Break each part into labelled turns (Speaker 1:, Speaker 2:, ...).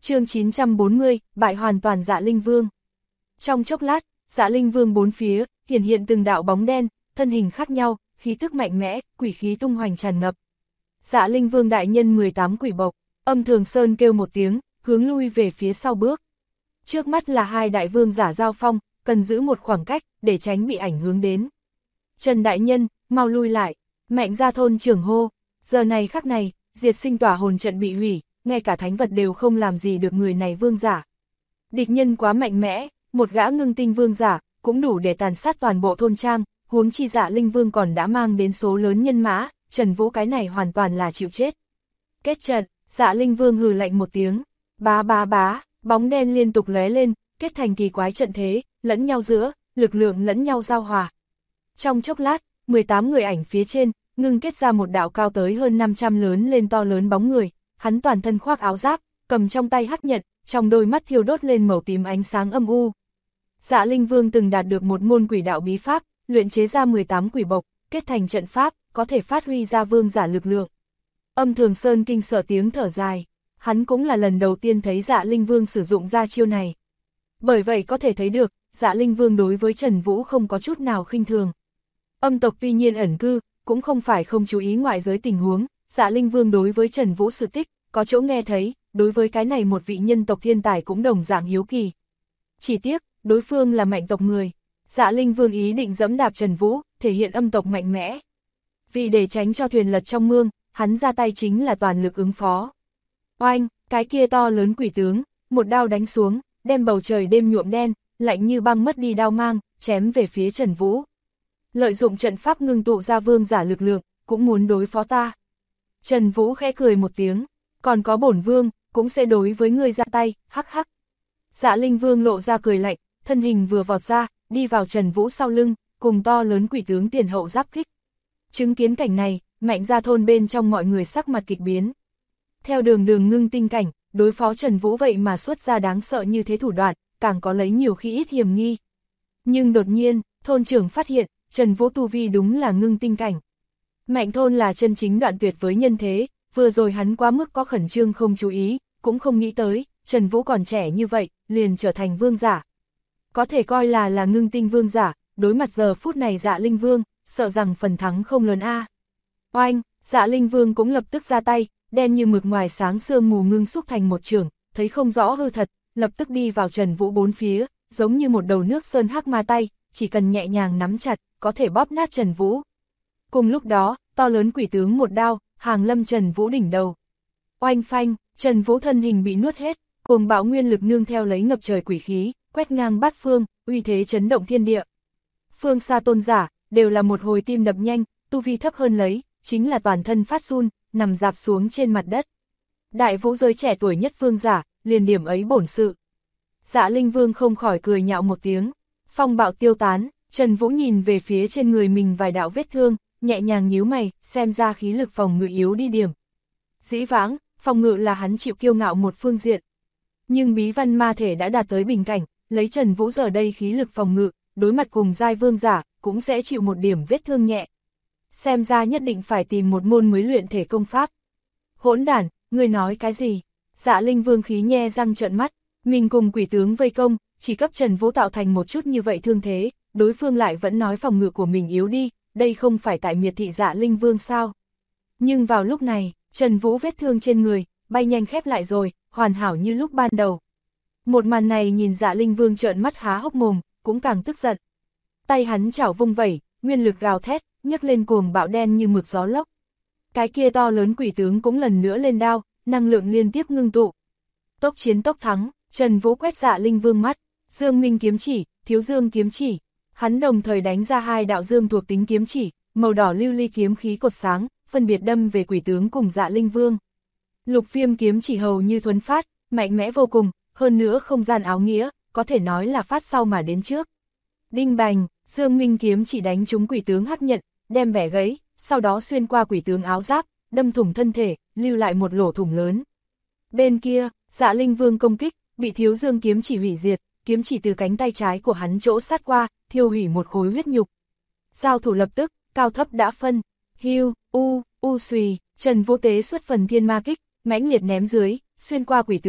Speaker 1: Chương 940, bại hoàn toàn Dạ Linh Vương. Trong chốc lát, Dạ Linh Vương bốn phía, hiện từng đạo bóng đen, thân hình khác nhau, khí tức mạnh mẽ, quỷ khí tung hoành tràn ngập. Dạ Linh Vương đại nhân 18 quỷ bộc, Âm Thường Sơn kêu một tiếng, hướng lui về phía sau bước. Trước mắt là hai đại vương giả giao phong, cần giữ một khoảng cách, để tránh bị ảnh hưởng đến. Trần đại nhân, mau lui lại, Mạnh Gia thôn trưởng hô. Giờ này khắc này, diệt sinh tỏa hồn trận bị hủy, ngay cả thánh vật đều không làm gì được người này vương giả. Địch nhân quá mạnh mẽ, một gã ngưng tinh vương giả, cũng đủ để tàn sát toàn bộ thôn trang, huống chi Dạ Linh Vương còn đã mang đến số lớn nhân mã, Trần Vũ cái này hoàn toàn là chịu chết. Kết trận, Dạ Linh Vương hừ lạnh một tiếng, bá bá bá, bóng đen liên tục lóe lên, kết thành kỳ quái trận thế, lẫn nhau giữa, lực lượng lẫn nhau giao hòa. Trong chốc lát, 18 người ảnh phía trên, ngưng kết ra một đạo cao tới hơn 500 lớn lên to lớn bóng người, hắn toàn thân khoác áo giáp, cầm trong tay hắc nhận, trong đôi mắt thiêu đốt lên màu tím ánh sáng âm u. Dạ Linh Vương từng đạt được một môn quỷ đạo bí pháp, luyện chế ra 18 quỷ bộc, kết thành trận pháp, có thể phát huy ra vương giả lực lượng. Âm Thường Sơn kinh sợ tiếng thở dài, hắn cũng là lần đầu tiên thấy Dạ Linh Vương sử dụng ra chiêu này. Bởi vậy có thể thấy được, Dạ Linh Vương đối với Trần Vũ không có chút nào khinh thường. Âm tộc tuy nhiên ẩn cư, cũng không phải không chú ý ngoại giới tình huống, Dạ Linh Vương đối với Trần Vũ sự tích, có chỗ nghe thấy, đối với cái này một vị nhân tộc thiên tài cũng đồng dạng hiếu kỳ. Chỉ tiếc, đối phương là mạnh tộc người. Dạ Linh Vương ý định dẫm đạp Trần Vũ, thể hiện âm tộc mạnh mẽ. Vì để tránh cho thuyền lật trong mương, hắn ra tay chính là toàn lực ứng phó. Oanh, cái kia to lớn quỷ tướng, một đao đánh xuống, đem bầu trời đêm nhuộm đen, lạnh như băng mất đi đao mang, chém về phía Trần Vũ. Lợi dụng trận pháp ngưng tụ ra vương giả lực lượng, cũng muốn đối phó ta. Trần Vũ khẽ cười một tiếng, còn có bổn vương, cũng sẽ đối với ngươi ra tay, hắc hắc. Dạ Linh Vương lộ ra cười lạnh, thân hình vừa vọt ra, đi vào Trần Vũ sau lưng, cùng to lớn quỷ tướng tiền hậu giáp kích. Chứng kiến cảnh này, Mạnh Gia thôn bên trong mọi người sắc mặt kịch biến. Theo đường ngưng tinh cảnh, đối phó Trần Vũ vậy mà xuất ra đáng sợ như thế thủ đoạn, càng có lấy nhiều khi ít hiểm nghi. Nhưng đột nhiên, thôn trưởng phát hiện, Trần Vũ tu vi đúng là ngưng tinh cảnh. Mạnh thôn là chân chính đoạn tuyệt với nhân thế, vừa rồi hắn quá mức có khẩn trương không chú ý, cũng không nghĩ tới, Trần Vũ còn trẻ như vậy, liền trở thành vương giả. Có thể coi là ngưng tinh vương giả, đối mặt giờ phút này Dạ Linh Vương, sợ rằng phần thắng không lớn a. Oanh, Dạ Linh Vương cũng lập tức ra tay, đen như mực ngoài sáng sương mù ngưng xúc thành một chưởng, thấy không rõ hư thật, lập tức đi vào Trần Vũ bốn phía, giống như một đầu nước sơn hắc ma tay, chỉ cần nhẹ nhàng nắm chặt, có thể bóp nát Trần Vũ. Cùng lúc đó, to lớn quỷ tướng một đao, hàng lâm Trần Vũ đỉnh đầu. Oanh phanh, Trần Vũ thân hình bị nuốt hết, cuồng bạo nguyên lực nương theo lấy ngập trời quỷ khí, quét ngang bát phương, uy thế chấn động thiên địa. Phương xa tôn giả, đều là một hồi tim đập nhanh, tu vi thấp hơn lấy, chính là toàn thân phát run, nằm dạp xuống trên mặt đất. Đại vũ giới trẻ tuổi nhất vương giả, liền điểm ấy bổn sự. Dạ Linh Vương không khỏi cười nhạo một tiếng, phong bạo tiêu tán, Trần Vũ nhìn về phía trên người mình vài đạo vết thương, nhẹ nhàng nhíu mày, xem ra khí lực phòng ngự yếu đi điểm. Dĩ vãng, phòng ngự là hắn chịu kiêu ngạo một phương diện. Nhưng bí văn ma thể đã đạt tới bình cảnh, lấy Trần Vũ giờ đây khí lực phòng ngự, đối mặt cùng giai vương giả, cũng sẽ chịu một điểm vết thương nhẹ. Xem ra nhất định phải tìm một môn mới luyện thể công pháp. Hỗn đản, ngươi nói cái gì? Dạ Linh Vương khí nhe răng trợn mắt, mình cùng quỷ tướng vây công, chỉ cấp Trần Vũ tạo thành một chút như vậy thương thế, đối phương lại vẫn nói phòng ngự của mình yếu đi, đây không phải tại miệt thị Dạ Linh Vương sao? Nhưng vào lúc này, Trần Vũ vết thương trên người, bay nhanh khép lại rồi, hoàn hảo như lúc ban đầu. Một màn này nhìn Dạ Linh Vương trợn mắt há hốc mồm, cũng càng tức giận. Tay hắn chảo vung vẩy, nguyên lực gào thét, nhấc lên cuồng bạo đen như mực gió lốc. Cái kia to lớn quỷ tướng cũng lần nữa lên đao, năng lượng liên tiếp ngưng tụ. Tốc chiến tốc thắng, Trần Vũ quét Dạ Linh Vương mắt, Dương Minh kiếm chỉ, Thiếu Dương kiếm chỉ. Hắn đồng thời đánh ra hai đạo dương thuộc tính kiếm chỉ, màu đỏ lưu ly kiếm khí cột sáng, phân biệt đâm về quỷ tướng cùng Dạ Linh Vương. Lục Viêm kiếm chỉ hầu như thuấn phát, mạnh mẽ vô cùng, hơn nữa không gian áo nghĩa, có thể nói là phát sau mà đến trước. Đinh bành, Dương Minh kiếm chỉ đánh trúng quỷ tướng hắc nhận, đem bẻ gãy, sau đó xuyên qua quỷ tướng áo giáp, đâm thủng thân thể, lưu lại một lỗ thủng lớn. Bên kia, Dạ Linh Vương công kích, bị Thiếu Dương kiếm chỉ hủy diệt, kiếm chỉ từ cánh tay trái của hắn chỗ sát qua, thiêu hủy một khối huyết nhục. Giao thủ lập tức, cao thấp đã phân, hiu, u xùy, Trần Vũ tế xuất phần thiên ma kích, mãnh liệt ném dưới, xuyên qua quỷ tướng,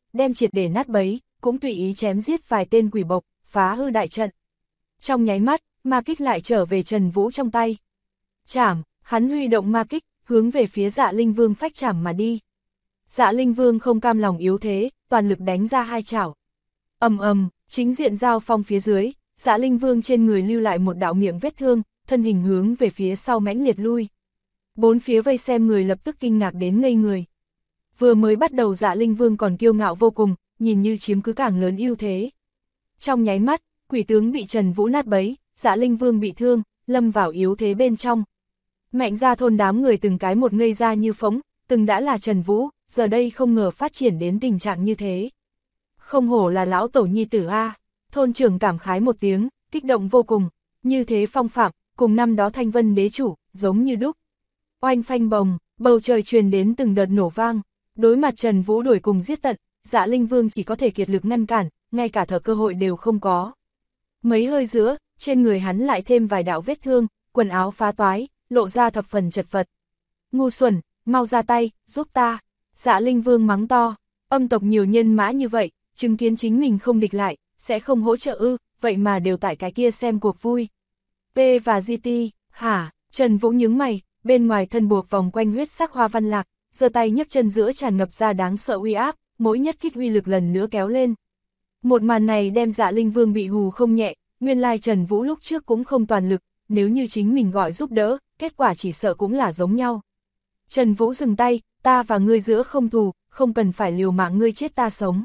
Speaker 1: đem triệt để nát bấy, cũng tùy ý chém giết vài tên quỷ bộc, phá hư đại trận. Trong nháy mắt, ma kích lại trở về Trần Vũ trong tay. Chảm, hắn huy động ma kích, hướng về phía Dạ Linh Vương phách chảm mà đi. Dạ Linh Vương không cam lòng yếu thế, toàn lực đánh ra hai chảo. Ầm ầm, chính diện giao phong phía dưới, Dạ Linh Vương trên người lưu lại một đạo miệng vết thương, thân hình hướng về phía sau mãnh liệt lui. Bốn phía vây xem người lập tức kinh ngạc đến ngây người. Vừa mới bắt đầu Dạ Linh Vương còn kiêu ngạo vô cùng, nhìn như chiếm cứ càng lớn ưu thế. Trong nháy mắt, quỷ tướng bị Trần Vũ nát bấy, Dạ Linh Vương bị thương, lâm vào yếu thế bên trong. Mạnh Gia thôn đám người từng cái một ngây ra như phỗng, từng đã là Trần Vũ, giờ đây không ngờ phát triển đến tình trạng như thế. Không hổ là lão tổ nhi tử a. Thôn trưởng cảm khái một tiếng, kích động vô cùng, như thế phong phạm, cùng năm đó Thanh Vân đế chủ, giống như đúc. Oanh phanh bồng, bầu trời truyền đến từng đợt nổ vang, đối mặt Trần Vũ đuổi cùng giết tận, Dạ Linh Vương chỉ có thể kiệt lực ngăn cản, ngay cả thở cơ hội đều không có. Mấy hơi giữa, trên người hắn lại thêm vài đạo vết thương, quần áo phá toái, lộ ra thập phần chật vật. Ngu xuẩn, mau ra tay, giúp ta. Dạ Linh Vương mắng to, âm tộc nhiều nhân mã như vậy, chứng kiến chính mình không địch lại, sẽ không hỗ trợ ư, vậy mà đều tại cái kia xem cuộc vui. P và GT, hả? Trần Vũ nhướng mày, bên ngoài thân buộc vòng quanh huyết sắc hoa văn lạc, giơ tay nhấc chân giữa tràn ngập ra đáng sợ uy áp, mỗi nhất kích uy lực lần nữa kéo lên. Một màn này đem Dạ Linh Vương bị hù không nhẹ, nguyên lai Trần Vũ lúc trước cũng không toàn lực, nếu như chính mình gọi giúp đỡ, kết quả chỉ sợ cũng là giống nhau. Trần Vũ dừng tay, ta và ngươi giữa không thù, không cần phải liều mạng ngươi chết ta sống.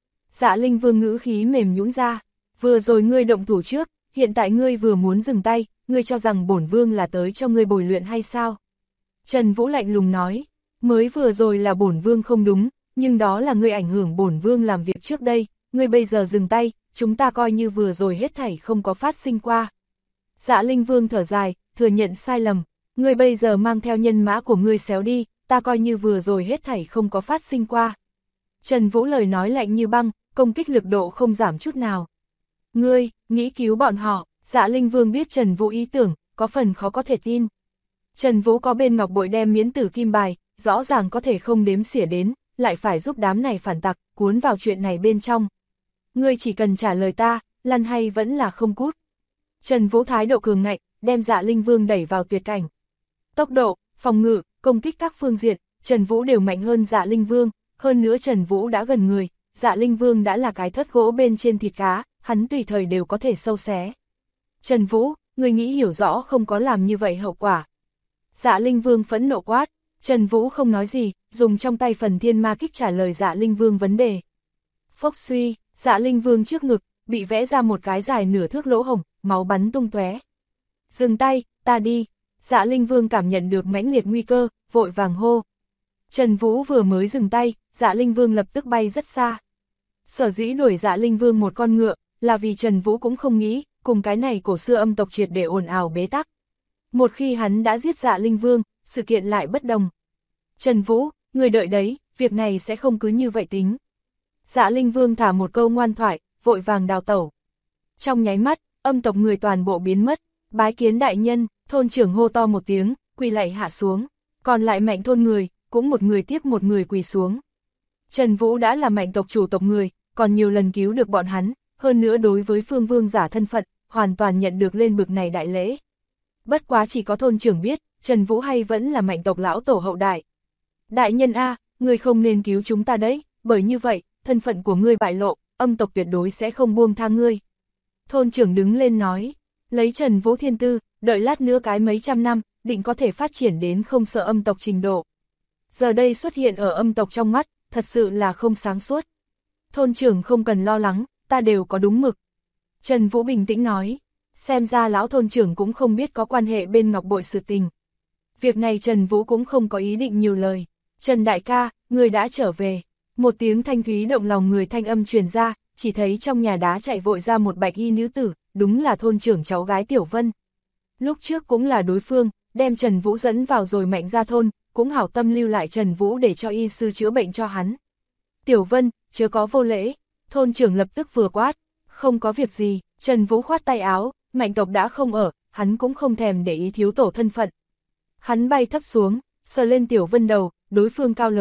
Speaker 1: Dạ Linh Vương ngữ khí mềm nhũn ra, vừa rồi ngươi động thủ trước, hiện tại ngươi vừa muốn dừng tay, ngươi cho rằng bổn vương là tới cho ngươi bồi luyện hay sao? Trần Vũ lạnh lùng nói, mới vừa rồi là bổn vương không đúng, nhưng đó là ngươi ảnh hưởng bổn vương làm việc trước đây, ngươi bây giờ dừng tay, chúng ta coi như vừa rồi hết thảy không có phát sinh qua. Dạ Linh Vương thở dài, thừa nhận sai lầm, ngươi bây giờ mang theo nhân mã của ngươi xéo đi, ta coi như vừa rồi hết thảy không có phát sinh qua. Trần Vũ lời nói lạnh như băng, công kích lực độ không giảm chút nào. Ngươi, nghĩ cứu bọn họ, Dạ Linh Vương biết Trần Vũ ý tưởng, có phần khó có thể tin. Trần Vũ có bên ngọc bội đem miễn tử kim bài, rõ ràng có thể không đếm xỉa đến, lại phải giúp đám này phản tặc, cuốn vào chuyện này bên trong. Ngươi chỉ cần trả lời ta, lăn hay vẫn là không cút. Trần Vũ thái độ cường ngạnh, đem Dạ Linh Vương đẩy vào tuyệt cảnh. Tốc độ, phòng ngự, công kích các phương diện, Trần Vũ đều mạnh hơn Dạ Linh Vương, hơn nữa Trần Vũ đã gần người, Dạ Linh Vương đã là cái thất gỗ bên trên thịt cá, hắn tùy thời đều có thể sâu xé. Trần Vũ, người nghĩ hiểu rõ không có làm như vậy hậu quả. Dạ Linh Vương phẫn nộ quát, Trần Vũ không nói gì, dùng trong tay phần thiên ma kích trả lời Dạ Linh Vương vấn đề. Phốc suy, Dạ Linh Vương trước ngực, bị vẽ ra một cái dài nửa thước lỗ hổng, máu bắn tung tóe. Dừng tay, ta đi. Dạ Linh Vương cảm nhận được mãnh liệt nguy cơ, vội vàng hô. Trần Vũ vừa mới dừng tay, Dạ Linh Vương lập tức bay rất xa. Sở dĩ đuổi Dạ Linh Vương một con ngựa, là vì Trần Vũ cũng không nghĩ, cùng cái này cổ xưa âm tộc triệt để ồn ào bế tắc. Một khi hắn đã giết Dạ Linh Vương, sự kiện lại bất đồng. Trần Vũ, người đợi đấy, việc này sẽ không cứ như vậy tính. Dạ Linh Vương thả một câu ngoan thoại, vội vàng đào tẩu. Trong nháy mắt, âm tộc người toàn bộ biến mất, bái kiến đại nhân, thôn trưởng hô to một tiếng, quỳ lạy hạ xuống, còn lại mạnh thôn người, cũng một người tiếp một người quỳ xuống. Trần Vũ đã là mạnh tộc chủ tộc người, còn nhiều lần cứu được bọn hắn, hơn nữa đối với phương vương giả thân phận, hoàn toàn nhận được lên bực này đại lễ. Bất quá chỉ có thôn trưởng biết, Trần Vũ hay vẫn là mạnh tộc lão tổ hậu đại. Đại nhân A, người không nên cứu chúng ta đấy, bởi như vậy, thân phận của ngươi bại lộ, âm tộc tuyệt đối sẽ không buông tha ngươi. Thôn trưởng đứng lên nói, lấy Trần Vũ thiên tư, đợi lát nữa cái mấy trăm năm, định có thể phát triển đến không sợ âm tộc trình độ. Giờ đây xuất hiện ở âm tộc trong mắt, thật sự là không sáng suốt. Thôn trưởng không cần lo lắng, ta đều có đúng mực. Trần Vũ bình tĩnh nói, xem ra lão thôn trưởng cũng không biết có quan hệ bên ngọc bội sự tình. Việc này Trần Vũ cũng không có ý định nhiều lời. Trần đại ca, người đã trở về. Một tiếng thanh thúy động lòng người thanh âm truyền ra, chỉ thấy trong nhà đá chạy vội ra một bạch y nữ tử, đúng là thôn trưởng cháu gái Tiểu Vân. Lúc trước cũng là đối phương, đem Trần Vũ dẫn vào rồi Mạnh Gia thôn, cũng hảo tâm lưu lại Trần Vũ để cho y sư chữa bệnh cho hắn. Tiểu Vân, chớ có vô lễ, thôn trưởng lập tức vừa quát, không có việc gì, Trần Vũ khoát tay áo, Mạnh tộc đã không ở, hắn cũng không thèm để ý thiếu tổ thân phận. Hắn bay thấp xuống, sờ lên Tiểu Vân đầu, đối phương cao lớn,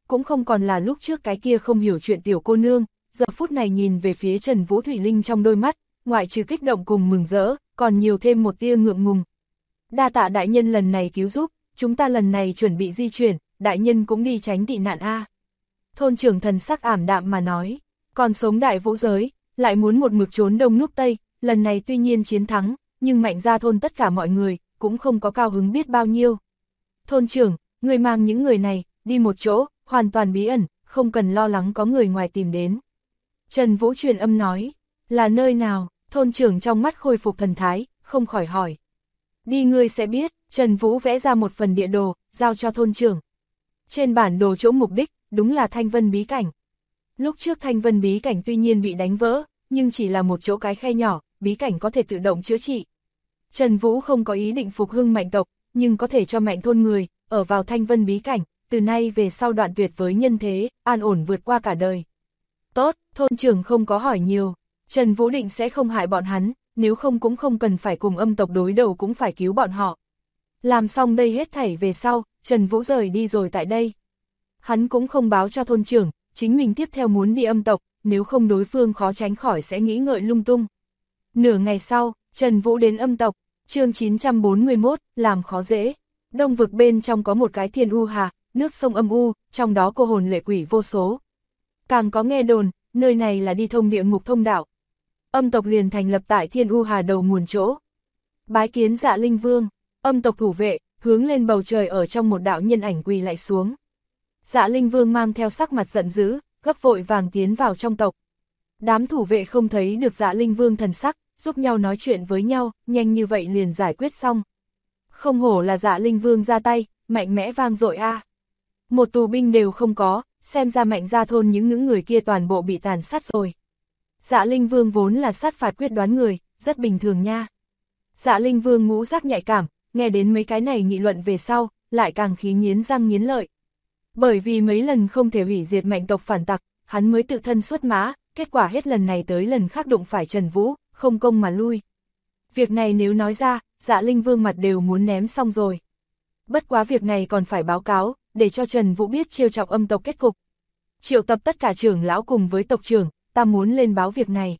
Speaker 1: cũng không còn là lúc trước cái kia không hiểu chuyện tiểu cô nương, giờ phút này nhìn về phía Trần Vũ Thủy Linh trong đôi mắt, ngoại trừ kích động cùng mừng rỡ, còn nhiều thêm một tia ngượng ngùng. Đa tạ đại nhân lần này cứu giúp, chúng ta lần này chuẩn bị di chuyển, đại nhân cũng đi tránh tị nạn a. Thôn trưởng thần sắc ảm đạm mà nói, còn sống đại vũ giới, lại muốn một mực trốn đông núp tây, lần này tuy nhiên chiến thắng, nhưng Mạnh gia thôn tất cả mọi người, cũng không có cao hứng biết bao nhiêu. Thôn trưởng, người mang những người này, đi một chỗ, hoàn toàn bí ẩn, không cần lo lắng có người ngoài tìm đến. Trần Vũ truyền âm nói, là nơi nào? Thôn trưởng trong mắt khôi phục thần thái, không khỏi hỏi. Đi ngươi sẽ biết, Trần Vũ vẽ ra một phần địa đồ, giao cho thôn trưởng. Trên bản đồ chỗ mục đích, đúng là Thanh Vân bí cảnh. Lúc trước Thanh Vân bí cảnh tuy nhiên bị đánh vỡ, nhưng chỉ là một chỗ cái khe nhỏ, bí cảnh có thể tự động chữa trị. Trần Vũ không có ý định phục hưng Mạnh tộc, nhưng có thể cho Mạnh thôn người, ở vào Thanh Vân bí cảnh, từ nay về sau đoạn tuyệt với nhân thế, an ổn vượt qua cả đời. Tốt, thôn trưởng không có hỏi nhiều, Trần Vũ định sẽ không hại bọn hắn, nếu không cũng không cần phải cùng âm tộc đối đầu cũng phải cứu bọn họ. Làm xong đây hết thảy về sau, Trần Vũ rời đi rồi tại đây. Hắn cũng không báo cho thôn trưởng, chính mình tiếp theo muốn đi âm tộc, nếu không đối phương khó tránh khỏi sẽ nghĩ ngợi lung tung. Nửa ngày sau, Trần Vũ đến âm tộc, chương 941, làm khó dễ. Đông vực bên trong có một cái thiên u hà, nước sông âm u, trong đó cô hồn lệ quỷ vô số. Càng có nghe đồn, nơi này là đi thông địa ngục thông đạo. Âm tộc liền thành lập tại thiên u hà đầu nguồn chỗ. Bái kiến Dạ Linh Vương, âm tộc thủ vệ, hướng lên bầu trời ở trong một đạo nhân ảnh quỳ lại xuống. Dạ Linh Vương mang theo sắc mặt giận dữ, gấp vội vàng tiến vào trong tộc. Đám thủ vệ không thấy được Dạ Linh Vương thần sắc, giúp nhau nói chuyện với nhau, nhanh như vậy liền giải quyết xong. Không hổ là Dạ Linh Vương ra tay, mạnh mẽ vang dội a. Một tù binh đều không có, xem ra Mạnh gia thôn những người kia toàn bộ bị tàn sát rồi. Dạ Linh Vương vốn là sát phạt quyết đoán người, rất bình thường nha. Dạ Linh Vương ngũ giác nhạy cảm, nghe đến mấy cái này nghị luận về sau, lại càng khí nghiến răng nghiến lợi. Bởi vì mấy lần không thể hủy diệt Mạnh tộc phản tặc, hắn mới tự thân xuất mã, kết quả hết lần này tới lần khác đụng phải Trần Vũ, không công mà lui. Việc này nếu nói ra, Dạ Linh Vương mặt đều muốn ném xong rồi. Bất quá việc này còn phải báo cáo, để cho Trần Vũ biết trêu chọc âm tộc kết cục. Triệu tập tất cả trưởng lão cùng với tộc trưởng, ta muốn lên báo việc này.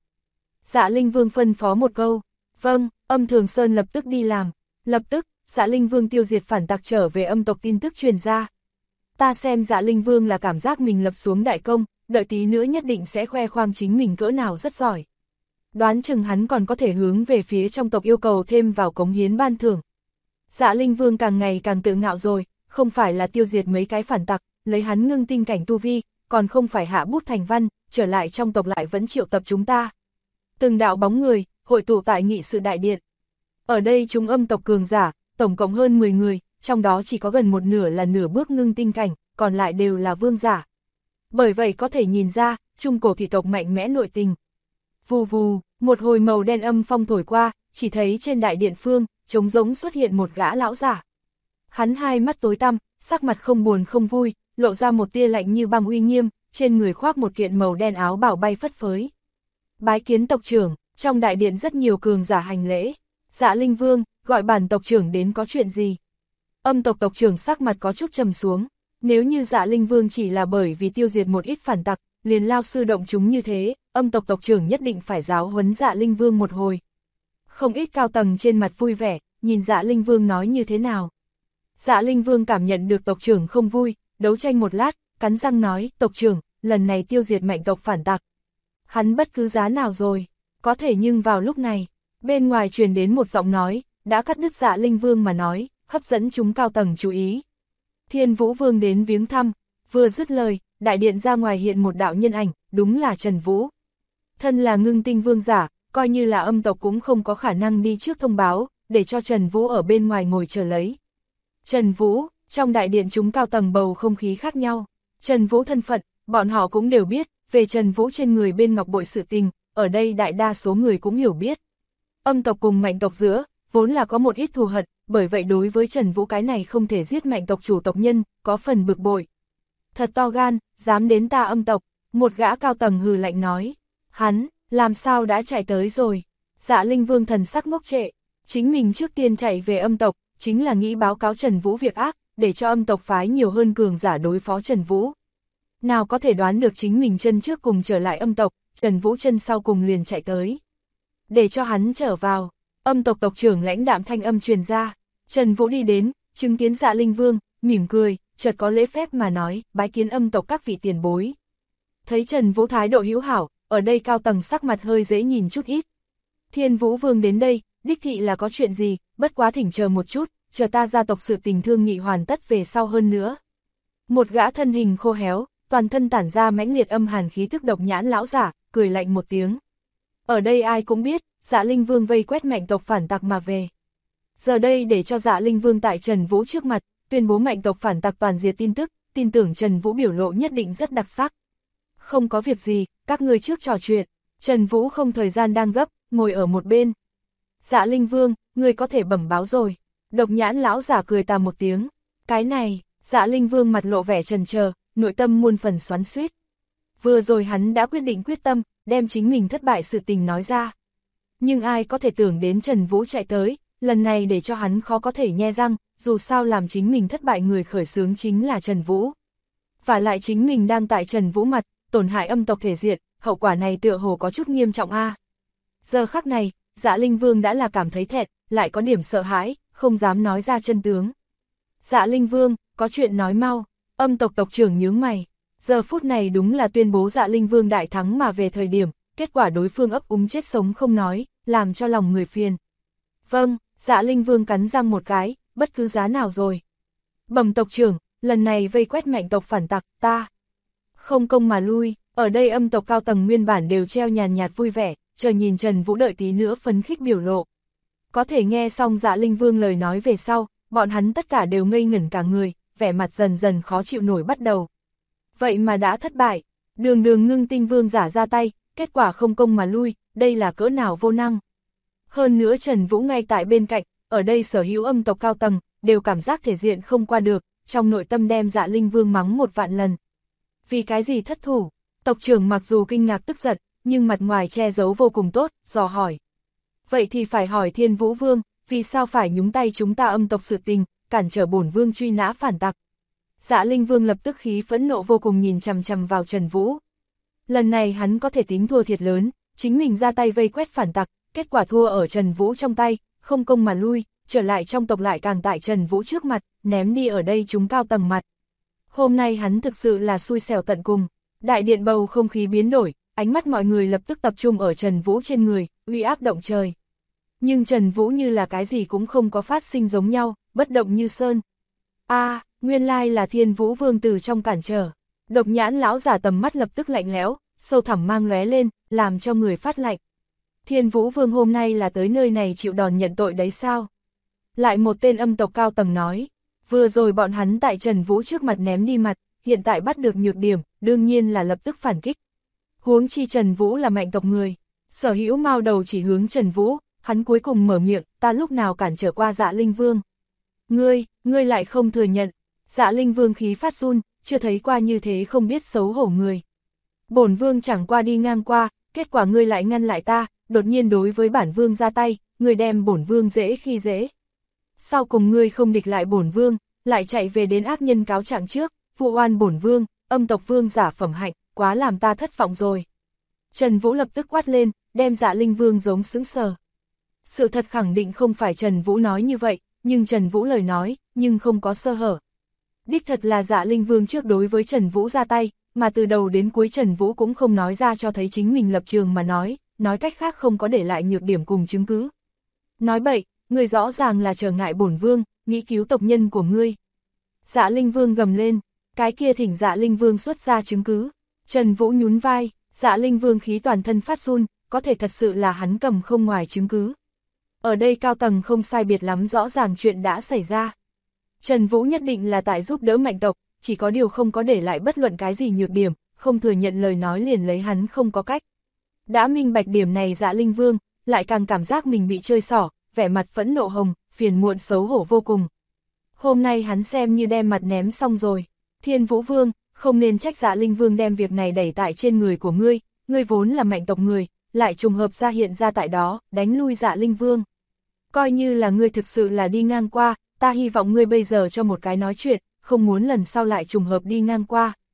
Speaker 1: Dạ Linh Vương phân phó một câu, vâng, Âm Thường Sơn lập tức đi làm. Lập tức, Dạ Linh Vương tiêu diệt phản tặc trở về âm tộc tin tức truyền ra. Ta xem Dạ Linh Vương là cảm giác mình lập xuống đại công, đợi tí nữa nhất định sẽ khoe khoang chính mình cỡ nào rất giỏi. Đoán chừng hắn còn có thể hướng về phía trong tộc yêu cầu thêm vào cống hiến ban thưởng. Dạ Linh Vương càng ngày càng tự ngạo rồi, không phải là tiêu diệt mấy cái phản tặc, lấy hắn ngưng tinh cảnh tu vi, còn không phải hạ bút thành văn, trở lại trong tộc lại vẫn triệu tập chúng ta. Từng đạo bóng người, hội tụ tại nghị sự đại điện. Ở đây chúng âm tộc cường giả, tổng cộng hơn 10 người, trong đó chỉ có gần một nửa là nửa bước ngưng tinh cảnh, còn lại đều là vương giả. Bởi vậy có thể nhìn ra, trung cổ thị tộc mạnh mẽ nội tình. Vù vù, một hồi màu đen âm phong thổi qua, chỉ thấy trên đại điện phương, trống rỗng xuất hiện một gã lão giả. Hắn hai mắt tối tăm, sắc mặt không buồn không vui, lộ ra một tia lạnh như băng uy nghiêm, trên người khoác một kiện màu đen áo bảo bay phất phới. Bái kiến tộc trưởng, trong đại điện rất nhiều cường giả hành lễ. Dạ Linh Vương, gọi bản tộc trưởng đến có chuyện gì? Âm tộc tộc trưởng sắc mặt có chút trầm xuống, nếu như Dạ Linh Vương chỉ là bởi vì tiêu diệt một ít phản tặc, liền lao sư động chúng như thế, âm tộc tộc trưởng nhất định phải giáo huấn Dạ Linh Vương một hồi. Không ít cao tầng trên mặt vui vẻ, nhìn Dạ Linh Vương nói như thế nào. Dạ Linh Vương cảm nhận được tộc trưởng không vui, đấu tranh một lát, cắn răng nói, tộc trưởng, lần này tiêu diệt Mạnh tộc phản tặc. Hắn bất cứ giá nào rồi, có thể nhưng vào lúc này, bên ngoài truyền đến một giọng nói, đã cắt đứt Dạ Linh Vương mà nói, hấp dẫn chúng cao tầng chú ý. Thiên Vũ Vương đến viếng thăm, vừa dứt lời, đại điện ra ngoài hiện một đạo nhân ảnh, đúng là Trần Vũ. Thân là ngưng tinh vương giả, coi như là âm tộc cũng không có khả năng đi trước thông báo, để cho Trần Vũ ở bên ngoài ngồi chờ lấy. Trần Vũ, trong đại điện chúng cao tầng bầu không khí khác nhau. Trần Vũ thân phận, bọn họ cũng đều biết, về Trần Vũ trên người bên ngọc bội sự tình, ở đây đại đa số người cũng hiểu biết. Âm tộc cùng Mạnh tộc giữa, vốn là có một ít thù hận, bởi vậy đối với Trần Vũ cái này không thể giết Mạnh tộc chủ tộc nhân, có phần bực bội. Thật to gan, dám đến ta âm tộc, một gã cao tầng hừ lạnh nói. Hắn, làm sao đã chạy tới rồi? Dạ Linh Vương thần sắc ngốc trệ, chính mình trước tiên chạy về âm tộc, chính là nghĩ báo cáo Trần Vũ việc ác, để cho âm tộc phái nhiều hơn cường giả đối phó Trần Vũ. Nào có thể đoán được chính mình chân trước cùng trở lại âm tộc, Trần Vũ chân sau cùng liền chạy tới. Để cho hắn trở vào, âm tộc tộc trưởng lãnh đạm thanh âm truyền ra. Trần Vũ đi đến, chứng kiến Dạ Linh Vương, mỉm cười, chợt có lễ phép mà nói, bái kiến âm tộc các vị tiền bối. Thấy Trần Vũ thái độ hữu hảo, ở đây cao tầng sắc mặt hơi dễ nhìn chút ít. Thiên Vũ Vương đến đây, đích thị là có chuyện gì, bất quá thỉnh chờ một chút, chờ ta gia tộc sự tình thương nghị hoàn tất về sau hơn nữa. Một gã thân hình khô héo, toàn thân tản ra mãnh liệt âm hàn khí thức độc nhãn lão giả, cười lạnh một tiếng. Ở đây ai cũng biết, Dạ Linh Vương vây quét mạnh tộc phản tặc mà về. Giờ đây để cho Dạ Linh Vương tại Trần Vũ trước mặt, tuyên bố mạnh tộc phản tặc toàn diệt tin tức, tin tưởng Trần Vũ biểu lộ nhất định rất đặc sắc. Không có việc gì, các ngươi trước trò chuyện. Trần Vũ không thời gian đang gấp, ngồi ở một bên. Dạ Linh Vương, ngươi có thể bẩm báo rồi. Độc nhãn lão giả cười tà một tiếng. Cái này, Dạ Linh Vương mặt lộ vẻ chần chờ, nội tâm muôn phần xoắn xuýt. Vừa rồi hắn đã quyết tâm, đem chính mình thất bại sự tình nói ra. Nhưng ai có thể tưởng đến Trần Vũ chạy tới, lần này để cho hắn khó có thể nhe răng, dù sao làm chính mình thất bại người khởi xướng chính là Trần Vũ. Và lại chính mình đang tại Trần Vũ mặt, tổn hại âm tộc thể diện, hậu quả này tựa hồ có chút nghiêm trọng a. Giờ khắc này, Dạ Linh Vương đã là cảm thấy thẹn, lại có điểm sợ hãi, không dám nói ra chân tướng. Dạ Linh Vương, có chuyện nói mau, âm tộc tộc trưởng nhướng mày. Giờ phút này đúng là tuyên bố Dạ Linh Vương đại thắng mà về thời điểm, kết quả đối phương ấp úng chết sống không nói, làm cho lòng người phiền. Vâng, Dạ Linh Vương cắn răng một cái, bất cứ giá nào rồi. Bẩm tộc trưởng, lần này vây quét mạnh tộc phản tặc, ta không công mà lui. Ở đây âm tộc cao tầng nguyên bản đều treo nhàn nhạt vui vẻ, chờ nhìn Trần Vũ đợi tí nữa phấn khích biểu lộ. Có thể nghe xong Dạ Linh Vương lời nói về sau, bọn hắn tất cả đều ngây ngẩn cả người, vẻ mặt dần dần khó chịu nổi bắt đầu. Vậy mà đã thất bại, đường ngưng tinh vương giả ra tay, kết quả không công mà lui, đây là cỡ nào vô năng. Hơn nữa Trần Vũ ngay tại bên cạnh, ở đây sở hữu âm tộc cao tầng, đều cảm giác thể diện không qua được, trong nội tâm đem Dạ Linh Vương mắng 1.000 lần. Vì cái gì thất thủ? Tộc trưởng mặc dù kinh ngạc tức giận, nhưng mặt ngoài che giấu vô cùng tốt, dò hỏi. Vậy thì phải hỏi Thiên Vũ Vương, vì sao phải nhúng tay chúng ta âm tộc sự tình, cản trở bổn vương truy nã phản tặc. Dạ Linh Vương lập tức khí phẫn nộ vô cùng nhìn chằm chằm vào Trần Vũ. Lần này hắn có thể tính thua thiệt lớn, chính mình ra tay vây quét phản tặc, kết quả thua ở Trần Vũ trong tay, không công mà lui, trở lại trong tộc lại càng tại Trần Vũ trước mặt, ném đi ở đây chúng cao tầng mặt. Hôm nay hắn thực sự là xui xẻo tận cùng, đại điện bầu không khí biến đổi, ánh mắt mọi người lập tức tập trung ở Trần Vũ trên người, uy áp động trời. Nhưng Trần Vũ như là cái gì cũng không có phát sinh giống nhau, bất động như sơn. Nguyên lai là Thiên Vũ Vương từ trong cản trở. Độc nhãn lão giả tầm mắt lập tức lạnh lẽo, sâu thẳm mang lóe lên, làm cho người phát lạnh. Thiên Vũ Vương hôm nay là tới nơi này chịu đòn nhận tội đấy sao? Lại một tên âm tộc cao tầng nói, vừa rồi bọn hắn tại Trần Vũ trước mặt ném đi mặt, hiện tại bắt được nhược điểm, đương nhiên là lập tức phản kích. Huống chi Trần Vũ là mạnh tộc người, sở hữu mao đầu chỉ hướng Trần Vũ, hắn cuối cùng mở miệng, ta lúc nào cản trở qua Dạ Linh Vương. Ngươi lại không thừa nhận. Dạ Linh Vương khí phát run, chưa thấy qua như thế không biết xấu hổ người. Bổn vương chẳng qua đi ngang qua, kết quả ngươi lại ngăn lại ta, đột nhiên đối với bản vương ra tay, ngươi đem bổn vương dễ khi dễ. Sau cùng ngươi không địch lại bổn vương, lại chạy về đến ác nhân cáo trạng trước, vụ oan bổn vương, âm tộc vương giả phẩm hạnh, quá làm ta thất vọng rồi. Trần Vũ lập tức quát lên, đem Dạ Linh Vương giống sững sờ. Sự thật khẳng định không phải Trần Vũ nói như vậy, nhưng Trần Vũ lời nói, nhưng không có sơ hở. Đích thật là Dạ Linh Vương trước đối với Trần Vũ ra tay, mà từ đầu đến cuối Trần Vũ cũng không nói ra cho thấy chính mình lập trường mà nói cách khác không có để lại nhược điểm cùng chứng cứ. Nói bậy, ngươi rõ ràng là trở ngại bổn vương, nghĩ cứu tộc nhân của ngươi. Dạ Linh Vương gầm lên, cái kia thỉnh Dạ Linh Vương xuất ra chứng cứ. Trần Vũ nhún vai, Dạ Linh Vương khí toàn thân phát run, có thể thật sự là hắn cầm không ngoài chứng cứ. Ở đây cao tầng không sai biệt lắm rõ ràng chuyện đã xảy ra. Trần Vũ nhất định là tại giúp đỡ mạnh tộc, chỉ có điều không có để lại bất luận cái gì nhược điểm, không thừa nhận lời nói liền lấy hắn không có cách. Đã minh bạch điểm này Dạ Linh Vương, lại càng cảm giác mình bị chơi xỏ, vẻ mặt phẫn nộ hồng, phiền muộn xấu hổ vô cùng. Hôm nay hắn xem như đem mặt ném xong rồi. Thiên Vũ Vương, không nên trách Dạ Linh Vương đem việc này đẩy tại trên người của ngươi, ngươi vốn là mạnh tộc người, lại trùng hợp ra hiện ra tại đó, đánh lui Dạ Linh Vương. Coi như là ngươi thực sự là đi ngang qua, ta hy vọng ngươi bây giờ cho một cái nói chuyện, không muốn lần sau lại trùng hợp đi ngang qua.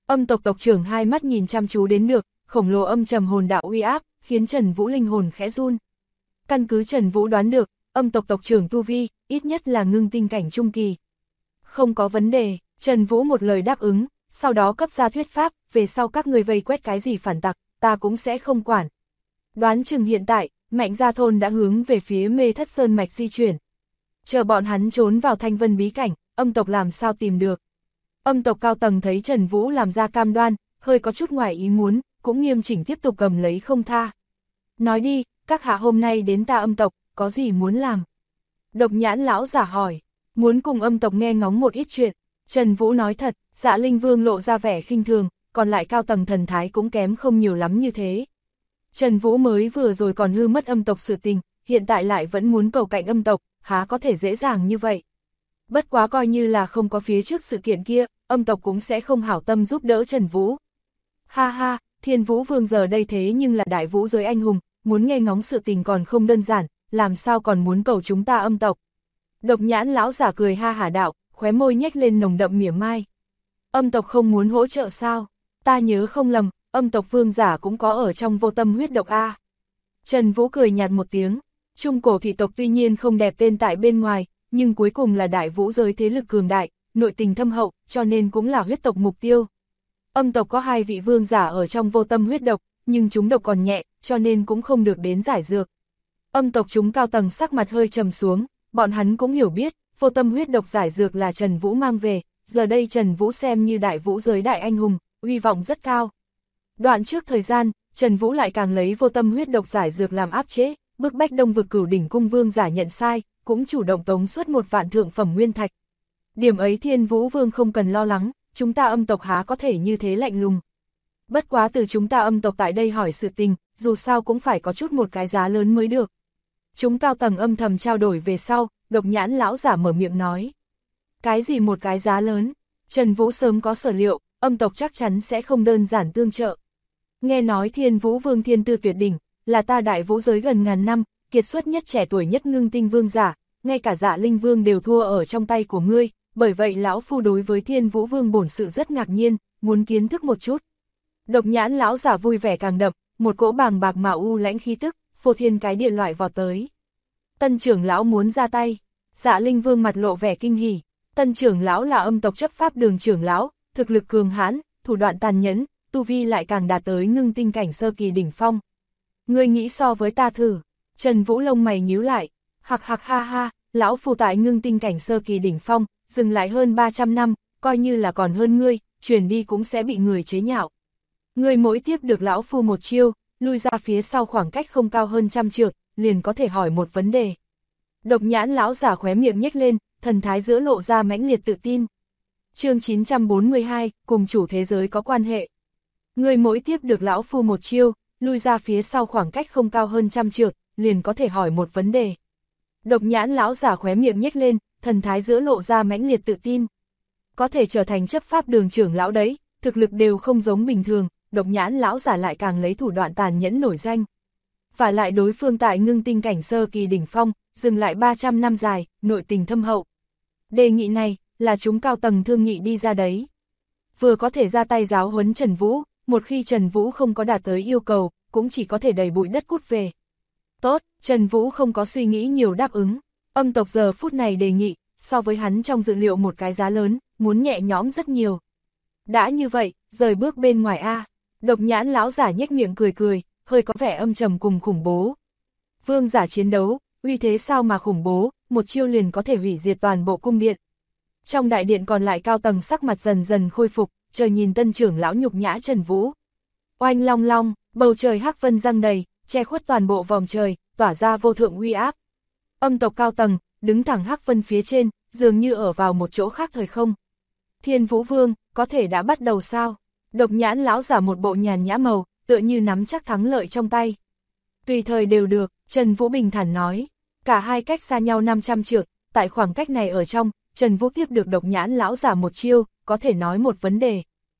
Speaker 1: Âm tộc tộc trưởng hai mắt nhìn chăm chú đến được, khổng lồ âm trầm hồn đạo uy áp, khiến Trần Vũ linh hồn khẽ run. Căn cứ Trần Vũ đoán được, âm tộc tộc trưởng tu vi, ít nhất là ngưng tinh cảnh trung kỳ. Không có vấn đề, Trần Vũ một lời đáp ứng, sau đó cấp ra thuyết pháp, về sau các người vây quét cái gì phản tặc, ta cũng sẽ không quản. Đoán chừng hiện tại, Mạnh Gia Thôn đã hướng về phía Mê Thất Sơn Mạch di chuyển. Chờ bọn hắn trốn vào Thanh Vân bí cảnh, âm tộc làm sao tìm được. Âm tộc cao tầng thấy Trần Vũ làm ra cam đoan, hơi có chút ngoài ý muốn, cũng nghiêm chỉnh tiếp tục cầm lấy không tha. Nói đi, các hạ hôm nay đến ta âm tộc, có gì muốn làm? Độc Nhãn lão giả hỏi, muốn cùng âm tộc nghe ngóng một ít chuyện. Trần Vũ nói thật, Dạ Linh Vương lộ ra vẻ khinh thường, còn lại cao tầng thần thái cũng kém không nhiều lắm như thế. Trần Vũ mới vừa rồi còn hư mất âm tộc sự tình, hiện tại lại vẫn muốn cầu cạnh âm tộc, há có thể dễ dàng như vậy. Bất quá coi như là không có phía trước sự kiện kia, âm tộc cũng sẽ không hảo tâm giúp đỡ Trần Vũ. Ha ha, Thiên Vũ Vương giờ đây thế nhưng là đại vũ giới anh hùng, muốn nghe ngóng sự tình còn không đơn giản, làm sao còn muốn cầu chúng ta âm tộc. Độc Nhãn lão giả cười ha hả đạo, khóe môi nhếch lên nồng đậm mỉa mai. Âm tộc không muốn hỗ trợ sao? Ta nhớ không lầm, âm tộc vương giả cũng có ở trong vô tâm huyết độc A. Trần Vũ cười nhạt một tiếng, Trung cổ thị tộc tuy nhiên không đẹp tên tại bên ngoài, nhưng cuối cùng là đại vũ giới thế lực cường đại, nội tình thâm hậu, cho nên cũng là huyết tộc mục tiêu. Âm tộc có 2 vị vương giả ở trong vô tâm huyết độc, nhưng chúng độc còn nhẹ, cho nên cũng không được đến giải dược. Âm tộc chúng cao tầng sắc mặt hơi trầm xuống, bọn hắn cũng hiểu biết, vô tâm huyết độc giải dược là Trần Vũ mang về, giờ đây Trần Vũ xem như đại vũ giới đại anh hùng, uy vọng rất cao. Đoạn trước thời gian, Trần Vũ lại càng lấy vô tâm huyết độc giải dược làm áp chế, bức bách Đông Vực Cửu Đỉnh cung vương giả nhận sai, cũng chủ động tống suốt 1 vạn thượng phẩm nguyên thạch. Điểm ấy Thiên Vũ Vương không cần lo lắng, chúng ta âm tộc há có thể như thế lạnh lùng. Bất quá từ chúng ta âm tộc tại đây hỏi sự tình, dù sao cũng phải có chút một cái giá lớn mới được. Chúng cao tầng âm thầm trao đổi về sau, Độc Nhãn lão giả mở miệng nói. Cái gì một cái giá lớn? Trần Vũ sớm có sở liệu, âm tộc chắc chắn sẽ không đơn giản tương trợ. Nghe nói Thiên Vũ Vương thiên tư tuyệt đỉnh, là ta đại vũ giới gần ngàn năm, kiệt xuất nhất trẻ tuổi nhất ngưng tinh vương giả, ngay cả Dạ Linh Vương đều thua ở trong tay của ngươi, bởi vậy lão phu đối với Thiên Vũ Vương bổn sự rất ngạc nhiên, muốn kiến thức một chút. Độc Nhãn lão giả vui vẻ càng đậm, một cỗ bàng bạc mà u lãnh khí tức, phô thiên cái địa loại vọt tới. Tân trưởng lão muốn ra tay. Dạ Linh Vương mặt lộ vẻ kinh hỉ. Tân trưởng lão là âm tộc chấp pháp đường trưởng lão, thực lực cường hãn, thủ đoạn tàn nhẫn, tu vi lại càng đạt tới ngưng tinh cảnh sơ kỳ đỉnh phong. Ngươi nghĩ so với ta thử? Trần Vũ lông mày nhíu lại. Hạc hạc ha ha, lão phu tại ngưng tinh cảnh sơ kỳ đỉnh phong, dừng lại hơn 300 năm, coi như là còn hơn ngươi, truyền đi cũng sẽ bị người chế nhạo. Ngươi mỗi tiếp được lão phu một chiêu, lui ra phía sau khoảng cách không cao hơn 100 trượng, liền có thể hỏi một vấn đề. Độc Nhãn lão giả khóe miệng nhếch lên, thần thái giữa lộ ra mãnh liệt tự tin. Chương 942, cùng chủ thế giới có quan hệ. Ngươi mỗi tiếp được lão phu một chiêu, lui ra phía sau khoảng cách không cao hơn 100 trượng, liền có thể hỏi một vấn đề. Độc Nhãn lão giả khóe miệng nhếch lên, thần thái giữa lộ ra mãnh liệt tự tin. Có thể trở thành chấp pháp đường trưởng lão đấy, thực lực đều không giống bình thường, Độc Nhãn lão giả lại càng lấy thủ đoạn tàn nhẫn nổi danh. Và lại đối phương tại ngưng tinh cảnh sơ kỳ đỉnh phong, dừng lại 300 năm dài, nội tình thâm hậu. Đề nghị này, là chúng cao tầng thương nghị đi ra đấy. Vừa có thể ra tay giáo huấn Trần Vũ, một khi Trần Vũ không có đạt tới yêu cầu, cũng chỉ có thể đẩy bụi đất cút về. Tốt, Trần Vũ không có suy nghĩ nhiều đáp ứng. Âm tộc giờ phút này đề nghị, so với hắn trong dự liệu một cái giá lớn, muốn nhẹ nhõm rất nhiều. Đã như vậy, rời bước bên ngoài A. Độc Nhãn lão giả nhếch miệng cười cười, hơi có vẻ âm trầm cùng khủng bố. Vương giả chiến đấu, uy thế sao mà khủng bố, một chiêu liền có thể hủy diệt toàn bộ cung điện. Trong đại điện còn lại cao tầng sắc mặt dần dần khôi phục, trời nhìn tân trưởng lão nhục nhã Trần Vũ. Oanh long long, bầu trời hắc vân giăng đầy, che khuất toàn bộ vòng trời, tỏa ra vô thượng uy áp. Âm tộc cao tầng, đứng thẳng hắc vân phía trên, dường như ở vào một chỗ khác thời không. Thiên Vũ Vương, có thể đã bắt đầu sao? Độc Nhãn lão giả một bộ nhàn nhã màu, tựa như nắm chắc thắng lợi trong tay. Tùy thời đều được, Trần Vũ bình thản nói. Cả hai cách xa nhau 500 trượng, tại khoảng cách này ở trong, Trần Vũ tiếp được Độc Nhãn lão giả một chiêu, có thể nói một vấn đề.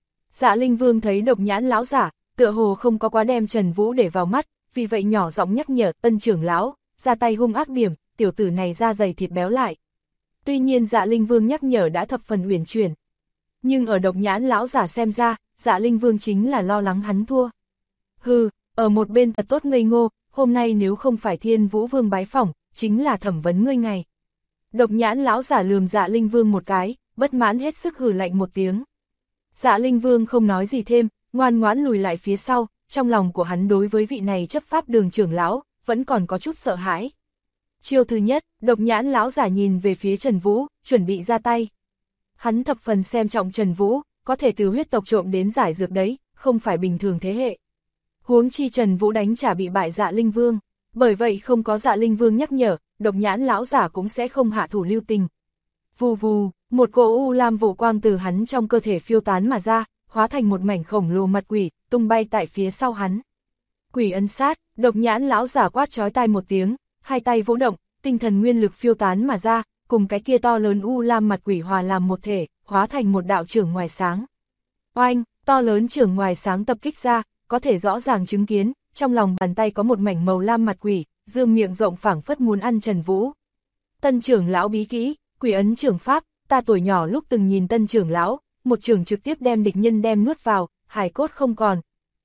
Speaker 1: Dạ Linh Vương thấy Độc Nhãn lão giả, tựa hồ không có quá đem Trần Vũ để vào mắt, vì vậy nhỏ giọng nhắc nhở tân trưởng lão, ra tay hung ác điểm, tiểu tử này da dày thịt béo lại. Tuy nhiên Dạ Linh Vương nhắc nhở đã thập phần uyển chuyển. Nhưng ở Độc Nhãn lão giả xem ra, Dạ Linh Vương chính là lo lắng hắn thua. Hừ, ở một bên thật tốt ngây ngô, hôm nay nếu không phải Thiên Vũ Vương bái phỏng, chính là thẩm vấn ngươi ngày. Độc Nhãn lão giả lườm Dạ Linh Vương một cái, bất mãn hết sức hừ lạnh một tiếng. Dạ Linh Vương không nói gì thêm, ngoan ngoãn lùi lại phía sau, trong lòng của hắn đối với vị này chấp pháp đường trưởng lão, vẫn còn có chút sợ hãi. Chiêu thứ nhất, Độc Nhãn lão giả nhìn về phía Trần Vũ, chuẩn bị ra tay. Hắn thập phần xem trọng Trần Vũ, có thể từ huyết tộc trộm đến giải dược đấy, không phải bình thường thế hệ. Huống chi Trần Vũ đánh trả bị bại Dạ Linh Vương, bởi vậy không có Dạ Linh Vương nhắc nhở, Độc Nhãn lão giả cũng sẽ không hạ thủ lưu tình. Vù vù, một cỗ u lam vụ quang từ hắn trong cơ thể phiêu tán mà ra, hóa thành một mảnh khổng lồ mặt quỷ, tung bay tại phía sau hắn. Quỷ ấn sát, Độc Nhãn lão giả quát chói tai một tiếng, hai tay vỗ động, tinh thần nguyên lực phiêu tán mà ra, cùng cái kia to lớn u lam mặt quỷ hòa làm một thể, hóa thành một đạo chưởng ngoài sáng. Oanh, to lớn chưởng ngoài sáng tập kích ra, có thể rõ ràng chứng kiến, trong lòng bàn tay có một mảnh màu lam mặt quỷ, dương miệng rộng phảng phất muốn ăn Trần Vũ. Tân trưởng lão bí kỹ, quỷ ấn trưởng pháp, ta tuổi nhỏ lúc từng nhìn Tân trưởng lão, một trưởng trực tiếp đem địch nhân đem nuốt vào, hài cốt không còn.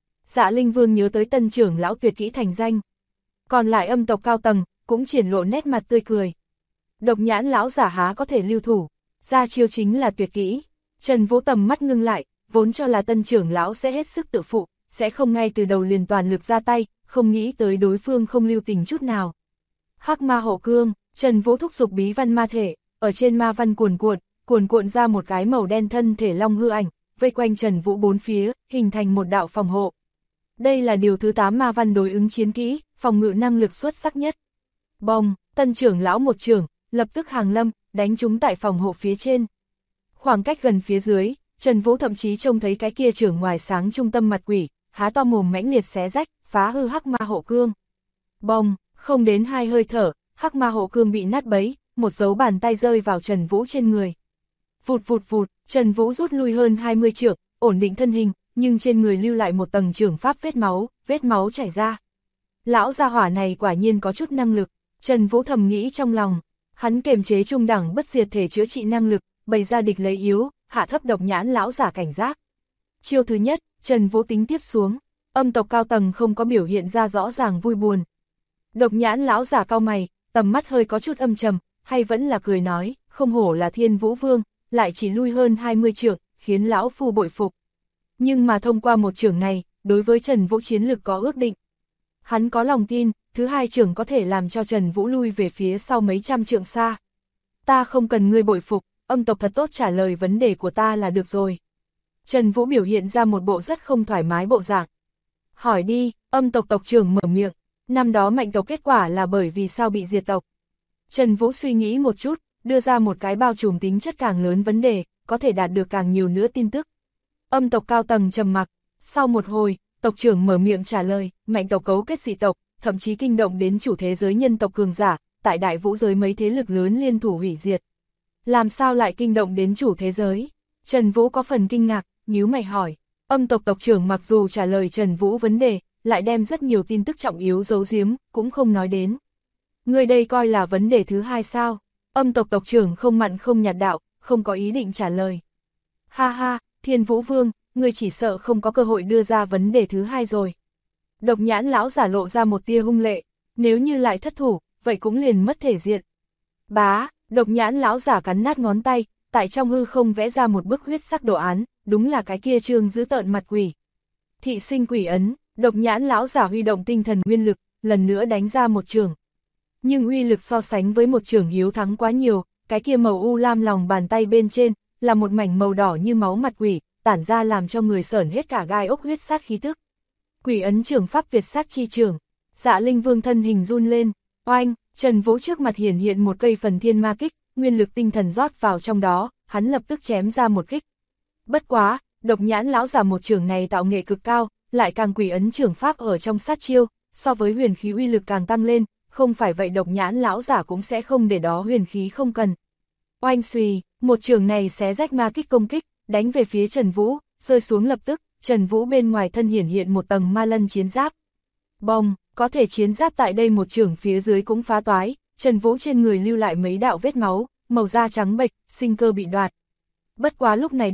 Speaker 1: Dạ Linh Vương nhớ tới Tân trưởng lão tuyệt kỹ thành danh. Còn lại âm tộc cao tầng, cũng triển lộ nét mặt tươi cười. Độc Nhãn lão giả há có thể lưu thủ, ra chiêu chính là tuyệt kỹ. Trần Vũ tầm mắt ngưng lại, vốn cho là Tân trưởng lão sẽ hết sức tự phụ, sẽ không ngay từ đầu liền toàn lực ra tay, không nghĩ tới đối phương không lưu tình chút nào. Hắc ma hộ cương, Trần Vũ thúc giục bí văn ma thể, ở trên ma văn cuồn cuộn ra một cái màu đen thân thể long hư ảnh, vây quanh Trần Vũ bốn phía, hình thành một đạo phòng hộ. Đây là điều thứ 8 ma văn đối ứng chiến kỹ, phòng ngự năng lực xuất sắc nhất. Bồng, Tân trưởng lão một trưởng, lập tức hàng lâm, đánh trúng tại phòng hộ phía trên. Khoảng cách gần phía dưới, Trần Vũ thậm chí trông thấy cái kia trưởng ngoài sáng trung tâm mặt quỷ, há to mồm mãnh liệt xé rách, phá hư hắc ma hộ cương. Bồng, không đến 2 hơi thở, hắc ma hộ cương bị nát bấy, một dấu bàn tay rơi vào Trần Vũ trên người. Vụt vụt vụt, Trần Vũ rút lui hơn 20 trượng, ổn định thân hình, nhưng trên người lưu lại một tầng chưởng pháp vết máu chảy ra. Lão gia hỏa này quả nhiên có chút năng lực, Trần Vũ thầm nghĩ trong lòng, hắn kiềm chế trung đẳng bất diệt thể chữa trị năng lực, bày ra địch lấy yếu, hạ thấp Độc Nhãn lão giả cảnh giác. Chiêu thứ nhất, Trần Vũ tính tiếp xuống, âm tộc cao tầng không có biểu hiện ra rõ ràng vui buồn. Độc Nhãn lão giả cau mày, tầm mắt hơi có chút âm trầm, hay vẫn là cười nói, không hổ là Thiên Vũ Vương, lại chỉ lui hơn 20 trượng, khiến lão phu bội phục. Nhưng mà thông qua một trưởng này, đối với Trần Vũ chiến lực có ước định. Hắn có lòng tin, thứ 2 trưởng có thể làm cho Trần Vũ lui về phía sau mấy trăm trượng xa. Ta không cần ngươi bội phục, âm tộc thật tốt trả lời vấn đề của ta là được rồi. Trần Vũ biểu hiện ra một bộ rất không thoải mái bộ dạng. Hỏi đi, âm tộc tộc trưởng mở miệng, năm đó mạnh tộc kết quả là bởi vì sao bị diệt tộc. Trần Vũ suy nghĩ một chút, đưa ra một cái bao trùm tính chất càng lớn vấn đề, có thể đạt được càng nhiều nữa tin tức. Âm tộc cao tầng trầm mặc, sau một hồi, tộc trưởng mở miệng trả lời, mạnh tộc cấu kết dị tộc, thậm chí kinh động đến chủ thế giới nhân tộc cường giả, tại đại vũ giới mấy thế lực lớn liên thủ hủy diệt. Làm sao lại kinh động đến chủ thế giới? Trần Vũ có phần kinh ngạc, nhíu mày hỏi. Âm tộc tộc trưởng mặc dù trả lời Trần Vũ vấn đề, lại đem rất nhiều tin tức trọng yếu giấu giếm, cũng không nói đến. Người đây coi là vấn đề thứ 2 sao? Âm tộc tộc trưởng không mặn không nhạt đạo, không có ý định trả lời. Ha ha, Thiên Vũ Vương, người chỉ sợ không có cơ hội đưa ra vấn đề thứ 2 rồi. Độc Nhãn lão giả lộ ra một tia hung lệ, nếu như lại thất thủ, vậy cũng liền mất thể diện. Bá, Độc Nhãn lão giả cắn nát ngón tay, tại trong hư không vẽ ra một bức huyết sắc đồ án, đúng là cái kia trương dữ tợn mặt quỷ. Thị sinh quỷ ấn, Độc Nhãn lão giả huy động tinh thần nguyên lực, lần nữa đánh ra một trường. Nhưng uy lực so sánh với một trường hiếu thắng quá nhiều, cái kia màu u lam lòng bàn tay bên trên, là một mảnh màu đỏ như máu mặt quỷ, tản ra làm cho người sởn hết cả gai ốc huyết sát khí tức. Quỷ ấn trường pháp Việt sát chi trường, Dạ Linh Vương thân hình run lên, oanh, Trần Vũ trước mặt hiển hiện một cây phần thiên ma kích, nguyên lực tinh thần rót vào trong đó, hắn lập tức chém ra một kích. Bất quá, Độc Nhãn lão giả một trường này tạo nghệ cực cao, lại càng quỷ ấn trường pháp ở trong sát chiêu, so với huyền khí uy lực càng tăng lên, không phải vậy Độc Nhãn lão giả cũng sẽ không để đó huyền khí không cần. Oanh xùy, một trường này xé rách ma kích công kích, đánh về phía Trần Vũ, rơi xuống lập tức, Trần Vũ bên ngoài thân hiển hiện một tầng ma lân chiến giáp. Bông, có thể chiến giáp tại đây một trường phía dưới cũng phá toái, Trần Vũ trên người lưu lại mấy đạo vết máu, màu da trắng bệch, sinh cơ bị đoạt. Bất quá lúc này đây,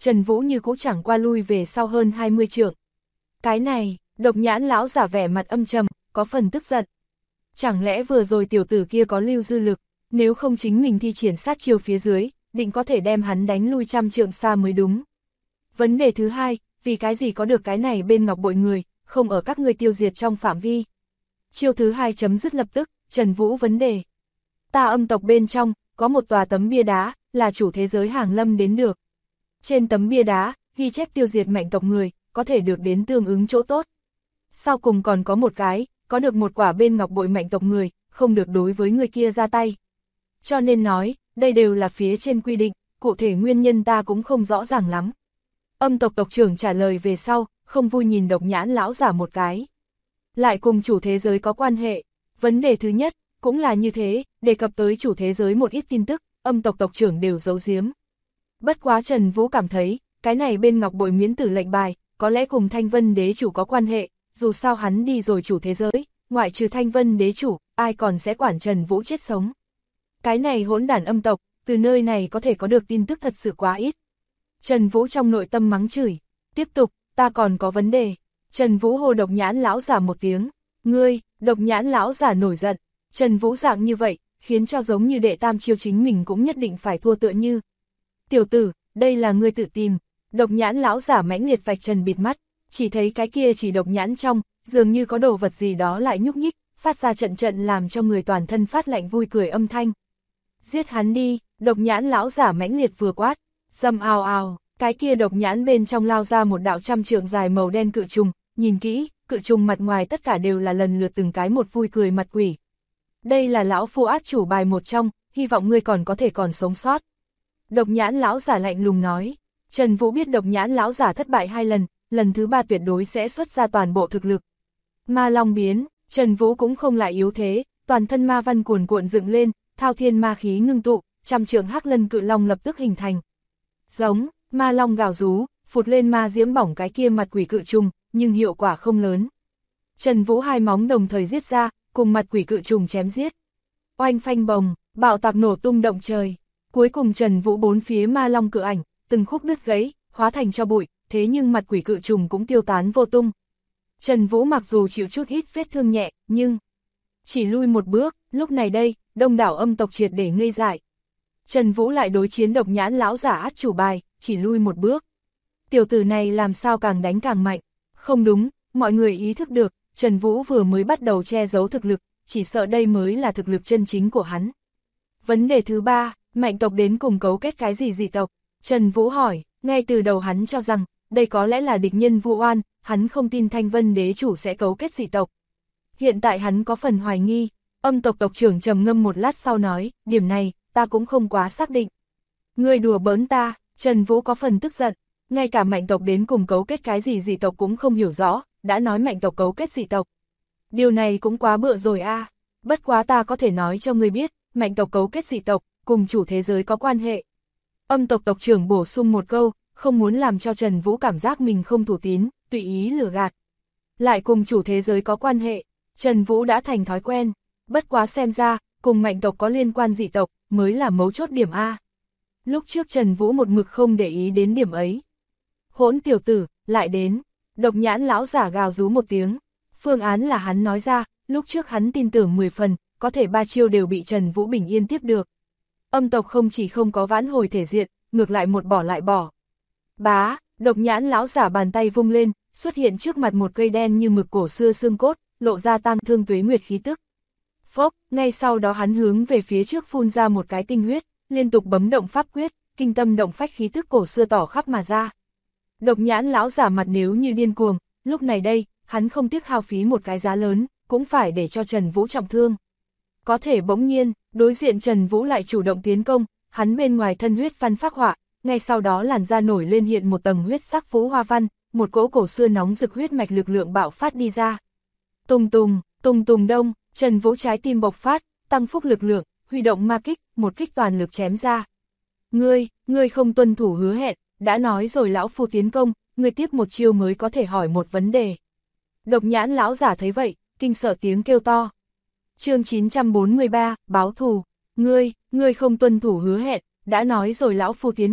Speaker 1: Trần Vũ như cũ chẳng qua lui về sau hơn 20 trượng. Cái này, Độc Nhãn lão giả vẻ mặt âm trầm, có phần tức giận. Chẳng lẽ vừa rồi tiểu tử kia có lưu dư lực, nếu không chính mình thi triển sát chiêu phía dưới, định có thể đem hắn đánh lui 100 trượng xa mới đúng. Vấn đề thứ hai, vì cái gì có được cái này bên ngọc bội người, không ở các ngươi tiêu diệt trong phạm vi. Chiêu thứ hai chấm dứt lập tức, Trần Vũ vấn đề. Ta Âm tộc bên trong, có một tòa tấm bia đá, là chủ thế giới hàng lâm đến được. Trên tấm bia đá, ghi chép tiêu diệt mạnh tộc người, có thể được đến tương ứng chỗ tốt. Sau cùng còn có một cái, có được một quả bên ngọc bội mạnh tộc người, không được đối với người kia ra tay. Cho nên nói, đây đều là phía trên quy định, cụ thể nguyên nhân ta cũng không rõ ràng lắm. Âm tộc tộc trưởng trả lời về sau, không vui nhìn Độc Nhãn lão giả một cái. Lại cùng chủ thế giới có quan hệ. Vấn đề thứ nhất, cũng là như thế, đề cập tới chủ thế giới một ít tin tức, Âm tộc tộc trưởng đều giấu giếm. Bất quá Trần Vũ cảm thấy, cái này bên ngọc bội miễn tử lệnh bài, có lẽ cùng Thanh Vân đế chủ có quan hệ, dù sao hắn đi rồi chủ thế giới, ngoại trừ Thanh Vân đế chủ, ai còn sẽ quản Trần Vũ chết sống. Cái này hỗn đản âm tộc, từ nơi này có thể có được tin tức thật sự quá ít. Trần Vũ trong nội tâm mắng chửi, tiếp tục, ta còn có vấn đề. Trần Vũ hô Độc Nhãn lão giả một tiếng, ngươi, Độc Nhãn lão giả nổi giận, Trần Vũ dạng như vậy, khiến cho giống như đệ tam chiêu chính mình cũng nhất định phải thua tựa như. Tiểu tử, đây là ngươi tự tìm. Độc Nhãn lão giả mãnh liệt vạch trần bịt mắt, chỉ thấy cái kia chỉ độc nhãn trong, dường như có đồ vật gì đó lại nhúc nhích, phát ra trận trận làm cho người toàn thân phát lạnh vui cười âm thanh. Giết hắn đi, Độc Nhãn lão giả mãnh liệt vừa quát, rầm ào ào, cái kia độc nhãn bên trong lao ra một đạo 100 trượng dài màu đen cự trùng, nhìn kỹ, cự trùng mặt ngoài tất cả đều là lần lượt từng cái một vui cười mặt quỷ. Đây là lão phu át chủ bài một trong, hy vọng ngươi còn có thể còn sống sót. Độc Nhãn lão giả lạnh lùng nói. Trần Vũ biết Độc Nhãn lão giả thất bại 2 lần, lần thứ 3 tuyệt đối sẽ xuất ra toàn bộ thực lực. Ma Long biến, Trần Vũ cũng không lại yếu thế, toàn thân ma văn cuồn cuộn dựng lên, thao thiên ma khí ngưng tụ, 100 trượng hắc lân cự long lập tức hình thành. Giống, ma long gào rú, phụt lên ma diễm bỏng cái kia mặt quỷ cự trùng, nhưng hiệu quả không lớn. Trần Vũ hai móng đồng thời giết ra, cùng mặt quỷ cự trùng chém giết. Oanh phanh bồng, bạo tạc nổ tung động trời. Cuối cùng Trần Vũ bốn phía ma long cự ảnh, từng khúc đứt gãy, hóa thành cho bụi, thế nhưng mặt quỷ cự trùng cũng tiêu tán vô tung. Trần Vũ mặc dù chịu chút ít vết thương nhẹ, nhưng chỉ lui một bước, lúc này đây, đông đảo âm tộc triệt để ngây dại. Trần Vũ lại đối chiến Độc Nhãn lão giả át chủ bài, chỉ lui một bước. Tiểu tử này làm sao càng đánh càng mạnh. Không đúng, mọi người ý thức được, Trần Vũ vừa mới bắt đầu che giấu thực lực, chỉ sợ đây mới là thực lực chân chính của hắn. Vấn đề thứ 3, mạnh tộc đến cùng cấu kết cái gì dị tộc? Trần Vũ hỏi, ngay từ đầu hắn cho rằng, đây có lẽ là địch nhân Vu Oan, hắn không tin Thanh Vân đế chủ sẽ cấu kết dị tộc. Hiện tại hắn có phần hoài nghi, Âm tộc tộc trưởng trầm ngâm một lát sau nói, điểm này, ta cũng không quá xác định. Ngươi đùa bỡn ta, Trần Vũ có phần tức giận, ngay cả mạnh tộc đến cùng cấu kết cái gì dị tộc cũng không hiểu rõ, đã nói mạnh tộc cấu kết dị tộc. Điều này cũng quá bựa rồi a. Bất quá ta có thể nói cho ngươi biết, mạnh tộc cấu kết dị tộc, cùng chủ thế giới có quan hệ. Âm tộc tộc trưởng bổ sung một câu, không muốn làm cho Trần Vũ cảm giác mình không thủ tín, tùy ý lừa gạt. Lại cùng chủ thế giới có quan hệ, Trần Vũ đã thành thói quen, bất quá xem ra, cùng mạnh tộc có liên quan dị tộc, mới là mấu chốt điểm A. Lúc trước Trần Vũ một mực không để ý đến điểm ấy. Hỗn tiểu tử, lại đến, Độc Nhãn lão giả gào rú một tiếng, phương án là hắn nói ra, lúc trước hắn tin tưởng 10 phần, có thể 3 chiêu đều bị Trần Vũ bình yên tiếp được. Âm tộc không chỉ không có vãn hồi thể diện, ngược lại một bỏ lại bỏ. Bá, Độc Nhãn lão giả bàn tay vung lên, xuất hiện trước mặt một cây đen như mực cổ xưa xương cốt, lộ ra tang thương tuế nguyệt khí tức. Phốc, ngay sau đó hắn hướng về phía trước phun ra một cái tinh huyết, liên tục bấm động pháp quyết, kinh tâm động phách khí tức cổ xưa tỏ khắp mà ra. Độc Nhãn lão giả mặt nếu như điên cuồng, lúc này đây, hắn không tiếc hao phí một cái giá lớn, cũng phải để cho Trần Vũ trọng thương. Có thể bỗng nhiên, đối diện Trần Vũ lại chủ động tiến công, hắn bên ngoài thân huyết văn phác họa, ngay sau đó làn da nổi lên hiện một tầng huyết sắc phú hoa văn, một cỗ cổ xưa nóng rực huyết mạch lực lượng bạo phát đi ra. Tùng tùng, tùng tùng đông, Trần Vũ trái tim bộc phát, tăng phúc lực lượng, huy động ma kích, một kích toàn lực chém ra. Ngươi không tuân thủ hứa hẹn, đã nói rồi lão phu tiến công, ngươi tiếp một chiêu mới có thể hỏi một vấn đề. Độc Nhãn lão giả thấy vậy, kinh sợ tiếng kêu to. Chương 943, báo thù, ngươi không tuân thủ hứa hẹn, đã nói rồi lão phu tiến công,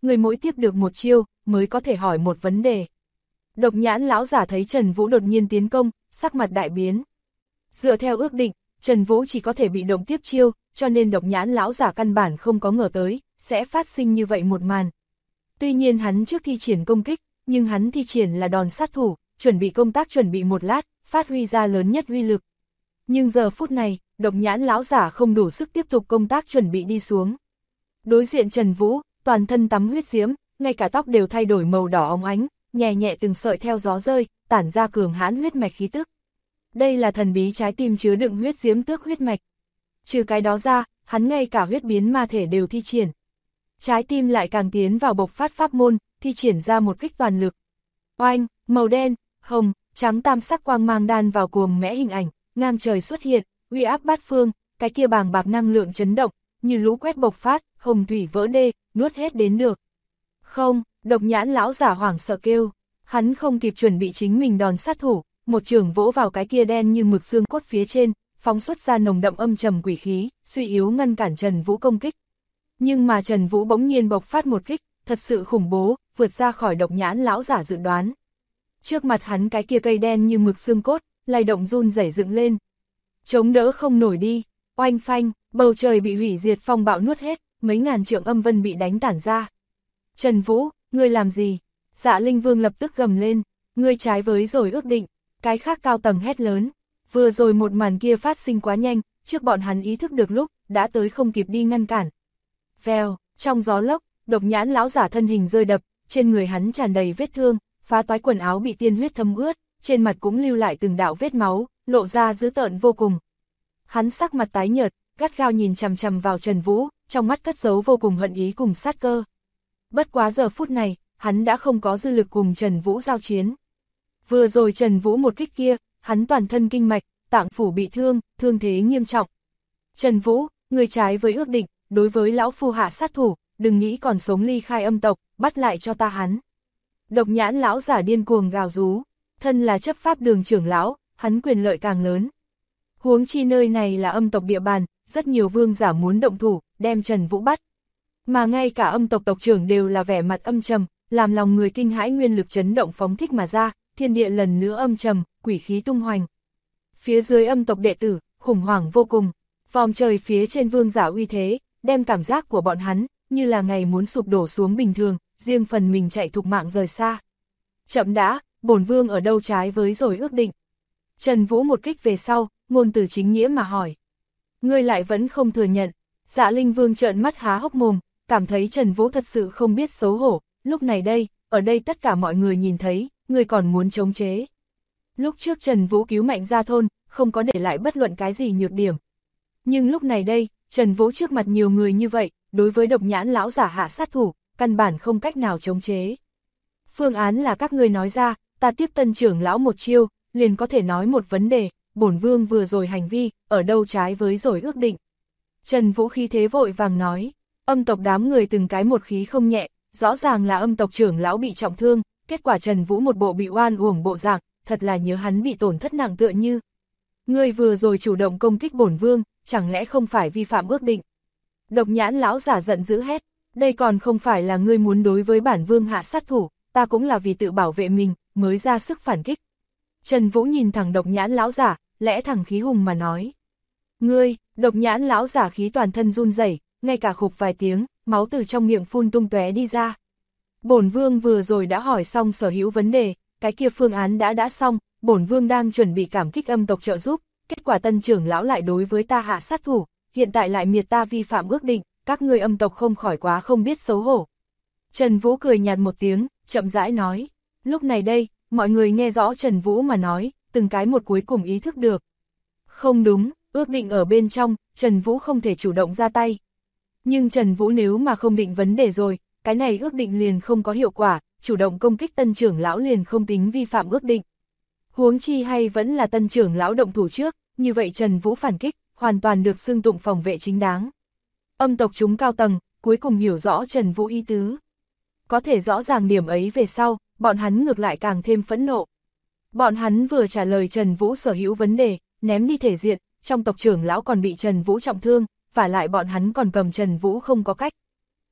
Speaker 1: người mỗi tiếp được một chiêu, mới có thể hỏi một vấn đề. Độc nhãn lão giả thấy Trần Vũ đột nhiên tiến công, sắc mặt đại biến. Dựa theo ước định, Trần Vũ chỉ có thể bị động tiếp chiêu, cho nên độc nhãn lão giả căn bản không có ngờ tới, sẽ phát sinh như vậy một màn. Tuy nhiên hắn trước thi triển công kích, nhưng hắn thi triển là đòn sát thủ, chuẩn bị công tác chuẩn bị một lát, phát huy ra lớn nhất uy lực. Nhưng giờ phút này, độc nhãn lão giả không đủ sức tiếp tục công tác chuẩn bị đi xuống. Đối diện Trần Vũ, toàn thân tắm huyết diễm, ngay cả tóc đều thay đổi màu đỏ óng ánh, nhẹ nhẹ từng sợi theo gió rơi, tản ra cường hãn huyết mạch khí tức. Đây là thần bí trái tim chứa đựng huyết diễm tước huyết mạch. Trừ cái đó ra, hắn ngay cả huyết biến ma thể đều thi triển. Trái tim lại càng tiến vào bộc phát pháp môn, thi triển ra một kích toàn lực. Oanh, màu đen, hồng, trắng tam sắc quang mang đan vào cuồng mẽ hình ảnh, ngang trời xuất hiện, uy áp bát phương, cái kia bàng bạc năng lượng chấn động, như lũ quét bộc phát, hồng thủy vỡ đê, nuốt hết đến được. Không, độc nhãn lão giả hoảng sợ kêu, hắn không kịp chuẩn bị chính mình đòn sát thủ, một chưởng vỗ vào cái kia đen như mực xương cốt phía trên, phóng xuất ra nồng đậm âm trầm quỷ khí, suy yếu ngăn cản Trần Vũ công kích. Nhưng mà Trần Vũ bỗng nhiên bộc phát một kích, thật sự khủng bố, vượt ra khỏi độc nhãn lão giả dự đoán. Trước mặt hắn cái kia cây đen như mực xương cốt, lay động run rẩy dựng lên. Chống đỡ không nổi đi, oanh phanh, bầu trời bị hủy diệt phong bạo nuốt hết, mấy ngàn trượng âm vân bị đánh tản ra. Trần Vũ, ngươi làm gì? Dạ Linh Vương lập tức gầm lên, ngươi trái với rồi ước định, cái khác cao tầng hét lớn. Vừa rồi một màn kia phát sinh quá nhanh, trước bọn hắn ý thức được lúc, đã tới không kịp đi ngăn cản. Vèo, trong gió lốc, độc nhãn lão giả thân hình rơi đập, trên người hắn tràn đầy vết thương, phá toái quần áo bị tiên huyết thấm ướt, trên mặt cũng lưu lại từng đạo vết máu, lộ ra dữ tợn vô cùng. Hắn sắc mặt tái nhợt, gắt gao nhìn chằm chằm vào Trần Vũ, trong mắt cất giấu vô cùng hận ý cùng sát cơ. Bất quá giờ phút này, hắn đã không có dư lực cùng Trần Vũ giao chiến. Vừa rồi Trần Vũ một kích kia, hắn toàn thân kinh mạch, tạng phủ bị thương, thương thế nghiêm trọng. Trần Vũ, người trái với ước định, đối với lão phu hạ sát thủ, đừng nghĩ còn sống ly khai âm tộc, bắt lại cho ta hắn. Độc nhãn lão giả điên cuồng gào rú, thân là chấp pháp đường trưởng lão, hắn quyền lợi càng lớn. Huống chi nơi này là âm tộc địa bàn, rất nhiều vương giả muốn động thủ, đem Trần Vũ bắt. Mà ngay cả âm tộc tộc trưởng đều là vẻ mặt âm trầm, làm lòng người kinh hãi nguyên lực chấn động phóng thích mà ra, thiên địa lần nữa âm trầm, quỷ khí tung hoành. Phía dưới âm tộc đệ tử, khủng hoảng vô cùng, vòm trời phía trên vương giả uy thế, đem cảm giác của bọn hắn, như là ngày muốn sụp đổ xuống bình thường, riêng phần mình chạy thục mạng rời xa. Chậm đã, bổn vương ở đâu trái với rồi ước định. Trần Vũ một kích về sau, ngôn từ chính nghĩa mà hỏi. Ngươi lại vẫn không thừa nhận. Dạ Linh Vương trợn mắt há hốc mồm, cảm thấy Trần Vũ thật sự không biết xấu hổ. Lúc này đây, ở đây tất cả mọi người nhìn thấy, ngươi còn muốn chống chế. Lúc trước Trần Vũ cứu Mạnh Gia Thôn, không có để lại bất luận cái gì nhược điểm. Nhưng lúc này đây, Trần Vũ trước mặt nhiều người như vậy, đối với độc nhãn lão giả hạ sát thủ, căn bản không cách nào chống chế. Phương án là các ngươi nói ra, ta tiếp tân trưởng lão một chiêu, liền có thể nói một vấn đề, bổn vương vừa rồi hành vi, ở đâu trái với rồi ước định. Trần Vũ khí thế vội vàng nói, âm tộc đám người từng cái một khí không nhẹ, rõ ràng là âm tộc trưởng lão bị trọng thương, kết quả Trần Vũ một bộ bị oan uổng bộ dạng, thật là nhớ hắn bị tổn thất nặng tựa như. Ngươi vừa rồi chủ động công kích bổn vương, chẳng lẽ không phải vi phạm ước định. Độc nhãn lão giả giận dữ hét, đây còn không phải là ngươi muốn đối với bản vương hạ sát thủ, ta cũng là vì tự bảo vệ mình, mới ra sức phản kích. Trần Vũ nhìn thẳng độc nhãn lão giả, lẽ thẳng khí hùng mà nói. Ngươi, độc nhãn lão giả khí toàn thân run rẩy, ngay cả khục vài tiếng, máu từ trong miệng phun tung tóe đi ra. Bổn vương vừa rồi đã hỏi xong sở hữu vấn đề, cái kia phương án đã xong, bổn vương đang chuẩn bị cảm kích âm tộc trợ giúp, kết quả tân trưởng lão lại đối với ta hạ sát thủ, hiện tại lại miệt ta vi phạm ước định, các ngươi âm tộc không khỏi quá không biết xấu hổ. Trần Vũ cười nhạt một tiếng, chậm rãi nói. Lúc này đây, mọi người nghe rõ Trần Vũ mà nói, từng cái một cuối cùng ý thức được. Không đúng, ước định ở bên trong, Trần Vũ không thể chủ động ra tay. Nhưng Trần Vũ nếu mà không định vấn đề rồi, cái này ước định liền không có hiệu quả, chủ động công kích tân trưởng lão liền không tính vi phạm ước định. Huống chi hay vẫn là tân trưởng lão động thủ trước, như vậy Trần Vũ phản kích, hoàn toàn được xưng tụng phòng vệ chính đáng. Âm tộc chúng cao tầng, cuối cùng hiểu rõ Trần Vũ ý tứ. Có thể rõ ràng điểm ấy về sau, bọn hắn ngược lại càng thêm phẫn nộ. Bọn hắn vừa trả lời Trần Vũ sở hữu vấn đề, ném đi thể diện, trong tộc trưởng lão còn bị Trần Vũ trọng thương, và lại bọn hắn còn cầm Trần Vũ không có cách.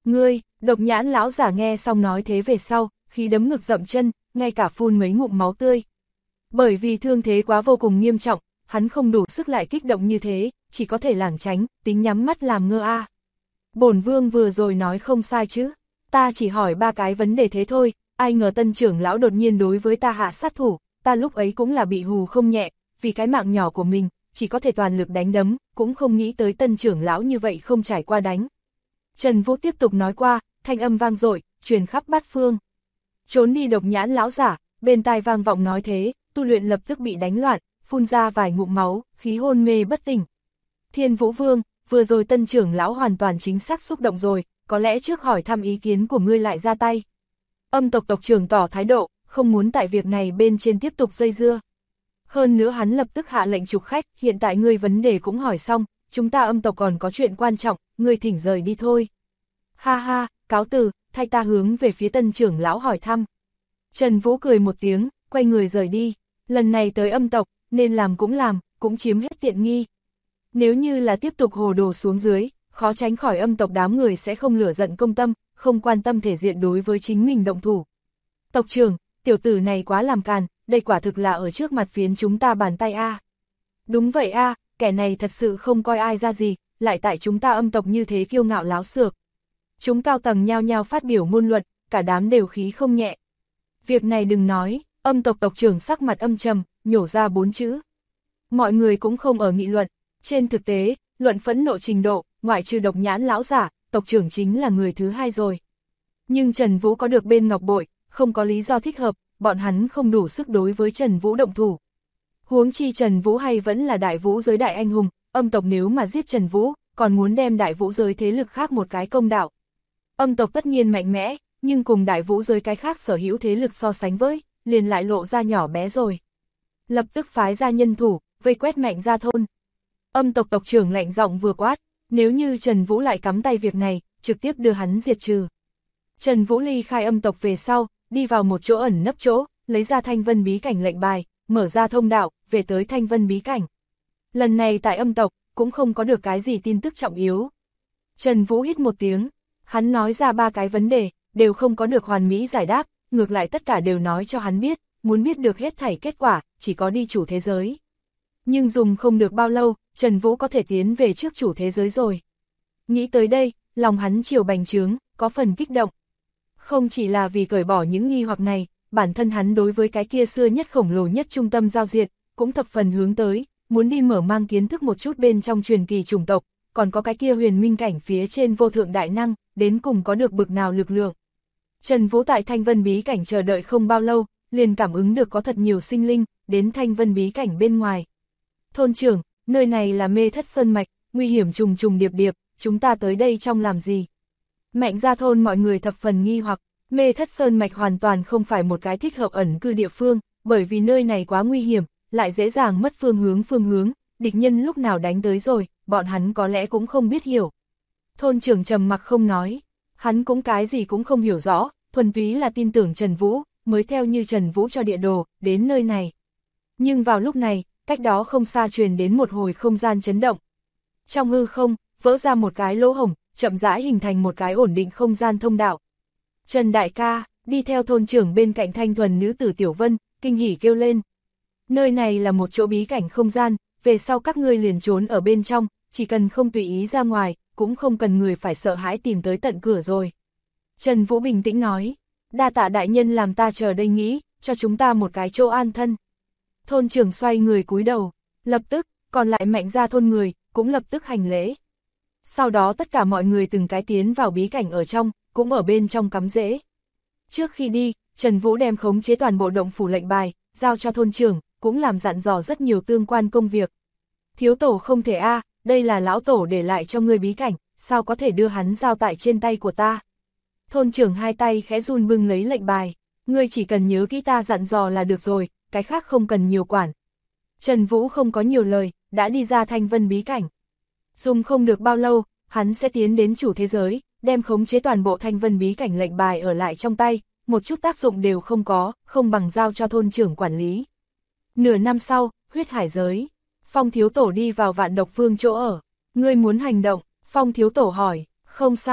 Speaker 1: Ngươi, Độc Nhãn lão giả nghe xong nói thế về sau, khí đấm ngực dậm chân, ngay cả phun mấy ngụm máu tươi. Bởi vì thương thế quá vô cùng nghiêm trọng, hắn không đủ sức lại kích động như thế, chỉ có thể lảng tránh, tính nhắm mắt làm ngơ a. Bổn vương vừa rồi nói không sai chứ, ta chỉ hỏi 3 cái vấn đề thế thôi, ai ngờ Tân trưởng lão đột nhiên đối với ta hạ sát thủ, ta lúc ấy cũng là bị hù không nhẹ, vì cái mạng nhỏ của mình, chỉ có thể toàn lực đánh đấm, cũng không nghĩ tới Tân trưởng lão như vậy không trải qua đánh. Trần Vũ tiếp tục nói qua, thanh âm vang dội, truyền khắp bát phương. Trốn đi Độc Nhãn lão giả, bên tai vang vọng nói thế, tu luyện lập tức bị đánh loạn, phun ra vài ngụm máu, khí hôn mê bất tỉnh. Thiên Vũ Vương, vừa rồi Tân trưởng lão hoàn toàn chính xác xúc động rồi, có lẽ trước hỏi thăm ý kiến của ngươi lại ra tay. Âm tộc tộc trưởng tỏ thái độ, không muốn tại việc này bên trên tiếp tục dây dưa. Hơn nữa hắn lập tức hạ lệnh trục khách, hiện tại ngươi vấn đề cũng hỏi xong, chúng ta âm tộc còn có chuyện quan trọng, ngươi thỉnh rời đi thôi. Ha ha, cáo từ, thay ta hướng về phía Tân trưởng lão hỏi thăm. Trần Vũ cười một tiếng, quay người rời đi, lần này tới âm tộc, nên làm, cũng chiếm hết tiện nghi. Nếu như là tiếp tục hồ đồ xuống dưới, khó tránh khỏi âm tộc đám người sẽ không lửa giận công tâm, không quan tâm thể diện đối với chính mình động thủ. Tộc trưởng, tiểu tử này quá làm càn, đây quả thực là ở trước mặt phiến chúng ta bàn tay a. Đúng vậy a, kẻ này thật sự không coi ai ra gì, lại tại chúng ta âm tộc như thế kiêu ngạo láo xược. Chúng cao tầng nhao nhao phát biểu ngôn luận, cả đám đều khí không nhẹ. Việc này đừng nói, âm tộc tộc trưởng sắc mặt âm trầm, nhổ ra 4 chữ. Mọi người cũng không ở nghị luận, trên thực tế, luận phẫn nộ trình độ, ngoại trừ Độc Nhãn lão giả, tộc trưởng chính là người thứ hai rồi. Nhưng Trần Vũ có được bên ngọc bội, không có lý do thích hợp, bọn hắn không đủ sức đối với Trần Vũ động thủ. Huống chi Trần Vũ hay vẫn là đại vũ giới đại anh hùng, âm tộc nếu mà giết Trần Vũ, còn muốn đem đại vũ giới thế lực khác một cái công đạo. Âm tộc tất nhiên mạnh mẽ, nhưng cùng đại vũ giới cái khác sở hữu thế lực so sánh với, liền lại lộ ra nhỏ bé rồi. Lập tức phái ra nhân thủ, vây quét Mạnh Gia thôn. Âm tộc tộc trưởng lạnh giọng vừa quát, nếu như Trần Vũ lại cắm tay việc này, trực tiếp đưa hắn diệt trừ. Trần Vũ ly khai âm tộc về sau, đi vào một chỗ ẩn nấp chỗ, lấy ra Thanh Vân bí cảnh lệnh bài, mở ra thông đạo, về tới Thanh Vân bí cảnh. Lần này tại âm tộc, cũng không có được cái gì tin tức trọng yếu. Trần Vũ hít một tiếng, hắn nói ra 3 cái vấn đề, đều không có được hoàn mỹ giải đáp, ngược lại tất cả đều nói cho hắn biết, muốn biết được hết thảy kết quả, chỉ có đi chủ thế giới. Nhưng dùng không được bao lâu, Trần Vũ có thể tiến về trước chủ thế giới rồi. Nghĩ tới đây, lòng hắn chiều bành trướng, có phần kích động. Không chỉ là vì cởi bỏ những nghi hoặc này, bản thân hắn đối với cái kia xưa nhất khổng lồ nhất trung tâm giao diệt, cũng thập phần hướng tới, muốn đi mở mang kiến thức một chút bên trong truyền kỳ chủng tộc, còn có cái kia huyền minh cảnh phía trên vô thượng đại năng, đến cùng có được bực nào lực lượng. Trần Vũ tại Thanh Vân bí cảnh chờ đợi không bao lâu, liền cảm ứng được có thật nhiều sinh linh, đến Thanh Vân bí cảnh bên ngoài. Thôn trưởng, nơi này là Mê Thất Sơn Mạch, nguy hiểm trùng trùng điệp điệp, chúng ta tới đây trong làm gì? Mạnh Gia thôn mọi người thập phần nghi hoặc, Mê Thất Sơn Mạch hoàn toàn không phải một cái thích hợp ẩn cư địa phương, bởi vì nơi này quá nguy hiểm, lại dễ dàng mất phương hướng, địch nhân lúc nào đánh tới rồi, bọn hắn có lẽ cũng không biết hiểu. Thôn trưởng trầm mặc không nói, hắn cũng cái gì cũng không hiểu rõ, thuần túy là tin tưởng Trần Vũ, mới theo như Trần Vũ cho địa đồ, đến nơi này. Nhưng vào lúc này, cách đó không xa truyền đến một hồi không gian chấn động. Trong hư không, vỡ ra một cái lỗ hổng, chậm rãi hình thành một cái ổn định không gian thông đạo. Trần đại ca, đi theo thôn trưởng bên cạnh thanh thuần nữ tử Tiểu Vân, kinh hỉ kêu lên. Nơi này là một chỗ bí cảnh không gian, về sau các ngươi liền trốn ở bên trong, chỉ cần không tùy ý ra ngoài, cũng không cần người phải sợ hãi tìm tới tận cửa rồi. Trần Vũ bình tĩnh nói, đa tạ đại nhân làm ta chờ đây nghĩ, cho chúng ta một cái chỗ an thân. Thôn trưởng xoay người cúi đầu, lập tức, còn lại Mạnh Gia thôn người, cũng lập tức hành lễ. Sau đó tất cả mọi người từng cái tiến vào bí cảnh ở trong, cũng ở bên trong cắm rễ. Trước khi đi, Trần Vũ đem khống chế toàn bộ động phủ lệnh bài, giao cho thôn trưởng, cũng làm dặn dò rất nhiều tương quan công việc. Thiếu tổ không thể đây là lão tổ để lại cho ngươi bí cảnh, sao có thể đưa hắn giao tại trên tay của ta. Thôn trưởng hai tay khẽ run bưng lấy lệnh bài, ngươi chỉ cần nhớ kỹ ta dặn dò là được rồi, cái khác không cần nhiều quản. Trần Vũ không có nhiều lời, đã đi ra Thanh Vân bí cảnh. Dùng không được bao lâu, hắn sẽ tiến đến chủ thế giới, đem khống chế toàn bộ Thanh Vân bí cảnh lệnh bài ở lại trong tay, một chút tác dụng đều không có, không bằng giao cho thôn trưởng quản lý. Nửa năm sau, huyết hải giới, Phong thiếu tổ đi vào Vạn Độc Vương chỗ ở. Ngươi muốn hành động? Phong thiếu tổ hỏi. Không sai,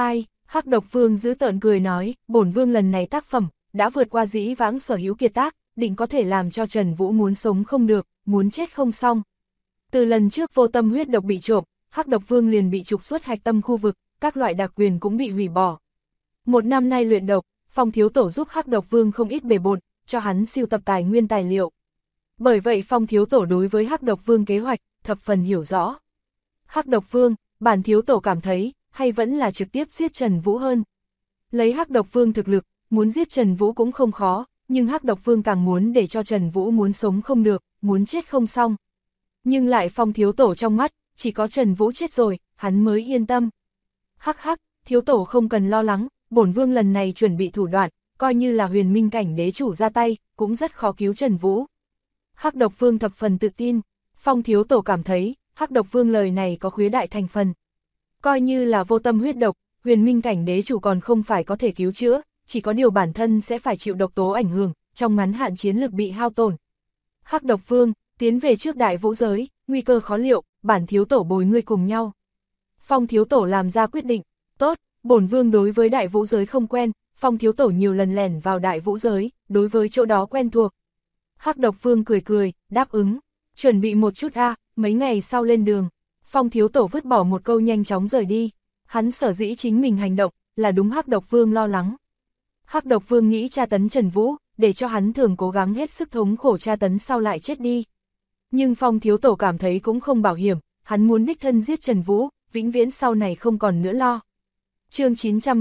Speaker 1: Hắc Độc Vương giữ tợn cười nói, bổn vương lần này tác phẩm, đã vượt qua dĩ vãng sở hữu kiệt tác, định có thể làm cho Trần Vũ muốn sống không được, muốn chết không xong. Từ lần trước vô tâm huyết độc bị trộm, Hắc Độc Vương liền bị trục xuất hạch tâm khu vực, các loại đặc quyền cũng bị hủy bỏ. Một năm nay luyện độc, Phong Thiếu Tổ giúp Hắc Độc Vương không ít bề bộn, cho hắn sưu tập tài nguyên tài liệu. Bởi vậy Phong Thiếu Tổ đối với Hắc Độc Vương kế hoạch, thập phần hiểu rõ. Hắc Độc Vương, bản Thiếu Tổ cảm thấy, hay vẫn là trực tiếp giết Trần Vũ hơn. Lấy Hắc Độc Vương thực lực, muốn giết Trần Vũ cũng không khó, nhưng Hắc Độc Vương càng muốn để cho Trần Vũ muốn sống không được, muốn chết không xong. Nhưng lại Phong Thiếu Tổ trong mắt, chỉ có Trần Vũ chết rồi, hắn mới yên tâm. Hắc hắc, Thiếu Tổ không cần lo lắng, bổn vương lần này chuẩn bị thủ đoạn, coi như là huyền minh cảnh đế chủ ra tay, cũng rất khó cứu Trần Vũ. Hắc Độc Vương thập phần tự tin, Phong Thiếu Tổ cảm thấy, Hắc Độc Vương lời này có khuya đại thành phần. Coi như là vô tâm huyết độc, huyền minh cảnh đế chủ còn không phải có thể cứu chữa, chỉ có điều bản thân sẽ phải chịu độc tố ảnh hưởng, trong ngắn hạn chiến lực bị hao tổn. Hắc Độc Vương, tiến về trước đại vũ giới, nguy cơ khó liệu, bản Thiếu Tổ bồi ngươi cùng nhau. Phong Thiếu Tổ làm ra quyết định, tốt, bổn vương đối với đại vũ giới không quen, Phong Thiếu Tổ nhiều lần lẻn vào đại vũ giới, đối với chỗ đó quen thuộc. Hắc Độc Vương cười cười, đáp ứng, chuẩn bị một chút mấy ngày sau lên đường. Phong Thiếu Tổ vứt bỏ một câu nhanh chóng rời đi, hắn sở dĩ chính mình hành động, là đúng Hắc Độc Vương lo lắng. Hắc Độc Vương nghĩ tra tấn Trần Vũ, để cho hắn thường cố gắng hết sức thống khổ tra tấn sau lại chết đi. Nhưng Phong Thiếu Tổ cảm thấy cũng không bảo hiểm, hắn muốn đích thân giết Trần Vũ, vĩnh viễn sau này không còn nữa lo. Chương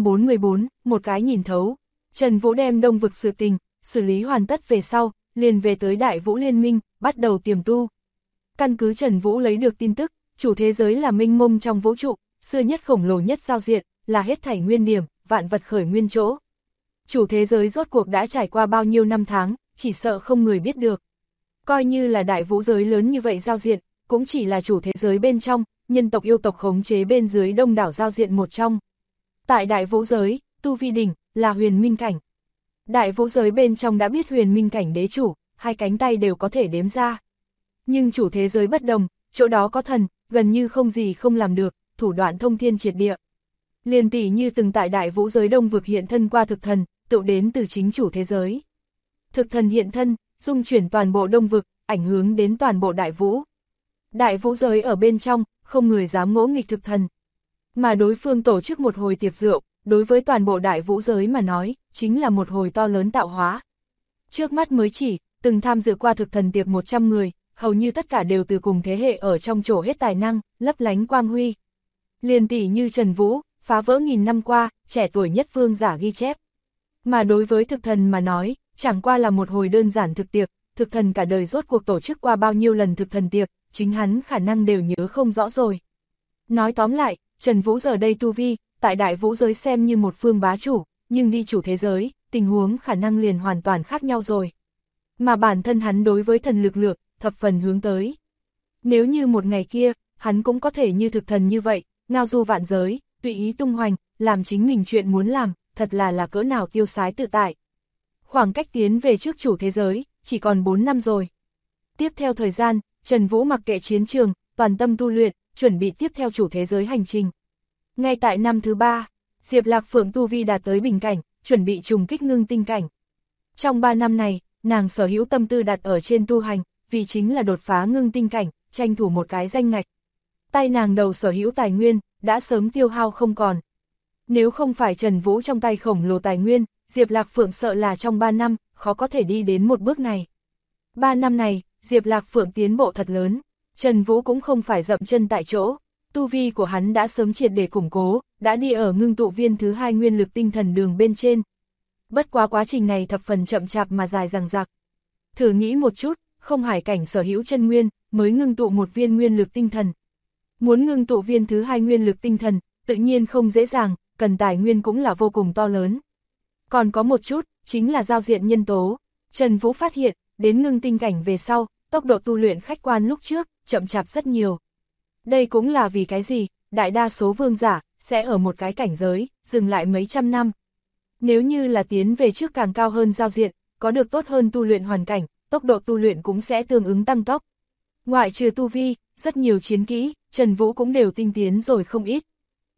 Speaker 1: 944, một cái nhìn thấu. Trần Vũ đem Đông vực sự tình, xử lý hoàn tất về sau, liền về tới Đại Vũ Liên Minh, bắt đầu tiềm tu. Căn cứ Trần Vũ lấy được tin tức, chủ thế giới là mênh mông trong vũ trụ, xưa nhất khổng lồ nhất giao diện, là hết thảy nguyên điểm, vạn vật khởi nguyên chỗ. Chủ thế giới rốt cuộc đã trải qua bao nhiêu năm tháng, chỉ sợ không người biết được. Coi như là đại vũ giới lớn như vậy giao diện, cũng chỉ là chủ thế giới bên trong, nhân tộc yêu tộc khống chế bên dưới đông đảo giao diện một trong. Tại đại vũ giới, tu vi đỉnh, là huyền minh cảnh. Đại vũ giới bên trong đã biết huyền minh cảnh đế chủ, hai cánh tay đều có thể đếm ra. Nhưng chủ thế giới bất đồng, chỗ đó có thần, gần như không gì không làm được, thủ đoạn thông thiên triệt địa. Liền tỷ như từng tại đại vũ giới đông vực hiện thân qua thực thần, tự đến từ chính chủ thế giới. Thực thần hiện thân, dung chuyển toàn bộ đông vực, ảnh hưởng đến toàn bộ đại vũ. Đại vũ giới ở bên trong, không người dám ngỗ nghịch thực thần. Mà đối phương tổ chức một hồi tiệc rượu, đối với toàn bộ đại vũ giới mà nói, chính là một hồi to lớn tạo hóa. Trước mắt mới chỉ, từng tham dự qua thực thần tiệc 100 người, hầu như tất cả đều từ cùng thế hệ ở trong chỗ hết tài năng, lấp lánh quang huy. Liền tỷ như Trần Vũ, phá vỡ nghìn năm qua, trẻ tuổi nhất vương giả ghi chép. Mà đối với thực thần mà nói, chẳng qua là một hồi đơn giản thực tiệc, thực thần cả đời rốt cuộc tổ chức qua bao nhiêu lần thực thần tiệc, chính hắn khả năng đều nhớ không rõ rồi. Nói tóm lại, Trần Vũ giờ đây tu vi, tại đại vũ giới xem như một phương bá chủ, nhưng đi chủ thế giới, tình huống khả năng liền hoàn toàn khác nhau rồi. Mà bản thân hắn đối với thần lực lượng, thập phần hướng tới. Nếu như một ngày kia, hắn cũng có thể như thực thần như vậy, ngao du vạn giới, tùy ý tung hoành, làm chính mình chuyện muốn làm, thật là cỡ nào tiêu sái tự tại. Khoảng cách tiến về trước chủ thế giới, chỉ còn 4 năm rồi. Tiếp theo thời gian, Trần Vũ mặc kệ chiến trường, toàn tâm tu luyện, chuẩn bị tiếp theo chủ thế giới hành trình. Ngay tại năm thứ 3, Diệp Lạc Phượng tu vi đạt tới bình cảnh, chuẩn bị trùng kích ngưng tinh cảnh. Trong 3 năm này, nàng sở hữu tâm tư đặt ở trên tu hành, vì chính là đột phá ngưng tinh cảnh, tranh thủ một cái danh ngạch. Tay nàng đầu sở hữu tài nguyên, đã sớm tiêu hao không còn. Nếu không phải Trần Vũ trong tay khổng lồ tài nguyên, Diệp Lạc Phượng sợ là trong 3 năm, khó có thể đi đến một bước này. 3 năm này, Diệp Lạc Phượng tiến bộ thật lớn, Trần Vũ cũng không phải dậm chân tại chỗ, tu vi của hắn đã sớm triệt để củng cố, đã đi ở ngưng tụ viên thứ 2 nguyên lực tinh thần đường bên trên. Bất quá quá trình này thập phần chậm chạp mà dài dằng dặc. Thử nghĩ một chút, không hải cảnh sở hữu chân nguyên, mới ngưng tụ một viên nguyên lực tinh thần. Muốn ngưng tụ viên thứ 2 nguyên lực tinh thần, tự nhiên không dễ dàng, cần tài nguyên cũng là vô cùng to lớn. Còn có một chút, chính là giao diện nhân tố. Trần Vũ phát hiện, đến ngưng tinh cảnh về sau, tốc độ tu luyện khách quan lúc trước, chậm chạp rất nhiều. Đây cũng là vì cái gì, đại đa số vương giả, sẽ ở một cái cảnh giới, dừng lại mấy trăm năm. Nếu như là tiến về trước càng cao hơn giao diện, có được tốt hơn tu luyện hoàn cảnh, tốc độ tu luyện cũng sẽ tương ứng tăng tốc. Ngoại trừ tu vi, rất nhiều chiến kỹ, Trần Vũ cũng đều tinh tiến rồi không ít.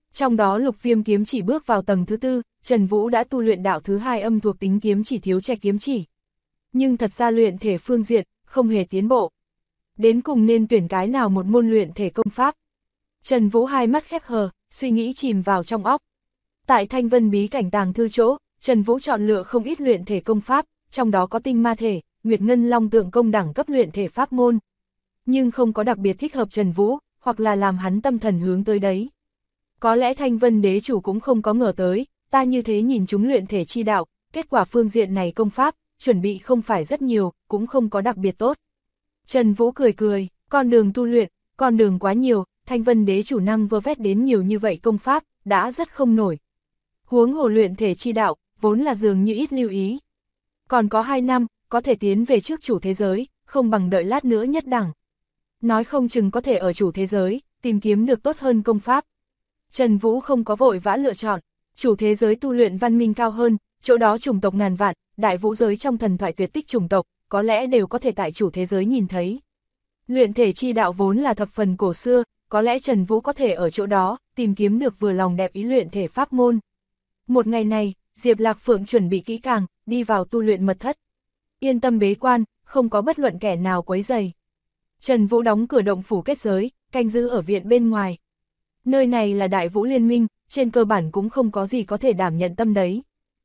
Speaker 1: Trong đó Lục Viêm kiếm chỉ bước vào tầng thứ 4, Trần Vũ đã tu luyện đạo thứ 2 âm thuộc tính kiếm chỉ thiếu che kiếm chỉ. Nhưng thật ra luyện thể phương diện, không hề tiến bộ. Đến cùng nên tuyển cái nào một môn luyện thể công pháp. Trần Vũ hai mắt khép hờ, suy nghĩ chìm vào trong óc. Tại Thanh Vân bí cảnh tàng thư chỗ, Trần Vũ chọn lựa không ít luyện thể công pháp, trong đó có tinh ma thể, Nguyệt Ngân Long Tượng công đẳng cấp luyện thể pháp môn. Nhưng không có đặc biệt thích hợp Trần Vũ, hoặc là làm hắn tâm thần hướng tới đấy. Có lẽ Thanh Vân đế chủ cũng không có ngờ tới, ta như thế nhìn chúng luyện thể chi đạo, kết quả phương diện này công pháp, chuẩn bị không phải rất nhiều, cũng không có đặc biệt tốt. Trần Vũ cười cười, con đường tu luyện, con đường quá nhiều, Thanh Vân đế chủ năng vơ vét đến nhiều như vậy công pháp, đã rất không nổi. Huống hồ luyện thể chi đạo, vốn là dường như ít lưu ý. Còn có 2 năm, có thể tiến về trước chủ thế giới, không bằng đợi lát nữa nhất đẳng. Nói không chừng có thể ở chủ thế giới, tìm kiếm được tốt hơn công pháp. Trần Vũ không có vội vã lựa chọn, chủ thế giới tu luyện văn minh cao hơn, chỗ đó chủng tộc ngàn vạn, đại vũ giới trong thần thoại tuyệt tích chủng tộc, có lẽ đều có thể tại chủ thế giới nhìn thấy. Luyện thể chi đạo vốn là thập phần cổ xưa, có lẽ Trần Vũ có thể ở chỗ đó, tìm kiếm được vừa lòng đẹp ý luyện thể pháp môn. Một ngày này, Diệp Lạc Phượng chuẩn bị kỹ càng, đi vào tu luyện mật thất. Yên tâm bế quan, không có bất luận kẻ nào quấy rầy. Trần Vũ đóng cửa động phủ kết giới, canh giữ ở viện bên ngoài. Nơi này là Đại Vũ Liên minh, trên cơ bản cũng không có gì có thể đảm nhận tâm đấy.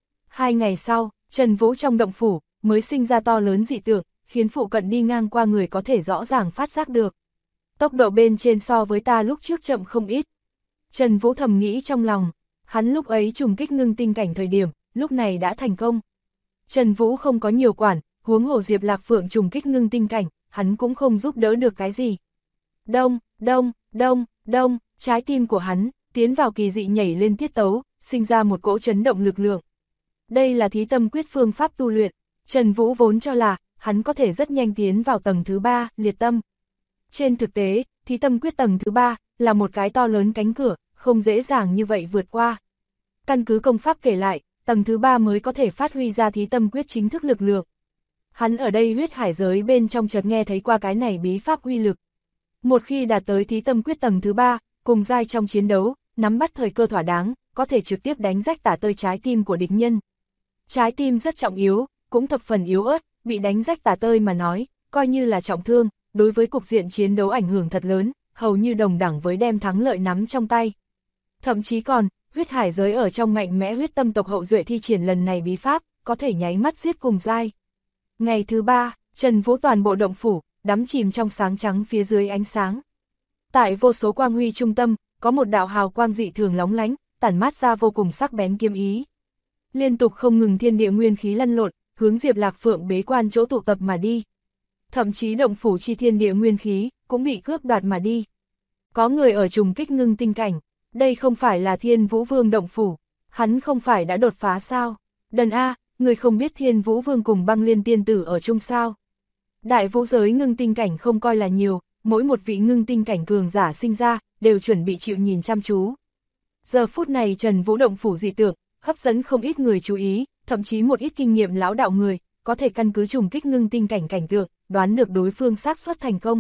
Speaker 1: 2 ngày sau, Trần Vũ trong động phủ, mới sinh ra to lớn dị tượng, khiến phụ cận đi ngang qua người có thể rõ ràng phát giác được. Tốc độ bên trên so với ta lúc trước chậm không ít. Trần Vũ thầm nghĩ trong lòng, hắn lúc ấy trùng kích ngưng tinh cảnh thời điểm, lúc này đã thành công. Trần Vũ không có nhiều quản, huống hồ Diệp Lạc Phượng trùng kích ngưng tinh cảnh, hắn cũng không giúp đỡ được cái gì. Đông, đông, đông, đông, trái tim của hắn, tiến vào kỳ dị nhảy lên tiết tấu, sinh ra một cỗ chấn động lực lượng. Đây là thí tâm quyết phương pháp tu luyện, Trần Vũ vốn cho là, hắn có thể rất nhanh tiến vào tầng thứ 3, liệt tâm. Trên thực tế, thí tâm quyết tầng thứ 3, là một cái to lớn cánh cửa, không dễ dàng như vậy vượt qua. Căn cứ công pháp kể lại, tầng thứ 3 mới có thể phát huy ra thí tâm quyết chính thức lực lượng. Hắn ở đây huyết hải giới bên trong chợt nghe thấy qua cái này bí pháp uy lực. Một khi đạt tới thí tâm quyết tầng thứ 3, cùng giai trong chiến đấu, nắm bắt thời cơ thỏa đáng, có thể trực tiếp đánh rách tả tơi trái tim của địch nhân. Trái tim rất trọng yếu, cũng thập phần yếu ớt, bị đánh rách tả tơi mà nói, coi như là trọng thương, đối với cục diện chiến đấu ảnh hưởng thật lớn, hầu như đồng đẳng với đem thắng lợi nắm trong tay. Thậm chí còn, huyết hải giới ở trong mạnh mẽ huyết tâm tộc hậu duệ thi triển lần này bí pháp, có thể nháy mắt giết cùng giai. Ngày thứ 3, Trần Vũ toàn bộ động phủ, đắm chìm trong sáng trắng phía dưới ánh sáng. Tại vô số quang huy trung tâm, có một đạo hào quang dị thường lóng lánh, tản mát ra vô cùng sắc bén kiếm ý. Liên tục không ngừng thiên địa nguyên khí lăn lộn, hướng Diệp Lạc Phượng bế quan chỗ tụ tập mà đi. Thậm chí động phủ chi thiên địa nguyên khí, cũng bị cướp đoạt mà đi. Có người ở trùng kích ngưng tinh cảnh, đây không phải là Thiên Vũ Vương động phủ, hắn không phải đã đột phá sao? Đần A, người không biết Thiên Vũ Vương cùng Băng Liên tiên tử ở chung sao? Đại vũ giới ngưng tinh cảnh không coi là nhiều, mỗi một vị ngưng tinh cảnh cường giả sinh ra, đều chuẩn bị chịu nhìn chăm chú. Giờ phút này Trần Vũ động phủ dị tượng, hấp dẫn không ít người chú ý, thậm chí một ít kinh nghiệm lão đạo người, có thể căn cứ trùng kích ngưng tinh cảnh cảnh tượng, đoán được đối phương xác suất thành công.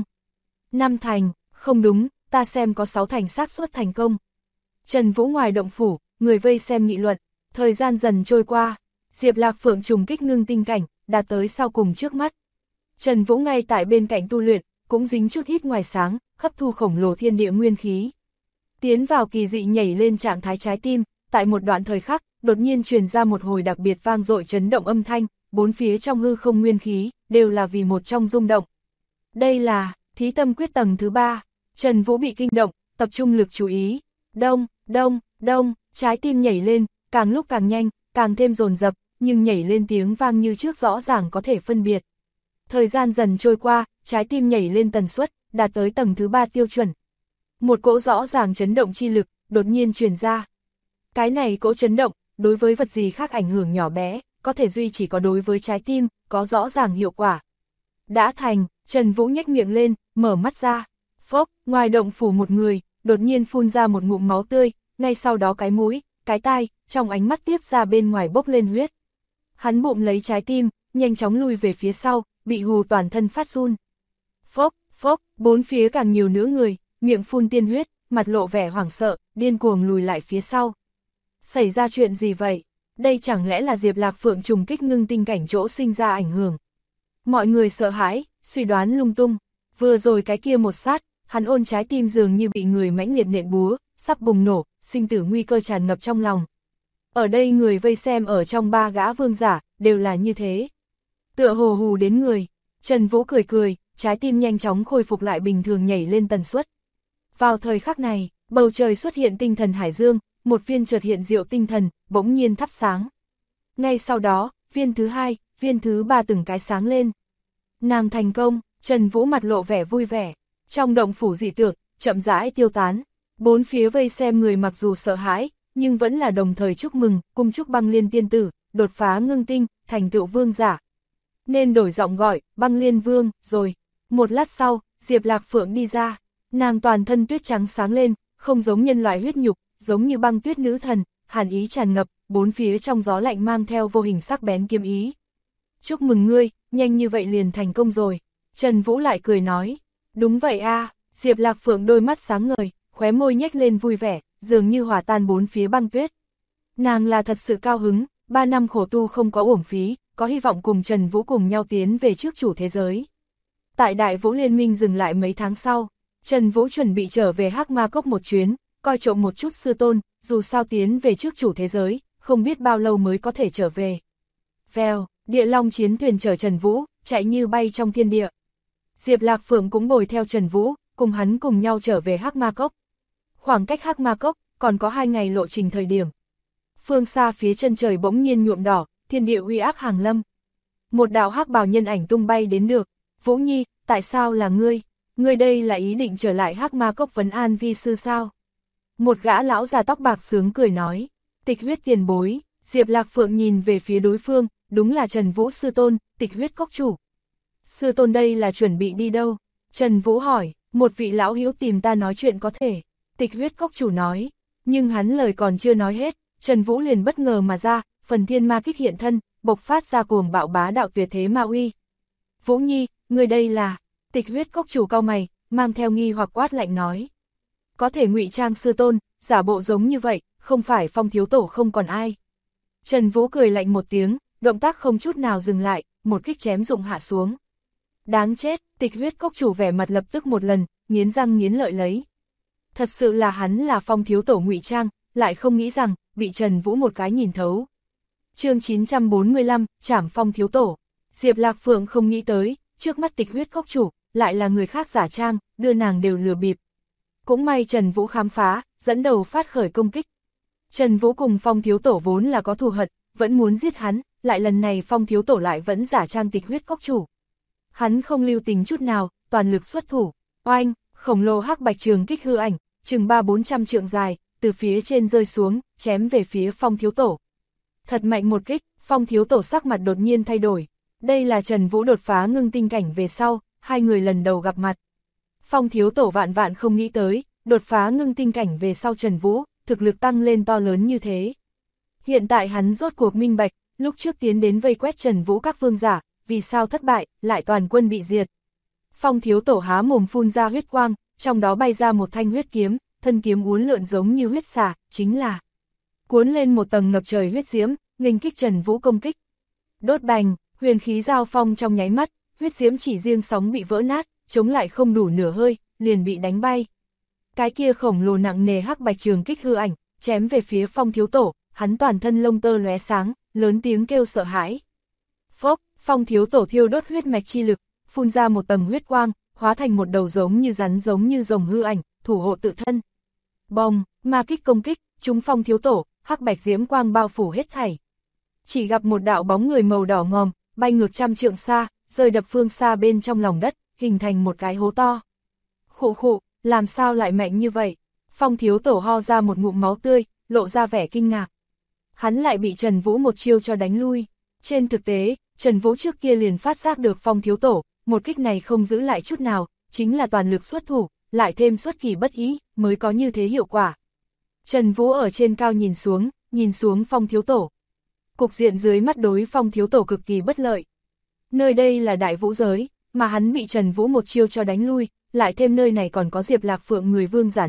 Speaker 1: 5 thành, không đúng, ta xem có 6 thành xác suất thành công. Trần Vũ ngoài động phủ, người vây xem nghị luận, thời gian dần trôi qua, Diệp Lạc Phượng trùng kích ngưng tinh cảnh, đạt tới sau cùng trước mắt. Trần Vũ ngay tại bên cạnh tu luyện, cũng dính chút ít ngoài sáng, hấp thu khổng lồ thiên địa nguyên khí. Tiến vào kỳ dị nhảy lên trạng thái trái tim, tại một đoạn thời khắc, đột nhiên truyền ra một hồi đặc biệt vang dội chấn động âm thanh, bốn phía trong hư không nguyên khí, đều là vì một trong rung động. Đây là thí tâm quyết tầng thứ 3, Trần Vũ bị kinh động, tập trung lực chú ý. Đông, đông, đông, trái tim nhảy lên, càng lúc càng nhanh, càng thêm dồn dập, nhưng nhảy lên tiếng vang như trước rõ ràng có thể phân biệt. Thời gian dần trôi qua, trái tim nhảy lên tần suất, đạt tới tầng thứ 3 tiêu chuẩn. Một cỗ rõ ràng chấn động chi lực, đột nhiên truyền ra. Cái này cỗ chấn động, đối với vật gì khác ảnh hưởng nhỏ bé, có thể duy chỉ có đối với trái tim, có rõ ràng hiệu quả. Đã thành, Trần Vũ nhếch miệng lên, mở mắt ra. Phốc, ngoài động phủ một người, đột nhiên phun ra một ngụm máu tươi, ngay sau đó cái mũi, cái tai, trong ánh mắt tiếp ra bên ngoài bốc lên huyết. Hắn bụng lấy trái tim, nhanh chóng lùi về phía sau, bị hù toàn thân phát run. Phốc, phốc, bốn phía càng nhiều nữa người, miệng phun tiên huyết, mặt lộ vẻ hoảng sợ, điên cuồng lùi lại phía sau. Xảy ra chuyện gì vậy? Đây chẳng lẽ là Diệp Lạc Phượng trùng kích ngưng tinh cảnh chỗ sinh ra ảnh hưởng? Mọi người sợ hãi, suy đoán lung tung. Vừa rồi cái kia một sát, hắn ôn trái tim dường như bị người mãnh liệt nện búa, sắp bùng nổ, sinh tử nguy cơ tràn ngập trong lòng. Ở đây người vây xem ở trong 3 gã vương giả, đều là như thế. Tựa hồ hù đến người, Trần Vũ cười cười, trái tim nhanh chóng khôi phục lại bình thường nhảy lên tần suất. Vào thời khắc này, bầu trời xuất hiện tinh thần hải dương, một viên chợt hiện diệu tinh thần, bỗng nhiên thắp sáng. Ngay sau đó, viên thứ 2, viên thứ 3 từng cái sáng lên. Nàng thành công, Trần Vũ mặt lộ vẻ vui vẻ. Trong động phủ dị tượng, chậm rãi tiêu tán. 4 phía vây xem người mặc dù sợ hãi, nhưng vẫn là đồng thời chúc mừng, cùng chúc Băng Liên tiên tử, đột phá ngưng tinh, thành tựu vương giả. Nên đổi giọng gọi, Băng Liên vương, rồi. Một lát sau, Diệp Lạc Phượng đi ra. Nàng toàn thân tuyết trắng sáng lên, không giống nhân loại huyết nhục, giống như băng tuyết nữ thần, hàn ý tràn ngập, 4 phía trong gió lạnh mang theo vô hình sắc bén kiếm ý. Chúc mừng ngươi, nhanh như vậy liền thành công rồi. Trần Vũ lại cười nói. Đúng vậy a. Diệp Lạc Phượng đôi mắt sáng ngời, khóe môi nhếch lên vui vẻ, dường như hòa tan 4 phía băng tuyết. Nàng là thật sự cao hứng, 3 năm khổ tu không có uổng phí, có hy vọng cùng Trần Vũ cùng nhau tiến về trước chủ thế giới. Tại Đại Vũ Liên minh dừng lại mấy tháng sau, Trần Vũ chuẩn bị trở về Hắc Ma Cốc một chuyến, coi trộm một chút sư tôn, dù sao tiến về trước chủ thế giới, không biết bao lâu mới có thể trở về. Vèo, địa long chiến thuyền chở Trần Vũ, chạy như bay trong thiên địa. Diệp Lạc Phượng cũng bồi theo Trần Vũ, cùng hắn cùng nhau trở về Hắc Ma Cốc. Khoảng cách Hắc Ma Cốc, còn có 2 ngày lộ trình thời điểm. Phương xa phía chân trời bỗng nhiên nhuộm đỏ, thiên địa uy áp hàng lâm. Một đạo hắc bào nhân ảnh tung bay đến được. Vũ Nhi, tại sao là ngươi? Ngươi đây là ý định trở lại Hắc Ma Cốc vấn an vi sư sao? Một gã lão già tóc bạc sướng cười nói. Tịch huyết tiền bối. Diệp Lạc Phượng nhìn về phía đối phương, đúng là Trần Vũ sư tôn, Tịch huyết cốc chủ. Sư tôn đây là chuẩn bị đi đâu? Trần Vũ hỏi, một vị lão hữu tìm ta nói chuyện có thể. Tịch huyết cốc chủ nói, nhưng hắn lời còn chưa nói hết, Trần Vũ liền bất ngờ mà ra, phần thiên ma kích hiện thân, bộc phát ra cuồng bạo bá đạo tuyệt thế ma uy. Vũ Nhi, người đây là, Tịch huyết cốc chủ cau mày, mang theo nghi hoặc quát lạnh nói. Có thể ngụy trang sư tôn, giả bộ giống như vậy, không phải Phong thiếu tổ không còn ai. Trần Vũ cười lạnh một tiếng, động tác không chút nào dừng lại, một kích chém dụng hạ xuống. Đáng chết, Tịch huyết cốc chủ vẻ mặt lập tức một lần, nghiến răng nghiến lợi lấy. Thật sự là hắn là Phong thiếu tổ ngụy trang, lại không nghĩ rằng, bị Trần Vũ một cái nhìn thấu. Chương 945, trảm Phong thiếu tổ. Diệp Lạc Phượng không nghĩ tới, trước mắt Tịch huyết cốc chủ, lại là người khác giả trang, đưa nàng đều lừa bịp. Cũng may Trần Vũ khám phá, dẫn đầu phát khởi công kích. Trần Vũ cùng Phong thiếu tổ vốn là có thù hận, vẫn muốn giết hắn, lại lần này Phong thiếu tổ lại vẫn giả trang Tịch huyết cốc chủ. Hắn không lưu tình chút nào, toàn lực xuất thủ, oanh, khổng lồ hắc bạch trường kích hư ảnh, chừng 300-400 trượng dài, từ phía trên rơi xuống, chém về phía Phong thiếu tổ. Thật mạnh một kích, Phong thiếu tổ sắc mặt đột nhiên thay đổi. Đây là Trần Vũ đột phá ngưng tinh cảnh về sau, hai người lần đầu gặp mặt. Phong thiếu tổ vạn vạn không nghĩ tới, đột phá ngưng tinh cảnh về sau Trần Vũ, thực lực tăng lên to lớn như thế. Hiện tại hắn rốt cuộc minh bạch, lúc trước tiến đến vây quét Trần Vũ các vương giả, vì sao thất bại, lại toàn quân bị diệt. Phong thiếu tổ há mồm phun ra huyết quang, trong đó bay ra một thanh huyết kiếm, thân kiếm uốn lượn giống như huyết xà, chính là cuốn lên một tầng ngập trời huyết diễm, nghênh kích Trần Vũ công kích. Đốt bành, huyền khí giao phong trong nháy mắt, huyết diễm chỉ riêng sóng bị vỡ nát, chống lại không đủ nửa hơi, liền bị đánh bay. Cái kia khổng lồ nặng nề hắc bạch trường kích hư ảnh, chém về phía Phong thiếu tổ, hắn toàn thân lông tơ lóe sáng, lớn tiếng kêu sợ hãi. Phốc, Phong thiếu tổ thiêu đốt huyết mạch chi lực, phun ra một tầng huyết quang, hóa thành một đầu giống như rắn giống như rồng hư ảnh, thủ hộ tự thân. Bồng, ma kích công kích, trúng Phong thiếu tổ, hắc bạch diễm quang bao phủ hết thảy. Chỉ gặp một đạo bóng người màu đỏ ngòm, bay ngược 100 trượng xa, rơi đập phương xa bên trong lòng đất, hình thành một cái hố to. Khụ khụ, làm sao lại mạnh như vậy? Phong thiếu tổ ho ra một ngụm máu tươi, lộ ra vẻ kinh ngạc. Hắn lại bị Trần Vũ một chiêu cho đánh lui. Trên thực tế, Trần Vũ trước kia liền phát giác được Phong thiếu tổ, một kích này không giữ lại chút nào, chính là toàn lực xuất thủ, lại thêm xuất kỳ bất ý, mới có như thế hiệu quả. Trần Vũ ở trên cao nhìn xuống Phong thiếu tổ. Cục diện dưới mắt đối Phong thiếu tổ cực kỳ bất lợi. Nơi đây là Đại Vũ giới, mà hắn bị Trần Vũ một chiêu cho đánh lui, lại thêm nơi này còn có Diệp Lạc Phượng người vương giả này,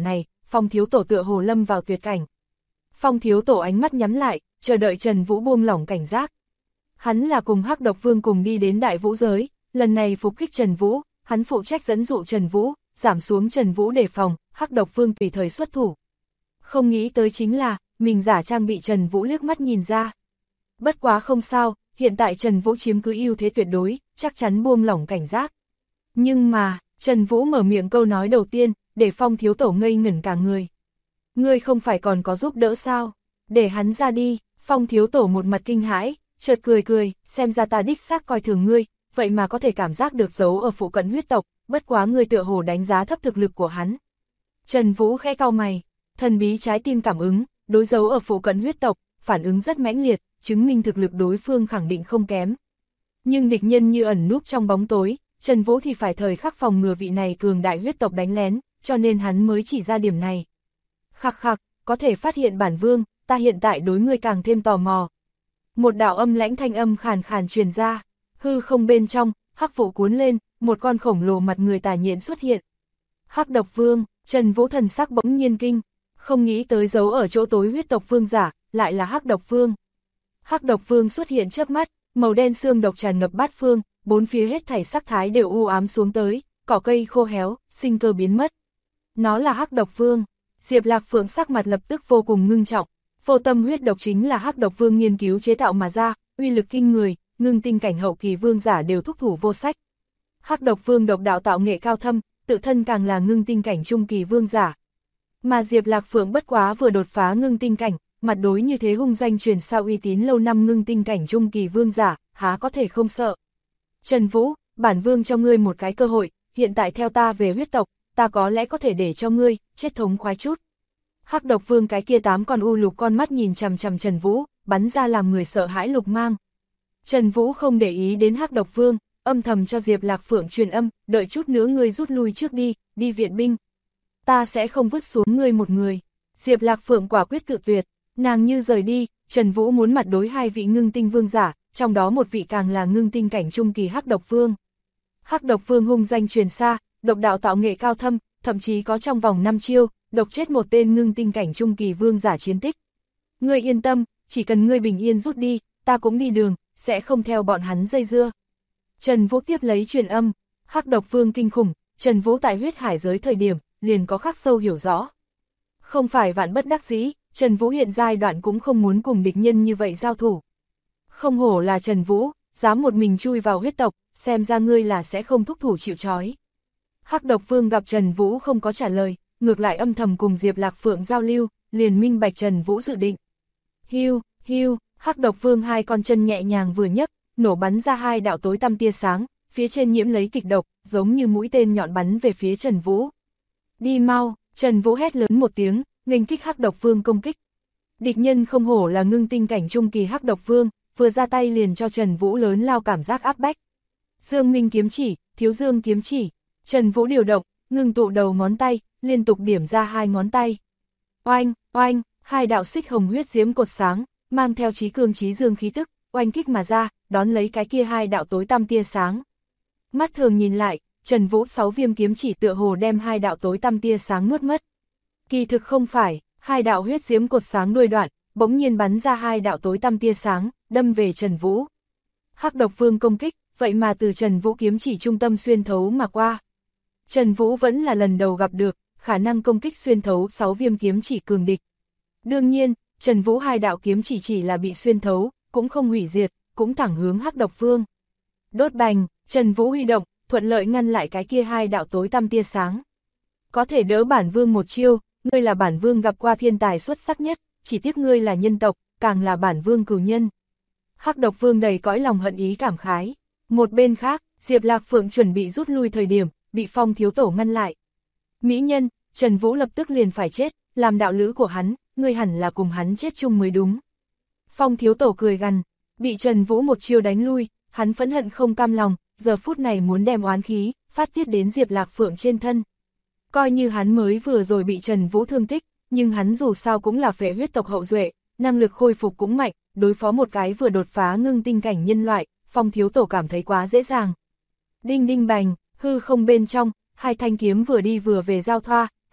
Speaker 1: Phong thiếu tổ tựa hồ lâm vào tuyệt cảnh. Phong thiếu tổ ánh mắt nhắm lại, chờ đợi Trần Vũ buông lỏng cảnh giác. Hắn là cùng Hắc Độc Vương cùng đi đến Đại Vũ giới, lần này phục kích Trần Vũ, hắn phụ trách dẫn dụ Trần Vũ, giảm xuống Trần Vũ đề phòng, Hắc Độc Vương tùy thời xuất thủ. Không nghĩ tới chính là, mình giả trang bị Trần Vũ liếc mắt nhìn ra. Bất quá không sao, hiện tại Trần Vũ chiếm cứ ưu thế tuyệt đối, chắc chắn buông lỏng cảnh giác. Nhưng mà, Trần Vũ mở miệng câu nói đầu tiên, để Phong thiếu tổ ngây ngẩn cả người. Ngươi không phải còn có giúp đỡ sao? Để hắn ra đi. Phong thiếu tổ một mặt kinh hãi, chợt cười cười, xem ra ta đích xác coi thường ngươi, vậy mà có thể cảm giác được dấu ở phụ cận huyết tộc, bất quá ngươi tựa hồ đánh giá thấp thực lực của hắn. Trần Vũ khẽ cau mày, thần bí trái tim cảm ứng, đối dấu ở phụ cận huyết tộc, phản ứng rất mãnh liệt, chứng minh thực lực đối phương khẳng định không kém. Nhưng địch nhân như ẩn núp trong bóng tối, Trần Vũ thì phải thời khắc phòng ngừa vị này cường đại huyết tộc đánh lén, cho nên hắn mới chỉ ra điểm này. Khặc khặc, có thể phát hiện bản vương, ta hiện tại đối ngươi càng thêm tò mò. Một đạo âm lãnh thanh âm khàn khàn truyền ra, hư không bên trong, hắc vụ cuốn lên, một con khổng lồ mặt người tà nhện xuất hiện. Hắc Độc Vương, Trần Vũ thần sắc bỗng nhiên kinh, không nghĩ tới giấu ở chỗ tối huyết tộc vương giả, lại là Hắc Độc Vương. Hắc Độc Vương xuất hiện chớp mắt, màu đen xương độc tràn ngập bát phương, bốn phía hết thảy sắc thái đều u ám xuống tới, cỏ cây khô héo, sinh cơ biến mất. Nó là Hắc Độc Vương. Diệp Lạc Phượng sắc mặt lập tức vô cùng ngưng trọng. Vô tâm huyết độc chính là Hắc Độc Vương nghiên cứu chế tạo mà ra, uy lực kinh người, ngưng tinh cảnh hậu kỳ vương giả đều thúc thủ vô sách. Hắc Độc Vương độc đạo tạo nghệ cao thâm, tự thân càng là ngưng tinh cảnh trung kỳ vương giả. Mà Diệp Lạc Phượng bất quá vừa đột phá ngưng tinh cảnh, mặt đối như thế hung danh truyền sao uy tín lâu năm ngưng tinh cảnh trung kỳ vương giả, há có thể không sợ. Trần Vũ, bản vương cho ngươi một cái cơ hội, hiện tại theo ta về huyết tộc, ta có lẽ có thể để cho ngươi chết thống khoái chút. Hắc Độc Vương cái kia 8 con u lục con mắt nhìn chằm chằm Trần Vũ, bắn ra làm người sợ hãi lục mang. Trần Vũ không để ý đến Hắc Độc Vương, âm thầm cho Diệp Lạc Phượng truyền âm, đợi chút nữa ngươi rút lui trước đi, đi viện binh. Ta sẽ không vứt xuống ngươi một người. Diệp Lạc Phượng quả quyết cự tuyệt, nàng như rời đi, Trần Vũ muốn mặt đối 2 vị ngưng tinh vương giả, trong đó một vị càng là ngưng tinh cảnh trung kỳ Hắc Độc Vương. Hắc Độc Vương hung danh truyền xa, độc đạo tạo nghệ cao thâm, thậm chí có trong vòng 5 chiêu, độc chết một tên ngưng tinh cảnh trung kỳ vương giả chiến tích. Ngươi yên tâm, chỉ cần ngươi bình yên rút đi, ta cũng đi đường, sẽ không theo bọn hắn dây dưa. Trần Vũ tiếp lấy truyền âm, Hắc Độc Vương kinh khủng, Trần Vũ tại huyết hải giới thời điểm, liền có khắc sâu hiểu rõ. Không phải vạn bất đắc dĩ, Trần Vũ hiện giai đoạn cũng không muốn cùng địch nhân như vậy giao thủ. Không hổ là Trần Vũ, dám một mình chui vào huyết tộc, xem ra ngươi là sẽ không thúc thủ chịu trói. Hắc Độc Vương gặp Trần Vũ không có trả lời, ngược lại âm thầm cùng Diệp Lạc Phượng giao lưu, liền minh bạch Trần Vũ dự định. Hiu, hiu, Hắc Độc Vương 2 con chân nhẹ nhàng vừa nhấc, nổ bắn ra 2 đạo tối tăm tia sáng, phía trên nhiễm lấy kịch độc, giống như mũi tên nhọn bắn về phía Trần Vũ. Đi mau, Trần Vũ hét lớn một tiếng, nghênh kích Hắc Độc Vương công kích. Địch nhân không hổ là ngưng tinh cảnh trung kỳ Hắc Độc Vương, vừa ra tay liền cho Trần Vũ lớn lao cảm giác áp bách. Dương Minh kiếm chỉ, Thiếu Dương kiếm chỉ, Trần Vũ điều động, ngưng tụ đầu ngón tay, liên tục điểm ra 2 ngón tay. Oanh, oanh, 2 đạo xích hồng huyết diễm cột sáng, mang theo chí cương chí dương khí tức, oanh kích mà ra, đón lấy cái kia 2 đạo tối tăm tia sáng. Mắt thường nhìn lại, Trần Vũ 6 viêm kiếm chỉ tựa hồ đem 2 đạo tối tăm tia sáng nuốt mất. Kỳ thực không phải, 2 đạo huyết diễm cột sáng đuôi đoạn, bỗng nhiên bắn ra 2 đạo tối tăm tia sáng, đâm về Trần Vũ. Hắc Độc Vương công kích, vậy mà từ Trần Vũ kiếm chỉ trung tâm xuyên thấu mà qua. Trần Vũ vẫn là lần đầu gặp được, khả năng công kích xuyên thấu 6 viêm kiếm chỉ cường địch. Đương nhiên, Trần Vũ 2 đạo kiếm chỉ là bị xuyên thấu, cũng không hủy diệt, cũng thẳng hướng Hắc Độc Vương. Đốt bành, Trần Vũ huy động, thuận lợi ngăn lại cái kia 2 đạo tối tăm tia sáng. Có thể đỡ bản vương một chiêu, ngươi là bản vương gặp qua thiên tài xuất sắc nhất, chỉ tiếc ngươi là nhân tộc, càng là bản vương cửu nhân. Hắc Độc Vương đầy cõi lòng hận ý cảm khái. Một bên khác, Diệp Lạc Phượng chuẩn bị rút lui thời điểm, bị Phong thiếu tổ ngăn lại. Mỹ nhân, Trần Vũ lập tức liền phải chết, làm đạo lữ của hắn, ngươi hẳn là cùng hắn chết chung mới đúng. Phong thiếu tổ cười gằn, bị Trần Vũ một chiêu đánh lui, hắn phẫn hận không cam lòng, giờ phút này muốn đem oán khí, phát tiết đến Diệp Lạc Phượng trên thân. Coi như hắn mới vừa rồi bị Trần Vũ thương tích, nhưng hắn dù sao cũng là phệ huyết tộc hậu duệ, năng lực khôi phục cũng mạnh, đối phó một cái vừa đột phá ngưng tinh cảnh nhân loại, Phong thiếu tổ cảm thấy quá dễ dàng. Đinh đinh bành, hư không bên trong, 2 thanh kiếm vừa đi vừa về giao thoa,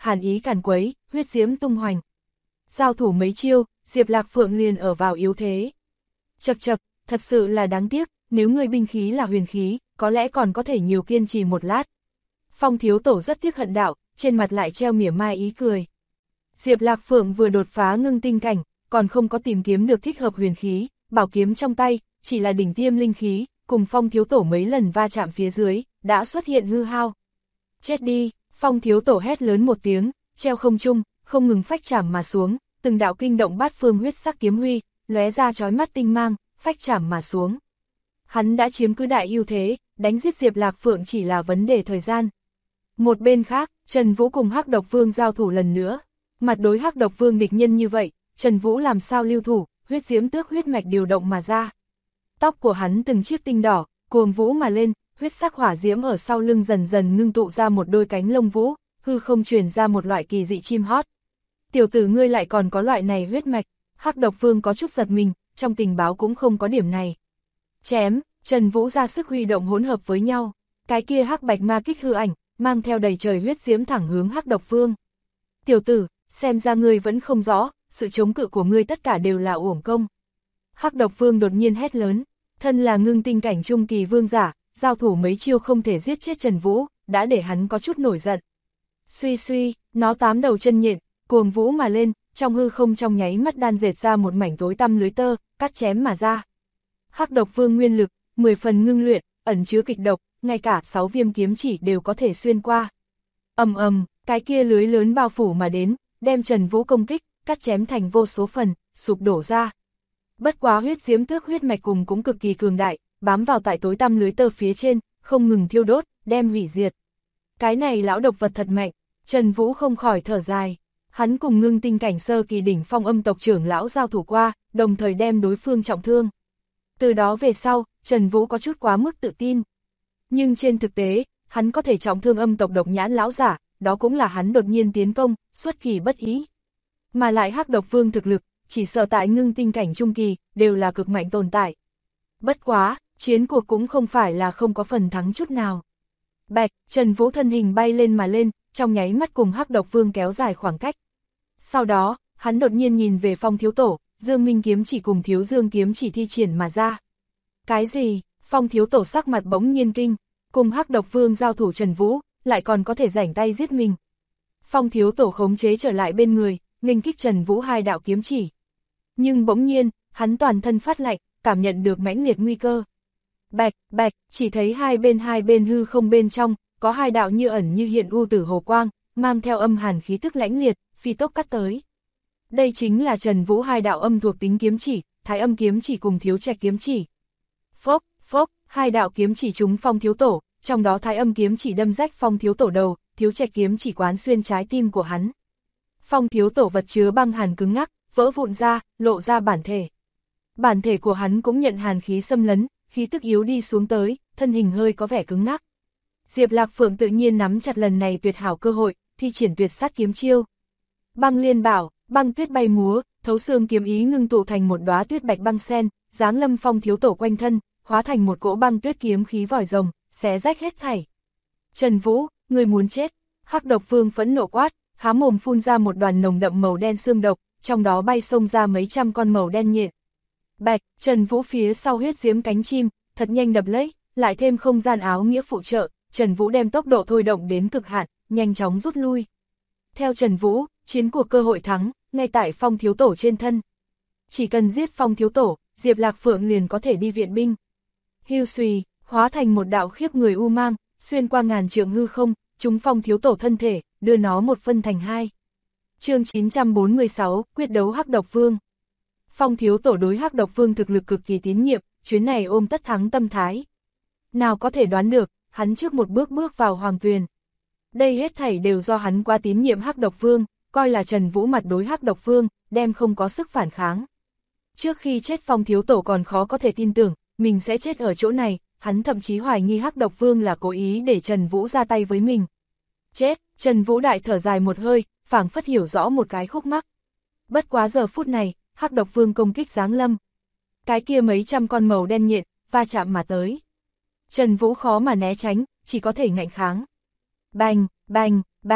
Speaker 1: hàn ý càn quấy, huyết diễm tung hoành. Giao thủ mấy chiêu, Diệp Lạc Phượng liền ở vào yếu thế. Chậc chậc, thật sự là đáng tiếc, nếu người binh khí là huyền khí, có lẽ còn có thể nhiều kiên trì một lát. Phong Thiếu Tổ rất tiếc hận đạo, trên mặt lại treo mỉa mai ý cười. Diệp Lạc Phượng vừa đột phá ngưng tinh cảnh, còn không có tìm kiếm được thích hợp huyền khí, bảo kiếm trong tay, chỉ là đỉnh tiêm linh khí, cùng Phong Thiếu Tổ mấy lần va chạm phía dưới, đã xuất hiện hư hao. Chết đi, Phong Thiếu Tổ hét lớn một tiếng, treo không trung, không ngừng phách chảm mà xuống, từng đạo kinh động bát phương huyết sắc kiếm huy, lóe ra chói mắt tinh mang, phách chảm mà xuống. Hắn đã chiếm cứ đại ưu thế, đánh giết Diệp Lạc Phượng chỉ là vấn đề thời gian. Một bên khác, Trần Vũ cùng Hắc Độc Vương giao thủ lần nữa. Mặt đối Hắc Độc Vương địch nhân như vậy, Trần Vũ làm sao lưu thủ, huyết diễm tước huyết mạch điều động mà ra. Tóc của hắn từng chiếc tinh đỏ, cuồng vũ mà lên, huyết sắc hỏa diễm ở sau lưng dần dần ngưng tụ ra một đôi cánh lông vũ, hư không truyền ra một loại kỳ dị chim hót. Tiểu tử ngươi lại còn có loại này huyết mạch, Hắc Độc Vương có chút giật mình, trong tình báo cũng không có điểm này. Chém, Trần Vũ ra sức huy động hỗn hợp với nhau, cái kia hắc bạch ma kích hư ảnh, mang theo đầy trời huyết diễm thẳng hướng Hắc Độc Vương. Tiểu tử, xem ra ngươi vẫn không rõ, sự chống cự của ngươi tất cả đều là uổng công. Hắc Độc Vương đột nhiên hét lớn, thân là ngưng tinh cảnh trung kỳ vương giả, giao thủ mấy chiêu không thể giết chết Trần Vũ, đã để hắn có chút nổi giận. Suy suy, nó 8 đầu chân nhện, cuồng vũ mà lên, trong hư không trong nháy mắt đan dệt ra một mảnh tối tăm lưới tơ, cắt chém mà ra. Hắc Độc Vương nguyên lực, 10 phần ngưng luyện, ẩn chứa kịch độc, ngay cả 6 viêm kiếm chỉ đều có thể xuyên qua. Ầm ầm, cái kia lưới lớn bao phủ mà đến, đem Trần Vũ công kích, cắt chém thành vô số phần, sụp đổ ra. Bất quá huyết diễm tước huyết mạch cùng cũng cực kỳ cường đại, bám vào tại tối tăm lưới tơ phía trên, không ngừng thiêu đốt, đem hủy diệt. Cái này lão độc vật thật mạnh, Trần Vũ không khỏi thở dài. Hắn cùng ngưng tinh cảnh sơ kỳ đỉnh phong âm tộc trưởng lão giao thủ qua, đồng thời đem đối phương trọng thương. Từ đó về sau, Trần Vũ có chút quá mức tự tin. Nhưng trên thực tế, hắn có thể trọng thương âm tộc độc nhãn lão giả, đó cũng là hắn đột nhiên tiến công, xuất kỳ bất ý. Mà lại Hắc Độc Vương thực lực, chỉ sợ tại ngưng tinh cảnh trung kỳ, đều là cực mạnh tồn tại. Bất quá, chiến cuộc cũng không phải là không có phần thắng chút nào. Bạch, Trần Vũ thân hình bay lên mà lên, trong nháy mắt cùng Hắc Độc Vương kéo dài khoảng cách. Sau đó, hắn đột nhiên nhìn về Phong Thiếu Tổ, Dương Minh kiếm chỉ cùng Thiếu Dương kiếm chỉ thi triển mà ra. Cái gì? Phong Thiếu Tổ sắc mặt bỗng nhiên kinh, cùng Hắc Độc Vương giao thủ Trần Vũ, lại còn có thể rảnh tay giết mình. Phong Thiếu Tổ khống chế trở lại bên người, nghênh kích Trần Vũ 2 đạo kiếm chỉ. Nhưng bỗng nhiên, hắn toàn thân phát lạnh, cảm nhận được mãnh liệt nguy cơ. Bạch, bạch, chỉ thấy hai bên hư không bên trong, có 2 đạo như ẩn như hiện u tử hồ quang, mang theo âm hàn khí tức lãnh liệt, phi tốc cắt tới. Đây chính là Trần Vũ 2 đạo âm thuộc tính kiếm chỉ, Thái Âm kiếm chỉ cùng Thiếu Trạch kiếm chỉ. Phốc, phốc, 2 đạo kiếm chỉ trúng Phong Thiếu Tổ, trong đó Thái Âm kiếm chỉ đâm rách Phong Thiếu Tổ đầu, Thiếu Trạch kiếm chỉ quán xuyên trái tim của hắn. Phong Thiếu Tổ vật chứa băng hàn cứng ngắc, vỡ vụn ra, lộ ra bản thể. Bản thể của hắn cũng nhận hàn khí xâm lấn, khí tức yếu đi xuống tới, thân hình hơi có vẻ cứng ngắc. Diệp Lạc Phượng tự nhiên nắm chặt lần này tuyệt hảo cơ hội, thi triển tuyệt sát kiếm chiêu. Băng liên bảo, băng tuyết bay múa, thấu xương kiếm ý ngưng tụ thành một đóa tuyết bạch băng sen, giáng lâm Phong Thiếu Tổ quanh thân, hóa thành một cỗ băng tuyết kiếm khí vòi rồng, xé rách hết thảy. Trần Vũ, người muốn chết! Hắc Độc Vương phẫn nộ quát, há mồm phun ra một đoàn nồng đậm màu đen xương độc, trong đó bay xông ra mấy trăm con màu đen nhện. Bạch, Trần Vũ phía sau huyết diễm cánh chim, thật nhanh đập lấy, lại thêm không gian áo nghĩa phụ trợ, Trần Vũ đem tốc độ thôi động đến cực hạn, nhanh chóng rút lui. Theo Trần Vũ, chiến cuộc cơ hội thắng, ngay tại Phong Thiếu Tổ trên thân. Chỉ cần giết Phong Thiếu Tổ, Diệp Lạc Phượng liền có thể đi viện binh. Hưu xùy, hóa thành một đạo khiếp người u mang, xuyên qua ngàn trượng hư không, trúng Phong Thiếu Tổ thân thể, đưa nó một phân thành 2. Chương 946, quyết đấu Hắc Độc Vương. Phong Thiếu Tổ đối Hắc Độc Vương thực lực cực kỳ tín nhiệm, chuyến này ôm tất thắng tâm thái. Nào có thể đoán được, hắn trước một bước bước vào Hoàng Tuyền. Đây hết thảy đều do hắn quá tín nhiệm Hắc Độc Vương, coi là Trần Vũ mặt đối Hắc Độc Vương, đem không có sức phản kháng. Trước khi chết Phong Thiếu Tổ còn khó có thể tin tưởng, mình sẽ chết ở chỗ này, hắn thậm chí hoài nghi Hắc Độc Vương là cố ý để Trần Vũ ra tay với mình. Chết, Trần Vũ đại thở dài một hơi, phảng phất hiểu rõ một cái khúc mắc. Bất quá giờ phút này, Hắc Độc Vương công kích giáng lâm. Cái kia mấy trăm con màu đen nhện, va chạm mà tới. Trần Vũ khó mà né tránh, chỉ có thể ngạnh kháng. Bành, bành, bành,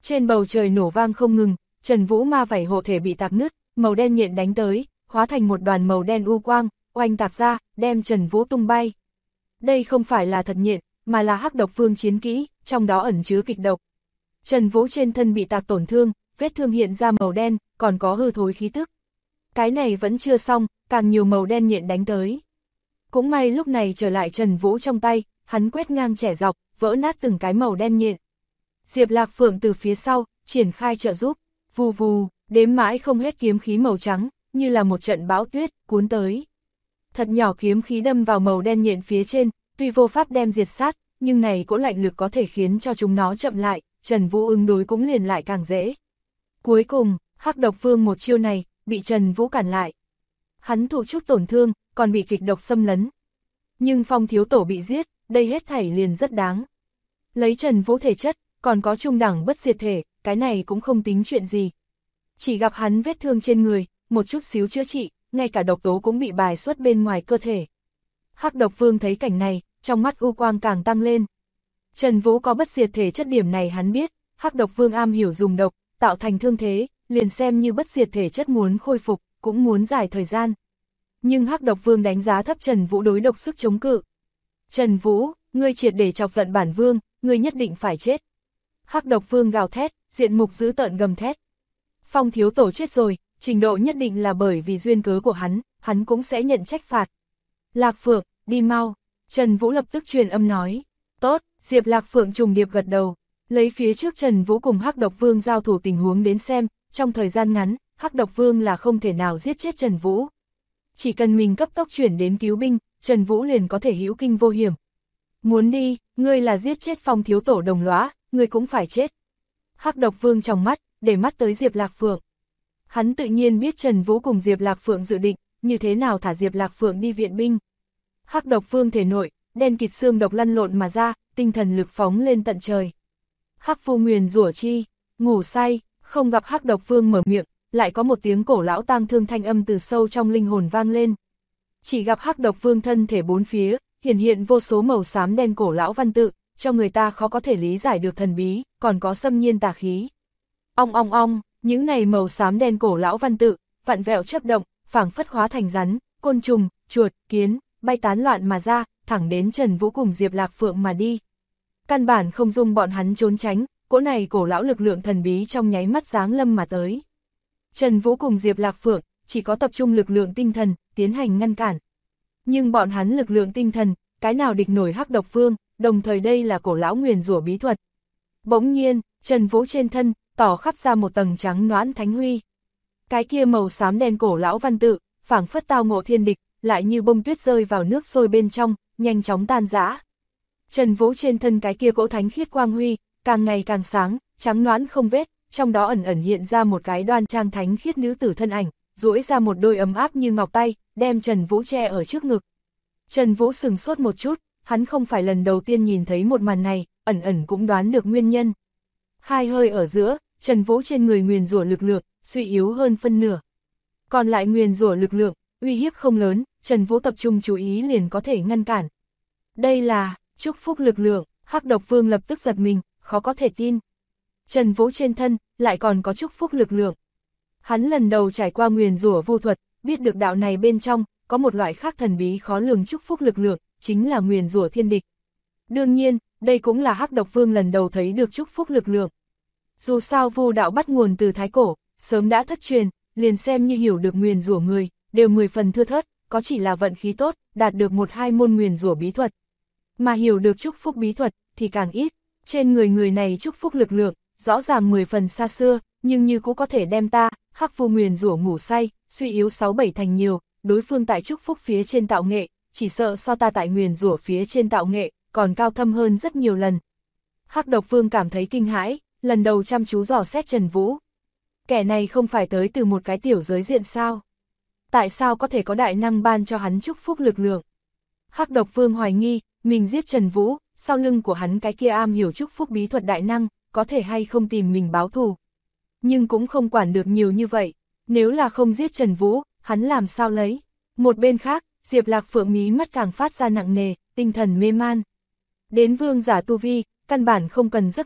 Speaker 1: Trên bầu trời nổ vang không ngừng, Trần Vũ ma vảy hộ thể bị tạc nứt, màu đen nhện đánh tới, hóa thành một đoàn màu đen u quang, oanh tạc ra, đem Trần Vũ tung bay. Đây không phải là thật nhện, mà là hắc độc vương chiến kỹ, trong đó ẩn chứa kịch độc. Trần Vũ trên thân bị tạc tổn thương, vết thương hiện ra màu đen, còn có hư thối khí tức. Cái này vẫn chưa xong, càng nhiều màu đen nhện đánh tới. Cũng may lúc này trở lại Trần Vũ trong tay, hắn quét ngang chẻ dọc, vỡ nát từng cái màu đen nhện. Diệp Lạc Phượng từ phía sau, triển khai trợ giúp, vù vù, đếm mãi không hết kiếm khí màu trắng, như là một trận bão tuyết, cuốn tới. Thật nhỏ kiếm khí đâm vào màu đen nhện phía trên, tuy vô pháp đem diệt sát, nhưng này cỗ lạnh lực có thể khiến cho chúng nó chậm lại, Trần Vũ ứng đối cũng liền lại càng dễ. Cuối cùng, hắc độc vương một chiêu này, bị Trần Vũ cản lại. Hắn thụ chút tổn thương, còn bị kịch độc xâm lấn. Nhưng Phong thiếu tổ bị giết, đây hết thảy liền rất đáng. Lấy Trần Vũ thể chất, còn có trung đẳng bất diệt thể, cái này cũng không tính chuyện gì. Chỉ gặp hắn vết thương trên người, một chút xíu chữa trị, ngay cả độc tố cũng bị bài xuất bên ngoài cơ thể. Hắc độc vương thấy cảnh này, trong mắt u quang càng tăng lên. Trần Vũ có bất diệt thể chất điểm này hắn biết, hắc độc vương am hiểu dùng độc, tạo thành thương thế, liền xem như bất diệt thể chất muốn khôi phục, cũng muốn dài thời gian. Nhưng hắc độc vương đánh giá thấp Trần Vũ đối độc sức chống cự. Trần Vũ, ngươi triệt để chọc giận bản vương, ngươi nhất định phải chết. Hắc độc vương gào thét, diện mục dữ tợn gầm thét. Phong thiếu tổ chết rồi, trình độ nhất định là bởi vì duyên cớ của hắn cũng sẽ nhận trách phạt. Lạc Phượng, đi mau. Trần Vũ lập tức truyền âm nói. Tốt, Diệp Lạc Phượng trùng điệp gật đầu. Lấy phía trước Trần Vũ cùng hắc độc vương giao thủ tình huống đến xem, trong thời gian ngắn, hắc độc vương là không thể nào giết chết Trần Vũ. Chỉ cần mình cấp tốc chuyển đến cứu binh, Trần Vũ liền có thể hữu kinh vô hiểm. Muốn đi, ngươi là giết chết Phong thiếu tổ đồng lõa, ngươi cũng phải chết. Hắc độc vương trong mắt, để mắt tới Diệp Lạc Phượng. Hắn tự nhiên biết Trần Vũ cùng Diệp Lạc Phượng dự định, như thế nào thả Diệp Lạc Phượng đi viện binh. Hắc độc vương thể nội, đen kịt xương độc lăn lộn mà ra, tinh thần lực phóng lên tận trời. Hắc phu nguyền rủa chi, ngủ say, không gặp hắc độc vương mở miệng, lại có một tiếng cổ lão tang thương thanh âm từ sâu trong linh hồn vang lên. Chỉ gặp hắc độc vương thân thể bốn phía, hiển hiện vô số màu xám đen cổ lão văn tự, cho người ta khó có thể lý giải được thần bí, còn có xâm nhiên tà khí. Ong ong ong, những này màu xám đen cổ lão văn tự, vặn vẹo chấp động, phảng phất hóa thành rắn, côn trùng, chuột, kiến, bay tán loạn mà ra, thẳng đến Trần Vũ cùng Diệp Lạc Phượng mà đi. Căn bản không dung bọn hắn trốn tránh, cỗ này cổ lão lực lượng thần bí trong nháy mắt giáng lâm mà tới. Trần Vũ cùng Diệp Lạc Phượng chỉ có tập trung lực lượng tinh thần, tiến hành ngăn cản. Nhưng bọn hắn lực lượng tinh thần, cái nào địch nổi hắc độc vương, đồng thời đây là cổ lão nguyền rủa bí thuật. Bỗng nhiên, Trần Vũ trên thân, tỏ khắp ra một tầng trắng noãn thánh huy. Cái kia màu xám đen cổ lão văn tự, phảng phất tao ngộ thiên địch, lại như bông tuyết rơi vào nước sôi bên trong, nhanh chóng tan rã. Trần Vũ trên thân cái kia cỗ thánh khiết quang huy, càng ngày càng sáng, trắng noãn không vết, trong đó ẩn ẩn hiện ra một cái đoan trang thánh khiết nữ tử thân ảnh, duỗi ra một đôi ấm áp như ngọc tay, đem Trần Vũ che ở trước ngực. Trần Vũ sừng sốt một chút, hắn không phải lần đầu tiên nhìn thấy một màn này, ẩn ẩn cũng đoán được nguyên nhân. Hai hơi ở giữa, Trần Vũ trên người nguyền rủa lực lượng, suy yếu hơn phân nửa. Còn lại nguyền rủa lực lượng, uy hiếp không lớn, Trần Vũ tập trung chú ý liền có thể ngăn cản. Đây là chúc phúc lực lượng, hắc độc vương lập tức giật mình, khó có thể tin. Trần Vũ trên thân, lại còn có chúc phúc lực lượng. Hắn lần đầu trải qua nguyền rủa vu thuật, biết được đạo này bên trong, có một loại khác thần bí khó lường chúc phúc lực lượng, chính là nguyền rủa thiên địch. Đương nhiên, đây cũng là hắc độc vương lần đầu thấy được chúc phúc lực lượng. Dù sao vu đạo bắt nguồn từ thái cổ, sớm đã thất truyền, liền xem như hiểu được nguyền rủa người, đều 10 phần thưa thớt, có chỉ là vận khí tốt, đạt được 1-2 môn nguyền rủa bí thuật. Mà hiểu được chúc phúc bí thuật, thì càng ít. Trên người này chúc phúc lực lượng, rõ ràng 10 phần xa xưa, nhưng như cũng có thể đem ta, hắc phu nguyền rủa ngủ say, suy yếu 6-7 thành nhiều, đối phương tại chúc phúc phía trên tạo nghệ, chỉ sợ so ta tại nguyền rủa phía trên tạo nghệ, còn cao thâm hơn rất nhiều lần. Hắc độc vương cảm thấy kinh hãi, lần đầu chăm chú dò xét Trần Vũ. Kẻ này không phải tới từ một cái tiểu giới diện sao? Tại sao có thể có đại năng ban cho hắn chúc phúc lực lượng? Hắc độc vương hoài nghi, mình giết Trần Vũ, sau lưng của hắn cái kia am hiểu chúc phúc bí thuật đại năng, có thể hay không tìm mình báo thù. Nhưng cũng không quản được nhiều như vậy, nếu là không giết Trần Vũ, hắn làm sao lấy? Một bên khác, Diệp Lạc Phượng mí mắt càng phát ra nặng nề, tinh thần mê man. Đến vương giả tu vi, căn bản không cần giấc ngủ,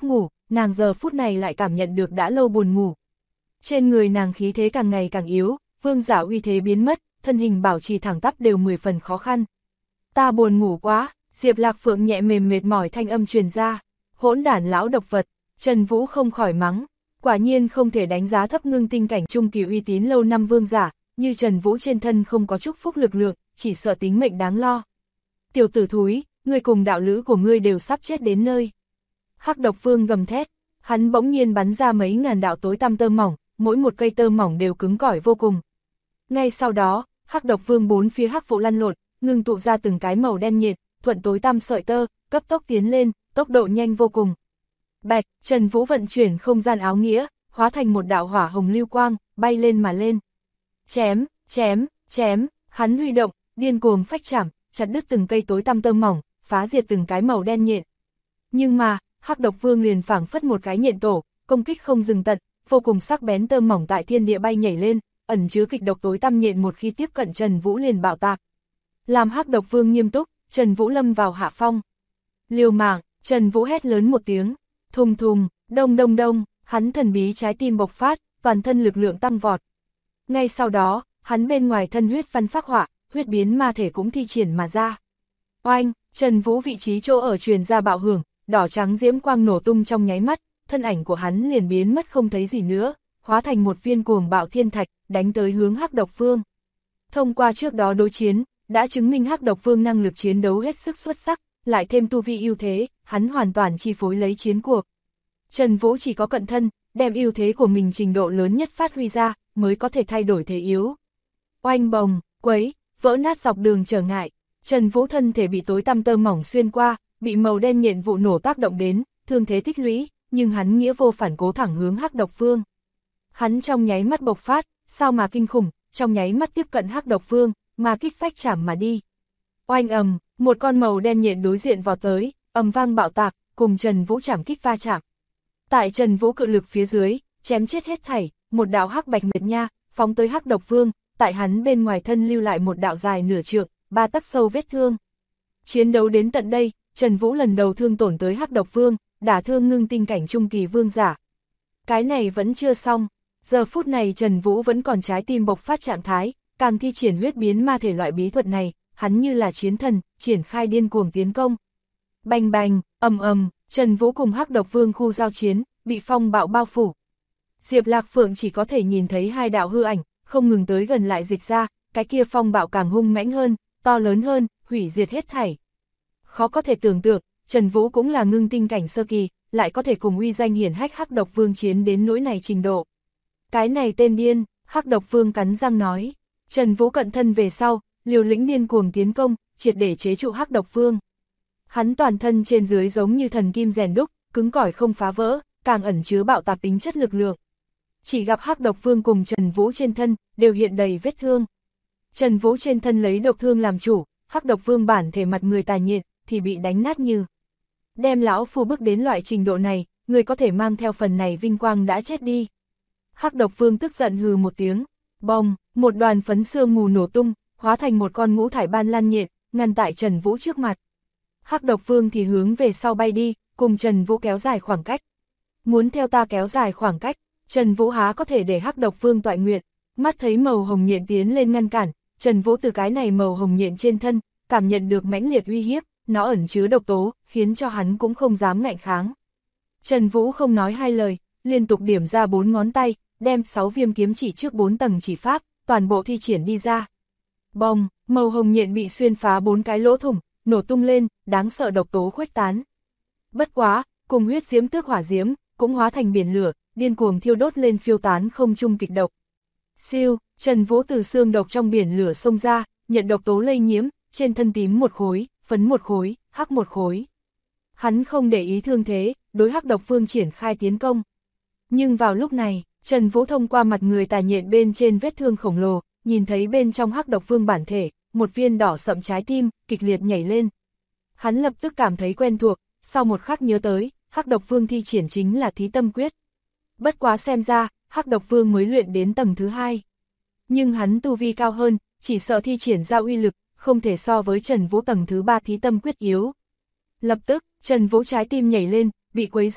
Speaker 1: nàng giờ phút này lại cảm nhận được đã lâu buồn ngủ. Trên người nàng khí thế càng ngày càng yếu, vương giả uy thế biến mất, thân hình bảo trì thẳng tắp đều 10 phần khó khăn. Ta buồn ngủ quá, Diệp Lạc Phượng nhẹ mềm mệt mỏi thanh âm truyền ra. Hỗn đản lão độc vật, Trần Vũ không khỏi mắng. Quả nhiên không thể đánh giá thấp ngưng tinh cảnh trung kỳ uy tín lâu năm vương giả, như Trần Vũ trên thân không có chúc phúc lực lượng, chỉ sợ tính mệnh đáng lo. Tiểu tử thúi, ngươi cùng đạo lữ của ngươi đều sắp chết đến nơi. Hắc độc vương gầm thét, hắn bỗng nhiên bắn ra mấy ngàn đạo tối tăm tơ mỏng, mỗi một cây tơ mỏng đều cứng cỏi vô cùng. Ngay sau đó, hắc độc vương bốn phía hắc vụ lăn lộn, ngưng tụ ra từng cái màu đen nhiệt, thuận tối tăm sợi tơ, cấp tốc tiến lên, tốc độ nhanh vô cùng. Bạch, Trần Vũ vận chuyển không gian áo nghĩa, hóa thành một đạo hỏa hồng lưu quang, bay lên mà lên. Chém, chém, chém, hắn huy động, điên cuồng phách chảm, chặt đứt từng cây tối tăm tơ mỏng, phá diệt từng cái màu đen nhện. Nhưng mà, hắc độc vương liền phảng phất một cái nhện tổ, công kích không dừng tận, vô cùng sắc bén tơ mỏng tại thiên địa bay nhảy lên, ẩn chứa kịch độc tối tăm nhện một khi tiếp cận Trần Vũ liền bạo tạc. Làm hắc độc vương nghiêm túc, Trần Vũ lâm vào hạ phong. Liều mạng, Trần Vũ hét lớn một tiếng, thùng thùng, đông đông đông, hắn thần bí trái tim bộc phát, toàn thân lực lượng tăng vọt. Ngay sau đó, hắn bên ngoài thân huyết văn phác họa, huyết biến ma thể cũng thi triển mà ra. Oanh, Trần Vũ vị trí chỗ ở truyền ra bạo hưởng, đỏ trắng diễm quang nổ tung trong nháy mắt, thân ảnh của hắn liền biến mất không thấy gì nữa, hóa thành một viên cuồng bạo thiên thạch, đánh tới hướng hắc độc vương. Thông qua trước đó đối chiến, đã chứng minh hắc độc vương năng lực chiến đấu hết sức xuất sắc, lại thêm tu vi ưu thế, hắn hoàn toàn chi phối lấy chiến cuộc. Trần Vũ chỉ có cận thân, đem ưu thế của mình trình độ lớn nhất phát huy ra, mới có thể thay đổi thế yếu. Oanh bồng, quấy, vỡ nát dọc đường trở ngại, Trần Vũ thân thể bị tối tăm tơ mỏng xuyên qua, bị màu đen nhện vụ nổ tác động đến, thương thế tích lũy, nhưng hắn nghĩa vô phản cố thẳng hướng hắc độc vương. Hắn trong nháy mắt bộc phát, sao mà kinh khủng, trong nháy mắt tiếp cận hắc độc vương, mà kích phách chảm mà đi. Oanh ầm, một con màu đen nhện đối diện vào tới, ầm vang bạo tạc, cùng Trần Vũ chảm kích va chạm. Tại Trần Vũ cự lực phía dưới, chém chết hết thảy, một đạo hắc bạch nguyệt nha, phóng tới hắc độc vương, tại hắn bên ngoài thân lưu lại một đạo dài nửa trượng, 3 tấc sâu vết thương. Chiến đấu đến tận đây, Trần Vũ lần đầu thương tổn tới hắc độc vương, đả thương ngưng tinh cảnh trung kỳ vương giả. Cái này vẫn chưa xong, giờ phút này Trần Vũ vẫn còn trái tim bộc phát trạng thái, càng thi triển huyết biến ma thể loại bí thuật này, hắn như là chiến thần, triển khai điên cuồng tiến công. Bành bành, ầm ầm, Trần Vũ cùng hắc độc vương khu giao chiến, bị phong bạo bao phủ. Diệp Lạc Phượng chỉ có thể nhìn thấy hai đạo hư ảnh, không ngừng tới gần lại dịch ra, cái kia phong bạo càng hung mãnh hơn, to lớn hơn, hủy diệt hết thảy. Khó có thể tưởng tượng, Trần Vũ cũng là ngưng tinh cảnh sơ kỳ, lại có thể cùng uy danh hiển hách hắc độc vương chiến đến nỗi này trình độ. Cái này tên điên, hắc độc vương cắn răng nói. Trần Vũ cận thân về sau, liều lĩnh điên cuồng tiến công, triệt để chế trụ hắc độc vương. Hắn toàn thân trên dưới giống như thần kim rèn đúc, cứng cỏi không phá vỡ, càng ẩn chứa bạo tạc tính chất lực lượng. Chỉ gặp hắc độc vương cùng Trần Vũ trên thân, đều hiện đầy vết thương. Trần Vũ trên thân lấy độc thương làm chủ, hắc độc vương bản thể mặt người tà nhiệt, thì bị đánh nát như. Đem lão phu bước đến loại trình độ này, người có thể mang theo phần này vinh quang đã chết đi. Hắc độc vương tức giận hừ một tiếng, bong, một đoàn phấn sương mù nổ tung, hóa thành một con ngũ thải ban lan nhện, ngăn tại Trần Vũ trước mặt. Hắc độc vương thì hướng về sau bay đi, cùng Trần Vũ kéo dài khoảng cách. Muốn theo ta kéo dài khoảng cách, Trần Vũ há có thể để hắc độc vương toại nguyện, mắt thấy màu hồng nhện tiến lên ngăn cản, Trần Vũ từ cái này màu hồng nhện trên thân, cảm nhận được mãnh liệt uy hiếp, nó ẩn chứa độc tố, khiến cho hắn cũng không dám ngạnh kháng. Trần Vũ không nói hai lời, liên tục điểm ra 4 ngón tay, đem 6 viêm kiếm chỉ trước 4 tầng chỉ pháp, toàn bộ thi triển đi ra. Bong, màu hồng nhện bị xuyên phá 4 cái lỗ thủng, nổ tung lên, đáng sợ độc tố khuếch tán. Bất quá, cùng huyết diễm tước hỏa diễm, cũng hóa thành biển lửa, điên cuồng thiêu đốt lên phiêu tán không trung kịch độc. Siêu, Trần Vũ từ xương độc trong biển lửa xông ra, nhận độc tố lây nhiễm, trên thân tím một khối, phấn một khối, hắc một khối. Hắn không để ý thương thế, đối hắc độc vương triển khai tiến công. Nhưng vào lúc này, Trần Vũ thông qua mặt người tà nhện bên trên vết thương khổng lồ, nhìn thấy bên trong hắc độc vương bản thể, một viên đỏ sậm trái tim, kịch liệt nhảy lên. Hắn lập tức cảm thấy quen thuộc, sau một khắc nhớ tới, hắc độc vương thi triển chính là thí tâm quyết. Bất quá xem ra, hắc độc vương mới luyện đến tầng thứ 2. Nhưng hắn tu vi cao hơn, chỉ sợ thi triển ra uy lực, không thể so với Trần Vũ tầng thứ 3 thí tâm quyết yếu. Lập tức, Trần Vũ trái tim nhảy lên, bị quấy dày,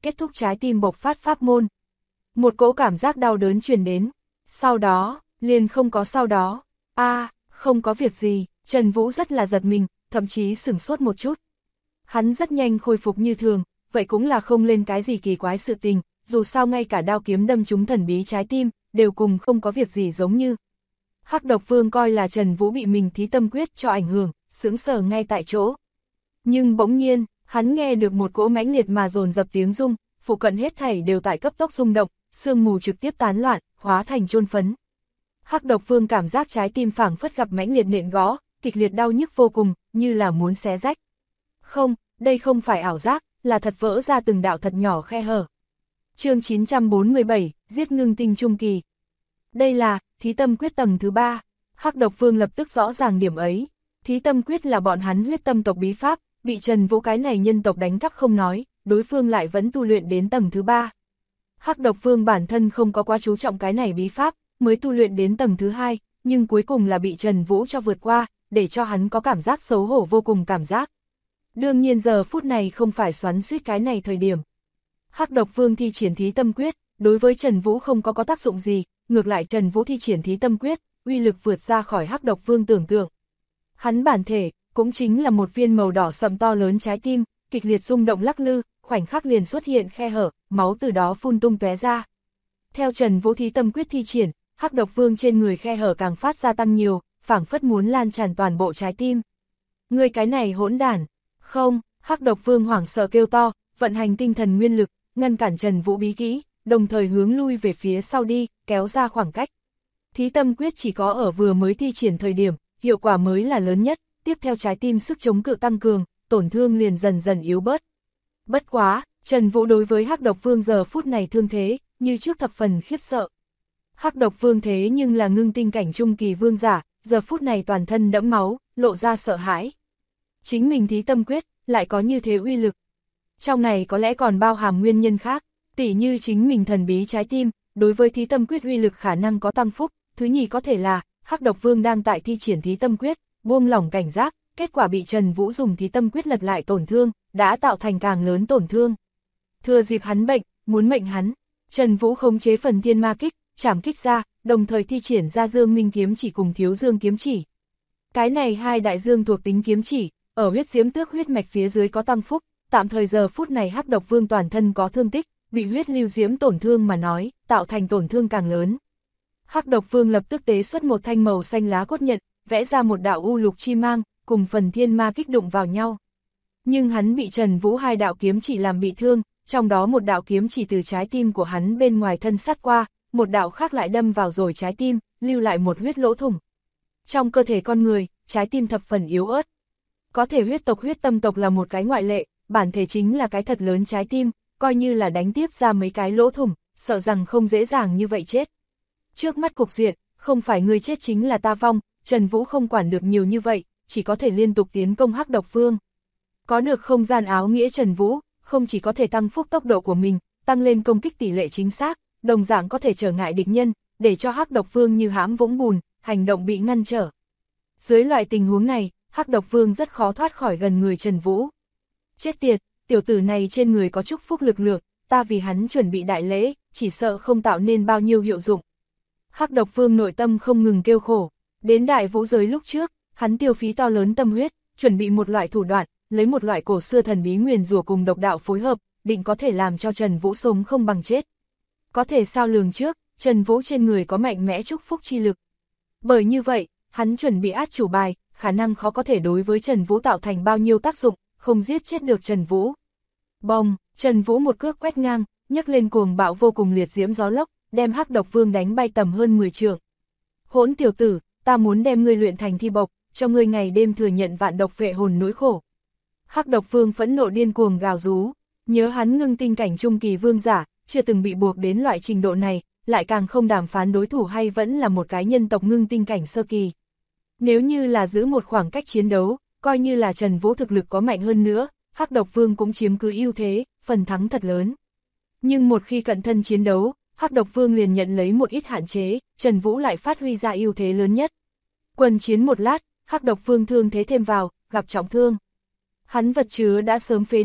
Speaker 1: kết thúc trái tim bộc phát pháp môn. Một cỗ cảm giác đau đớn truyền đến, sau đó, liền không có sau đó. Không có việc gì, Trần Vũ rất là giật mình, thậm chí sửng sốt một chút. Hắn rất nhanh khôi phục như thường, vậy cũng là không lên cái gì kỳ quái sự tình, dù sao ngay cả đao kiếm đâm trúng thần bí trái tim, đều cùng không có việc gì giống như. Hắc Độc Vương coi là Trần Vũ bị mình thí tâm quyết cho ảnh hưởng, sững sờ ngay tại chỗ. Nhưng bỗng nhiên, hắn nghe được một cỗ mãnh liệt mà dồn dập tiếng rung, phụ cận hết thảy đều tại cấp tốc rung động, sương mù trực tiếp tán loạn, hóa thành chôn phấn. Hắc Độc Vương cảm giác trái tim phảng phất gặp mãnh liệt nện gõ, kịch liệt đau nhức vô cùng, như là muốn xé rách. Không, đây không phải ảo giác, là thật vỡ ra từng đạo thật nhỏ khe hở. Chương 947, giết ngưng tinh trung kỳ. Đây là thí tâm quyết tầng thứ 3. Hắc Độc Vương lập tức rõ ràng điểm ấy. Thí tâm quyết là bọn hắn huyết tâm tộc bí pháp, bị Trần Vũ cái này nhân tộc đánh cắp không nói, đối phương lại vẫn tu luyện đến tầng thứ 3. Hắc Độc Vương bản thân không có quá chú trọng cái này bí pháp, mới tu luyện đến tầng thứ 2, nhưng cuối cùng là bị Trần Vũ cho vượt qua, để cho hắn có cảm giác xấu hổ vô cùng cảm giác. Đương nhiên giờ phút này không phải xoắn xuýt cái này thời điểm. Hắc Độc Vương thi triển thí tâm quyết, đối với Trần Vũ không có tác dụng gì, ngược lại Trần Vũ thi triển thí tâm quyết, uy lực vượt ra khỏi Hắc Độc Vương tưởng tượng. Hắn bản thể, cũng chính là một viên màu đỏ sậm to lớn trái tim, kịch liệt rung động lắc lư, khoảnh khắc liền xuất hiện khe hở, máu từ đó phun tung tóe ra. Theo Trần Vũ thí tâm quyết thi triển, Hắc Độc Vương trên người khe hở càng phát ra tăng nhiều, phảng phất muốn lan tràn toàn bộ trái tim. Ngươi cái này hỗn đản! Không, Hắc Độc Vương hoảng sợ kêu to, vận hành tinh thần nguyên lực, ngăn cản Trần Vũ bí kỹ, đồng thời hướng lui về phía sau đi, kéo ra khoảng cách. Thí tâm quyết chỉ có ở vừa mới thi triển thời điểm, hiệu quả mới là lớn nhất, tiếp theo trái tim sức chống cự tăng cường, tổn thương liền dần dần yếu bớt. Bất quá, Trần Vũ đối với Hắc Độc Vương giờ phút này thương thế, như trước thập phần khiếp sợ. Hắc Độc Vương thế nhưng là ngưng tinh cảnh trung kỳ vương giả, giờ phút này toàn thân đẫm máu, lộ ra sợ hãi. Chính mình thí tâm quyết, lại có như thế uy lực. Trong này có lẽ còn bao hàm nguyên nhân khác, tỉ như chính mình thần bí trái tim, đối với thí tâm quyết uy lực khả năng có tăng phúc, thứ nhì có thể là, Hắc Độc Vương đang tại thi triển thí tâm quyết, buông lỏng cảnh giác, kết quả bị Trần Vũ dùng thí tâm quyết lật lại tổn thương, đã tạo thành càng lớn tổn thương. Thừa dịp hắn bệnh, muốn mệnh hắn, Trần Vũ khống chế phần thiên ma kích, trảm kích ra, đồng thời thi triển ra dương minh kiếm chỉ cùng thiếu dương kiếm chỉ. Cái này hai đại dương thuộc tính kiếm chỉ, ở huyết diễm tước huyết mạch phía dưới có tăng phúc, tạm thời giờ phút này Hắc Độc Vương toàn thân có thương tích, bị huyết lưu diễm tổn thương mà nói, tạo thành tổn thương càng lớn. Hắc Độc Vương lập tức tế xuất một thanh màu xanh lá cốt nhận, vẽ ra một đạo u lục chi mang, cùng phần thiên ma kích đụng vào nhau. Nhưng hắn bị Trần Vũ hai đạo kiếm chỉ làm bị thương, trong đó một đạo kiếm chỉ từ trái tim của hắn bên ngoài thân sát qua, một đạo khác lại đâm vào rồi trái tim, lưu lại một huyết lỗ thủng. Trong cơ thể con người, trái tim thập phần yếu ớt. Có thể huyết tộc huyết tâm tộc là một cái ngoại lệ, bản thể chính là cái thật lớn trái tim, coi như là đánh tiếp ra mấy cái lỗ thủng, sợ rằng không dễ dàng như vậy chết. Trước mắt cục diện, không phải người chết chính là ta vong, Trần Vũ không quản được nhiều như vậy, chỉ có thể liên tục tiến công Hắc Độc Vương. Có được không gian áo nghĩa Trần Vũ, không chỉ có thể tăng phúc tốc độ của mình, tăng lên công kích tỷ lệ chính xác, đồng dạng có thể trở ngại địch nhân, để cho Hắc Độc Vương như hãm vũng bùn, hành động bị ngăn trở. Dưới loại tình huống này, Hắc Độc Vương rất khó thoát khỏi gần người Trần Vũ. Chết tiệt, tiểu tử này trên người có chúc phúc lực lượng, ta vì hắn chuẩn bị đại lễ, chỉ sợ không tạo nên bao nhiêu hiệu dụng. Hắc Độc Vương nội tâm không ngừng kêu khổ, đến đại vũ giới lúc trước, hắn tiêu phí to lớn tâm huyết, chuẩn bị một loại thủ đoạn, lấy một loại cổ xưa thần bí nguyền rủa cùng độc đạo phối hợp, định có thể làm cho Trần Vũ sống không bằng chết. Có thể sao lường trước, Trần Vũ trên người có mạnh mẽ chúc phúc chi lực. Bởi như vậy, hắn chuẩn bị át chủ bài, khả năng khó có thể đối với Trần Vũ tạo thành bao nhiêu tác dụng, không giết chết được Trần Vũ. Bông, Trần Vũ một cước quét ngang, nhấc lên cuồng bạo vô cùng liệt diễm gió lốc, đem Hắc Độc Vương đánh bay tầm hơn 10 trượng. Hỗn tiểu tử, ta muốn đem ngươi luyện thành thi bộc, cho ngươi ngày đêm thừa nhận vạn độc vệ hồn nỗi khổ. Hắc Độc Vương phẫn nộ điên cuồng gào rú, nhớ hắn ngưng tinh cảnh trung kỳ vương giả, chưa từng bị buộc đến loại trình độ này, lại càng không đàm phán đối thủ hay vẫn là một cái nhân tộc ngưng tinh cảnh sơ kỳ. Nếu như là giữ một khoảng cách chiến đấu, coi như là Trần Vũ thực lực có mạnh hơn nữa, Hắc Độc Vương cũng chiếm cứ ưu thế, phần thắng thật lớn. Nhưng một khi cận thân chiến đấu, Hắc Độc Vương liền nhận lấy một ít hạn chế, Trần Vũ lại phát huy ra ưu thế lớn nhất. Quần chiến một lát, Hắc Độc Vương thương thế thêm vào, gặp trọng thương. Hắn vật chứa đã sớm phế đi,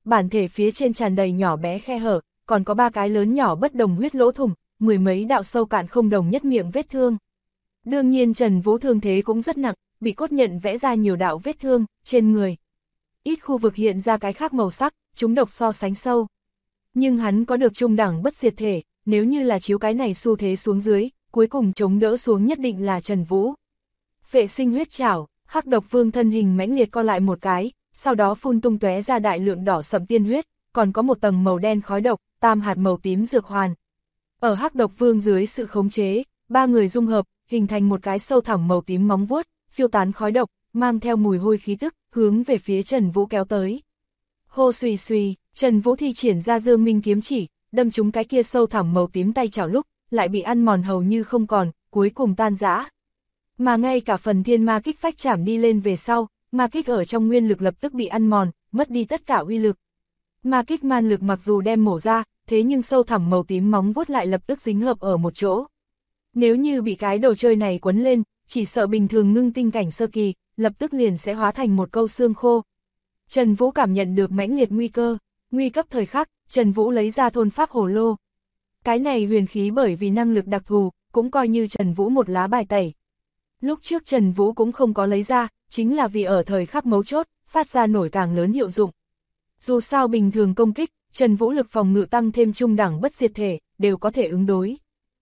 Speaker 1: bản thể phía trên tràn đầy nhỏ bé khe hở, còn có 3 cái lớn nhỏ bất đồng huyết lỗ thủng, 10 mấy đạo sâu cạn không đồng nhất miệng vết thương. Đương nhiên Trần Vũ thương thế cũng rất nặng, bị cốt nhận vẽ ra nhiều đạo vết thương trên người. Ít khu vực hiện ra cái khác màu sắc, chúng độc so sánh sâu. Nhưng hắn có được trung đẳng bất diệt thể, nếu như là chiếu cái này xu thế xuống dưới, cuối cùng chống đỡ xuống nhất định là Trần Vũ. Phệ sinh huyết trảo, Hắc Độc Vương thân hình mãnh liệt co lại một cái, sau đó phun tung tóe ra đại lượng đỏ sẫm tiên huyết, còn có một tầng màu đen khói độc, tam hạt màu tím dược hoàn. Ở Hắc Độc Vương dưới sự khống chế, 3 người dung hợp, hình thành một cái sâu thẳm màu tím móng vuốt, phiêu tán khói độc, mang theo mùi hôi khí tức, hướng về phía Trần Vũ kéo tới. Hô xùy xùy, Trần Vũ thi triển ra Dương Minh kiếm chỉ, đâm trúng cái kia sâu thẳm màu tím tay chảo lúc, lại bị ăn mòn hầu như không còn, cuối cùng tan rã. Mà ngay cả phần thiên ma kích phách chảm đi lên về sau, ma kích ở trong nguyên lực lập tức bị ăn mòn, mất đi tất cả uy lực. Ma kích man lực mặc dù đem mổ ra, thế nhưng sâu thẳm màu tím móng vuốt lại lập tức dính hợp ở một chỗ. Nếu như bị cái đồ chơi này quấn lên, chỉ sợ bình thường ngưng tinh cảnh sơ kỳ, lập tức liền sẽ hóa thành một câu xương khô. Trần Vũ cảm nhận được mãnh liệt nguy cơ, nguy cấp thời khắc, Trần Vũ lấy ra thôn pháp hồ lô. Cái này huyền khí bởi vì năng lực đặc thù, cũng coi như Trần Vũ một lá bài tẩy. Lúc trước Trần Vũ cũng không có lấy ra, chính là vì ở thời khắc mấu chốt, phát ra nổi càng lớn hiệu dụng. Dù sao bình thường công kích, Trần Vũ lực phòng ngự tăng thêm trung đẳng bất diệt thể, đều có thể ứng đối.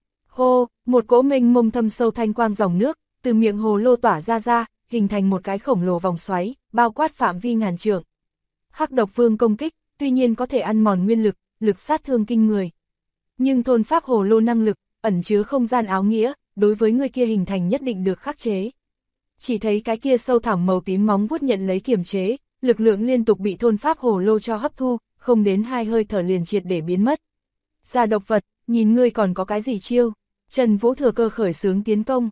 Speaker 1: Hô, một cỗ mênh mông thâm sâu thanh quang dòng nước, từ miệng hồ lô tỏa ra, hình thành một cái khổng lồ vòng xoáy, bao quát phạm vi ngàn trượng. Hắc Độc Vương công kích, tuy nhiên có thể ăn mòn nguyên lực, lực sát thương kinh người. Nhưng thôn pháp hồ lô năng lực, ẩn chứa không gian áo nghĩa, đối với người kia hình thành nhất định được khắc chế. Chỉ thấy cái kia sâu thẳm màu tím móng vuốt nhận lấy kiềm chế, lực lượng liên tục bị thôn pháp hồ lô cho hấp thu, không đến 2 hơi thở liền triệt để biến mất. Gia độc vật, nhìn ngươi còn có cái gì chiêu? Trần Vũ thừa cơ khởi xướng tiến công,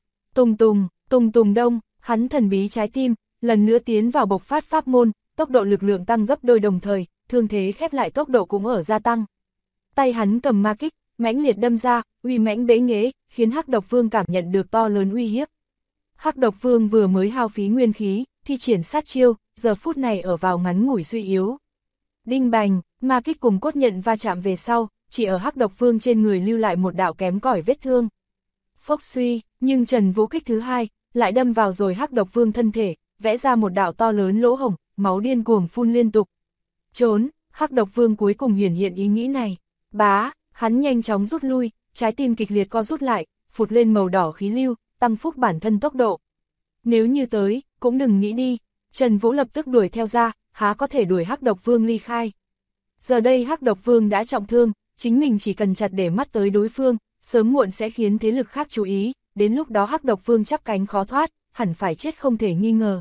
Speaker 1: tùng tùng đông, hắn thần bí trái tim, lần nữa tiến vào bộc phát pháp môn, tốc độ lực lượng tăng gấp đôi đồng thời, thương thế khép lại tốc độ cũng ở gia tăng. Tay hắn cầm ma kích, mãnh liệt đâm ra, uy mãnh bế nghế, khiến Hắc Độc Vương cảm nhận được to lớn uy hiếp. Hắc Độc Vương vừa mới hao phí nguyên khí, thi triển sát chiêu, giờ phút này ở vào ngắn ngủi suy yếu. Đinh bành, ma kích cùng cốt nhận va chạm về sau, chỉ ở Hắc Độc Vương trên người lưu lại một đạo kém cỏi vết thương. Phốc suy, nhưng Trần Vũ kích thứ hai, lại đâm vào rồi Hắc Độc Vương thân thể, vẽ ra một đạo to lớn lỗ hổng, máu điên cuồng phun liên tục. Trốn, Hắc Độc Vương cuối cùng hiển hiện ý nghĩ này. Bá, hắn nhanh chóng rút lui, trái tim kịch liệt co rút lại, phụt lên màu đỏ khí lưu, tăng phúc bản thân tốc độ. Nếu như tới, cũng đừng nghĩ đi, Trần Vũ lập tức đuổi theo ra, há có thể đuổi Hắc Độc Vương ly khai. Giờ đây Hắc Độc Vương đã trọng thương, chính mình chỉ cần chặt để mắt tới đối phương, sớm muộn sẽ khiến thế lực khác chú ý, đến lúc đó Hắc Độc Vương chắp cánh khó thoát, hẳn phải chết không thể nghi ngờ.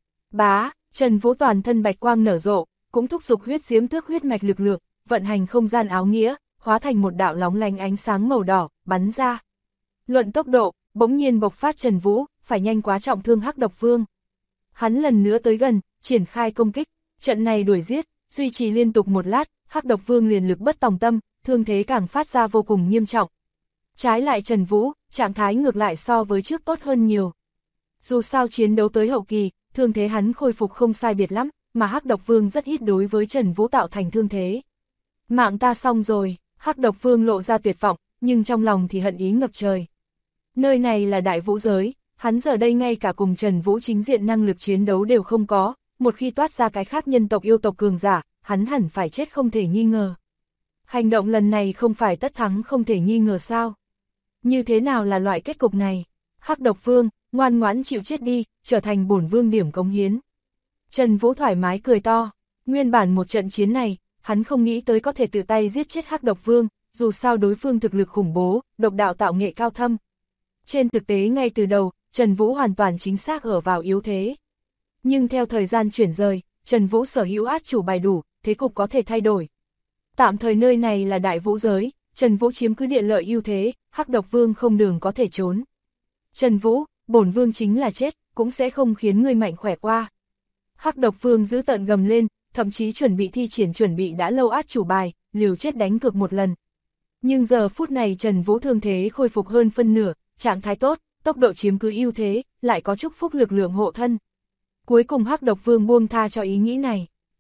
Speaker 1: Bá, Trần Vũ toàn thân bạch quang nở rộ, cũng thúc giục huyết diễm tước huyết mạch lực lượng, vận hành không gian áo nghĩa, hóa thành một đạo lóng lánh ánh sáng màu đỏ, bắn ra. Luận tốc độ, bỗng nhiên bộc phát Trần Vũ, phải nhanh quá trọng thương Hắc Độc Vương. Hắn lần nữa tới gần, triển khai công kích, trận này đuổi giết, duy trì liên tục một lát, Hắc Độc Vương liền lực bất tòng tâm, thương thế càng phát ra vô cùng nghiêm trọng. Trái lại Trần Vũ, trạng thái ngược lại so với trước tốt hơn nhiều. Dù sao chiến đấu tới hậu kỳ, thương thế hắn khôi phục không sai biệt lắm, mà Hắc Độc Vương rất ít đối với Trần Vũ tạo thành thương thế. Mạng ta xong rồi, Hắc Độc Vương lộ ra tuyệt vọng, nhưng trong lòng thì hận ý ngập trời. Nơi này là đại vũ giới, hắn giờ đây ngay cả cùng Trần Vũ chính diện năng lực chiến đấu đều không có, một khi toát ra cái khác nhân tộc yêu tộc cường giả, hắn hẳn phải chết không thể nghi ngờ. Hành động lần này không phải tất thắng không thể nghi ngờ sao? Như thế nào là loại kết cục này? Hắc Độc Vương, ngoan ngoãn chịu chết đi, trở thành bổn vương điểm cống hiến. Trần Vũ thoải mái cười to, nguyên bản một trận chiến này, hắn không nghĩ tới có thể tự tay giết chết Hắc Độc Vương, dù sao đối phương thực lực khủng bố, độc đạo tạo nghệ cao thâm. Trên thực tế ngay từ đầu, Trần Vũ hoàn toàn chính xác ở vào yếu thế. Nhưng theo thời gian chuyển rời, Trần Vũ sở hữu át chủ bài đủ, thế cục có thể thay đổi. Tạm thời nơi này là đại vũ giới, Trần Vũ chiếm cứ địa lợi ưu thế, Hắc Độc Vương không đường có thể trốn. Trần Vũ, bổn vương chính là chết, cũng sẽ không khiến người mạnh khỏe qua. Hắc Độc Vương giữ tợn gầm lên, thậm chí chuẩn bị thi triển chuẩn bị đã lâu át chủ bài, liều chết đánh cược một lần. Nhưng giờ phút này Trần Vũ thương thế khôi phục hơn phân nửa, trạng thái tốt, tốc độ chiếm cứ ưu thế, lại có chúc phúc lực lượng hộ thân. Cuối cùng Hắc Độc Vương buông tha cho ý nghĩ này.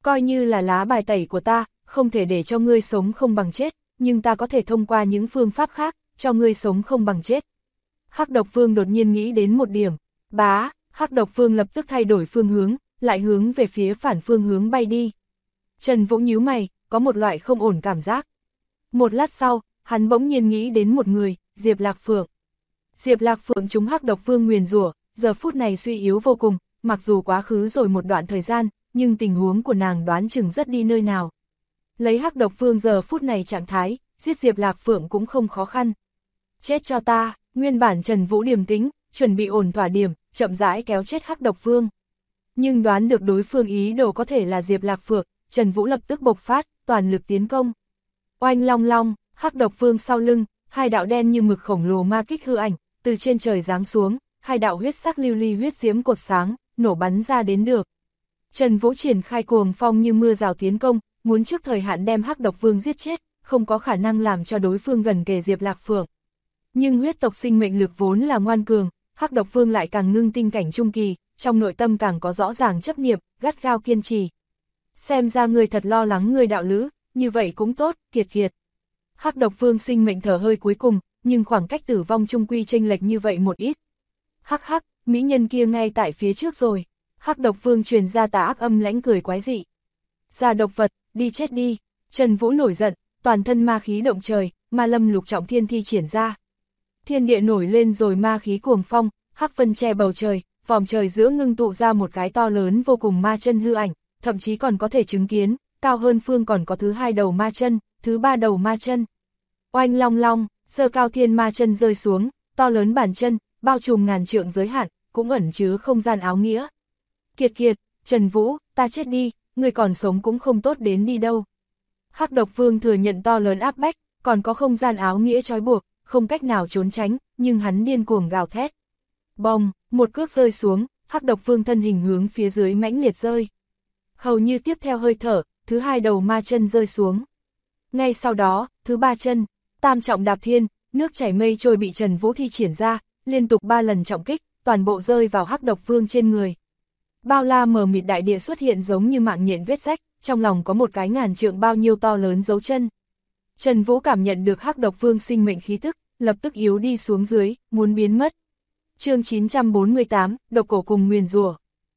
Speaker 1: Coi như là lá bài tẩy của ta, không thể để cho ngươi sống không bằng chết, nhưng ta có thể thông qua những phương pháp khác, cho ngươi sống không bằng chết. Hắc Độc Vương đột nhiên nghĩ đến một điểm. Bá, Hắc Độc Vương lập tức thay đổi phương hướng, lại hướng về phía phản phương hướng bay đi. Trần Vũ nhíu mày, có một loại không ổn cảm giác. Một lát sau, hắn bỗng nhiên nghĩ đến một người, Diệp Lạc Phượng. Diệp Lạc Phượng trúng Hắc Độc Vương nguyền rủa, giờ phút này suy yếu vô cùng, mặc dù quá khứ rồi một đoạn thời gian, nhưng tình huống của nàng đoán chừng rất đi nơi nào. Lấy Hắc Độc Vương giờ phút này trạng thái, giết Diệp Lạc Phượng cũng không khó khăn. Chết cho ta, nguyên bản Trần Vũ điềm tĩnh, chuẩn bị ổn thỏa điểm, chậm rãi kéo chết Hắc Độc Vương. Nhưng đoán được đối phương ý đồ có thể là Diệp Lạc Phượng, Trần Vũ lập tức bộc phát, toàn lực tiến công. Oanh long long, Hắc Độc Vương sau lưng, hai đạo đen như mực khổng lồ ma kích hư ảnh, từ trên trời giáng xuống, hai đạo huyết sắc lưu ly huyết diễm cột sáng, nổ bắn ra đến được. Trần Vũ triển khai cuồng phong như mưa rào tiến công, muốn trước thời hạn đem Hắc Độc Vương giết chết, không có khả năng làm cho đối phương gần kề Diệp Lạc Phượng. Nhưng huyết tộc sinh mệnh lực vốn là ngoan cường, Hắc Độc Vương lại càng ngưng tinh cảnh trung kỳ, trong nội tâm càng có rõ ràng chấp niệm, gắt gao kiên trì. Xem ra người thật lo lắng người đạo lữ, như vậy cũng tốt, kiệt kiệt. Hắc Độc Vương sinh mệnh thở hơi cuối cùng, nhưng khoảng cách tử vong trung quy chênh lệch như vậy một ít. Hắc hắc, mỹ nhân kia ngay tại phía trước rồi. Hắc Độc Vương truyền ra tà ác âm lãnh cười quái dị. Già độc vật, đi chết đi. Trần Vũ nổi giận, toàn thân ma khí động trời, ma lâm lục trọng thiên thi triển ra. Thiên địa nổi lên rồi ma khí cuồng phong, hắc vân che bầu trời, vòm trời giữa ngưng tụ ra một cái to lớn vô cùng ma chân hư ảnh, thậm chí còn có thể chứng kiến, cao hơn phương còn có thứ hai đầu ma chân, thứ ba đầu ma chân. Oanh long long, giơ cao thiên ma chân rơi xuống, to lớn bản chân, bao trùm ngàn trượng giới hạn, cũng ẩn chứa không gian áo nghĩa. Kiệt kiệt, Trần Vũ, ta chết đi, người còn sống cũng không tốt đến đi đâu. Hắc Độc Vương thừa nhận to lớn áp bách, còn có không gian áo nghĩa trói buộc, không cách nào trốn tránh, nhưng hắn điên cuồng gào thét. Bong, một cước rơi xuống, Hắc Độc Vương thân hình hướng phía dưới mãnh liệt rơi. Hầu như tiếp theo hơi thở, thứ hai đầu ma chân rơi xuống. Ngay sau đó, thứ ba chân, tam trọng đạp thiên, nước chảy mây trôi bị Trần Vũ thi triển ra, liên tục 3 lần trọng kích, toàn bộ rơi vào Hắc Độc Vương trên người. Bao la mờ mịt đại địa xuất hiện giống như mạng nhện vết rách, trong lòng có một cái ngàn trượng bao nhiêu to lớn dấu chân. Trần Vũ cảm nhận được Hắc Độc Vương sinh mệnh khí tức, lập tức yếu đi xuống dưới, muốn biến mất. Chương 948, độc cổ cùng nguyền rủa.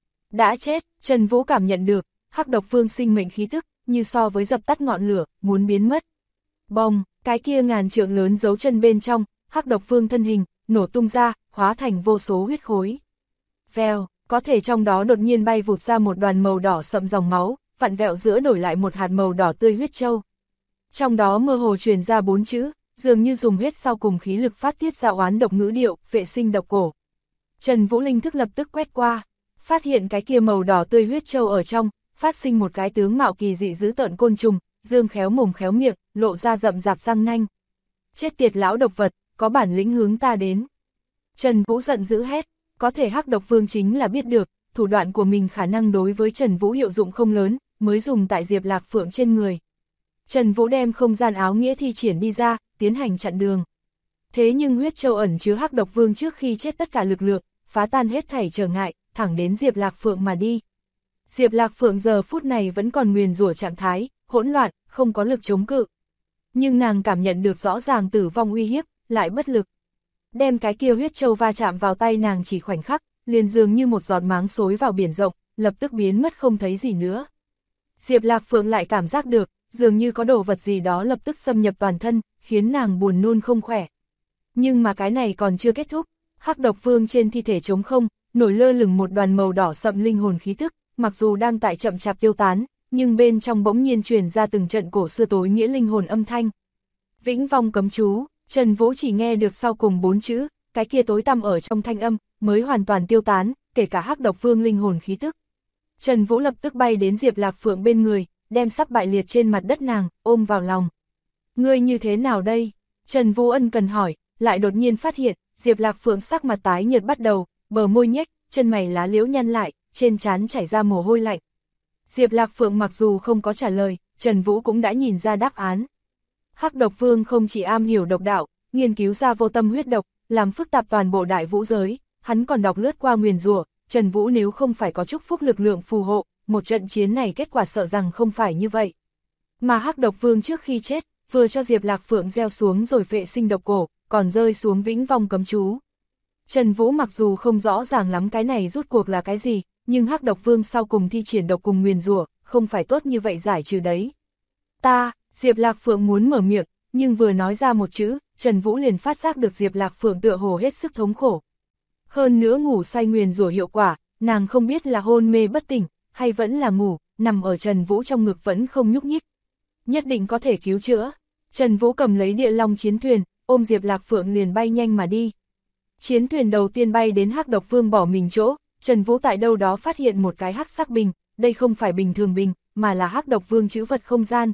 Speaker 1: Đã chết, Trần Vũ cảm nhận được, Hắc Độc Vương sinh mệnh khí tức, như so với dập tắt ngọn lửa, muốn biến mất. Bong, cái kia ngàn trượng lớn dấu chân bên trong, Hắc Độc Vương thân hình, nổ tung ra, hóa thành vô số huyết khối. Vèo, có thể trong đó đột nhiên bay vụt ra một đoàn màu đỏ sậm dòng máu, vặn vẹo giữa đổi lại một hạt màu đỏ tươi huyết châu. Trong đó mơ hồ truyền ra 4 chữ, dường như dùng hết sau cùng khí lực phát tiết ra oán độc ngữ điệu, vệ sinh độc cổ. Trần Vũ linh thức lập tức quét qua, phát hiện cái kia màu đỏ tươi huyết châu ở trong, phát sinh một cái tướng mạo kỳ dị dữ tợn côn trùng, dương khéo mồm khéo miệng, lộ ra rậm rạp răng nanh. Chết tiệt lão độc vật, có bản lĩnh hướng ta đến. Trần Vũ giận dữ hét, có thể Hắc Độc Vương chính là biết được, thủ đoạn của mình khả năng đối với Trần Vũ hiệu dụng không lớn, mới dùng tại Diệp Lạc Phượng trên người. Trần Vũ đem không gian áo nghĩa thi triển đi ra, tiến hành chặn đường. Thế nhưng huyết châu ẩn chứa Hắc Độc Vương trước khi chết tất cả lực lượng, phá tan hết thảy trở ngại, thẳng đến Diệp Lạc Phượng mà đi. Diệp Lạc Phượng giờ phút này vẫn còn nguyền rủa trạng thái, hỗn loạn, không có lực chống cự. Nhưng nàng cảm nhận được rõ ràng tử vong uy hiếp, lại bất lực. Đem cái kia huyết châu va chạm vào tay nàng chỉ khoảnh khắc, liền dường như một giọt máng xối vào biển rộng, lập tức biến mất không thấy gì nữa. Diệp Lạc Phượng lại cảm giác được, dường như có đồ vật gì đó lập tức xâm nhập toàn thân, khiến nàng buồn nôn không khỏe. Nhưng mà cái này còn chưa kết thúc, Hắc Độc Vương trên thi thể trống không, nổi lơ lửng một đoàn màu đỏ sậm linh hồn khí tức, mặc dù đang tại chậm chạp tiêu tán, nhưng bên trong bỗng nhiên truyền ra từng trận cổ xưa tối nghĩa linh hồn âm thanh. Vĩnh vong cấm chú, Trần Vũ chỉ nghe được sau cùng 4 chữ, cái kia tối tăm ở trong thanh âm, mới hoàn toàn tiêu tán, kể cả Hắc Độc Vương linh hồn khí tức. Trần Vũ lập tức bay đến Diệp Lạc Phượng bên người, đem sắp bại liệt trên mặt đất nàng, ôm vào lòng. Ngươi như thế nào đây? Trần Vũ ân cần hỏi, lại đột nhiên phát hiện, Diệp Lạc Phượng sắc mặt tái nhợt bắt đầu, bờ môi nhếch, chân mày lá liễu nhăn lại, trên trán chảy ra mồ hôi lạnh. Diệp Lạc Phượng mặc dù không có trả lời, Trần Vũ cũng đã nhìn ra đáp án. Hắc Độc Vương không chỉ am hiểu độc đạo, nghiên cứu ra vô tâm huyết độc, làm phức tạp toàn bộ đại vũ giới, hắn còn đọc lướt qua nguyền rủa, Trần Vũ nếu không phải có chúc phúc lực lượng phù hộ, một trận chiến này kết quả sợ rằng không phải như vậy. Mà Hắc Độc Vương trước khi chết, vừa cho Diệp Lạc Phượng gieo xuống rồi vệ sinh độc cổ, còn rơi xuống vĩnh vong cấm chú. Trần Vũ mặc dù không rõ ràng lắm cái này rút cuộc là cái gì, nhưng Hắc Độc Vương sau cùng thi triển độc cùng nguyền rủa, không phải tốt như vậy giải trừ đấy. Diệp Lạc Phượng muốn mở miệng, nhưng vừa nói ra một chữ, Trần Vũ liền phát giác được Diệp Lạc Phượng tựa hồ hết sức thống khổ. Hơn nữa ngủ say nguyền rủa hiệu quả, nàng không biết là hôn mê bất tỉnh, hay vẫn là ngủ, nằm ở Trần Vũ trong ngực vẫn không nhúc nhích. Nhất định có thể cứu chữa. Trần Vũ cầm lấy địa long chiến thuyền, ôm Diệp Lạc Phượng liền bay nhanh mà đi. Chiến thuyền đầu tiên bay đến Hắc Độc Vương bỏ mình chỗ, Trần Vũ tại đâu đó phát hiện một cái hắc sắc bình, đây không phải bình thường bình, mà là Hắc Độc Vương trữ vật không gian.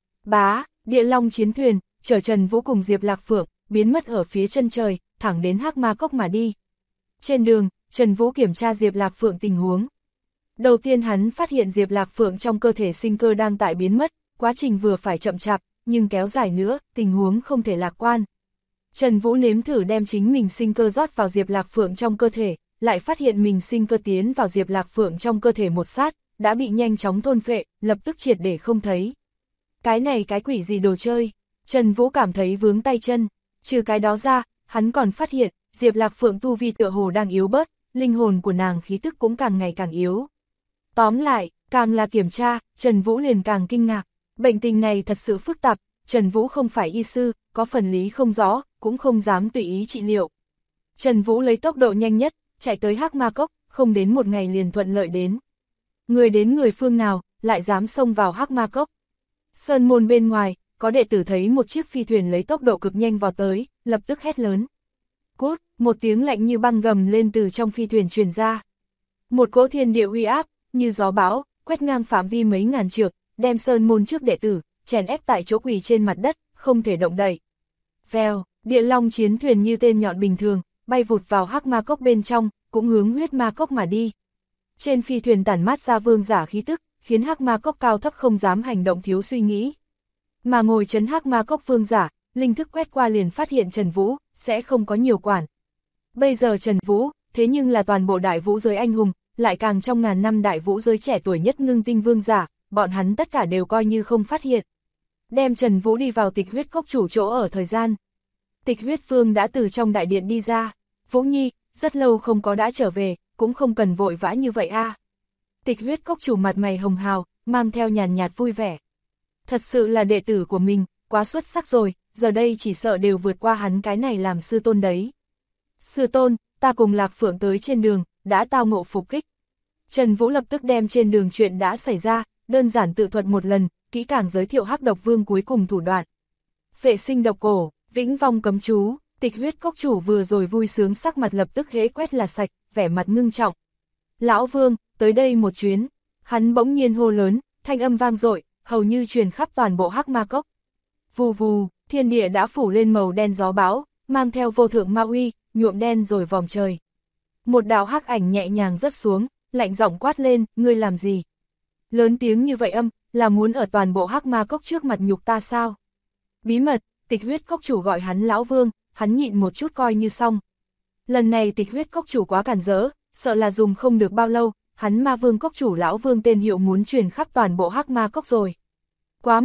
Speaker 1: Địa long chiến thuyền, chở Trần Vũ cùng Diệp Lạc Phượng, biến mất ở phía chân trời, thẳng đến Hắc Ma Cốc mà đi. Trên đường, Trần Vũ kiểm tra Diệp Lạc Phượng tình huống. Đầu tiên hắn phát hiện Diệp Lạc Phượng trong cơ thể sinh cơ đang tại biến mất, quá trình vừa phải chậm chạp, nhưng kéo dài nữa, tình huống không thể lạc quan. Trần Vũ nếm thử đem chính mình sinh cơ rót vào Diệp Lạc Phượng trong cơ thể, lại phát hiện mình sinh cơ tiến vào Diệp Lạc Phượng trong cơ thể một sát, đã bị nhanh chóng thôn phệ, lập tức triệt để không thấy. Cái này cái quỷ gì đồ chơi? Trần Vũ cảm thấy vướng tay chân. Trừ cái đó ra, hắn còn phát hiện, Diệp Lạc Phượng tu vi tựa hồ đang yếu bớt, linh hồn của nàng khí tức cũng càng ngày càng yếu. Tóm lại, càng là kiểm tra, Trần Vũ liền càng kinh ngạc. Bệnh tình này thật sự phức tạp, Trần Vũ không phải y sư, có phần lý không rõ, cũng không dám tùy ý trị liệu. Trần Vũ lấy tốc độ nhanh nhất, chạy tới Hắc Ma Cốc, không đến một ngày liền thuận lợi đến. Người đến người phương nào, lại dám xông vào Hắc Ma Cốc. Sơn môn bên ngoài, có đệ tử thấy một chiếc phi thuyền lấy tốc độ cực nhanh vào tới, lập tức hét lớn. Cút, một tiếng lạnh như băng gầm lên từ trong phi thuyền truyền ra. Một cỗ thiên địa uy áp, như gió bão, quét ngang phạm vi mấy ngàn trượng, đem sơn môn trước đệ tử, chèn ép tại chỗ quỳ trên mặt đất, không thể động đậy. Vèo, địa long chiến thuyền như tên nhọn bình thường, bay vụt vào Hắc Ma Cốc bên trong, cũng hướng huyết ma cốc mà đi. Trên phi thuyền tản mát ra vương giả khí tức, khiến Hắc Ma Cốc cao thấp không dám hành động thiếu suy nghĩ. Mà ngồi trấn Hắc Ma Cốc vương giả, linh thức quét qua liền phát hiện Trần Vũ, sẽ không có nhiều quản. Bây giờ Trần Vũ, thế nhưng là toàn bộ đại vũ giới anh hùng, lại càng trong ngàn năm đại vũ giới trẻ tuổi nhất ngưng tinh vương giả, bọn hắn tất cả đều coi như không phát hiện. Đem Trần Vũ đi vào Tịch Huyết Cốc chủ chỗ ở thời gian. Tịch Huyết Vương đã từ trong đại điện đi ra. Vũ Nhi, rất lâu không có đã trở về, cũng không cần vội vã như vậy a. Tịch Huyết Cốc chủ mặt mày hồng hào, mang theo nhàn nhạt vui vẻ. Thật sự là đệ tử của mình, quá xuất sắc rồi, giờ đây chỉ sợ đều vượt qua hắn cái này làm sư tôn đấy. Sư tôn, ta cùng Lạc Phượng tới trên đường, đã tao ngộ phục kích. Trần Vũ lập tức đem trên đường chuyện đã xảy ra, đơn giản tự thuật một lần, kỹ càng giới thiệu Hắc Độc Vương cuối cùng thủ đoạn. Phệ sinh độc cổ, vĩnh vong cấm chú, Tịch Huyết Cốc chủ vừa rồi vui sướng sắc mặt lập tức hễ quét là sạch, vẻ mặt ngưng trọng. Lão Vương, tới đây một chuyến. Hắn bỗng nhiên hô lớn, thanh âm vang dội, hầu như truyền khắp toàn bộ Hắc Ma Cốc. Vù vù, thiên địa đã phủ lên màu đen gió bão, mang theo vô thượng ma uy, nhuộm đen rồi vòng trời. Một đạo hắc ảnh nhẹ nhàng rớt xuống, lạnh giọng quát lên, ngươi làm gì? Lớn tiếng như vậy là muốn ở toàn bộ Hắc Ma Cốc trước mặt nhục ta sao? Bí mật, Tịch Huyết Cốc chủ gọi hắn Lão Vương, hắn nhịn một chút coi như xong. Lần này Tịch Huyết Cốc chủ quá cản rỡ, sợ là dùng không được bao lâu, hắn Ma Vương Cốc chủ Lão Vương tên hiệu muốn truyền khắp toàn bộ Hắc Ma Cốc rồi. Quá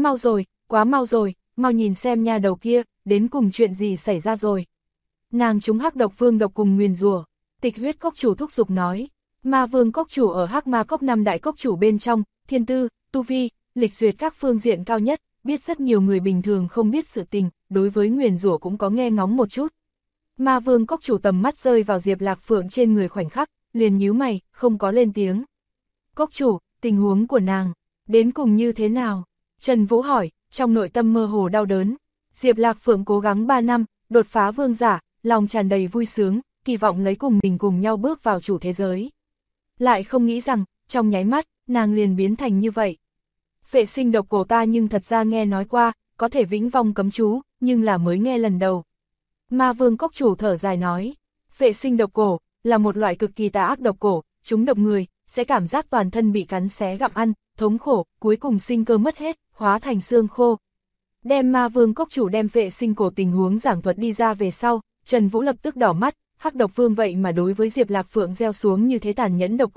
Speaker 1: mau rồi, mau nhìn xem nha đầu kia, đến cùng chuyện gì xảy ra rồi. Nàng trúng Hắc Độc Vương độc cùng nguyền rủa. Tịch Huyết Cốc chủ thúc giục nói. Ma Vương Cốc chủ ở Hắc Ma Cốc 5 đại cốc chủ bên trong, thiên tư, tu vi, lịch duyệt các phương diện cao nhất, biết rất nhiều người bình thường không biết sự tình, đối với nguyền rủa cũng có nghe ngóng một chút. Ma Vương Cốc chủ tầm mắt rơi vào Diệp Lạc Phượng trên người khoảnh khắc, liền nhíu mày, không có lên tiếng. Cốc chủ, tình huống của nàng, đến cùng như thế nào? Trần Vũ hỏi, trong nội tâm mơ hồ đau đớn. Diệp Lạc Phượng cố gắng 3 năm, đột phá vương giả, lòng tràn đầy vui sướng, kỳ vọng lấy cùng mình cùng nhau bước vào chủ thế giới. Lại không nghĩ rằng, trong nháy mắt, nàng liền biến thành như vậy. Phệ sinh độc cổ ta nhưng thật ra nghe nói qua, có thể vĩnh vong cấm chú, nhưng là mới nghe lần đầu. Ma Vương Cốc chủ thở dài nói, phệ sinh độc cổ, là một loại cực kỳ tà ác độc cổ, chúng độc người, sẽ cảm giác toàn thân bị cắn xé gặm ăn, thống khổ, cuối cùng sinh cơ mất hết, hóa thành xương khô. Đem Ma Vương Cốc chủ đem phệ sinh cổ tình huống giảng thuật đi ra về sau, Trần Vũ lập tức đỏ mắt, Hắc Độc Vương vậy mà đối với Diệp Lạc Phượng gieo xuống như thế tàn nhẫn độc cổ,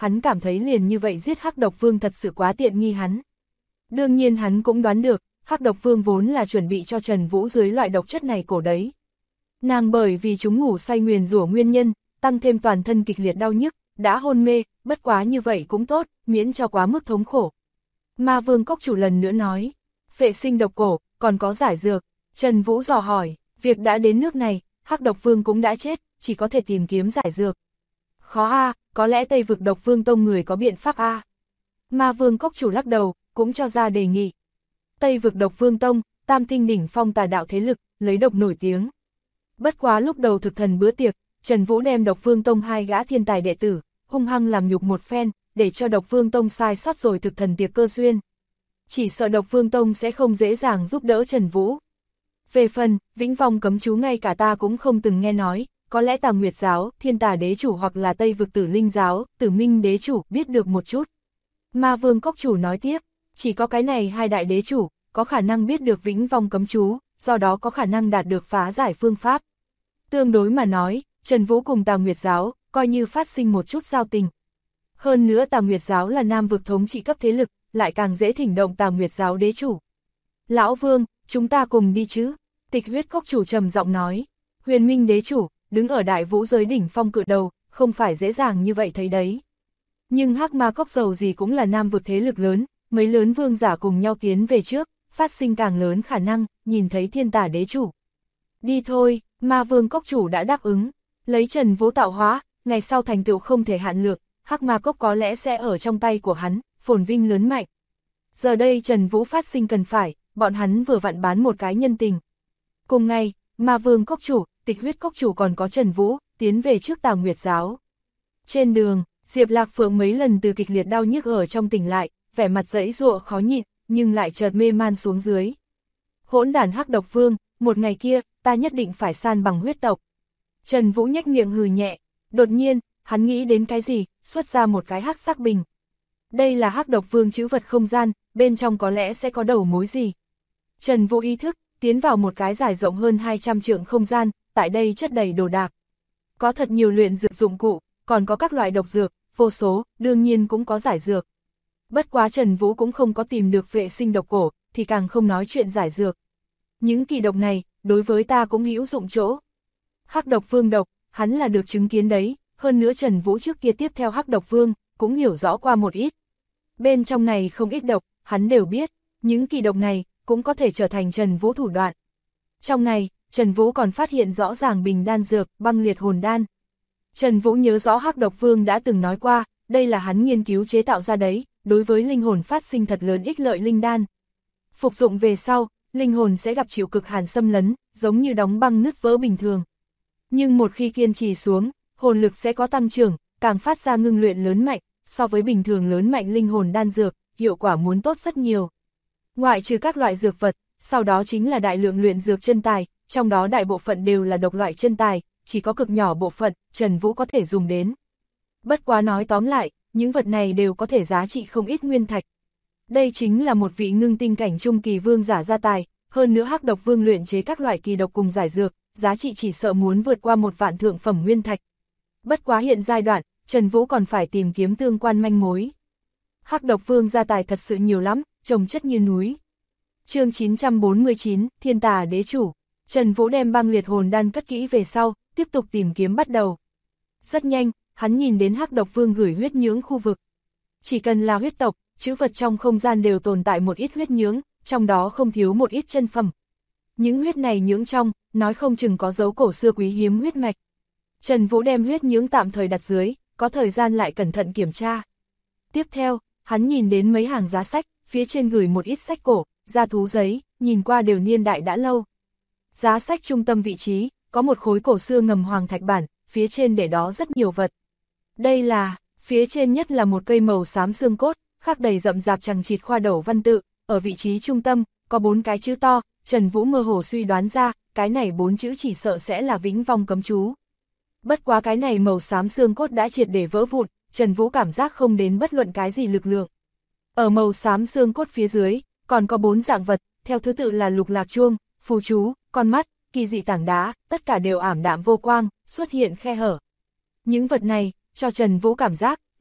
Speaker 1: hắn cảm thấy liền như vậy giết Hắc Độc Vương thật sự quá tiện nghi hắn. Đương nhiên hắn cũng đoán được, Hắc Độc Vương vốn là chuẩn bị cho Trần Vũ dưới loại độc chất này cổ đấy. Nàng bởi vì chúng ngủ say nguyền rủa nguyên nhân, tăng thêm toàn thân kịch liệt đau nhức, đã hôn mê, bất quá như vậy cũng tốt, miễn cho quá mức thống khổ. Ma Vương Cốc Chủ lần nữa nói, phệ sinh độc cổ, còn có giải dược. Trần Vũ dò hỏi, việc đã đến nước này, Hắc Độc Vương cũng đã chết, chỉ có thể tìm kiếm giải dược. Khó a, có lẽ Tây Vực Độc Vương Tông người có biện pháp a. Ma Vương Cốc Chủ lắc đầu, cũng cho ra đề nghị. Tây Vực Độc Vương Tông, tam tinh đỉnh phong tà đạo thế lực, lấy độc nổi tiếng. Bất quá lúc đầu thực thần bữa tiệc, Trần Vũ đem Độc Vương Tông 2 gã thiên tài đệ tử, hung hăng làm nhục một phen, để cho Độc Vương Tông sai sót rồi thực thần tiệc cơ duyên. Chỉ sợ Độc Vương Tông sẽ không dễ dàng giúp đỡ Trần Vũ. Về phần, Vĩnh Vong cấm chú ngay cả ta cũng không từng nghe nói, có lẽ Tà Nguyệt Giáo, Thiên Tà Đế Chủ hoặc là Tây Vực Tử Linh Giáo, Tử Minh Đế Chủ biết được một chút. Ma Vương Cốc Chủ nói tiếp, chỉ có cái này 2 đại đế chủ, có khả năng biết được Vĩnh Vong cấm chú, do đó có khả năng đạt được phá giải phương pháp. Tương đối mà nói, Trần Vũ cùng Tà Nguyệt Giáo, coi như phát sinh một chút giao tình. Hơn nữa Tà Nguyệt Giáo là Nam Vực thống trị cấp thế lực, lại càng dễ thỉnh động Tà Nguyệt Giáo đế chủ. Lão Vương, chúng ta cùng đi chứ? Tịch Huyết Cốc Chủ trầm giọng nói. Huyền Minh đế chủ, đứng ở Đại Vũ giới đỉnh phong cự đầu, không phải dễ dàng như vậy thấy đấy. Nhưng Hắc Ma Cốc dầu gì cũng là Nam Vực thế lực lớn, mấy lớn vương giả cùng nhau tiến về trước, phát sinh càng lớn khả năng, nhìn thấy Thiên Tà đế chủ. Đi thôi, Ma Vương Cốc Chủ đã đáp ứng, lấy Trần Vũ tạo hóa, ngày sau thành tựu không thể hạn lược, Hắc Ma Cốc có lẽ sẽ ở trong tay của hắn, phồn vinh lớn mạnh. Giờ đây Trần Vũ phát sinh cần phải, bọn hắn vừa vặn bán một cái nhân tình. Cùng ngày, Ma Vương Cốc Chủ, Tịch Huyết Cốc Chủ còn có Trần Vũ, tiến về trước Tà Nguyệt Giáo. Trên đường, Diệp Lạc Phượng mấy lần từ kịch liệt đau nhức ở trong tỉnh lại, vẻ mặt giãy giụa khó nhịn, nhưng lại chợt mê man xuống dưới. Hỗn đản Hắc Độc Vương, một ngày kia, ta nhất định phải san bằng huyết tộc. Trần Vũ nhếch miệng hừ nhẹ, đột nhiên, hắn nghĩ đến cái gì, xuất ra một cái hắc sắc bình. Đây là Hắc Độc Vương trữ vật không gian, bên trong có lẽ sẽ có đầu mối gì. Trần Vũ ý thức, tiến vào một cái dài rộng hơn 200 trượng không gian, tại đây chất đầy đồ đạc. Có thật nhiều luyện dược dụng cụ, còn có các loại độc dược, vô số, đương nhiên cũng có giải dược. Bất quá Trần Vũ cũng không có tìm được vệ sinh độc cổ, thì càng không nói chuyện giải dược. Những kỳ độc này, đối với ta cũng hữu dụng chỗ. Hắc Độc Vương độc, hắn là được chứng kiến đấy, hơn nữa Trần Vũ trước kia tiếp theo Hắc Độc Vương, cũng hiểu rõ qua một ít. Bên trong này không ít độc, hắn đều biết, những kỳ độc này, cũng có thể trở thành Trần Vũ thủ đoạn. Trong này, Trần Vũ còn phát hiện rõ ràng bình đan dược, băng liệt hồn đan. Trần Vũ nhớ rõ Hắc Độc Vương đã từng nói qua, đây là hắn nghiên cứu chế tạo ra đấy, đối với linh hồn phát sinh thật lớn ích lợi linh đan. Phục dụng về sau, linh hồn sẽ gặp chịu cực hàn xâm lấn, giống như đóng băng nứt vỡ bình thường. Nhưng một khi kiên trì xuống, hồn lực sẽ có tăng trưởng, càng phát ra ngưng luyện lớn mạnh, so với bình thường lớn mạnh linh hồn đan dược, hiệu quả muốn tốt rất nhiều. Ngoại trừ các loại dược vật, sau đó chính là đại lượng luyện dược chân tài, trong đó đại bộ phận đều là độc loại chân tài, chỉ có cực nhỏ bộ phận, Trần Vũ có thể dùng đến. Bất quá nói tóm lại, những vật này đều có thể giá trị không ít nguyên thạch. Đây chính là một vị ngưng tinh cảnh trung kỳ vương giả gia tài, hơn nữa Hắc Độc Vương luyện chế các loại kỳ độc cùng giải dược, giá trị chỉ sợ muốn vượt qua 1 vạn thượng phẩm nguyên thạch. Bất quá hiện giai đoạn, Trần Vũ còn phải tìm kiếm tương quan manh mối. Hắc Độc Vương gia tài thật sự nhiều lắm, trồng chất như núi. Chương 949, Thiên Tà Đế Chủ. Trần Vũ đem băng liệt hồn đan cất kỹ về sau, tiếp tục tìm kiếm bắt đầu. Rất nhanh, hắn nhìn đến Hắc Độc Vương gửi huyết nhưỡng khu vực. Chỉ cần là huyết tộc, trữ vật trong không gian đều tồn tại một ít huyết nhưỡng, trong đó không thiếu một ít chân phẩm. Những huyết này nhưỡng trong, nói không chừng có dấu cổ xưa quý hiếm huyết mạch. Trần Vũ đem huyết nhưỡng tạm thời đặt dưới, có thời gian lại cẩn thận kiểm tra. Tiếp theo, hắn nhìn đến mấy hàng giá sách, phía trên gửi một ít sách cổ, da thú giấy, nhìn qua đều niên đại đã lâu. Giá sách trung tâm vị trí, có một khối cổ xưa ngầm hoàng thạch bản, phía trên để đó rất nhiều vật. Đây là, phía trên nhất là một cây màu xám xương cốt, khắc đầy rậm rạp chằng chịt khoa đẩu văn tự, ở vị trí trung tâm, có 4 cái chữ to, Trần Vũ mơ hồ suy đoán ra, cái này 4 chữ chỉ sợ sẽ là Vĩnh Vong cấm chú. Bất quá cái này màu xám xương cốt đã triệt để vỡ vụn, Trần Vũ cảm giác không đến bất luận cái gì lực lượng. Ở màu xám xương cốt phía dưới, còn có 4 dạng vật, theo thứ tự là lục lạc chuông, phù chú, con mắt, kỳ dị tảng đá, tất cả đều ảm đạm vô quang, xuất hiện khe hở. Những vật này, cho Trần Vũ cảm giác,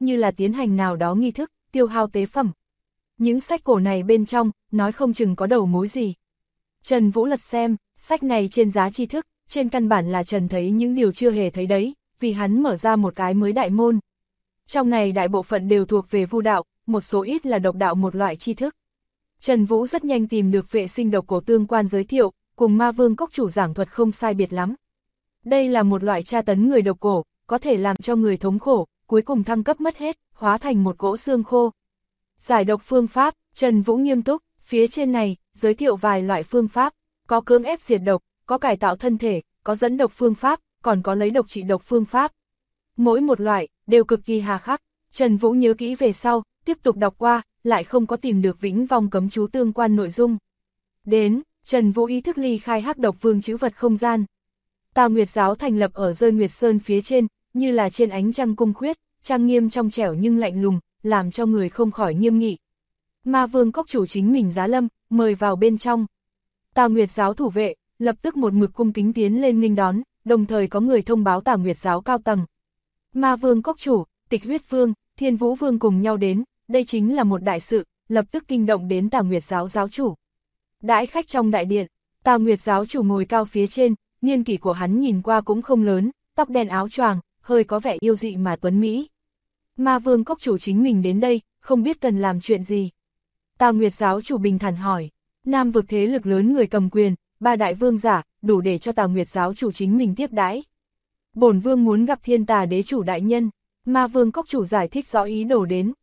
Speaker 1: như là tiến hành nào đó nghi thức, tiêu hao tế phẩm. Những sách cổ này bên trong, nói không chừng có đầu mối gì. Trần Vũ lật xem, sách này trên giá tri thức, trên căn bản là Trần thấy những điều chưa hề thấy đấy, vì hắn mở ra một cái mới đại môn. Trong này đại bộ phận đều thuộc về vu đạo, một số ít là độc đạo một loại tri thức. Trần Vũ rất nhanh tìm được vệ sinh độc cổ tương quan giới thiệu, cùng Ma Vương Cốc chủ giảng thuật không sai biệt lắm. Đây là một loại tra tấn người độc cổ, có thể làm cho người thống khổ, cuối cùng thăng cấp mất hết, hóa thành một cỗ xương khô. Giải độc phương pháp, Trần Vũ nghiêm túc, phía trên này, giới thiệu vài loại phương pháp, có cưỡng ép diệt độc, có cải tạo thân thể, có dẫn độc phương pháp, còn có lấy độc trị độc phương pháp. Mỗi một loại, đều cực kỳ hà khắc, Trần Vũ nhớ kỹ về sau, tiếp tục đọc qua, lại không có tìm được vĩnh vong cấm chú tương quan nội dung. Đến, Trần Vũ ý thức ly khai hắc độc vương chữ vật không gian. Tà Nguyệt giáo thành lập ở Rơi Nguyệt Sơn phía trên, như là trên ánh trăng cung khuyết, trang nghiêm trong trẻo nhưng lạnh lùng, làm cho người không khỏi nghiêm nghị. Ma Vương Cốc chủ chính mình giá lâm, mời vào bên trong. Tà Nguyệt giáo thủ vệ, lập tức một mực cung kính tiến lên nghênh đón, đồng thời có người thông báo Tà Nguyệt giáo cao tầng. Ma Vương Cốc chủ, Tịch Huyết Vương, Thiên Vũ Vương cùng nhau đến, đây chính là một đại sự, lập tức kinh động đến Tà Nguyệt giáo giáo chủ. Đãi khách trong đại điện, Tà Nguyệt giáo chủ ngồi cao phía trên, niên kỷ của hắn nhìn qua cũng không lớn, tóc đen áo choàng, hơi có vẻ yêu dị mà tuấn mỹ. Ma Vương Cốc chủ chính mình đến đây, không biết cần làm chuyện gì. Tà Nguyệt giáo chủ bình thản hỏi, Nam vực thế lực lớn người cầm quyền, ba đại vương giả, đủ để cho Tà Nguyệt giáo chủ chính mình tiếp đãi. Bổn vương muốn gặp Thiên Tà đế chủ đại nhân. Ma Vương Cốc chủ giải thích rõ ý đồ đến.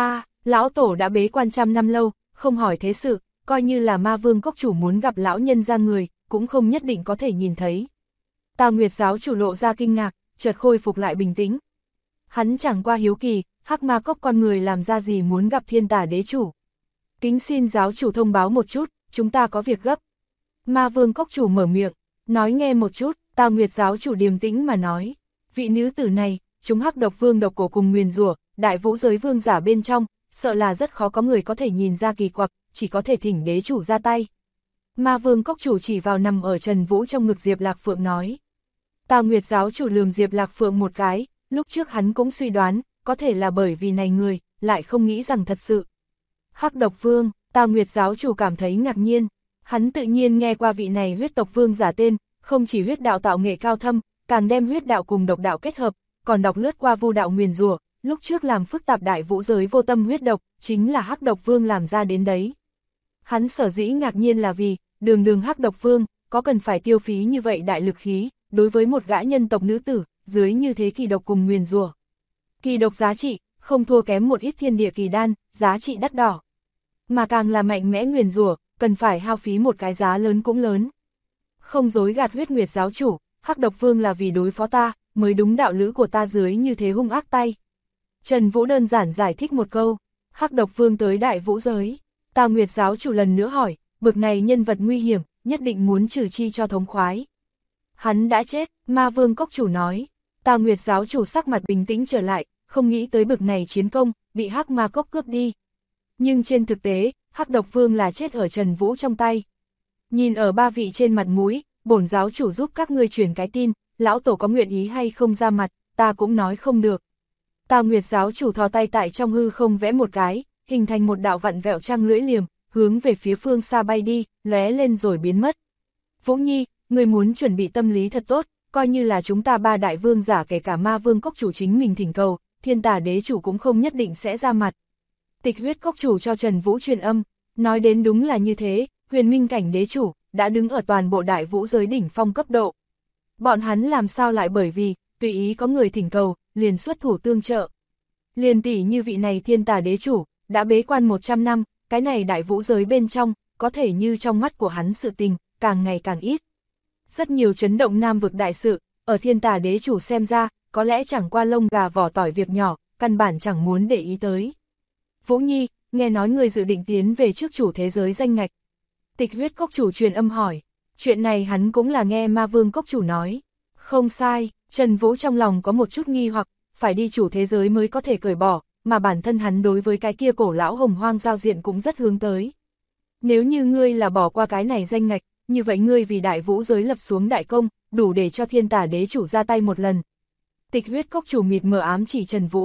Speaker 1: Lão tổ đã bế quan trăm năm lâu, không hỏi thế sự, coi như là Ma Vương Cốc chủ muốn gặp lão nhân ra người, cũng không nhất định có thể nhìn thấy. Tà Nguyệt giáo chủ lộ ra kinh ngạc, chợt khôi phục lại bình tĩnh. Hắn chẳng qua hiếu kỳ, hắc ma cốc con người làm ra gì muốn gặp Thiên Tà đế chủ. Kính xin giáo chủ thông báo một chút, chúng ta có việc gấp. Ma Vương Cốc chủ mở miệng, nói nghe một chút. Tà Nguyệt giáo chủ điềm tĩnh mà nói, vị nữ tử này, chúng hắc độc vương độc cổ cùng nguyền rủa, đại vũ giới vương giả bên trong, sợ là rất khó có người có thể nhìn ra kỳ quặc, chỉ có thể thỉnh đế chủ ra tay. Ma Vương Cốc chủ chỉ vào nằm ở Trần Vũ trong ngực Diệp Lạc Phượng nói. Tà Nguyệt giáo chủ lườm Diệp Lạc Phượng một cái, lúc trước hắn cũng suy đoán, có thể là bởi vì này người, lại không nghĩ rằng thật sự. Hắc độc vương, Tà Nguyệt giáo chủ cảm thấy ngạc nhiên, hắn tự nhiên nghe qua vị này huyết tộc vương giả tên, không chỉ huyết đạo tạo nghệ cao thâm, càng đem huyết đạo cùng độc đạo kết hợp, còn đọc lướt qua vu đạo nguyền rủa, lúc trước làm phức tạp đại vũ giới vô tâm huyết độc, chính là hắc độc vương làm ra đến đấy. Hắn sở dĩ ngạc nhiên là vì, đường hắc độc vương, có cần phải tiêu phí như vậy đại lực khí, đối với một gã nhân tộc nữ tử, dưới như thế kỳ độc cùng nguyền rủa. Kỳ độc giá trị, không thua kém một ít thiên địa kỳ đan, giá trị đắt đỏ. Mà càng là mạnh mẽ nguyền rủa, cần phải hao phí một cái giá lớn cũng lớn. Không dối gạt Huyết Nguyệt giáo chủ, hắc độc vương là vì đối phó ta, mới đúng đạo lữ của ta dưới như thế hung ác tay. Trần Vũ đơn giản giải thích một câu, hắc độc vương tới đại vũ giới. Tà Nguyệt giáo chủ lần nữa hỏi, bực này nhân vật nguy hiểm, nhất định muốn trừ chi cho thống khoái. Hắn đã chết, Ma Vương Cốc chủ nói. Tà Nguyệt giáo chủ sắc mặt bình tĩnh trở lại, không nghĩ tới bực này chiến công, bị hắc ma cốc cướp đi. Nhưng trên thực tế, hắc độc vương là chết ở Trần Vũ trong tay. Nhìn ở ba vị trên mặt mũi, bổn giáo chủ giúp các ngươi truyền cái tin, lão tổ có nguyện ý hay không ra mặt, ta cũng nói không được. Tà Nguyệt giáo chủ thò tay tại trong hư không vẽ một cái, hình thành một đạo vặn vẹo trăng lưỡi liềm, hướng về phía phương xa bay đi, lóe lên rồi biến mất. Vũ Nhi, người muốn chuẩn bị tâm lý thật tốt, coi như là chúng ta ba đại vương giả kể cả Ma Vương Cốc chủ chính mình thỉnh cầu, Thiên Tà đế chủ cũng không nhất định sẽ ra mặt. Tịch Huyết Cốc chủ cho Trần Vũ truyền âm, nói đến đúng là như thế, huyền minh cảnh đế chủ, đã đứng ở toàn bộ đại vũ giới đỉnh phong cấp độ. Bọn hắn làm sao lại bởi vì, tùy ý có người thỉnh cầu, liền xuất thủ tương trợ. Liền tỷ như vị này Thiên Tà đế chủ, đã bế quan 100 năm, cái này đại vũ giới bên trong, có thể như trong mắt của hắn sự tình, càng ngày càng ít. Rất nhiều chấn động Nam vực đại sự, ở Thiên Tà đế chủ xem ra, có lẽ chẳng qua lông gà vỏ tỏi việc nhỏ, căn bản chẳng muốn để ý tới. Vũ Nhi, nghe nói người dự định tiến về trước chủ thế giới danh ngạch. Tịch Huyết Cốc chủ truyền âm hỏi, chuyện này hắn cũng là nghe Ma Vương Cốc chủ nói. Không sai, Trần Vũ trong lòng có một chút nghi hoặc, phải đi chủ thế giới mới có thể cởi bỏ, mà bản thân hắn đối với cái kia cổ lão hồng hoang giao diện cũng rất hướng tới. Nếu như ngươi là bỏ qua cái này danh ngạch, như vậy ngươi vì đại vũ giới lập xuống đại công, đủ để cho Thiên Tà đế chủ ra tay một lần. Tịch Huyết Cốc chủ mịt mờ ám chỉ Trần Vũ,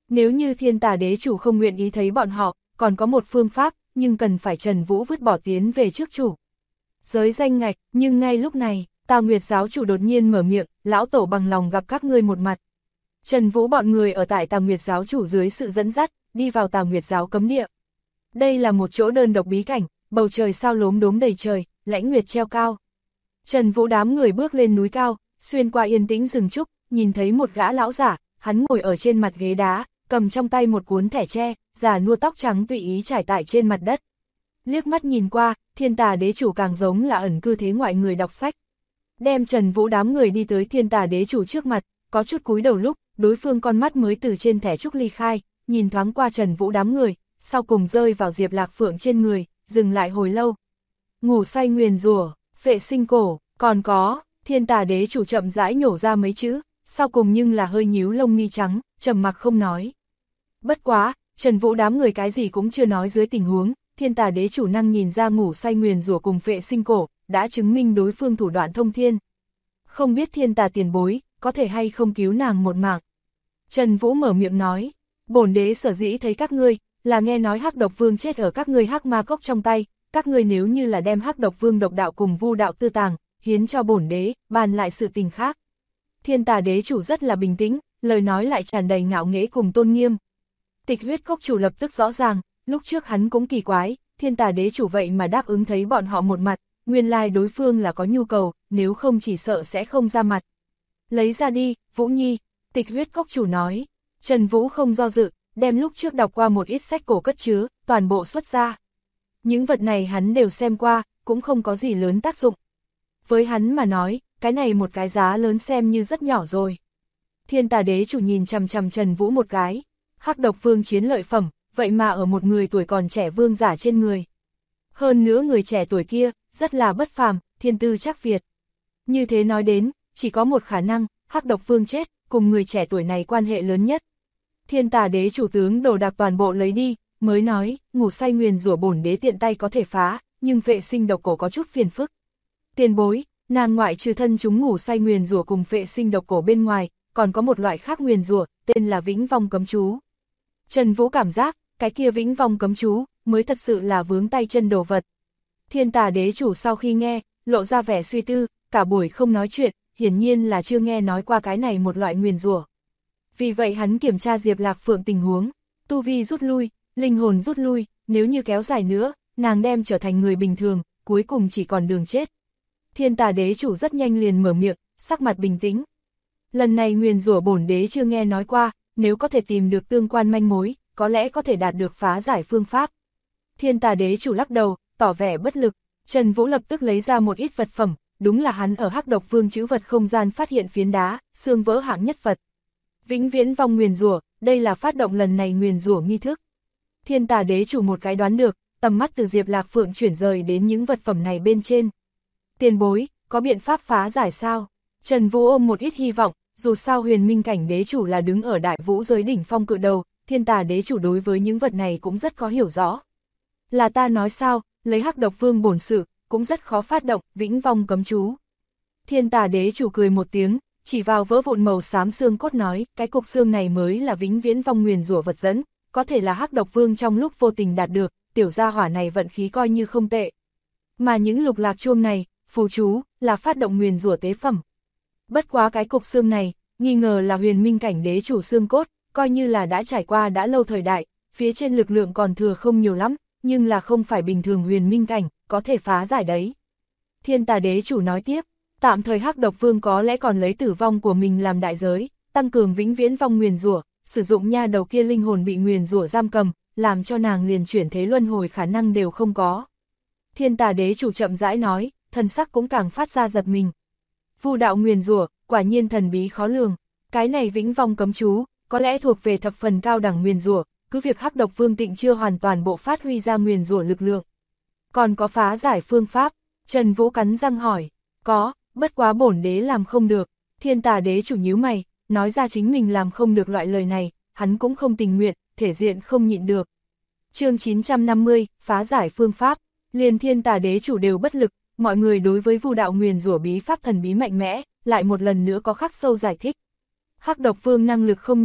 Speaker 1: Nếu như Thiên Tà Đế chủ không nguyện ý thấy bọn họ, còn có một phương pháp, nhưng cần phải Trần Vũ vứt bỏ tiến về trước chủ. Giới danh ngạch, nhưng ngay lúc này, Tà Nguyệt giáo chủ đột nhiên mở miệng, lão tổ bằng lòng gặp các ngươi một mặt. Trần Vũ bọn người ở tại Tà Nguyệt giáo chủ dưới sự dẫn dắt, đi vào Tà Nguyệt giáo cấm địa. Đây là một chỗ đơn độc bí cảnh, bầu trời sao lốm đốm đầy trời, lãnh nguyệt treo cao. Trần Vũ đám người bước lên núi cao, xuyên qua yên tĩnh rừng trúc, nhìn thấy một gã lão giả, hắn ngồi ở trên mặt ghế đá, cầm trong tay một cuốn thẻ tre, già nua tóc trắng tùy ý trải tại trên mặt đất. Liếc mắt nhìn qua, Thiên Tà Đế chủ càng giống là ẩn cư thế ngoại người đọc sách. Đem Trần Vũ đám người đi tới Thiên Tà Đế chủ trước mặt, có chút cúi đầu lúc, đối phương con mắt mới từ trên thẻ trúc ly khai, nhìn thoáng qua Trần Vũ đám người, sau cùng rơi vào Diệp Lạc Phượng trên người, dừng lại hồi lâu. Ngủ say nguyền rủa, phệ sinh cổ, còn có, Thiên Tà Đế chủ chậm rãi nhổ ra mấy chữ, sau cùng nhưng là hơi nhíu lông mi trắng, trầm mặc không nói. Bất quá, Trần Vũ đám người cái gì cũng chưa nói dưới tình huống, Thiên Tà Đế chủ năng nhìn ra ngủ say nguyền rủa cùng phệ sinh cổ, đã chứng minh đối phương thủ đoạn thông thiên. Không biết Thiên Tà tiền bối, có thể hay không cứu nàng một mạng. Trần Vũ mở miệng nói, bổn đế sở dĩ thấy các ngươi, là nghe nói Hắc Độc Vương chết ở các ngươi Hắc Ma Cốc trong tay, các ngươi nếu như là đem Hắc Độc Vương độc đạo cùng Vu đạo tư tàng, hiến cho bổn đế, bàn lại sự tình khác. Thiên Tà Đế chủ rất là bình tĩnh, lời nói lại tràn đầy ngạo nghễ cùng tôn nghiêm. Tịch Huyết Cốc chủ lập tức rõ ràng, lúc trước hắn cũng kỳ quái, Thiên Tà Đế chủ vậy mà đáp ứng thấy bọn họ một mặt, nguyên lai đối phương là có nhu cầu, nếu không chỉ sợ sẽ không ra mặt. Lấy ra đi, Vũ Nhi, Tịch Huyết Cốc chủ nói. Trần Vũ không do dự, đem lúc trước đọc qua một ít sách cổ cất chứa, toàn bộ xuất ra. Những vật này hắn đều xem qua, cũng không có gì lớn tác dụng. Với hắn mà nói, cái này một cái giá lớn xem như rất nhỏ rồi. Thiên Tà Đế chủ nhìn chằm chằm Trần Vũ một cái, Hắc Độc Vương chiến lợi phẩm, vậy mà ở một người tuổi còn trẻ vương giả trên người. Hơn nữa người trẻ tuổi kia, rất là bất phàm, thiên tư chắc Việt. Như thế nói đến, chỉ có một khả năng, Hắc Độc Vương chết, cùng người trẻ tuổi này quan hệ lớn nhất. Thiên Tà Đế chủ tướng đồ đạc toàn bộ lấy đi, mới nói, ngủ say nguyền rủa bổn đế tiện tay có thể phá, nhưng vệ sinh độc cổ có chút phiền phức. Tiền bối, nàng ngoại trừ thân chúng ngủ say nguyền rủa cùng vệ sinh độc cổ bên ngoài, còn có một loại khác nguyền rủa, tên là Vĩnh Vong Cấm Chú. Trần Vũ cảm giác, cái kia Vĩnh Vong Cấm Chú, mới thật sự là vướng tay chân đồ vật. Thiên Tà Đế chủ sau khi nghe, lộ ra vẻ suy tư, cả buổi không nói chuyện, hiển nhiên là chưa nghe nói qua cái này một loại nguyền rủa. Vì vậy hắn kiểm tra Diệp Lạc Phượng tình huống, tu vi rút lui, linh hồn rút lui, nếu như kéo dài nữa, nàng đem trở thành người bình thường, cuối cùng chỉ còn đường chết. Thiên Tà Đế chủ rất nhanh liền mở miệng, sắc mặt bình tĩnh. Lần này nguyền rủa bổn đế chưa nghe nói qua, nếu có thể tìm được tương quan manh mối, có lẽ có thể đạt được phá giải phương pháp. Thiên Tà Đế chủ lắc đầu, tỏ vẻ bất lực. Trần Vũ lập tức lấy ra một ít vật phẩm, đúng là hắn ở Hắc Độc Vương trữ vật không gian phát hiện phiến đá, xương vỡ hạng nhất vật. Vĩnh viễn vong nguyền rủa, đây là phát động lần này nguyền rủa nghi thức. Thiên Tà Đế chủ một cái đoán được, tầm mắt từ Diệp Lạc Phượng chuyển rời đến những vật phẩm này bên trên. Tiền bối, có biện pháp phá giải sao? Trần Vũ ôm một ít hy vọng, dù sao Huyền Minh cảnh đế chủ là đứng ở đại vũ giới đỉnh phong cự đầu, Thiên Tà Đế chủ đối với những vật này cũng rất có hiểu rõ. Là ta nói sao, lấy Hắc Độc Vương bổn sự, cũng rất khó phát động Vĩnh Vong Cấm Chú. Thiên Tà Đế chủ cười một tiếng, chỉ vào vỡ vụn màu xám xương cốt nói, cái cục xương này mới là vĩnh viễn vong nguyền rủa vật dẫn, có thể là Hắc Độc Vương trong lúc vô tình đạt được, tiểu gia hỏa này vận khí coi như không tệ. Mà những lục lạc chuông này, phù chú, là phát động nguyền rủa tế phẩm. Bất quá cái cục xương này, nghi ngờ là Huyền Minh cảnh đế chủ xương cốt, coi như là đã trải qua đã lâu thời đại, phía trên lực lượng còn thừa không nhiều lắm, nhưng là không phải bình thường Huyền Minh cảnh, có thể phá giải đấy. Thiên Tà Đế chủ nói tiếp, tạm thời Hắc Độc Vương có lẽ còn lấy tử vong của mình làm đại giới, tăng cường vĩnh viễn vong nguyền rủa, sử dụng nha đầu kia linh hồn bị nguyền rủa giam cầm, làm cho nàng liền chuyển thế luân hồi khả năng đều không có. Thiên Tà Đế chủ chậm rãi nói, thần sắc cũng càng phát ra giật mình. Vu đạo nguyền rủa, quả nhiên thần bí khó lường, cái này Vĩnh Vong Cấm Chú, có lẽ thuộc về thập phần cao đẳng nguyền rủa, cứ việc Hắc Độc Vương Tịnh chưa hoàn toàn bộ phát huy ra nguyền rủa lực lượng. Còn có phá giải phương pháp? Trần Vũ cắn răng hỏi. Có, bất quá bổn đế làm không được. Thiên Tà Đế chủ nhíu mày, nói ra chính mình làm không được loại lời này, hắn cũng không tình nguyện, thể diện không nhịn được. Chương 950, phá giải phương pháp. Liền Thiên Tà Đế chủ đều bất lực, mọi người đối với vu đạo nguyền rủa bí pháp thần bí mạnh mẽ, lại một lần nữa có khắc sâu giải thích. Hắc Độc Vương năng lực không nhỏ,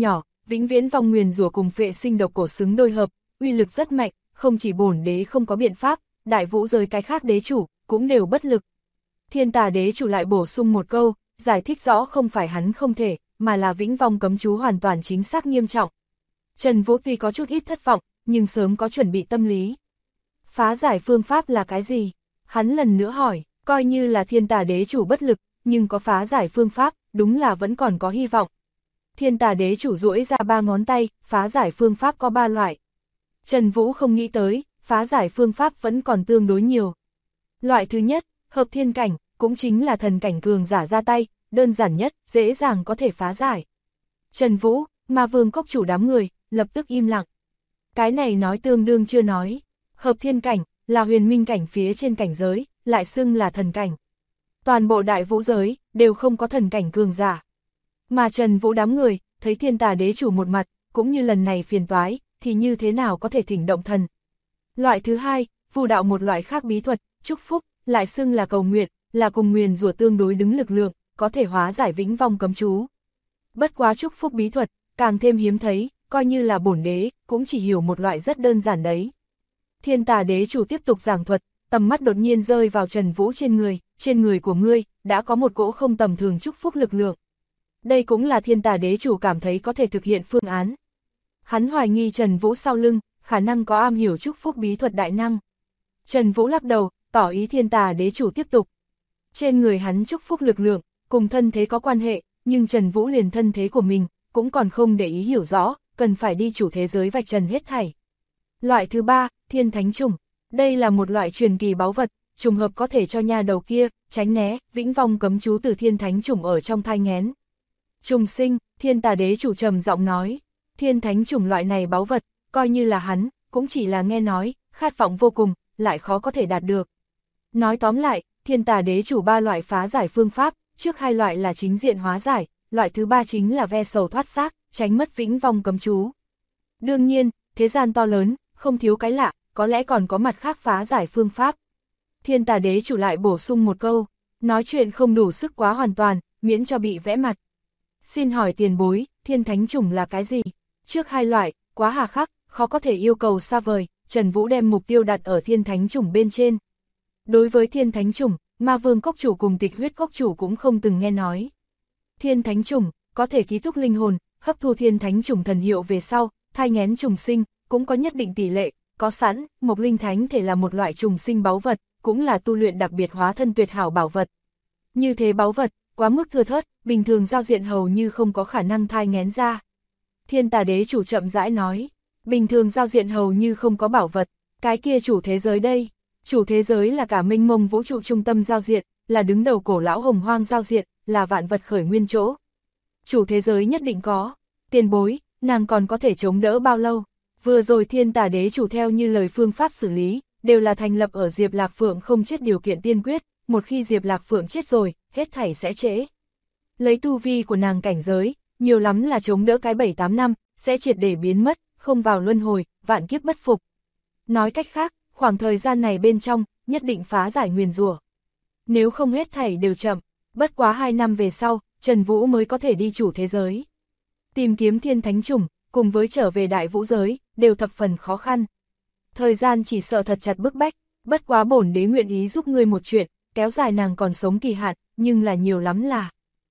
Speaker 1: vĩnh viễn vong nguyền rủa cùng phệ sinh độc cổ xứng đôi hợp, uy lực rất mạnh, không chỉ bổn đế không có biện pháp, đại vũ giới cái khác đế chủ, cũng đều bất lực. Thiên Tà đế chủ lại bổ sung một câu, giải thích rõ không phải hắn không thể, mà là vĩnh vong cấm chú hoàn toàn chính xác nghiêm trọng. Trần Vũ tuy có chút ít thất vọng, nhưng sớm có chuẩn bị tâm lý. Phá giải phương pháp là cái gì? Hắn lần nữa hỏi, coi như là Thiên Tà đế chủ bất lực, nhưng có phá giải phương pháp, đúng là vẫn còn có hy vọng. Thiên Tà đế chủ duỗi ra 3 ngón tay, phá giải phương pháp có 3 loại. Trần Vũ không nghĩ tới, phá giải phương pháp vẫn còn tương đối nhiều. Loại thứ nhất, hợp thiên cảnh, cũng chính là thần cảnh cường giả ra tay, đơn giản nhất, dễ dàng có thể phá giải. Trần Vũ, Ma Vương cốc chủ đám người, lập tức im lặng. Cái này nói tương đương chưa nói. Hợp thiên cảnh, là huyền minh cảnh phía trên cảnh giới, lại xưng là thần cảnh. Toàn bộ đại vũ giới, đều không có thần cảnh cường giả. Mà Trần Vũ đám người, thấy Thiên Tà đế chủ một mặt, cũng như lần này phiền toái, thì như thế nào có thể thỉnh động thần. Loại thứ hai, phù đạo một loại khác bí thuật, chúc phúc, lại xưng là cầu nguyện, là cùng nguyền rủa tương đối đứng lực lượng, có thể hóa giải vĩnh vong cấm chú. Bất quá chúc phúc bí thuật, càng thêm hiếm thấy, coi như là bổn đế, cũng chỉ hiểu một loại rất đơn giản đấy. Thiên Tà đế chủ tiếp tục giảng thuật, tầm mắt đột nhiên rơi vào Trần Vũ trên người của ngươi, đã có một cỗ không tầm thường chúc phúc lực lượng. Đây cũng là Thiên Tà đế chủ cảm thấy có thể thực hiện phương án. Hắn hoài nghi Trần Vũ sau lưng, khả năng có am hiểu chúc phúc bí thuật đại năng. Trần Vũ lắc đầu, tỏ ý Thiên Tà đế chủ tiếp tục. Trên người hắn chúc phúc lực lượng, cùng thân thế có quan hệ, nhưng Trần Vũ liền thân thế của mình, cũng còn không để ý hiểu rõ, cần phải đi chủ thế giới vạch trần hết thảy. Loại thứ ba, Thiên Thánh Trùng. Đây là một loại truyền kỳ báu vật, trùng hợp có thể cho nha đầu kia, tránh né, vĩnh vong cấm chú từ Thiên Thánh Trùng ở trong thai nghén. Trùng sinh, Thiên Tà đế chủ trầm giọng nói, Thiên Thánh Trùng loại này báu vật, coi như là hắn, cũng chỉ là nghe nói, khát vọng vô cùng, lại khó có thể đạt được. Nói tóm lại, Thiên Tà đế chủ 3 loại phá giải phương pháp, trước 2 loại là chính diện hóa giải, loại thứ 3 chính là ve sầu thoát xác, tránh mất vĩnh vong cấm chú. Đương nhiên, thế gian to lớn, không thiếu cái lạ, có lẽ còn có mặt khác phá giải phương pháp. Thiên Tà đế chủ lại bổ sung một câu, nói chuyện không đủ sức quá hoàn toàn, miễn cho bị vẽ mặt. Xin hỏi tiền bối, Thiên Thánh Trùng là cái gì? Trước 2 loại, quá hà khắc, khó có thể yêu cầu xa vời, Trần Vũ đem mục tiêu đặt ở Thiên Thánh Trùng bên trên. Đối với Thiên Thánh Trùng, Ma Vương cốc chủ cùng Tịch Huyết cốc chủ cũng không từng nghe nói. Thiên Thánh Trùng, có thể ký thúc linh hồn, hấp thu Thiên Thánh Trùng thần hiệu về sau, thai nghén trùng sinh, cũng có nhất định tỷ lệ, có sẵn, Mộc Linh Thánh thể là một loại trùng sinh báu vật, cũng là tu luyện đặc biệt hóa thân tuyệt hảo bảo vật. Như thế báu vật, quá mức thưa thớt, bình thường giao diện hầu như không có khả năng thai nghén ra. Thiên Tà đế chủ chậm rãi nói, bình thường giao diện hầu như không có bảo vật, cái kia chủ thế giới đây. Chủ thế giới là cả mênh mông vũ trụ trung tâm giao diện, là đứng đầu cổ lão hồng hoang giao diện, là vạn vật khởi nguyên chỗ. Chủ thế giới nhất định có. Tiền bối, nàng còn có thể chống đỡ bao lâu? Vừa rồi Thiên Tà đế chủ theo như lời phương pháp xử lý, đều là thành lập ở Diệp Lạc Phượng không chết điều kiện tiên quyết, một khi Diệp Lạc Phượng chết rồi, hết thảy sẽ trễ. Lấy tu vi của nàng cảnh giới, nhiều lắm là chống đỡ cái 7-8 năm, sẽ triệt để biến mất, không vào luân hồi, vạn kiếp bất phục. Nói cách khác, khoảng thời gian này bên trong, nhất định phá giải nguyền rủa. Nếu không hết thảy đều chậm, bất quá 2 năm về sau, Trần Vũ mới có thể đi chủ thế giới. Tìm kiếm Thiên Thánh Trùng, cùng với trở về đại vũ giới, đều thập phần khó khăn. Thời gian chỉ sợ thật chặt bức bách, bất quá bổn đế nguyện ý giúp ngươi một chuyện, kéo dài nàng còn sống kỳ hạn, nhưng là nhiều lắm là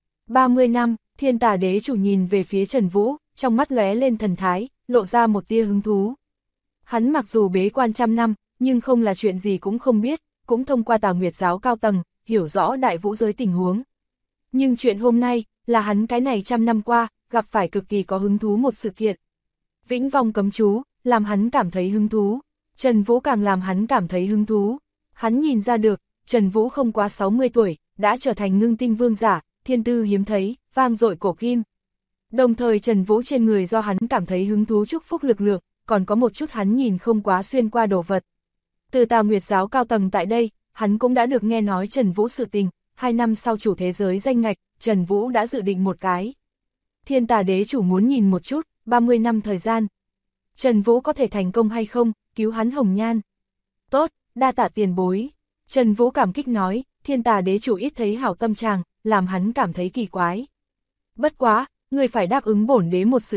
Speaker 1: 30 năm. Thiên Tà đế chủ nhìn về phía Trần Vũ, trong mắt lóe lên thần thái, lộ ra một tia hứng thú. Hắn mặc dù bế quan trăm năm, nhưng không là chuyện gì cũng không biết, cũng thông qua Tà Nguyệt giáo cao tầng, hiểu rõ đại vũ giới tình huống. Nhưng chuyện hôm nay, là hắn cái này trăm năm qua, gặp phải cực kỳ có hứng thú một sự kiện. Vĩnh vong cấm chú, làm hắn cảm thấy hứng thú. Trần Vũ càng làm hắn cảm thấy hứng thú. Hắn nhìn ra được, Trần Vũ không quá 60 tuổi, đã trở thành ngưng tinh vương giả, thiên tư hiếm thấy, vang dội cổ kim. Đồng thời Trần Vũ trên người do hắn cảm thấy hứng thú chúc phúc lực lượng, còn có một chút hắn nhìn không quá xuyên qua đồ vật. Từ Tà Nguyệt giáo cao tầng tại đây, hắn cũng đã được nghe nói Trần Vũ sự tình, 2 năm sau chủ thế giới danh ngạch, Trần Vũ đã dự định một cái. Thiên Tà đế chủ muốn nhìn một chút, 30 năm thời gian. Trần Vũ có thể thành công hay không, cứu hắn hồng nhan. Tốt, đa tạ tiền bối. Trần Vũ cảm kích nói, Thiên Tà đế chủ ít thấy hảo tâm trạng, làm hắn cảm thấy kỳ quái. Bất quá, người phải đáp ứng bổn đế một sự kiện,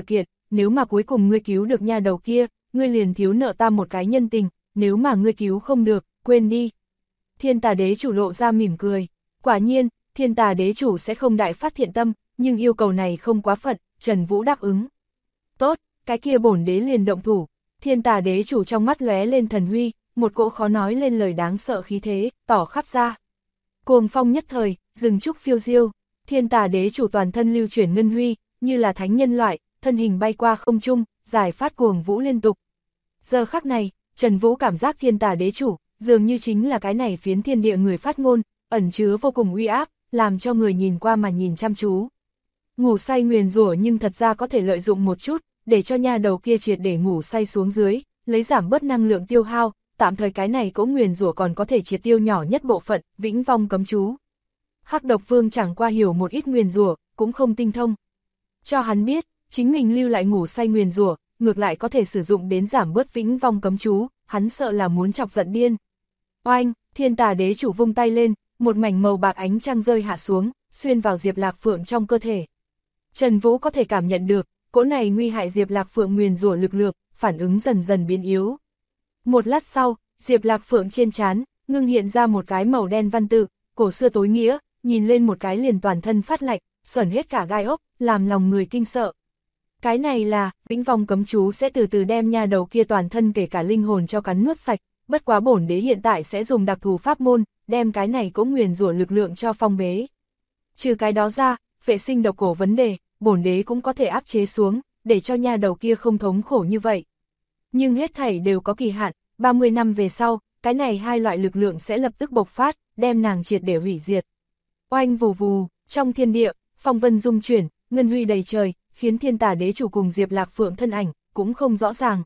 Speaker 1: nếu mà cuối cùng ngươi cứu được nha đầu kia, ngươi liền thiếu nợ ta một cái nhân tình, nếu mà ngươi cứu không được, quên đi. Thiên Tà đế chủ lộ ra mỉm cười, quả nhiên, Thiên Tà đế chủ sẽ không đại phát thiện tâm, nhưng yêu cầu này không quá phận, Trần Vũ đáp ứng. Tốt, cái kia bổn đế liền động thủ. Thiên Tà đế chủ trong mắt lóe lên thần huy, một cỗ khó nói lên lời đáng sợ khí thế, tỏ khắp ra. Cuồng phong nhất thời, rừng trúc phiêu diêu, Thiên Tà đế chủ toàn thân lưu chuyển ngân huy, như là thánh nhân loại, thân hình bay qua không trung, giải phát cuồng vũ liên tục. Giờ khắc này, Trần Vũ cảm giác Thiên Tà đế chủ, dường như chính là cái này phiến thiên địa người phát ngôn, ẩn chứa vô cùng uy áp, làm cho người nhìn qua mà nhìn chăm chú. Ngủ say nguyền rủa nhưng thật ra có thể lợi dụng một chút, để cho nha đầu kia triệt để ngủ say xuống dưới, lấy giảm bớt năng lượng tiêu hao, tạm thời cái này cỗ nguyền rủa còn có thể triệt tiêu nhỏ nhất bộ phận, vĩnh vong cấm chú. Hắc Độc Vương chẳng qua hiểu một ít nguyền rủa, cũng không tinh thông. Cho hắn biết, chính mình lưu lại ngủ say nguyền rủa, ngược lại có thể sử dụng đến giảm bớt vĩnh vong cấm chú, hắn sợ là muốn chọc giận điên. Oanh, Thiên Tà đế chủ vung tay lên, một mảnh màu bạc ánh trăng rơi hạ xuống, xuyên vào Diệp Lạc Phượng trong cơ thể. Trần Vũ có thể cảm nhận được, cỗ này nguy hại Diệp Lạc Phượng nguyền rủa lực lượng, phản ứng dần dần biến yếu. Một lát sau, Diệp Lạc Phượng trên trán ngưng hiện ra một cái màu đen văn tự, cổ xưa tối nghĩa, nhìn lên một cái liền toàn thân phát lạnh, sởn hết cả gai ốc, làm lòng người kinh sợ. Cái này là, vĩnh vong cấm chú sẽ từ từ đem nha đầu kia toàn thân kể cả linh hồn cho cắn nuốt sạch, bất quá bổn đế hiện tại sẽ dùng đặc thù pháp môn, đem cái này cũng nguyền rủa lực lượng cho phong bế. Trừ cái đó ra, vệ sinh độc cổ vấn đề, bổn đế cũng có thể áp chế xuống, để cho nha đầu kia không thống khổ như vậy. Nhưng hết thảy đều có kỳ hạn, 30 năm về sau, cái này hai loại lực lượng sẽ lập tức bộc phát, đem nàng triệt để hủy diệt. Oanh vù vù, trong thiên địa, phong vân rung chuyển, ngân huy đầy trời, khiến Thiên Tà đế chủ cùng Diệp Lạc Phượng thân ảnh, cũng không rõ ràng.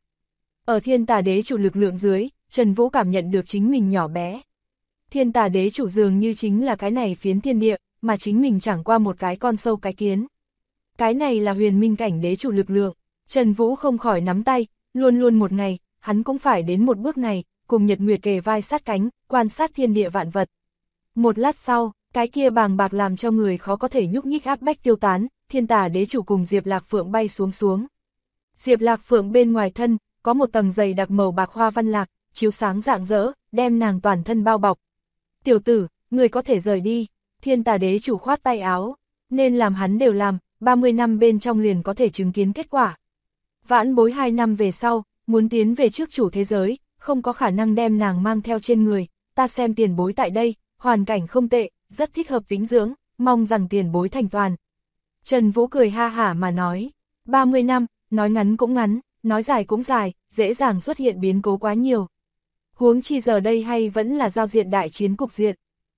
Speaker 1: Ở Thiên Tà đế chủ lực lượng dưới, Trần Vũ cảm nhận được chính mình nhỏ bé. Thiên Tà đế chủ dường như chính là cái này phiến thiên địa, mà chính mình chẳng qua một cái con sâu cái kiến. Cái này là huyền minh cảnh đế chủ lực lượng, Trần Vũ không khỏi nắm tay, luôn luôn một ngày, hắn cũng phải đến một bước này, cùng Nhật Nguyệt kề vai sát cánh, quan sát thiên địa vạn vật. Một lát sau, cái kia bàng bạc làm cho người khó có thể nhúc nhích áp bách tiêu tán, Thiên Tà đế chủ cùng Diệp Lạc Phượng bay xuống xuống. Diệp Lạc Phượng bên ngoài thân, có một tầng dày đặc màu bạc hoa văn lạc, chiếu sáng rạng rỡ, đem nàng toàn thân bao bọc. Tiểu tử, người có thể rời đi, Thiên Tà đế chủ khoát tay áo, nên làm hắn đều làm, 30 năm bên trong liền có thể chứng kiến kết quả. Vãn bối 2 năm về sau, muốn tiến về trước chủ thế giới, không có khả năng đem nàng mang theo trên người, ta xem tiền bối tại đây, hoàn cảnh không tệ, rất thích hợp tĩnh dưỡng, mong rằng tiền bối thành toàn. Trần Vũ cười ha hả mà nói, 30 năm, nói ngắn cũng ngắn, nói dài cũng dài, dễ dàng xuất hiện biến cố quá nhiều. Huống chi giờ đây hay vẫn là giao diện đại chiến cục diện.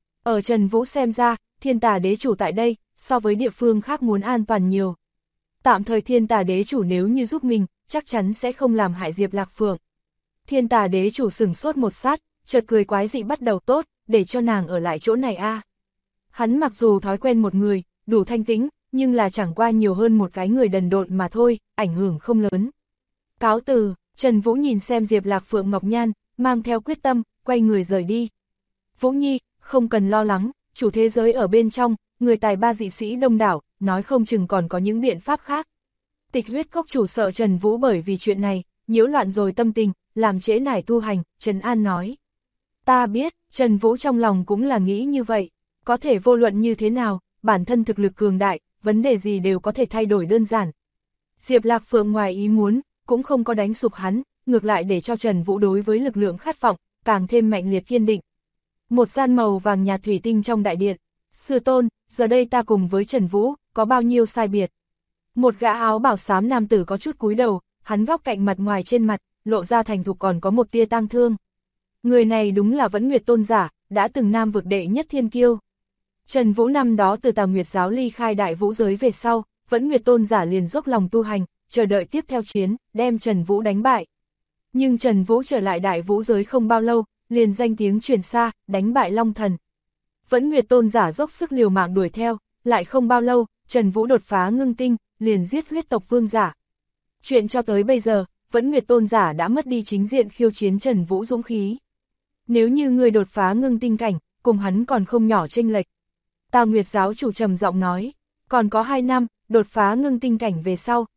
Speaker 1: Ở Trần Vũ xem ra, Thiên Tà đế chủ tại đây, so với địa phương khác muốn an toàn nhiều. Tạm thời Thiên Tà đế chủ nếu như giúp mình, chắc chắn sẽ không làm hại Diệp Lạc Phượng. Thiên Tà đế chủ sửng sốt một sát, chợt cười quái dị bắt đầu tốt, để cho nàng ở lại chỗ này a. Hắn mặc dù thói quen một người, đủ thanh tĩnh, nhưng là chẳng qua nhiều hơn một cái người đần độn mà thôi, ảnh hưởng không lớn. Cáo từ, Trần Vũ nhìn xem Diệp Lạc Phượng ngọc nhan, mang theo quyết tâm, quay người rời đi. Vũ Nhi, không cần lo lắng, chủ thế giới ở bên trong, người tài ba dị sĩ đông đảo, nói không chừng còn có những biện pháp khác. Tịch Huyết Cốc chủ sợ Trần Vũ bởi vì chuyện này, nhiễu loạn rồi tâm tình, làm trễ nải tu hành, Trần An nói. Ta biết, Trần Vũ trong lòng cũng là nghĩ như vậy, có thể vô luận như thế nào, bản thân thực lực cường đại, vấn đề gì đều có thể thay đổi đơn giản. Diệp Lạc Phượng ngoài ý muốn, cũng không có đánh sụp hắn, ngược lại để cho Trần Vũ đối với lực lượng khát vọng, càng thêm mạnh liệt kiên định. Một gian màu vàng nhạt thủy tinh trong đại điện, sư tôn, giờ đây ta cùng với Trần Vũ, có bao nhiêu sai biệt. Một gã áo bảo xám nam tử có chút cúi đầu, hắn góc cạnh mặt ngoài trên mặt, lộ ra thành thục còn có một tia tang thương. Người này đúng là Vẫn Nguyệt tôn giả, đã từng nam vực đệ nhất thiên kiêu. Trần Vũ năm đó từ Tà Nguyệt giáo ly khai đại vũ giới về sau, Vẫn Nguyệt tôn giả liền dốc lòng tu hành, chờ đợi tiếp theo chiến, đem Trần Vũ đánh bại. Nhưng Trần Vũ trở lại đại vũ giới không bao lâu, liền danh tiếng truyền xa, đánh bại Long Thần. Vẫn Nguyệt tôn giả dốc sức liều mạng đuổi theo, lại không bao lâu, Trần Vũ đột phá ngưng tinh, liền giết huyết tộc vương giả. Chuyện cho tới bây giờ, Vẫn Nguyệt tôn giả đã mất đi chính diện khiêu chiến Trần Vũ dũng khí. Nếu như người đột phá ngưng tinh cảnh, cùng hắn còn không nhỏ chênh lệch. Tà Nguyệt giáo chủ trầm giọng nói, còn có 2 năm, đột phá ngưng tinh cảnh về sau,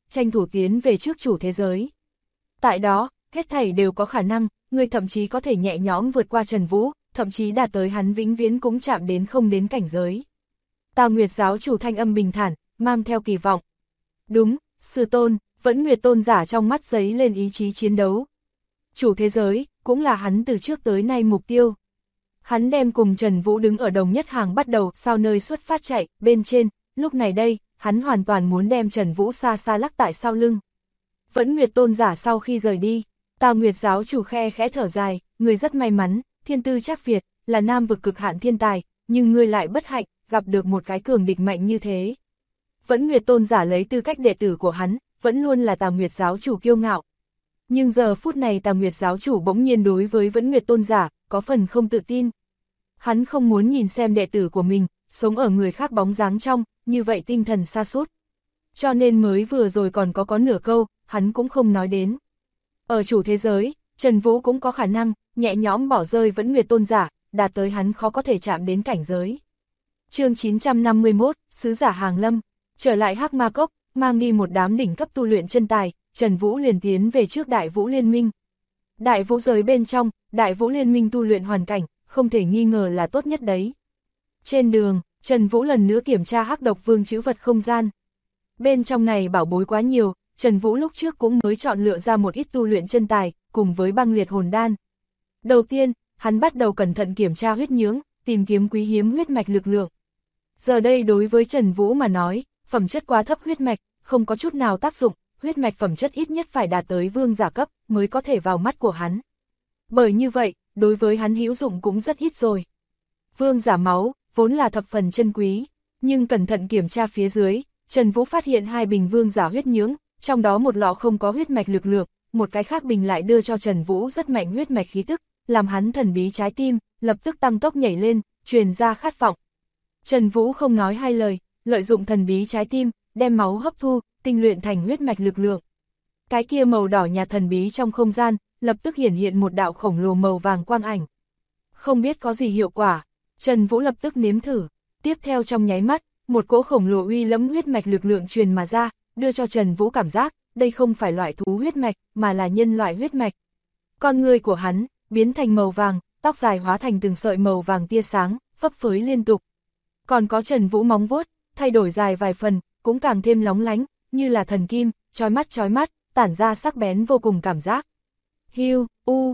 Speaker 1: tranh thủ tiến về trước chủ thế giới. Tại đó, hết thảy đều có khả năng, ngươi thậm chí có thể nhẹ nhõm vượt qua Trần Vũ, thậm chí đạt tới hắn vĩnh viễn cũng chạm đến không đến cảnh giới. Tà Nguyệt giáo chủ thanh âm bình thản, mang theo kỳ vọng. Đúng, sư tôn, Vẫn Nguyệt tôn giả trong mắt giấy lên ý chí chiến đấu. Chủ thế giới, cũng là hắn từ trước tới nay mục tiêu. Hắn đem cùng Trần Vũ đứng ở đồng nhất hàng bắt đầu sau nơi xuất phát chạy, bên trên, lúc này đây, hắn hoàn toàn muốn đem Trần Vũ xa xa lắc tại sau lưng. Vẫn Nguyệt tôn giả sau khi rời đi, Tà Nguyệt giáo chủ khe khẽ thở dài, người rất may mắn, thiên tư chắc Việt, là nam vực cực hạn thiên tài, nhưng ngươi lại bất hạnh, gặp được một cái cường địch mạnh như thế. Vẫn Nguyệt tôn giả lấy tư cách đệ tử của hắn, vẫn luôn là Tà Nguyệt giáo chủ kiêu ngạo. Nhưng giờ phút này Tà Nguyệt giáo chủ bỗng nhiên đối với Vẫn Nguyệt tôn giả, có phần không tự tin. Hắn không muốn nhìn xem đệ tử của mình, sống ở người khác bóng dáng trong, như vậy tinh thần sa sút. Cho nên mới vừa rồi còn có nửa câu, hắn cũng không nói đến. Ở chủ thế giới, Trần Vũ cũng có khả năng, nhẹ nhõm bỏ rơi Vẫn Nguyệt tôn giả, đạt tới hắn khó có thể chạm đến cảnh giới. Chương 951, Sứ giả Hàng Lâm, trở lại Hắc Ma Cốc, mang đi một đám đỉnh cấp tu luyện chân tài, Trần Vũ liền tiến về trước Đại Vũ Liên Minh. Đại Vũ giới bên trong, Đại Vũ Liên Minh tu luyện hoàn cảnh, không thể nghi ngờ là tốt nhất đấy. Trên đường, Trần Vũ lần nữa kiểm tra Hắc Độc Vương trữ vật không gian. Bên trong này bảo bối quá nhiều, Trần Vũ lúc trước cũng mới chọn lựa ra một ít tu luyện chân tài, cùng với băng liệt hồn đan. Đầu tiên, hắn bắt đầu cẩn thận kiểm tra huyết nhưỡng, tìm kiếm quý hiếm huyết mạch lực lượng. Giờ đây đối với Trần Vũ mà nói, phẩm chất quá thấp huyết mạch, không có chút nào tác dụng, huyết mạch phẩm chất ít nhất phải đạt tới vương giả cấp, mới có thể vào mắt của hắn. Bởi như vậy, đối với hắn hữu dụng cũng rất ít rồi. Vương giả máu, vốn là thập phần chân quý, nhưng cẩn thận kiểm tra phía dưới, Trần Vũ phát hiện 2 bình vương giả huyết nhưỡng, trong đó một lọ không có huyết mạch lực lượng, một cái khác bình lại đưa cho Trần Vũ rất mạnh huyết mạch khí tức, làm hắn thần bí trái tim, lập tức tăng tốc nhảy lên, truyền ra khát vọng. Trần Vũ không nói hai lời, lợi dụng thần bí trái tim, đem máu hấp thu, tinh luyện thành huyết mạch lực lượng. Cái kia màu đỏ nhạt thần bí trong không gian, lập tức hiển hiện một đạo khổng lồ màu vàng quang ảnh. Không biết có gì hiệu quả, Trần Vũ lập tức nếm thử, tiếp theo trong nháy mắt, một cỗ khổng lồ uy lẫm huyết mạch lực lượng truyền mà ra, đưa cho Trần Vũ cảm giác, đây không phải loại thú huyết mạch, mà là nhân loại huyết mạch. Con người của hắn, biến thành màu vàng, tóc dài hóa thành từng sợi màu vàng tia sáng, phấp phới liên tục. Còn có Trần Vũ móng vuốt, thay đổi dài vài phần, cũng càng thêm lóng lánh, như là thần kim, chói mắt, tản ra sắc bén vô cùng cảm giác. Hiu,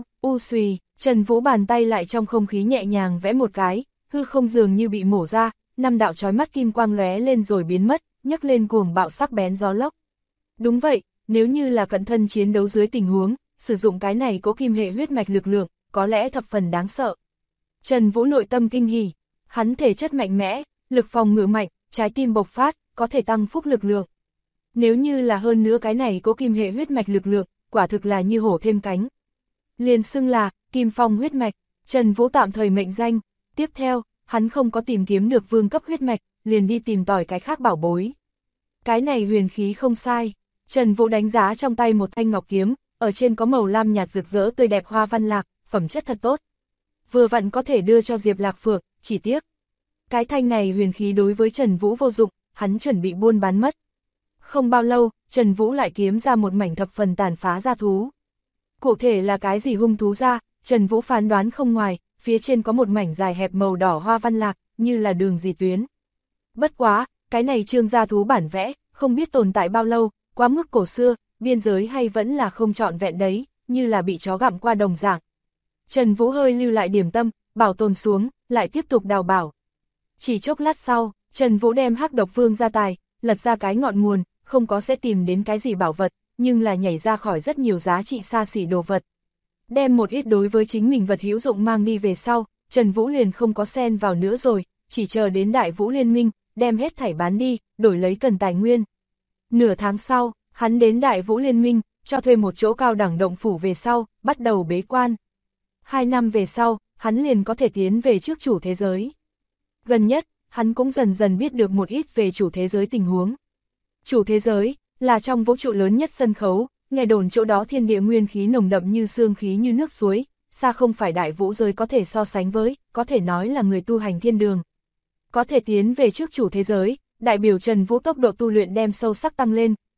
Speaker 1: xùy, Trần Vũ bàn tay lại trong không khí nhẹ nhàng vẽ một cái, hư không dường như bị mổ ra, 5 đạo chói mắt kim quang lóe lên rồi biến mất, nhấc lên cuồng bạo sắc bén gió lốc. Đúng vậy, nếu như là cận thân chiến đấu dưới tình huống, sử dụng cái này có kim hệ huyết mạch lực lượng, có lẽ thập phần đáng sợ. Trần Vũ nội tâm kinh hỉ, hắn thể chất mạnh mẽ, lực phòng ngự mạnh, trái tim bộc phát, có thể tăng phúc lực lượng. Nếu như là hơn nữa cái này có kim hệ huyết mạch lực lượng, quả thực là như hổ thêm cánh. Liền xưng là Kim Phong huyết mạch, Trần Vũ tạm thời mệnh danh. Tiếp theo, hắn không có tìm kiếm được vương cấp huyết mạch, liền đi tìm tòi cái khác bảo bối. Cái này huyền khí không sai, Trần Vũ đánh giá trong tay một thanh ngọc kiếm, ở trên có màu lam nhạt rực rỡ tươi đẹp hoa văn lạc, phẩm chất thật tốt. Vừa vặn có thể đưa cho Diệp Lạc Phượng, chỉ tiếc. Cái thanh này huyền khí đối với Trần Vũ vô dụng, hắn chuẩn bị buôn bán mất. Không bao lâu, Trần Vũ lại kiếm ra một mảnh thập phần tàn phá ra thú. Cụ thể là cái gì hung thú ra, Trần Vũ phán đoán không ngoài, phía trên có một mảnh dài hẹp màu đỏ hoa văn lạc, như là đường dì tuyến. Bất quá, cái này trương gia thú bản vẽ, không biết tồn tại bao lâu, quá mức cổ xưa, biên giới hay vẫn là không trọn vẹn đấy, như là bị chó gặm qua đồng dạng. Trần Vũ hơi lưu lại điểm tâm, bảo tồn xuống, lại tiếp tục đào bảo. Chỉ chốc lát sau, Trần Vũ đem Hắc Độc Vương ra tài, lật ra cái ngọn nguồn, không có sẽ tìm đến cái gì bảo vật, nhưng là nhảy ra khỏi rất nhiều giá trị xa xỉ đồ vật. Đem một ít đối với chính mình vật hữu dụng mang đi về sau, Trần Vũ liền không có xen vào nữa rồi, chỉ chờ đến Đại Vũ Liên Minh, đem hết thảy bán đi, đổi lấy cần tài nguyên. Nửa tháng sau, hắn đến Đại Vũ Liên Minh, cho thuê một chỗ cao đẳng động phủ về sau, bắt đầu bế quan. 2 năm về sau, hắn liền có thể tiến về trước chủ thế giới. Gần nhất, hắn cũng dần dần biết được một ít về chủ thế giới tình huống. Chủ thế giới, là trong vũ trụ lớn nhất sân khấu, nghe đồn chỗ đó thiên địa nguyên khí nồng đậm như sương khí như nước suối, xa không phải đại vũ giới có thể so sánh với, có thể nói là người tu hành thiên đường. Có thể tiến về trước chủ thế giới, đại biểu Trần Vũ tốc độ tu luyện đem sâu sắc tăng lên,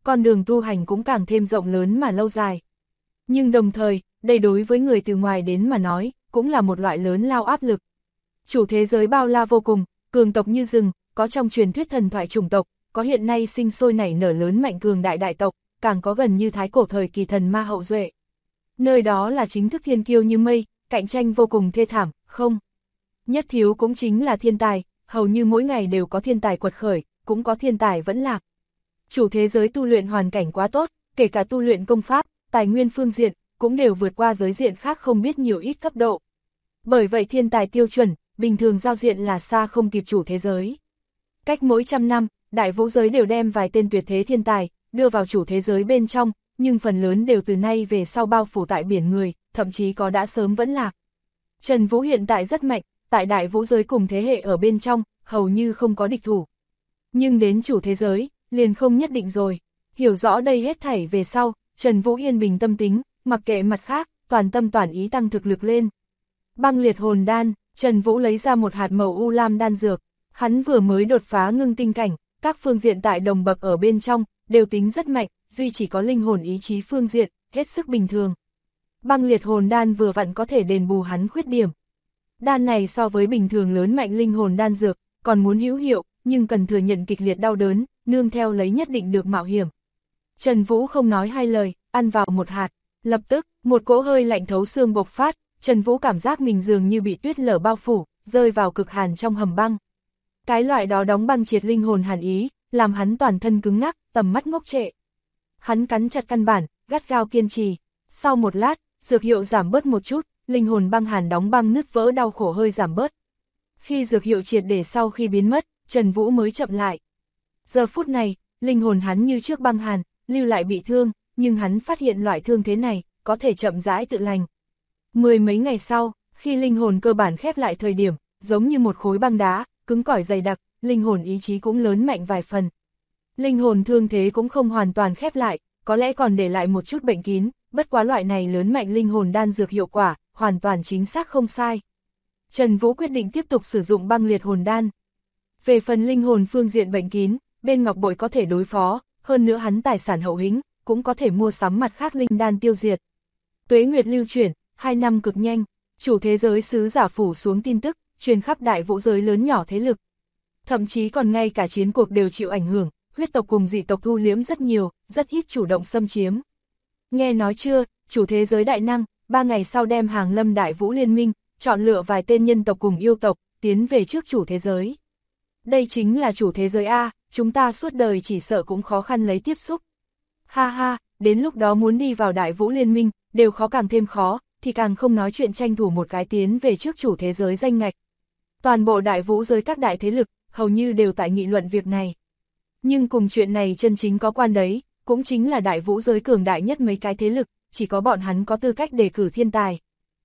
Speaker 1: con đường tu hành cũng càng thêm rộng lớn mà lâu dài. Nhưng đồng thời, đây đối với người từ ngoài đến mà nói, cũng là một loại lớn lao áp lực. Chủ thế giới bao la vô cùng, cường tộc như rừng, có trong truyền thuyết thần thoại chủng tộc, có hiện nay sinh sôi nảy nở lớn mạnh cường đại đại tộc, càng có gần như thái cổ thời kỳ thần ma hậu duệ. Nơi đó là chính thức thiên kiêu như mây, cạnh tranh vô cùng thê thảm, không. Nhất thiếu cũng chính là thiên tài, hầu như mỗi ngày đều có thiên tài quật khởi, cũng có thiên tài vẫn lạc. Chủ thế giới tu luyện hoàn cảnh quá tốt, kể cả tu luyện công pháp, tài nguyên phương diện, cũng đều vượt qua giới diện khác không biết nhiều ít cấp độ. Bởi vậy thiên tài tiêu chuẩn, bình thường giao diện là xa không kịp chủ thế giới. Cách mỗi 100 năm, đại vũ giới đều đem vài tên tuyệt thế thiên tài, đưa vào chủ thế giới bên trong, nhưng phần lớn đều từ nay về sau bao phủ tại biển người, thậm chí có đã sớm vẫn lạc. Trần Vũ hiện tại rất mạnh, tại đại vũ giới cùng thế hệ ở bên trong, hầu như không có địch thủ. Nhưng đến chủ thế giới, liền không nhất định rồi. Hiểu rõ đây hết thảy về sau, Trần Vũ yên bình tâm tính, mặc kệ mặt khác, toàn tâm toàn ý tăng thực lực lên. Băng liệt hồn đan, Trần Vũ lấy ra một hạt màu u lam đan dược, hắn vừa mới đột phá ngưng tinh cảnh, các phương diện tại đồng bậc ở bên trong, đều tính rất mạnh, duy chỉ có linh hồn ý chí phương diện, hết sức bình thường. Băng liệt hồn đan vừa vặn có thể đền bù hắn khuyết điểm. Đan này so với bình thường lớn mạnh linh hồn đan dược, còn muốn hữu hiệu, nhưng cần thừa nhận kịch liệt đau đớn, nương theo lấy nhất định được mạo hiểm. Trần Vũ không nói hai lời, ăn vào một hạt, lập tức, một cỗ hơi lạnh thấu xương bộc phát, Trần Vũ cảm giác mình dường như bị tuyết lở bao phủ, rơi vào cực hàn trong hầm băng. Cái loại đó đóng băng triệt linh hồn hàn ý, làm hắn toàn thân cứng ngắc, tầm mắt ngốc trệ. Hắn cắn chặt căn bản, gắt gao kiên trì. Sau một lát, dược hiệu giảm bớt một chút, linh hồn băng hàn đóng băng nứt vỡ đau khổ hơi giảm bớt. Khi dược hiệu triệt để sau khi biến mất, Trần Vũ mới chậm lại. Giờ phút này, linh hồn hắn như trước băng hàn, lưu lại bị thương, nhưng hắn phát hiện loại thương thế này, có thể chậm rãi tự lành. Mười mấy ngày sau, khi linh hồn cơ bản khép lại thời điểm, giống như một khối băng đá, cứng cỏi dày đặc, linh hồn ý chí cũng lớn mạnh vài phần. Linh hồn thương thế cũng không hoàn toàn khép lại, có lẽ còn để lại một chút bệnh kín, bất quá loại này lớn mạnh linh hồn đan dược hiệu quả, hoàn toàn chính xác không sai. Trần Vũ quyết định tiếp tục sử dụng băng liệt hồn đan. Về phần linh hồn phương diện bệnh kín, bên ngọc bội có thể đối phó, hơn nữa hắn tài sản hậu hĩnh, cũng có thể mua sắm mặt khác linh đan tiêu diệt. Tuế nguyệt lưu chuyển, 2 năm cực nhanh, chủ thế giới sứ giả phủ xuống tin tức, truyền khắp đại vũ giới lớn nhỏ thế lực. Thậm chí còn ngay cả chiến cuộc đều chịu ảnh hưởng, huyết tộc cùng dị tộc thu liếm rất nhiều, rất ít chủ động xâm chiếm. Nghe nói chưa, chủ thế giới đại năng, 3 ngày sau đem hàng lâm đại vũ liên minh, chọn lựa vài tên nhân tộc cùng yêu tộc, tiến về trước chủ thế giới. Đây chính là chủ thế giới A, chúng ta suốt đời chỉ sợ cũng khó khăn lấy tiếp xúc. Ha ha, đến lúc đó muốn đi vào đại vũ liên minh, đều khó càng thêm khó, thì càng không nói chuyện tranh thủ một cái tiến về trước chủ thế giới danh ngạch. Toàn bộ đại vũ giới các đại thế lực, hầu như đều tại nghị luận việc này. Nhưng cùng chuyện này chân chính có quan đấy, cũng chính là đại vũ giới cường đại nhất mấy cái thế lực, chỉ có bọn hắn có tư cách đề cử thiên tài.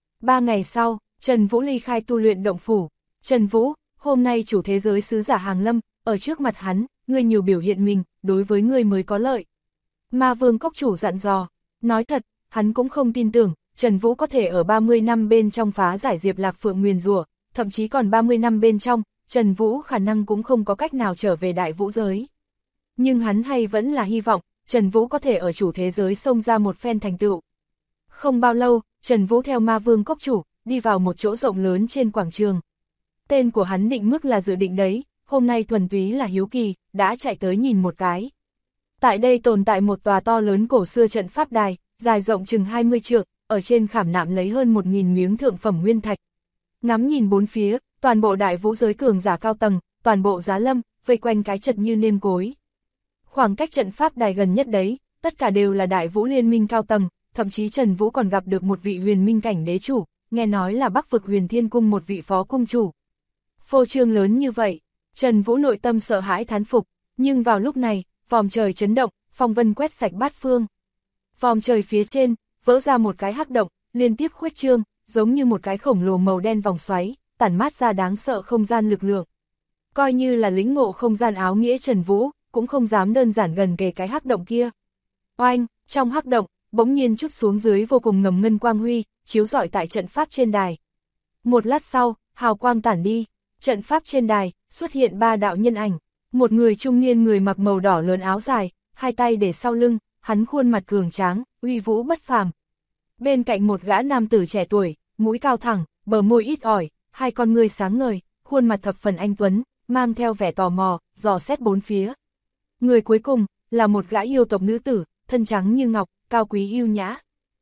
Speaker 1: 3 ngày sau, Trần Vũ ly khai tu luyện động phủ. Trần Vũ, hôm nay chủ thế giới sứ giả hàng lâm, ở trước mặt hắn, ngươi nhiều biểu hiện mình, đối với ngươi mới có lợi. Ma Vương Cốc chủ dặn dò, nói thật, hắn cũng không tin tưởng, Trần Vũ có thể ở 30 năm bên trong phá giải Diệp Lạc Phượng nguyền rủa, thậm chí còn 30 năm bên trong, Trần Vũ khả năng cũng không có cách nào trở về đại vũ giới. Nhưng hắn hay vẫn là hy vọng, Trần Vũ có thể ở chủ thế giới xông ra một phen thành tựu. Không bao lâu, Trần Vũ theo Ma Vương Cốc chủ, đi vào một chỗ rộng lớn trên quảng trường. Tên của hắn định mức là dự định đấy, hôm nay thuần túy là hiếu kỳ, đã chạy tới nhìn một cái. Tại đây tồn tại một tòa to lớn cổ xưa trận pháp đài, dài rộng chừng 20 trượng, ở trên khảm nạm lấy hơn 1000 miếng thượng phẩm nguyên thạch. Ngắm nhìn bốn phía, toàn bộ đại vũ giới cường giả cao tầng, toàn bộ giá lâm, vây quanh cái trận như nêm cối. Khoảng cách trận pháp đài gần nhất đấy, tất cả đều là đại vũ liên minh cao tầng, thậm chí Trần Vũ còn gặp được một vị huyền minh cảnh đế chủ, nghe nói là Bắc vực Huyền Thiên cung một vị phó cung chủ. Phô trương lớn như vậy, Trần Vũ nội tâm sợ hãi thán phục, nhưng vào lúc này, vòm trời chấn động, phong vân quét sạch bát phương. Vòm trời phía trên, vỡ ra một cái hắc động, liên tiếp khuếch trương, giống như một cái khổng lồ màu đen vòng xoáy, tản mát ra đáng sợ không gian lực lượng. Coi như là lĩnh ngộ không gian áo nghĩa Trần Vũ, cũng không dám đơn giản gần kề cái hắc động kia. Oanh, trong hắc động, bỗng nhiên chút xuống dưới vô cùng ngầm ngân quang huy, chiếu rọi tại trận pháp trên đài. Một lát sau, hào quang tản đi, trận pháp trên đài, xuất hiện 3 đạo nhân ảnh. Một người trung niên người mặc màu đỏ lớn áo dài, hai tay để sau lưng, hắn khuôn mặt cường tráng, uy vũ bất phàm. Bên cạnh một gã nam tử trẻ tuổi, mũi cao thẳng, bờ môi ít ỏi, hai con ngươi sáng ngời, khuôn mặt thập phần anh tuấn, mang theo vẻ tò mò, dò xét bốn phía. Người cuối cùng, là một gã yêu tộc nữ tử, thân trắng như ngọc, cao quý yêu nhã.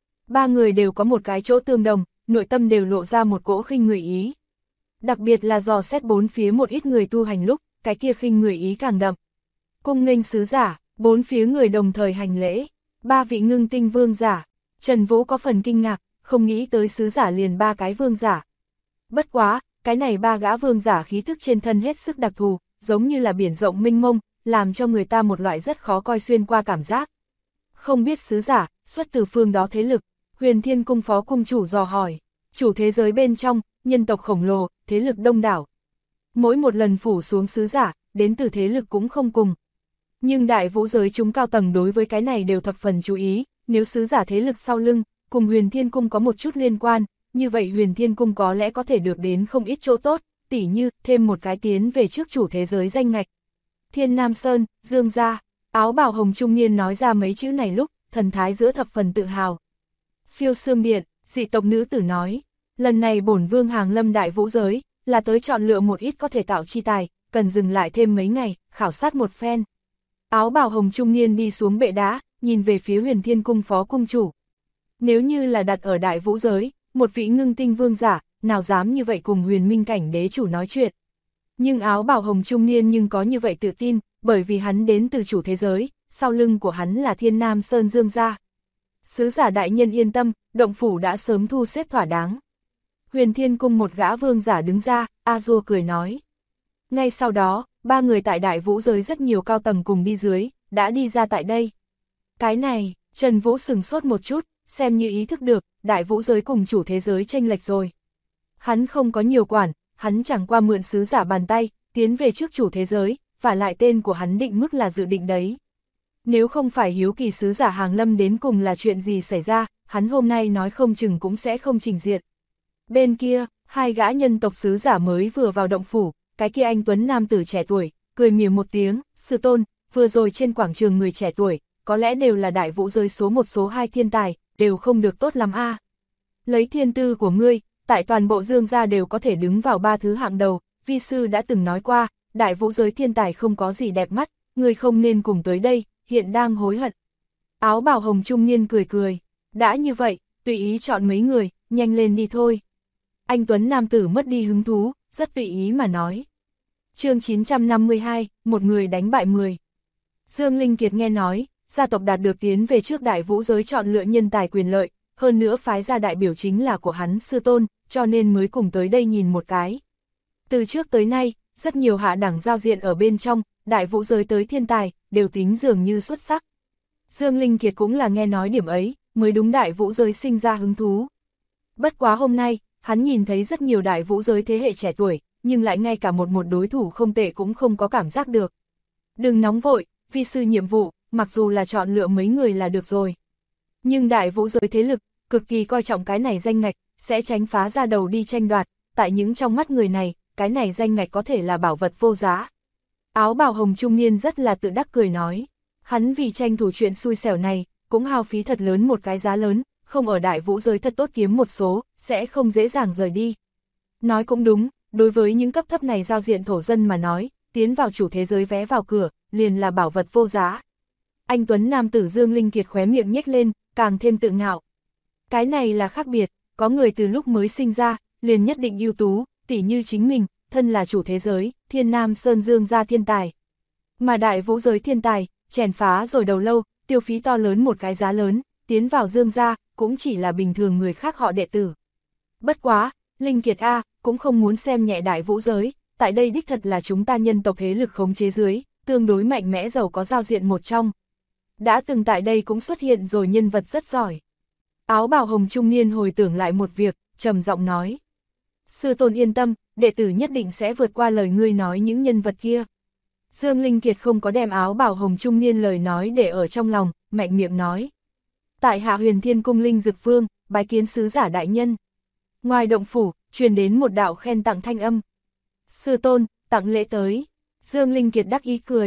Speaker 1: Ba người đều có một cái chỗ tương đồng, nội tâm đều lộ ra một cỗ khinh người ý. Đặc biệt là dò xét bốn phía một ít người tu hành lúc, cái kia khinh người ý càng đậm. Cung nghênh sứ giả, bốn phía người đồng thời hành lễ, ba vị ngưng tinh vương giả. Trần Vũ có phần kinh ngạc, không nghĩ tới sứ giả liền ba cái vương giả. Bất quá, cái này ba gã vương giả khí thức trên thân hết sức đặc thù, giống như là biển rộng mênh mông, làm cho người ta một loại rất khó coi xuyên qua cảm giác. Không biết sứ giả, xuất từ phương đó thế lực, Huyền Thiên Cung phó cung chủ dò hỏi, chủ thế giới bên trong, nhân tộc khổng lồ, thế lực đông đảo. Mỗi một lần phủ xuống sứ giả, đến từ thế lực cũng không cùng. Nhưng đại vũ giới chúng cao tầng đối với cái này đều thập phần chú ý, nếu sứ giả thế lực sau lưng, cùng Huyền Thiên Cung có một chút liên quan, như vậy Huyền Thiên Cung có lẽ có thể được đến không ít chỗ tốt, tỉ như thêm một cái tiến về trước chủ thế giới danh ngạch. Thiên Nam Sơn, Dương gia, áo bào hồng trung niên nói ra mấy chữ này lúc, thần thái giữa thập phần tự hào. Phiêu Sương Điện, dị tộc nữ tử nói, lần này bổn vương hàng lâm đại vũ giới, là tới chọn lựa một ít có thể tạo chi tài, cần dừng lại thêm mấy ngày, khảo sát một phen. Áo bào hồng trung niên đi xuống bệ đá, nhìn về phía Huyền Thiên Cung phó cung chủ. Nếu như là đặt ở đại vũ giới, một vị ngưng tinh vương giả, nào dám như vậy cùng Huyền Minh cảnh đế chủ nói chuyện. Nhưng áo bào hồng trung niên nhưng có như vậy tự tin, bởi vì hắn đến từ chủ thế giới, sau lưng của hắn là Thiên Nam Sơn Dương gia. Sứ giả đại nhân yên tâm, động phủ đã sớm thu xếp thỏa đáng. Huyền Thiên Cung một gã vương giả đứng ra, A-dua cười nói. Ngay sau đó, ba người tại đại vũ giới rất nhiều cao tầng cùng đi dưới, đã đi ra tại đây. Cái này, Trần Vũ sừng sốt một chút, xem như ý thức được, đại vũ giới cùng chủ thế giới chênh lệch rồi. Hắn không có nhiều quản, hắn chẳng qua mượn sứ giả bàn tay, tiến về trước chủ thế giới, và lại tên của hắn định mức là dự định đấy. Nếu không phải hiếu kỳ sứ giả hàng lâm đến cùng là chuyện gì xảy ra, hắn hôm nay nói không chừng cũng sẽ không trình diện. Bên kia, hai gã nhân tộc sứ giả mới vừa vào động phủ, cái kia anh tuấn nam tử trẻ tuổi, cười mỉa một tiếng, sư tôn, vừa rồi trên quảng trường người trẻ tuổi, có lẽ đều là đại vũ giới số 1 số 2 thiên tài, đều không được tốt lắm a. Lấy thiên tư của ngươi, tại toàn bộ Dương gia đều có thể đứng vào 3 thứ hạng đầu, vi sư đã từng nói qua, đại vũ giới thiên tài không có gì đẹp mắt, ngươi không nên cùng tới đây, hiện đang hối hận. Áo bào hồng trung niên cười cười, đã như vậy, tùy ý chọn mấy người, nhanh lên đi thôi. Anh tuấn nam tử mất đi hứng thú, rất tùy ý mà nói. Chương 952, một người đánh bại 10. Dương Linh Kiệt nghe nói, gia tộc đạt được tiến về trước đại vũ giới chọn lựa nhân tài quyền lợi, hơn nữa phái ra đại biểu chính là của hắn sư tôn, cho nên mới cùng tới đây nhìn một cái. Từ trước tới nay, rất nhiều hạ đẳng giao diện ở bên trong, đại vũ giới tới thiên tài, đều tính dường như xuất sắc. Dương Linh Kiệt cũng là nghe nói điểm ấy, mới đúng đại vũ giới sinh ra hứng thú. Bất quá hôm nay, hắn nhìn thấy rất nhiều đại vũ giới thế hệ trẻ tuổi, nhưng lại ngay cả một đối thủ không tệ cũng không có cảm giác được. Đừng nóng vội, vi sư nhiệm vụ, mặc dù là chọn lựa mấy người là được rồi. Nhưng đại vũ giới thế lực, cực kỳ coi trọng cái này danh ngạch, sẽ tránh phá ra đầu đi tranh đoạt, tại những trong mắt người này, cái này danh ngạch có thể là bảo vật vô giá. Áo bào hồng trung niên rất là tự đắc cười nói, hắn vì tranh thủ chuyện xui xẻo này, cũng hao phí thật lớn một cái giá lớn, không ở đại vũ giới thật tốt kiếm một số, sẽ không dễ dàng rời đi. Nói cũng đúng, đối với những cấp thấp này giao diện thổ dân mà nói, tiến vào chủ thế giới vé vào cửa, liền là bảo vật vô giá. Anh tuấn nam tử Dương Linh Kiệt khóe miệng nhếch lên, càng thêm tự ngạo. Cái này là khác biệt, có người từ lúc mới sinh ra, liền nhất định ưu tú, tỉ như chính mình, thân là chủ thế giới, Thiên Nam Sơn Dương gia thiên tài. Mà đại vũ giới thiên tài, chèn phá rồi đầu lâu, tiêu phí to lớn một cái giá lớn, tiến vào Dương gia, cũng chỉ là bình thường người khác họ đệ tử. Bất quá, Linh Kiệt A, cũng không muốn xem nhẹ đại vũ giới, tại đây đích thật là chúng ta nhân tộc thế lực khống chế dưới, tương đối mạnh mẽ giàu có giao diện một trong. Đã từng tại đây cũng xuất hiện rồi nhân vật rất giỏi. Áo bào hồng trung niên hồi tưởng lại một việc, trầm giọng nói. Sư tôn yên tâm, đệ tử nhất định sẽ vượt qua lời ngươi nói những nhân vật kia. Dương Linh Kiệt không có đem áo bào hồng trung niên lời nói để ở trong lòng, mạnh miệng nói. Tại hạ Huyền Thiên Cung Linh Dực Vương, bái kiến sứ giả đại nhân. Ngoài động phủ, truyền đến một đạo khen tặng thanh âm. Sư tôn, tặng lễ tới. Dương Linh Kiệt đắc ý cười.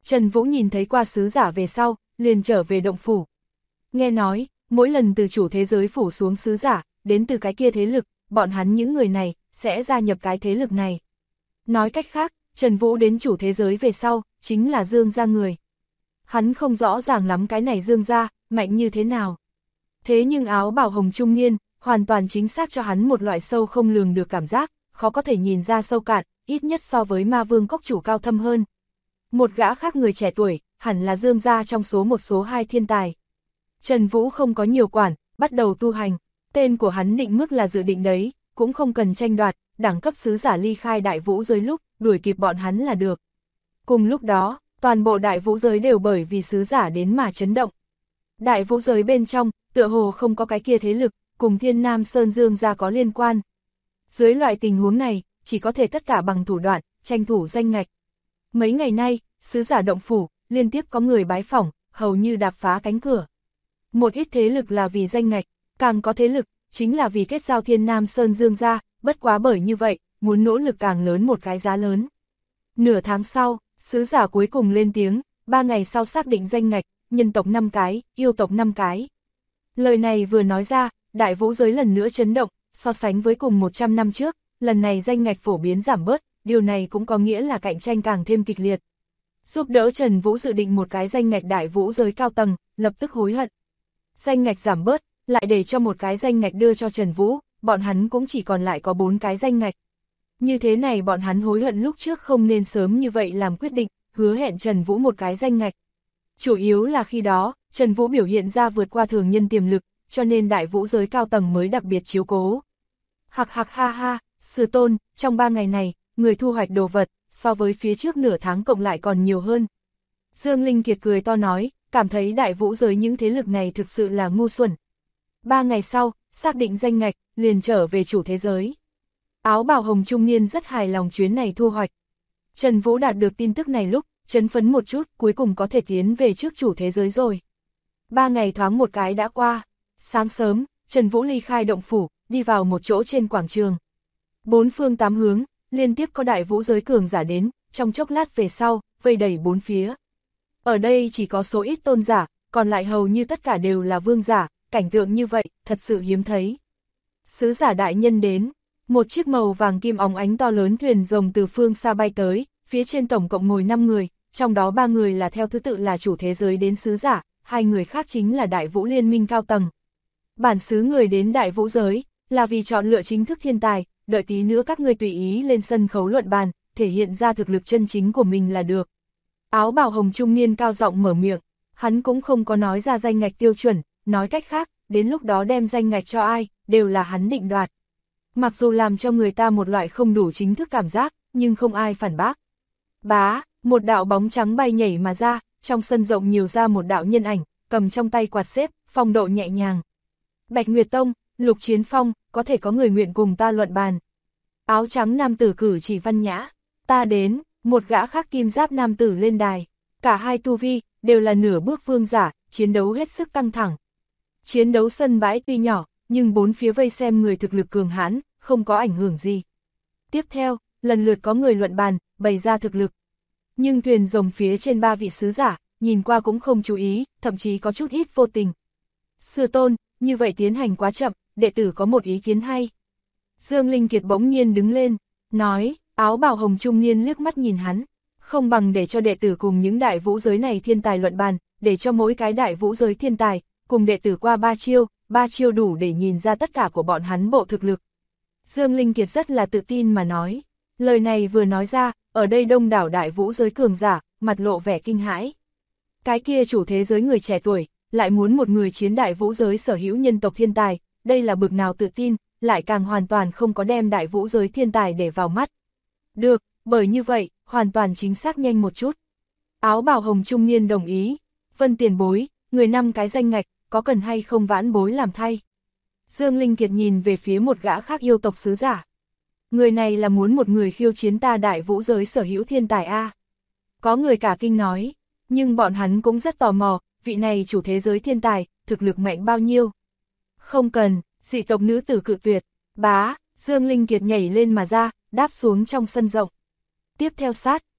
Speaker 1: Trần Vũ nhìn thấy qua sứ giả về sau, liền trở về động phủ. Nghe nói, mỗi lần từ chủ thế giới phủ xuống sứ giả, đến từ cái kia thế lực, bọn hắn những người này, sẽ gia nhập cái thế lực này. Nói cách khác, Trần Vũ đến chủ thế giới về sau, chính là Dương gia người. Hắn không rõ ràng lắm cái này Dương gia, mạnh như thế nào. Thế nhưng áo bào hồng trung niên, hoàn toàn chính xác cho hắn một loại sâu không lường được cảm giác, khó có thể nhìn ra sâu cạn, ít nhất so với ma vương cốc chủ cao thâm hơn. Một gã khác người trẻ tuổi, hẳn là Dương gia trong số một số hai thiên tài. Trần Vũ không có nhiều quản, bắt đầu tu hành, tên của hắn định mức là dự định đấy, cũng không cần tranh đoạt, đẳng cấp sứ giả ly khai đại vũ giới lúc, đuổi kịp bọn hắn là được. Cùng lúc đó, toàn bộ đại vũ giới đều bởi vì sứ giả đến mà chấn động. Đại vũ giới bên trong, tựa hồ không có cái kia thế lực, cùng Thiên Nam Sơn Dương gia có liên quan. Dưới loại tình huống này, chỉ có thể tất cả bằng thủ đoạn, tranh thủ danh ngạch. Mấy ngày nay, sứ giả động phủ, liên tiếp có người bái phỏng, hầu như đạp phá cánh cửa. Một ít thế lực là vì danh ngạch, càng có thế lực, chính là vì kết giao Thiên Nam Sơn Dương gia, bất quá bởi như vậy, muốn nỗ lực càng lớn một cái giá lớn. Nửa tháng sau, sứ giả cuối cùng lên tiếng, 3 ngày sau xác định danh ngạch, nhân tộc 5 cái, yêu tộc 5 cái. Lời này vừa nói ra, đại vũ giới lần nữa chấn động, so sánh với cùng 100 năm trước, lần này danh ngạch phổ biến giảm bớt, điều này cũng có nghĩa là cạnh tranh càng thêm kịch liệt. Giúp đỡ Trần Vũ dự định một cái danh ngạch đại vũ giới cao tầng, lập tức hối hận. Danh ngạch giảm bớt, lại để cho một cái danh ngạch đưa cho Trần Vũ, bọn hắn cũng chỉ còn lại có 4 cái danh ngạch. Như thế này bọn hắn hối hận lúc trước không nên sớm như vậy làm quyết định, hứa hẹn Trần Vũ một cái danh ngạch. Chủ yếu là khi đó, Trần Vũ biểu hiện ra vượt qua thường nhân tiềm lực, cho nên đại vũ giới cao tầng mới đặc biệt chiếu cố. Hạc hạc ha ha, sư tôn, trong 3 ngày này, người thu hoạch đồ vật, so với phía trước nửa tháng cộng lại còn nhiều hơn. Dương Linh Kiệt cười to nói, cảm thấy đại vũ giới những thế lực này thực sự là ngu xuẩn. 3 ngày sau, xác định danh ngạch, liền trở về chủ thế giới. Áo bào hồng trung niên rất hài lòng chuyến này thu hoạch. Trần Vũ đạt được tin tức này lúc, chấn phấn một chút, cuối cùng có thể tiến về trước chủ thế giới rồi. 3 ngày thoáng một cái đã qua. Sáng sớm, Trần Vũ ly khai động phủ, đi vào một chỗ trên quảng trường. 4 phương 8 hướng, liên tiếp có đại vũ giới cường giả đến, trong chốc lát về sau, vây đầy 4 phía. Ở đây chỉ có số ít tôn giả, còn lại hầu như tất cả đều là vương giả, cảnh tượng như vậy, thật sự hiếm thấy. Sứ giả đại nhân đến, một chiếc màu vàng kim óng ánh to lớn thuyền rồng từ phương xa bay tới, phía trên tổng cộng ngồi 5 người, trong đó 3 người là theo thứ tự là chủ thế giới đến sứ giả, 2 người khác chính là đại vũ liên minh cao tầng. Bản xứ người đến đại vũ giới, là vì chọn lựa chính thức thiên tài, đợi tí nữa các người tùy ý lên sân khấu luận bàn, thể hiện ra thực lực chân chính của mình là được. Áo bào hồng trung niên cao giọng mở miệng, hắn cũng không có nói ra danh ngạch tiêu chuẩn, nói cách khác, đến lúc đó đem danh ngạch cho ai, đều là hắn định đoạt. Mặc dù làm cho người ta một loại không đủ chính thức cảm giác, nhưng không ai phản bác. Bá, một đạo bóng trắng bay nhảy mà ra, trong sân rộng nhiều ra một đạo nhân ảnh, cầm trong tay quạt xếp, phong độ nhẹ nhàng. Bạch Nguyệt Tông, Lục Chiến Phong, có thể có người nguyện cùng ta luận bàn. Áo trắng nam tử cử chỉ văn nhã, ta đến, một gã khác kim giáp nam tử lên đài. Cả hai tu vi, đều là nửa bước vương giả, chiến đấu hết sức căng thẳng. Chiến đấu sân bãi tuy nhỏ, nhưng 4 phía vây xem người thực lực cường hãn, không có ảnh hưởng gì. Tiếp theo, lần lượt có người luận bàn, bày ra thực lực. Nhưng thuyền rồng phía trên 3 vị sứ giả, nhìn qua cũng không chú ý, thậm chí có chút ít vô tình. Sư tôn, như vậy tiến hành quá chậm, đệ tử có một ý kiến hay. Dương Linh Kiệt bỗng nhiên đứng lên, nói, áo bào hồng trung niên liếc mắt nhìn hắn, không bằng để cho đệ tử cùng những đại vũ giới này thiên tài luận bàn, để cho mỗi cái đại vũ giới thiên tài, cùng đệ tử qua 3 chiêu đủ để nhìn ra tất cả của bọn hắn bộ thực lực. Dương Linh Kiệt rất là tự tin mà nói, lời này vừa nói ra, ở đây đông đảo đại vũ giới cường giả, mặt lộ vẻ kinh hãi. Cái kia chủ thế giới người trẻ tuổi, lại muốn một người chiến đại vũ giới sở hữu nhân tộc thiên tài, đây là bực nào tự tin, lại càng hoàn toàn không có đem đại vũ giới thiên tài để vào mắt. Được, bởi như vậy, hoàn toàn chính xác nhanh một chút. Áo bào hồng trung niên đồng ý, Vân tiền bối, người 5 cái danh ngạch, có cần hay không vãn bối làm thay? Dương Linh Kiệt nhìn về phía một gã khác yêu tộc sứ giả. Người này là muốn một người khiêu chiến ta đại vũ giới sở hữu thiên tài A. Có người cả kinh nói, nhưng bọn hắn cũng rất tò mò, vị này chủ thế giới thiên tài, thực lực mạnh bao nhiêu? Không cần, dị tộc nữ tử cự tuyệt, bá, Dương Linh Kiệt nhảy lên mà ra, đáp xuống trong sân rộng. Tiếp theo sát,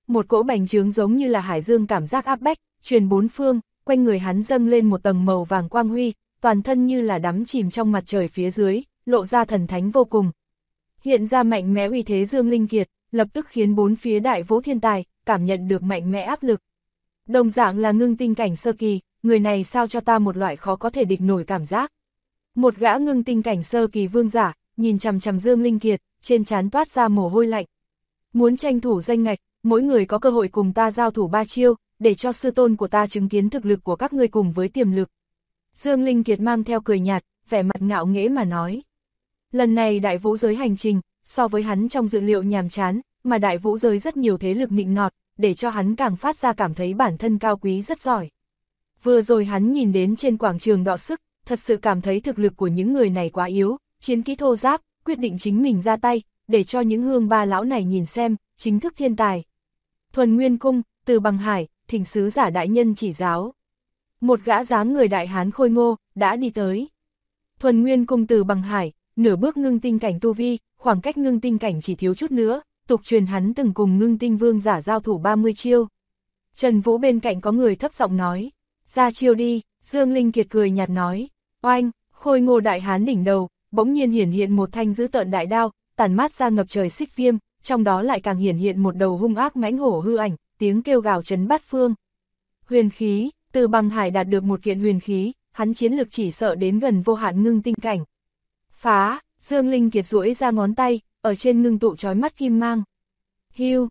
Speaker 1: một cỗ bành trướng giống như là hải dương cảm giác áp bách, truyền bốn phương, quanh người hắn dâng lên một tầng màu vàng quang huy, toàn thân như là đắm chìm trong mặt trời phía dưới, lộ ra thần thánh vô cùng. Hiện ra mạnh mẽ uy thế Dương Linh Kiệt, lập tức khiến bốn phía Đại Vũ Thiên Tài cảm nhận được mạnh mẽ áp lực. Đồng dạng là ngưng tinh cảnh sơ kỳ, người này sao cho ta một loại khó có thể địch nổi cảm giác. Một gã ngưng tinh cảnh sơ kỳ vương giả, nhìn chằm chằm Dương Linh Kiệt, trên trán toát ra mồ hôi lạnh. Muốn tranh thủ danh ngạch, mỗi người có cơ hội cùng ta giao thủ 3 chiêu, để cho sư tôn của ta chứng kiến thực lực của các ngươi cùng với tiềm lực. Dương Linh Kiệt mang theo cười nhạt, vẻ mặt ngạo nghễ mà nói. Lần này Đại Vũ giới hành trình, so với hắn trong dự liệu nhàm chán, mà Đại Vũ giới rất nhiều thế lực nịnh nọt, để cho hắn càng phát ra cảm thấy bản thân cao quý rất giỏi. Vừa rồi hắn nhìn đến trên quảng trường đọ sức, thật sự cảm thấy thực lực của những người này quá yếu, chiến kỹ thô giáp, quyết định chính mình ra tay, để cho những hương ba lão này nhìn xem, chính thức thiên tài. Thuần Nguyên Cung, Từ Bằng Hải, thỉnh sứ giả đại nhân chỉ giáo. Một gã dáng người đại hán khôi ngô, đã đi tới. Thuần Nguyên Cung Từ Bằng Hải, nửa bước ngưng tinh cảnh tu vi, khoảng cách ngưng tinh cảnh chỉ thiếu chút nữa, tục truyền hắn từng cùng ngưng tinh vương giả giao thủ 30 chiêu. Trần Vũ bên cạnh có người thấp giọng nói, ra chiêu đi, Dương Linh Kiệt cười nhạt nói, oanh, khôi ngô đại hán đỉnh đầu, bỗng nhiên hiển hiện một thanh dữ tợn đại đao, tản mát ra ngập trời xích viêm, trong đó lại càng hiển hiện một đầu hung ác mãnh hổ hư ảnh, tiếng kêu gào chấn bát phương. Huyền khí, Từ Bằng Hải đạt được một kiện huyền khí, hắn chiến lực chỉ sợ đến gần vô hạn ngưng tinh cảnh. Phá, Dương Linh Kiệt duỗi ra ngón tay, ở trên ngưng tụ chói mắt kim mang. Hiu,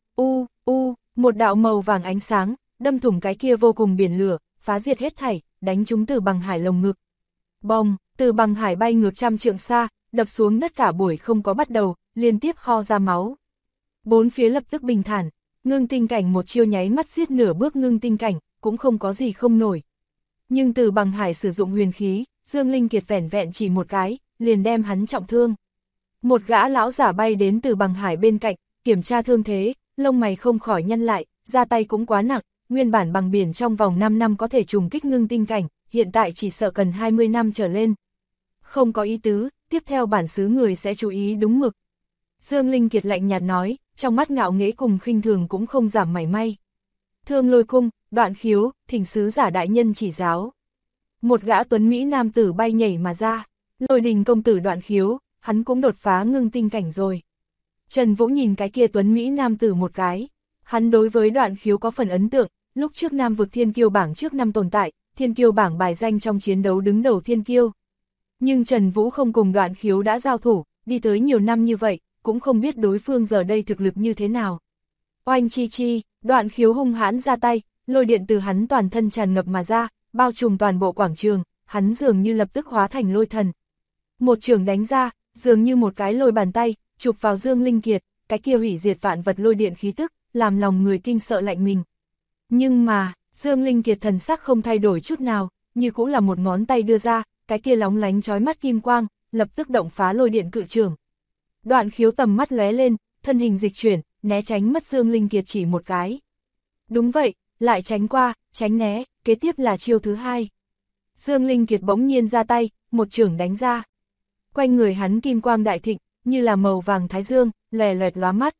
Speaker 1: một đạo màu vàng ánh sáng, đâm thủng cái kia vô cùng biển lửa, phá diệt hết thảy, đánh trúng Từ Bằng Hải lồng ngực. Bồng, Từ Bằng Hải bay ngược trăm trượng xa, đập xuống đất cả buổi không có bắt đầu, liên tiếp ho ra máu. Bốn phía lập tức bình thản, ngưng tinh cảnh một chiêu nháy mắt giết nửa bước ngưng tinh cảnh, cũng không có gì không nổi. Nhưng Từ Bằng Hải sử dụng huyền khí, Dương Linh Kiệt vẻn vẹn chỉ một cái, liền đem hắn trọng thương. Một gã lão giả bay đến Từ Bằng Hải bên cạnh, kiểm tra thương thế, lông mày không khỏi nhăn lại, ra tay cũng quá nặng, nguyên bản bằng biển trong vòng 5 năm có thể trùng kích ngưng tinh cảnh, hiện tại chỉ sợ cần 20 năm trở lên. Không có ý tứ, tiếp theo bản xứ người sẽ chú ý đúng mực. Dương Linh Kiệt lạnh nhạt nói, trong mắt ngạo nghễ cùng khinh thường cũng không giảm mảy may. Thương Lôi Cung, Đoạn Khiếu, thỉnh sứ giả đại nhân chỉ giáo. Một gã tuấn Mỹ nam tử bay nhảy mà ra, Lôi Đình công tử Đoạn Khiếu, hắn cũng đột phá ngưng tinh cảnh rồi. Trần Vũ nhìn cái kia tuấn Mỹ nam tử một cái, hắn đối với Đoạn Khiếu có phần ấn tượng, lúc trước Nam vực thiên kiêu bảng trước năm tồn tại, thiên kiêu bảng bài danh trong chiến đấu đứng đầu thiên kiêu. Nhưng Trần Vũ không cùng Đoạn Khiếu đã giao thủ, đi tới nhiều năm như vậy, cũng không biết đối phương giờ đây thực lực như thế nào. Oanh chi chi, Đoạn Khiếu hung hãn ra tay, lôi điện từ hắn toàn thân tràn ngập mà ra, bao trùm toàn bộ quảng trường, hắn dường như lập tức hóa thành lôi thần. Một trường đánh ra, dường như một cái lôi bàn tay, chụp vào Dương Linh Kiệt, cái kia hủy diệt vạn vật lôi điện khí tức, làm lòng người kinh sợ lạnh mình. Nhưng mà, Dương Linh Kiệt thần sắc không thay đổi chút nào, như cũng là một ngón tay đưa ra, cái kia lóng lánh chói mắt kim quang, lập tức động phá lôi điện cự trường. Đoạn Khiếu tầm mắt lóe lên, thân hình dịch chuyển, né tránh mất Dương Linh Kiệt chỉ một cái. Đúng vậy, lại tránh qua, tránh né, kế tiếp là chiêu thứ hai. Dương Linh Kiệt bỗng nhiên ra tay, một chưởng đánh ra. Quanh người hắn kim quang đại thịnh, như là màu vàng thái dương, lòe loẹt lóa mắt.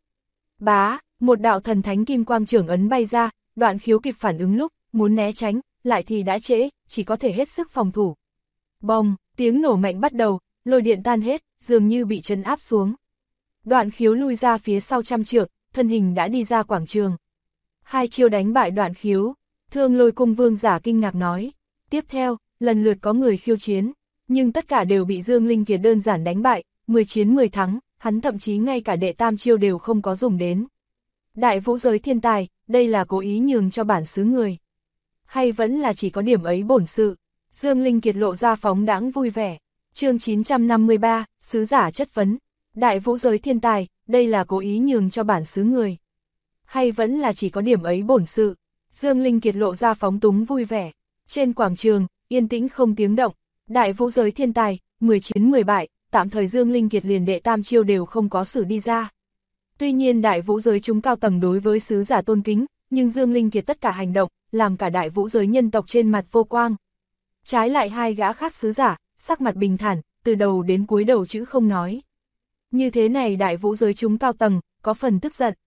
Speaker 1: Bá, một đạo thần thánh kim quang chưởng ấn bay ra, Đoạn Khiếu kịp phản ứng lúc, muốn né tránh, lại thì đã trễ, chỉ có thể hết sức phòng thủ. Bồng, tiếng nổ mạnh bắt đầu, lôi điện tan hết, dường như bị trấn áp xuống. Đoạn Khiếu lui ra phía sau trăm trượng, thân hình đã đi ra quảng trường. Hai chiêu đánh bại Đoạn Khiếu, Thương Lôi Cung vương giả kinh ngạc nói. Tiếp theo, lần lượt có người khiêu chiến, nhưng tất cả đều bị Dương Linh Kiệt đơn giản đánh bại, 10 chiến 10 thắng, hắn thậm chí ngay cả đệ tam chiêu đều không có dùng đến. Đại Vũ giới thiên tài, đây là cố ý nhường cho bản xứ người. Hay vẫn là chỉ có điểm ấy bổn sự? Dương Linh Kiệt lộ ra phóng đãng vui vẻ. Chương 953, sứ giả chất vấn. Đại Vũ giới thiên tài, đây là cố ý nhường cho bản xứ người. Hay vẫn là chỉ có điểm ấy bổn sự? Dương Linh Kiệt lộ ra phóng túng vui vẻ. Trên quảng trường, yên tĩnh không tiếng động. Đại Vũ giới thiên tài, 10 chiến 10 bại, tạm thời Dương Linh Kiệt liền đệ tam chiêu đều không có sử đi ra. Tuy nhiên Đại Vũ giới chúng cao tầng đối với sứ giả tôn kính, nhưng Dương Linh Kiệt tất cả hành động, làm cả Đại Vũ giới nhân tộc trên mặt vô quang. Trái lại hai gã khác sứ giả, sắc mặt bình thản, từ đầu đến cuối đầu chữ không nói. Như thế này Đại Vũ giới chúng cao tầng, có phần tức giận.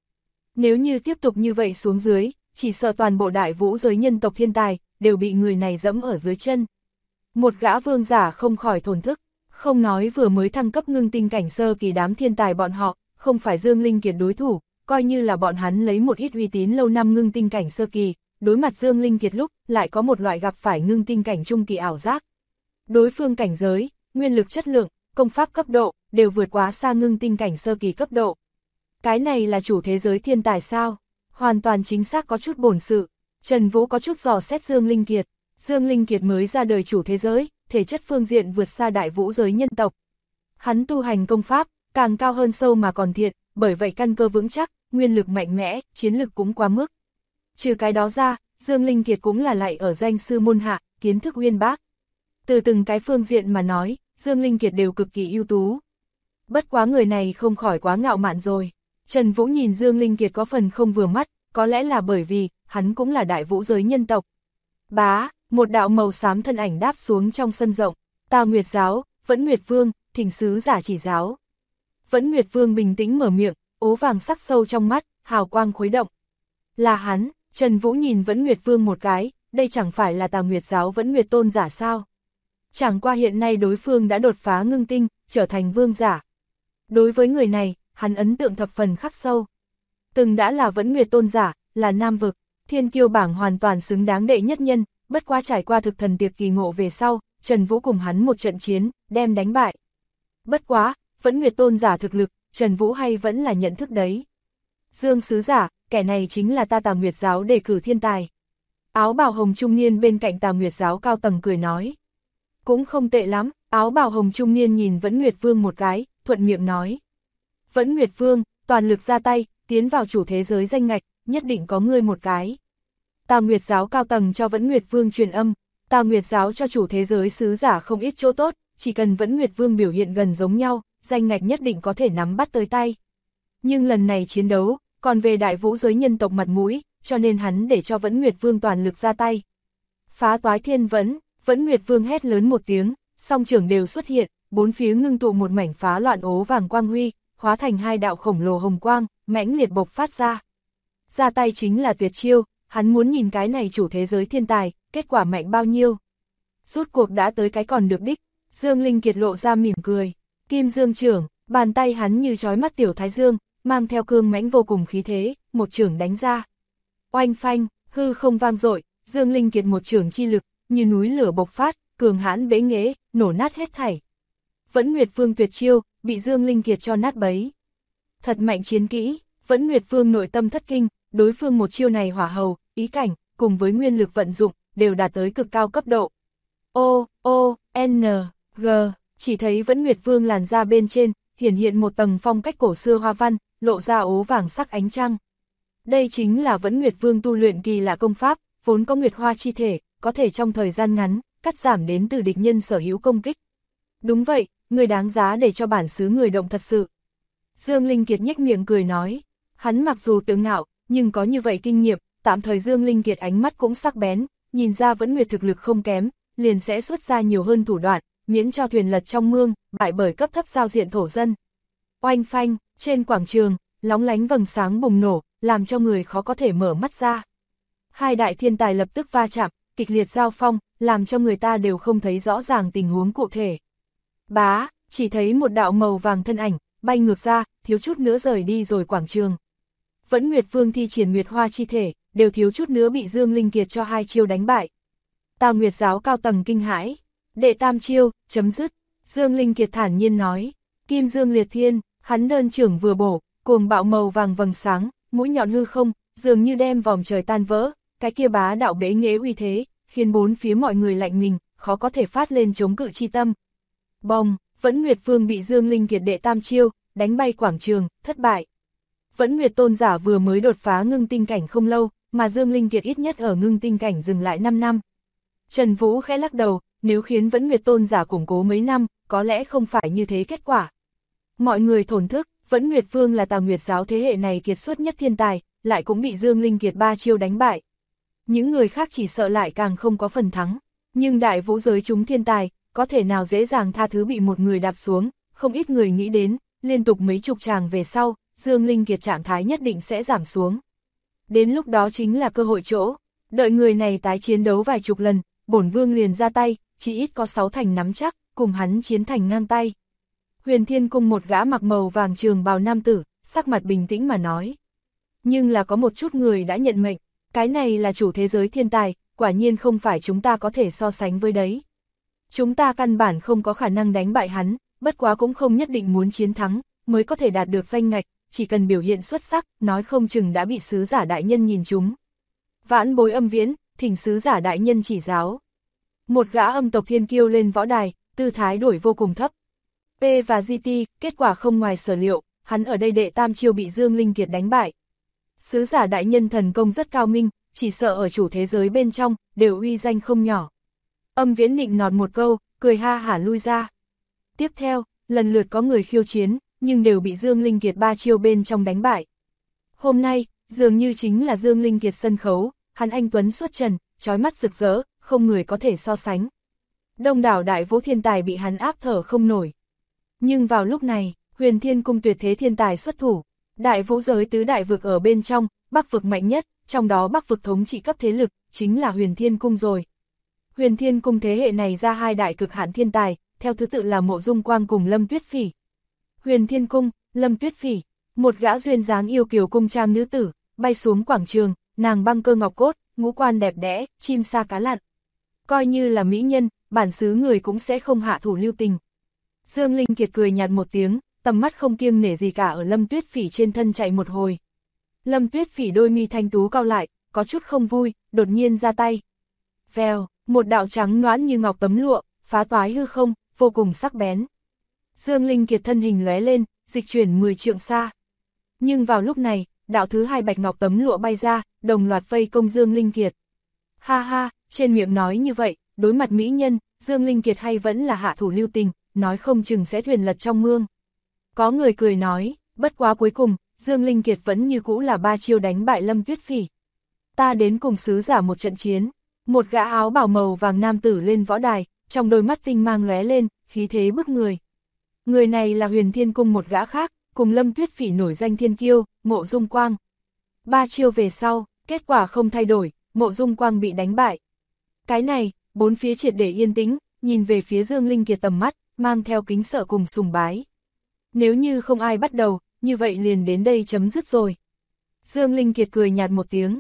Speaker 1: Nếu như tiếp tục như vậy xuống dưới, chỉ sợ toàn bộ đại vũ giới nhân tộc thiên tài, đều bị người này dẫm ở dưới chân. Một gã vương giả không khỏi thổn thức, không nói vừa mới thăng cấp ngưng tinh cảnh sơ kỳ đám thiên tài bọn họ, không phải Dương Linh Kiệt đối thủ, coi như là bọn hắn lấy một ít uy tín lâu năm ngưng tinh cảnh sơ kỳ, đối mặt Dương Linh Kiệt lúc, lại có một loại gặp phải ngưng tinh cảnh trung kỳ ảo giác. Đối phương cảnh giới, nguyên lực chất lượng, công pháp cấp độ, đều vượt quá xa ngưng tinh cảnh sơ kỳ cấp độ. Cái này là chủ thế giới thiên tài sao? Hoàn toàn chính xác có chút bổn sự. Trần Vũ có chút dò xét Dương Linh Kiệt. Dương Linh Kiệt mới ra đời chủ thế giới, thể chất phương diện vượt xa đại vũ giới nhân tộc. Hắn tu hành công pháp, càng cao hơn sâu mà còn thiện, bởi vậy căn cơ vững chắc, nguyên lực mạnh mẽ, chiến lực cũng quá mức. Trừ cái đó ra, Dương Linh Kiệt cũng là lại ở danh sư môn hạ, kiến thức uyên bác. Từ từng cái phương diện mà nói, Dương Linh Kiệt đều cực kỳ ưu tú. Bất quá người này không khỏi quá ngạo mạn rồi. Trần Vũ nhìn Dương Linh Kiệt có phần không vừa mắt, có lẽ là bởi vì, hắn cũng là đại vũ giới nhân tộc. Bá, một đạo màu xám thân ảnh đáp xuống trong sân rộng, Tào Nguyệt Giáo, Vẫn Nguyệt Vương, thỉnh sứ giả chỉ giáo. Vẫn Nguyệt Vương bình tĩnh mở miệng, ố vàng sắc sâu trong mắt, hào quang khuấy động. Là hắn, Trần Vũ nhìn Vẫn Nguyệt Vương một cái, đây chẳng phải là Tào Nguyệt Giáo Vẫn Nguyệt Tôn giả sao? Chẳng qua hiện nay đối phương đã đột phá ngưng tinh, trở thành vương giả. Đối với người này, hắn ấn tượng thập phần khắc sâu. Từng đã là Vẫn Nguyệt Tôn giả, là Nam Vực, thiên kiêu bảng hoàn toàn xứng đáng đệ nhất nhân, bất qua trải qua thực thần tiệc kỳ ngộ về sau, Trần Vũ cùng hắn một trận chiến, đem đánh bại. Bất quá, Vẫn Nguyệt Tôn giả thực lực, Trần Vũ hay vẫn là nhận thức đấy. Dương sứ giả, kẻ này chính là ta Tào Nguyệt Giáo đề cử thiên tài. Áo bào hồng trung niên bên cạnh Tào Nguyệt Giáo cao tầng cười nói. Cũng không tệ lắm, áo bào hồng trung niên nhìn Vẫn Nguyệt Vương một cái, thuận miệng nói. Vẫn Nguyệt Vương, toàn lực ra tay, tiến vào chủ thế giới danh ngạch, nhất định có ngươi một cái. Tào Nguyệt Giáo cao tầng cho Vẫn Nguyệt Vương truyền âm, Tào Nguyệt Giáo cho chủ thế giới sứ giả không ít chỗ tốt, chỉ cần Vẫn Nguyệt Vương biểu hiện gần giống nhau, danh ngạch nhất định có thể nắm bắt tới tay. Nhưng lần này chiến đấu, còn về đại vũ giới nhân tộc mặt mũi, cho nên hắn để cho Vẫn Nguyệt Vương toàn lực ra tay. Phá toái thiên vẫn, Vẫn Nguyệt Vương hét lớn một tiếng, song trưởng đều xuất hiện, bốn phía ngưng tụ một mảnh phá loạn ố vàng quang huy, hóa thành hai đạo khổng lồ hồng quang, mãnh liệt bộc phát ra. Ra tay chính là tuyệt chiêu, hắn muốn nhìn cái này chủ thế giới thiên tài, kết quả mạnh bao nhiêu. Rút cuộc đã tới cái còn được đích, Dương Linh Kiệt lộ ra mỉm cười, Kim Dương trưởng, bàn tay hắn như chói mắt tiểu thái dương, mang theo cương mãnh vô cùng khí thế, một trưởng đánh ra. Oanh phanh, hư không vang dội, Dương Linh Kiệt một trưởng chi lực, như núi lửa bộc phát, cường hãn bế nghễ, nổ nát hết thảy. Vẫn Nguyệt Vương tuyệt chiêu, bị Dương Linh Kiệt cho nát bấy. Thật mạnh chiến kỹ, Vẫn Nguyệt Vương nội tâm thất kinh, đối phương một chiêu này hỏa hầu, ý cảnh, cùng với nguyên lực vận dụng, đều đạt tới cực cao cấp độ. G, chỉ thấy Vẫn Nguyệt Vương làn da bên trên, hiển hiện một tầng phong cách cổ xưa hoa văn, lộ ra ố vàng sắc ánh trăng. Đây chính là Vẫn Nguyệt Vương tu luyện kỳ lạ công pháp, vốn có nguyệt hoa chi thể, có thể trong thời gian ngắn, cắt giảm đến từ địch nhân sở hữu công kích. Đúng vậy, người đáng giá để cho bản xứ người động thật sự. Dương Linh Kiệt nhếch miệng cười nói, hắn mặc dù tự ngạo, nhưng có như vậy kinh nghiệm, tạm thời Dương Linh Kiệt ánh mắt cũng sắc bén, nhìn ra Vẫn Nguyệt thực lực không kém, liền sẽ xuất ra nhiều hơn thủ đoạn, miễn cho thuyền lật trong mương, bại bởi cấp thấp giao diện thổ dân. Oanh phanh, trên quảng trường, lóng lánh vầng sáng bùng nổ, làm cho người khó có thể mở mắt ra. Hai đại thiên tài lập tức va chạm, kịch liệt giao phong, làm cho người ta đều không thấy rõ ràng tình huống cụ thể. Bá, chỉ thấy một đạo màu vàng thân ảnh, bay ngược ra, thiếu chút nữa rời đi rồi quảng trường. Vẫn Nguyệt Vương thi triển nguyệt hoa chi thể, đều thiếu chút nữa bị Dương Linh Kiệt cho hai chiêu đánh bại. Tào Nguyệt Giáo cao tầng kinh hãi, đệ tam chiêu, chấm dứt, Dương Linh Kiệt thản nhiên nói, Kim Dương liệt thiên, hắn đơn trưởng vừa bổ, cuồng bạo màu vàng vầng sáng, mũi nhọn hư không, dường như đem vòng trời tan vỡ, cái kia bá đạo bế nghễ uy thế, khiến bốn phía mọi người lạnh mình, khó có thể phát lên chống cự chi tâm. Bồng, Vẫn Nguyệt Vương bị Dương Linh Kiệt đệ tam chiêu, đánh bay quảng trường, thất bại. Vẫn Nguyệt Tôn giả vừa mới đột phá ngưng tinh cảnh không lâu, mà Dương Linh Kiệt ít nhất ở ngưng tinh cảnh dừng lại 5 năm. Trần Vũ khẽ lắc đầu, nếu khiến Vẫn Nguyệt Tôn giả củng cố mấy năm, có lẽ không phải như thế kết quả. Mọi người thổn thức, Vẫn Nguyệt Vương là Tào Nguyệt Giáo thế hệ này kiệt xuất nhất thiên tài, lại cũng bị Dương Linh Kiệt ba chiêu đánh bại. Những người khác chỉ sợ lại càng không có phần thắng, nhưng đại vũ giới chúng thiên tài, có thể nào dễ dàng tha thứ bị một người đạp xuống, không ít người nghĩ đến, liên tục mấy chục tràng về sau, Dương Linh Kiệt trạng thái nhất định sẽ giảm xuống. Đến lúc đó chính là cơ hội chỗ, đợi người này tái chiến đấu vài chục lần, bổn vương liền ra tay, chỉ ít có 6 thành nắm chắc, cùng hắn chiến thành ngang tay. Huyền Thiên Cung một gã mặc màu vàng trường bào nam tử, sắc mặt bình tĩnh mà nói. Nhưng là có một chút người đã nhận mệnh, cái này là chủ thế giới thiên tài, quả nhiên không phải chúng ta có thể so sánh với đấy. Chúng ta căn bản không có khả năng đánh bại hắn, bất quá cũng không nhất định muốn chiến thắng, mới có thể đạt được danh ngạch, chỉ cần biểu hiện xuất sắc, nói không chừng đã bị sứ giả đại nhân nhìn trúng. Vãn bối Âm Viễn, thỉnh sứ giả đại nhân chỉ giáo. Một gã âm tộc thiên kiêu lên võ đài, tư thái đổi vô cùng thấp. P và GT, kết quả không ngoài sở liệu, hắn ở đây đệ tam chiêu bị Dương Linh Kiệt đánh bại. Sứ giả đại nhân thần công rất cao minh, chỉ sợ ở chủ thế giới bên trong, đều uy danh không nhỏ. Âm Viễn nịnh nọt một câu, cười ha hả lui ra. Tiếp theo, lần lượt có người khiêu chiến, nhưng đều bị Dương Linh Kiệt 3 chiêu bên trong đánh bại. Hôm nay, dường như chính là Dương Linh Kiệt sân khấu, hắn anh tuấn xuất trần, chói mắt rực rỡ, không người có thể so sánh. Đông đảo đại vũ thiên tài bị hắn áp thở không nổi. Nhưng vào lúc này, Huyền Thiên Cung tuyệt thế thiên tài xuất thủ. Đại vũ giới tứ đại vực ở bên trong, Bắc vực mạnh nhất, trong đó Bắc vực thống trị cấp thế lực, chính là Huyền Thiên Cung rồi. Huyền Thiên Cung thế hệ này ra 2 đại cực hạn thiên tài, theo thứ tự là Mộ Dung Quang cùng Lâm Tuyết Phỉ. Huyền Thiên Cung, Lâm Tuyết Phỉ, một gã duyên dáng yêu kiều cung trang nữ tử, bay xuống quảng trường, nàng băng cơ ngọc cốt, ngũ quan đẹp đẽ, chim sa cá lặn. Coi như là mỹ nhân, bản xứ người cũng sẽ không hạ thủ lưu tình. Dương Linh Kiệt cười nhạt một tiếng, tầm mắt không kiêng nể gì cả ở Lâm Tuyết Phỉ trên thân chạy một hồi. Lâm Tuyết Phỉ đôi mi thanh tú cau lại, có chút không vui, đột nhiên ra tay. Vèo, một đạo trắng nõn như ngọc tấm lụa, phá toái hư không, vô cùng sắc bén. Dương Linh Kiệt thân hình lóe lên, dịch chuyển 10 trượng xa. Nhưng vào lúc này, đạo thứ 2 bạch ngọc tấm lụa bay ra, đồng loạt vây công Dương Linh Kiệt. Ha ha, trên miệng nói như vậy, đối mặt mỹ nhân, Dương Linh Kiệt hay vẫn là hạ thủ lưu tình, nói không chừng sẽ thuyền lật trong mương. Có người cười nói, bất quá cuối cùng, Dương Linh Kiệt vẫn như cũ là 3 chiêu đánh bại Lâm Tuyết Phỉ. Ta đến cùng sứ giả một trận chiến, một gã áo bào màu vàng nam tử lên võ đài, trong đôi mắt tinh mang lóe lên, khí thế bức người. Người này là Huyền Thiên Cung một gã khác, cùng Lâm Tuyết Phỉ nổi danh thiên kiêu, Mộ Dung Quang. 3 chiêu về sau, kết quả không thay đổi, Mộ Dung Quang bị đánh bại. Cái này, bốn phía triệt để yên tĩnh, nhìn về phía Dương Linh Kiệt tầm mắt, mang theo kính sợ cùng sùng bái. Nếu như không ai bắt đầu, như vậy liền đến đây chấm dứt rồi. Dương Linh Kiệt cười nhạt một tiếng,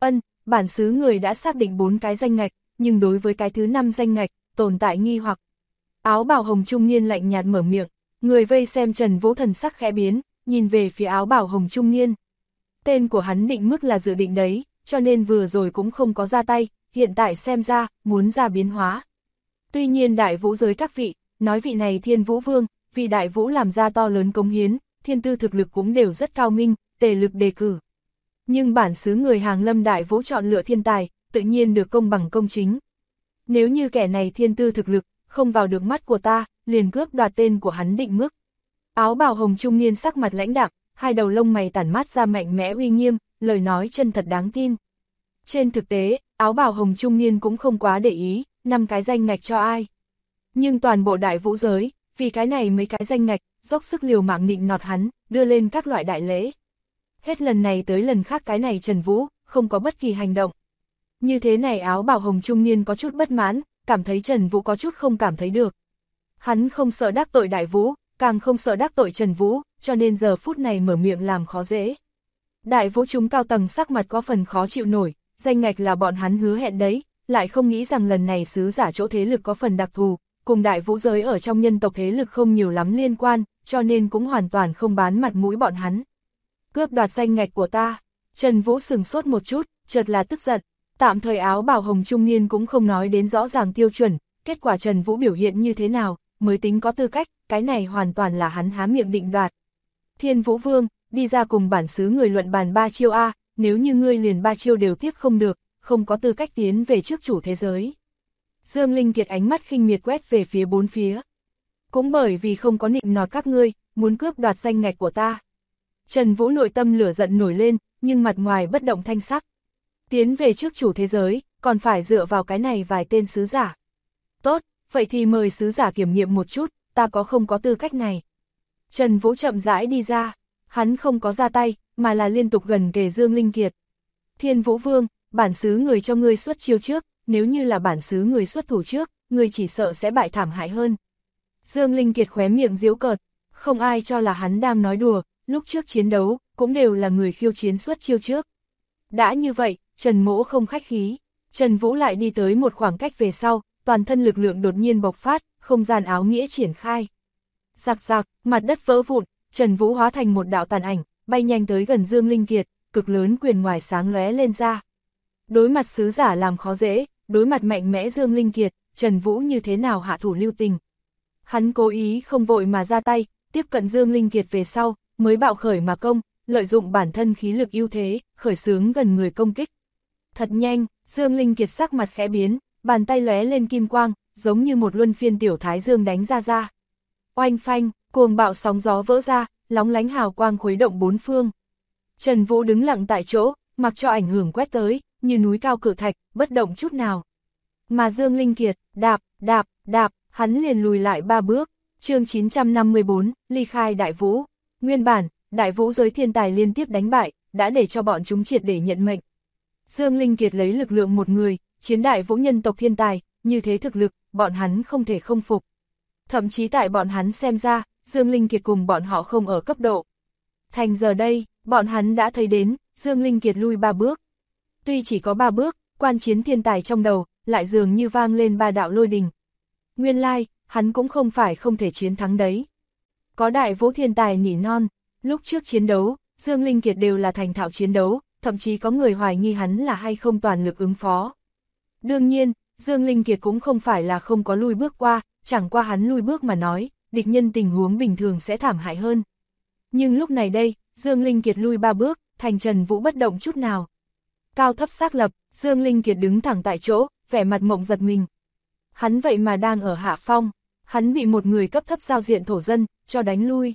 Speaker 1: bản xứ người đã xác định 4 cái danh ngạch, nhưng đối với cái thứ 5 danh ngạch, tồn tại nghi hoặc. Áo bào hồng trung niên lạnh nhạt mở miệng, người vây xem Trần Vũ thần sắc khẽ biến, nhìn về phía áo bào hồng trung niên. Tên của hắn định mức là dự định đấy, cho nên vừa rồi cũng không có ra tay, hiện tại xem ra, muốn ra biến hóa. Tuy nhiên đại vũ giới các vị, nói vị này Thiên Vũ Vương, vị đại vũ làm ra to lớn cống hiến, thiên tư thực lực cũng đều rất cao minh, tề lực đề cử. Nhưng bản xứ người Hàng Lâm đại vũ chọn lựa thiên tài, tự nhiên được công bằng công chính. Nếu như kẻ này thiên tư thực lực, không vào được mắt của ta, liền cướp đoạt tên của hắn định mức. Áo bào hồng trung niên sắc mặt lãnh đạm, 2 đầu lông mày tản mát ra mạnh mẽ uy nghiêm, lời nói chân thật đáng tin. Trên thực tế, áo bào hồng trung niên cũng không quá để ý, 5 cái danh ngạch cho ai. Nhưng toàn bộ đại vũ giới, vì cái này mấy cái danh ngạch, dốc sức liều mạng nịnh nọt hắn, đưa lên các loại đại lễ. Hết lần này tới lần khác cái này Trần Vũ, không có bất kỳ hành động. Như thế này áo bào hồng trung niên có chút bất mãn, cảm thấy Trần Vũ có chút không cảm thấy được. Hắn không sợ đắc tội đại vũ, càng không sợ đắc tội Trần Vũ, cho nên giờ phút này mở miệng làm khó dễ. Đại vũ chúng cao tầng sắc mặt có phần khó chịu nổi, danh ngạch là bọn hắn hứa hẹn đấy, lại không nghĩ rằng lần này sứ giả chỗ thế lực có phần đặc thù, cùng đại vũ giới ở trong nhân tộc thế lực không nhiều lắm liên quan, cho nên cũng hoàn toàn không bán mặt mũi bọn hắn. Cướp đoạt danh ngạch của ta, Trần Vũ sừng sốt một chút, chợt là tức giận, tạm thời áo bào hồng trung niên cũng không nói đến rõ ràng tiêu chuẩn, kết quả Trần Vũ biểu hiện như thế nào, mới tính có tư cách, cái này hoàn toàn là hắn há miệng định đoạt. Thiên Vũ Vương, đi ra cùng bản xứ người luận bàn 3 chiêu A, nếu như ngươi liền 3 chiêu đều tiếp không được, không có tư cách tiến về trước chủ thế giới. Dương Linh Kiệt ánh mắt khinh miệt quét về phía bốn phía. Cũng bởi vì không có nịnh nọt các ngươi, muốn cướp đoạt danh ngạch của ta. Trần Vũ nội tâm lửa giận nổi lên, nhưng mặt ngoài bất động thanh sắc. Tiến về trước chủ thế giới, còn phải dựa vào cái này vài tên sứ giả. Tốt, vậy thì mời sứ giả kiểm nghiệm một chút, ta có không có tư cách này. Trần Vũ chậm rãi đi ra, Hắn không có ra tay, mà là liên tục gần kề Dương Linh Kiệt. Thiên Vũ Vương, bản xứ người cho ngươi xuất chiêu trước, nếu như là bản xứ người xuất thủ trước, ngươi chỉ sợ sẽ bại thảm hại hơn. Dương Linh Kiệt khóe miệng giễu cợt, không ai cho là hắn đang nói đùa, lúc trước chiến đấu, cũng đều là người khiêu chiến xuất chiêu trước. Đã như vậy, Trần Mỗ không khách khí, Trần Vũ lại đi tới một khoảng cách về sau, toàn thân lực lượng đột nhiên bộc phát, không gian áo nghĩa triển khai. Rạc rạc, mặt đất vỡ vụn, Trần Vũ hóa thành một đạo tàn ảnh, bay nhanh tới gần Dương Linh Kiệt, cực lớn quyền ngoài sáng lóe lên ra. Đối mặt sứ giả làm khó dễ, đối mặt mạnh mẽ Dương Linh Kiệt, Trần Vũ như thế nào hạ thủ lưu tình. Hắn cố ý không vội mà ra tay, tiếp cận Dương Linh Kiệt về sau, mới bạo khởi mà công, lợi dụng bản thân khí lực ưu thế, khởi xướng gần người công kích. Thật nhanh, Dương Linh Kiệt sắc mặt khẽ biến, bàn tay lóe lên kim quang, giống như một luân phiên tiểu thái dương đánh ra. Oanh phanh, cuồng bạo sóng gió vỡ ra, lóng lánh hào quang khuấy động bốn phương. Trần Vũ đứng lặng tại chỗ, mặc cho ảnh hưởng quét tới, như núi cao cự thạch, bất động chút nào. Mà Dương Linh Kiệt, đạp, hắn liền lùi lại 3 bước. Chương 954, ly khai Đại Vũ. Nguyên bản, Đại Vũ giới thiên tài liên tiếp đánh bại, đã để cho bọn chúng triệt để nhận mệnh. Dương Linh Kiệt lấy lực lượng một người, chiến Đại Vũ nhân tộc thiên tài, như thế thực lực, bọn hắn không thể không phục. Thậm chí tại bọn hắn xem ra, Dương Linh Kiệt cùng bọn họ không ở cấp độ. Thành giờ đây, bọn hắn đã thấy đến, Dương Linh Kiệt lui 3 bước. Tuy chỉ có 3 bước, quan chiến thiên tài trong đầu, lại dường như vang lên 3 đạo lôi đình. Nguyên lai, hắn cũng không phải không thể chiến thắng đấy. Có Đại Vũ thiên tài nỉ non, lúc trước chiến đấu, Dương Linh Kiệt đều là thành thạo chiến đấu, thậm chí có người hoài nghi hắn là hay không toàn lực ứng phó. Đương nhiên, Dương Linh Kiệt cũng không phải là không có lui bước qua, chẳng qua hắn lui bước mà nói, địch nhân tình huống bình thường sẽ thảm hại hơn. Nhưng lúc này đây, Dương Linh Kiệt lui 3 bước, thành Trần Vũ bất động chút nào. Cao thấp xác lập, Dương Linh Kiệt đứng thẳng tại chỗ, vẻ mặt mộng giật mình. Hắn vậy mà đang ở hạ phong, hắn bị một người cấp thấp giao diện thổ dân, cho đánh lui.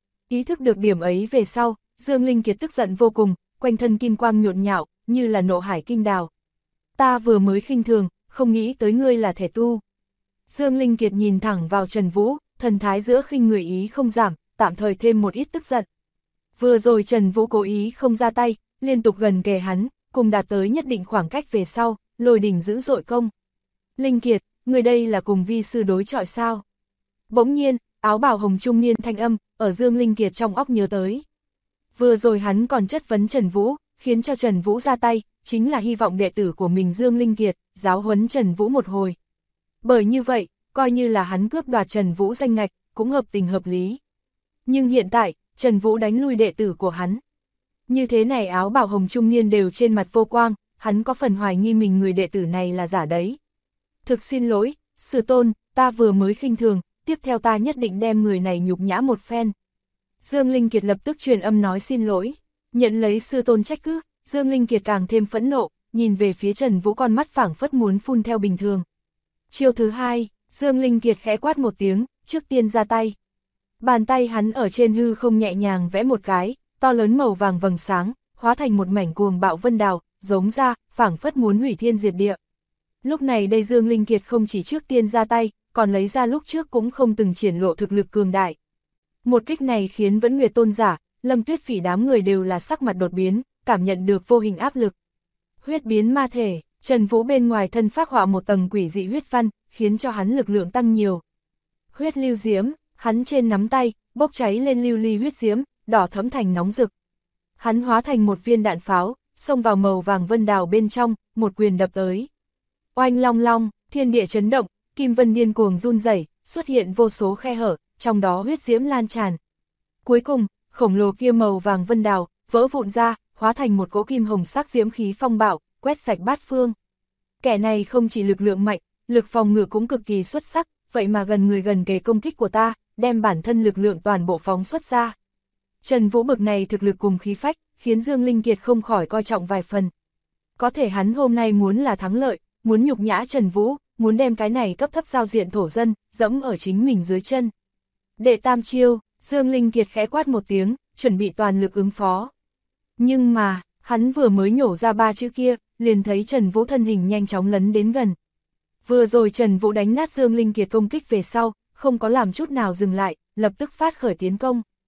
Speaker 1: Ý thức được điểm ấy về sau, Dương Linh Kiệt tức giận vô cùng, quanh thân kim quang nhộn nhạo, như là nộ hải kinh đào. Ta vừa mới khinh thường, không nghĩ tới ngươi là thể tu. Dương Linh Kiệt nhìn thẳng vào Trần Vũ, thần thái giữa khinh người ý không giảm, tạm thời thêm một ít tức giận. Vừa rồi Trần Vũ cố ý không ra tay, liên tục gần kề hắn, cùng đạt tới nhất định khoảng cách về sau, lôi đỉnh dữ dội công. Linh Kiệt, người đây là cùng vi sư đối chọi sao? Bỗng nhiên, áo bào hồng trung niên thanh âm, ở Dương Linh Kiệt trong óc nhớ tới. Vừa rồi hắn còn chất vấn Trần Vũ, khiến cho Trần Vũ ra tay, chính là hy vọng đệ tử của mình Dương Linh Kiệt, giáo huấn Trần Vũ một hồi. Bởi như vậy, coi như là hắn cướp đoạt Trần Vũ danh ngạch, cũng hợp tình hợp lý. Nhưng hiện tại, Trần Vũ đánh lui đệ tử của hắn. Như thế này áo bào hồng trung niên đều trên mặt vô quang, hắn có phần hoài nghi mình người đệ tử này là giả đấy. Thực xin lỗi, sư tôn, ta vừa mới khinh thường, tiếp theo ta nhất định đem người này nhục nhã một phen. Dương Linh Kiệt lập tức truyền âm nói xin lỗi, nhận lấy sư tôn trách cứ, Dương Linh Kiệt càng thêm phẫn nộ, nhìn về phía Trần Vũ con mắt phảng phất muốn phun theo bình thường. Chiêu thứ 2, Dương Linh Kiệt khẽ quát một tiếng, trước tiên ra tay. Bàn tay hắn ở trên hư không nhẹ nhàng vẽ một cái, to lớn màu vàng vầng sáng, hóa thành một mảnh cuồng bạo vân đào, giống ra, phảng phất muốn hủy thiên diệt địa. Lúc này đây Dương Linh Kiệt không chỉ trước tiên ra tay, còn lấy ra lúc trước cũng không từng triển lộ thực lực cường đại. Một kích này khiến Vẫn Nguyệt tôn giả, Lâm Tuyết Phỉ đám người đều là sắc mặt đột biến, cảm nhận được vô hình áp lực. Huyết biến ma thể, Trần Vũ bên ngoài thân phác họa một tầng quỷ dị huyết văn, khiến cho hắn lực lượng tăng nhiều. Huyết lưu diễm, hắn trên nắm tay, bốc cháy lên lưu ly huyết diễm, đỏ thẫm thành nóng rực. Hắn hóa thành một viên đạn pháo, xông vào màu vàng vân đào bên trong, một quyền đập tới. Oanh long long, thiên địa chấn động, kim vân điên cuồng run rẩy, xuất hiện vô số khe hở, trong đó huyết diễm lan tràn. Cuối cùng, khổng lồ kia màu vàng vân đào, vỡ vụn ra, hóa thành một cỗ kim hồng sắc diễm khí phong bạo, quét sạch bát phương. Kẻ này không chỉ lực lượng mạnh, lực phòng ngự cũng cực kỳ xuất sắc, vậy mà gần người gần kề công kích của ta, đem bản thân lực lượng toàn bộ phóng xuất ra. Trần Vũ bực này thực lực cùng khí phách, khiến Dương Linh Kiệt không khỏi coi trọng vài phần. Có thể hắn hôm nay muốn là thắng lợi, muốn nhục nhã Trần Vũ, muốn đem cái này cấp thấp giao diện thổ dân, dẫm ở chính mình dưới chân. Đệ tam chiêu, Dương Linh Kiệt khẽ quát một tiếng, chuẩn bị toàn lực ứng phó. Nhưng mà, hắn vừa mới nhổ ra 3 chữ kia, liền thấy Trần Vũ thân hình nhanh chóng lấn đến gần. Vừa rồi Trần Vũ đánh nát Dương Linh Kiệt công kích về sau, không có làm chút nào dừng lại, lập tức phát khởi tiến công.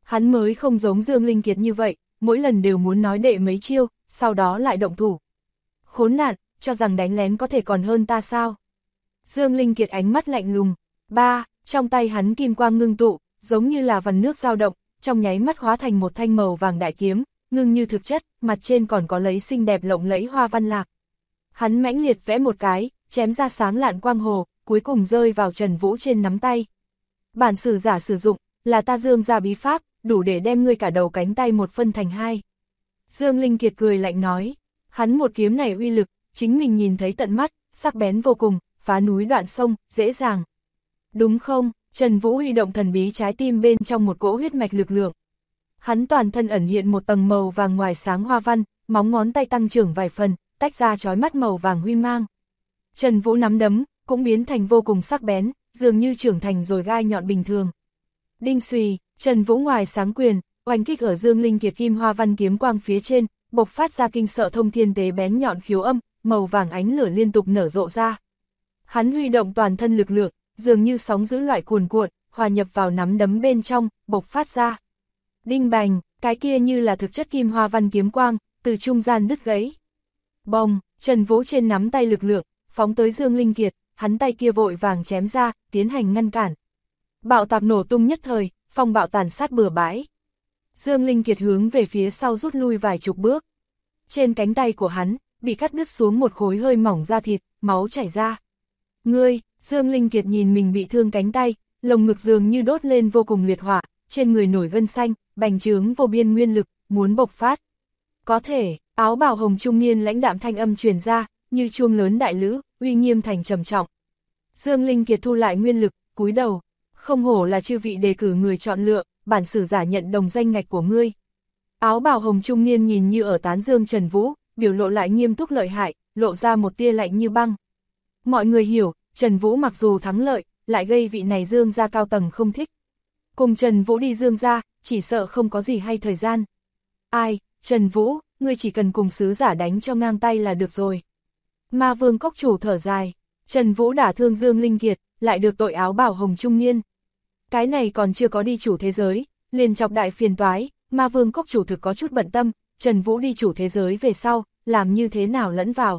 Speaker 1: Hắn mới không giống Dương Linh Kiệt như vậy, mỗi lần đều muốn nói đệ mấy chiêu, sau đó lại động thủ. Khốn nạn, cho rằng đánh lén có thể còn hơn ta sao? Dương Linh Kiệt ánh mắt lạnh lùng. Trong tay hắn kim quang ngưng tụ, giống như là vằn nước dao động, trong nháy mắt hóa thành một thanh màu vàng đại kiếm, ngưng như thực chất, mặt trên còn có lấy xinh đẹp lộng lẫy hoa văn lạc. Hắn mãnh liệt vẽ một cái, chém ra sáng lạn quang hồ, cuối cùng rơi vào Trần Vũ trên nắm tay. Bản sử giả sử dụng, là ta Dương gia bí pháp, đủ để đem ngươi cả đầu cánh tay một phân thành hai. Dương Linh Kiệt cười lạnh nói, hắn một kiếm này uy lực, chính mình nhìn thấy tận mắt, sắc bén vô cùng, phá núi đoạn sông, dễ dàng. Đúng không? Trần Vũ huy động thần bí trái tim bên trong một cỗ huyết mạch lực lượng. Hắn toàn thân ẩn hiện một tầng màu vàng ngoài sáng hoa văn, móng ngón tay tăng trưởng vài phần, tách ra chói mắt màu vàng huy mang. Trần Vũ nắm đấm, cũng biến thành vô cùng sắc bén, dường như trưởng thành rồi gai nhọn bình thường. Đinh xùy, Trần Vũ ngoài sáng quyền, oanh kích ở Dương Linh Kiệt kim hoa văn kiếm quang phía trên, bộc phát ra kinh sợ thông thiên tế bén nhọn khiếu âm, màu vàng ánh lửa liên tục nở rộ ra. Hắn huy động toàn thân lực lượng, dường như sóng dữ loại cuồn cuộn, hòa nhập vào nắm đấm bên trong, bộc phát ra. Đinh bành, cái kia như là thực chất kim hoa văn kiếm quang, từ trung gian đứt gãy. Bồng, Trần Vũ trên nắm tay lực lượng, phóng tới Dương Linh Kiệt, hắn tay kia vội vàng chém ra, tiến hành ngăn cản. Bạo tạc nổ tung nhất thời, phong bạo tàn sát bừa bãi. Dương Linh Kiệt hướng về phía sau rút lui vài chục bước. Trên cánh tay của hắn, bị cắt đứt xuống một khối hơi mỏng da thịt, máu chảy ra. Ngươi, Dương Linh Kiệt nhìn mình bị thương cánh tay, lồng ngực dường như đốt lên vô cùng liệt hỏa, trên người nổi gân xanh, bành trướng vô biên nguyên lực, muốn bộc phát. Có thể, áo bào hồng trung niên lãnh đạm thanh âm truyền ra, như chuông lớn đại lữ, uy nghiêm thành trầm trọng. Dương Linh Kiệt thu lại nguyên lực, cúi đầu, không hổ là chư vị đề cử người chọn lựa, bản sử giả nhận đồng danh ngạch của ngươi. Áo bào hồng trung niên nhìn như ở tán dương Trần Vũ, biểu lộ lại nghiêm túc lợi hại, lộ ra một tia lạnh như băng. Mọi người hiểu, Trần Vũ mặc dù thắng lợi, lại gây vị này Dương gia cao tầng không thích. Cùng Trần Vũ đi Dương gia, chỉ sợ không có gì hay thời gian. Ai, Trần Vũ, ngươi chỉ cần cùng sứ giả đánh cho ngang tay là được rồi. Ma Vương Cốc chủ thở dài, Trần Vũ đả thương Dương Linh Kiệt, lại được tội áo bào hồng trung niên. Cái này còn chưa có đi chủ thế giới, liền chọc đại phiền toái, Ma Vương Cốc chủ thực có chút bận tâm, Trần Vũ đi chủ thế giới về sau, làm như thế nào lẫn vào.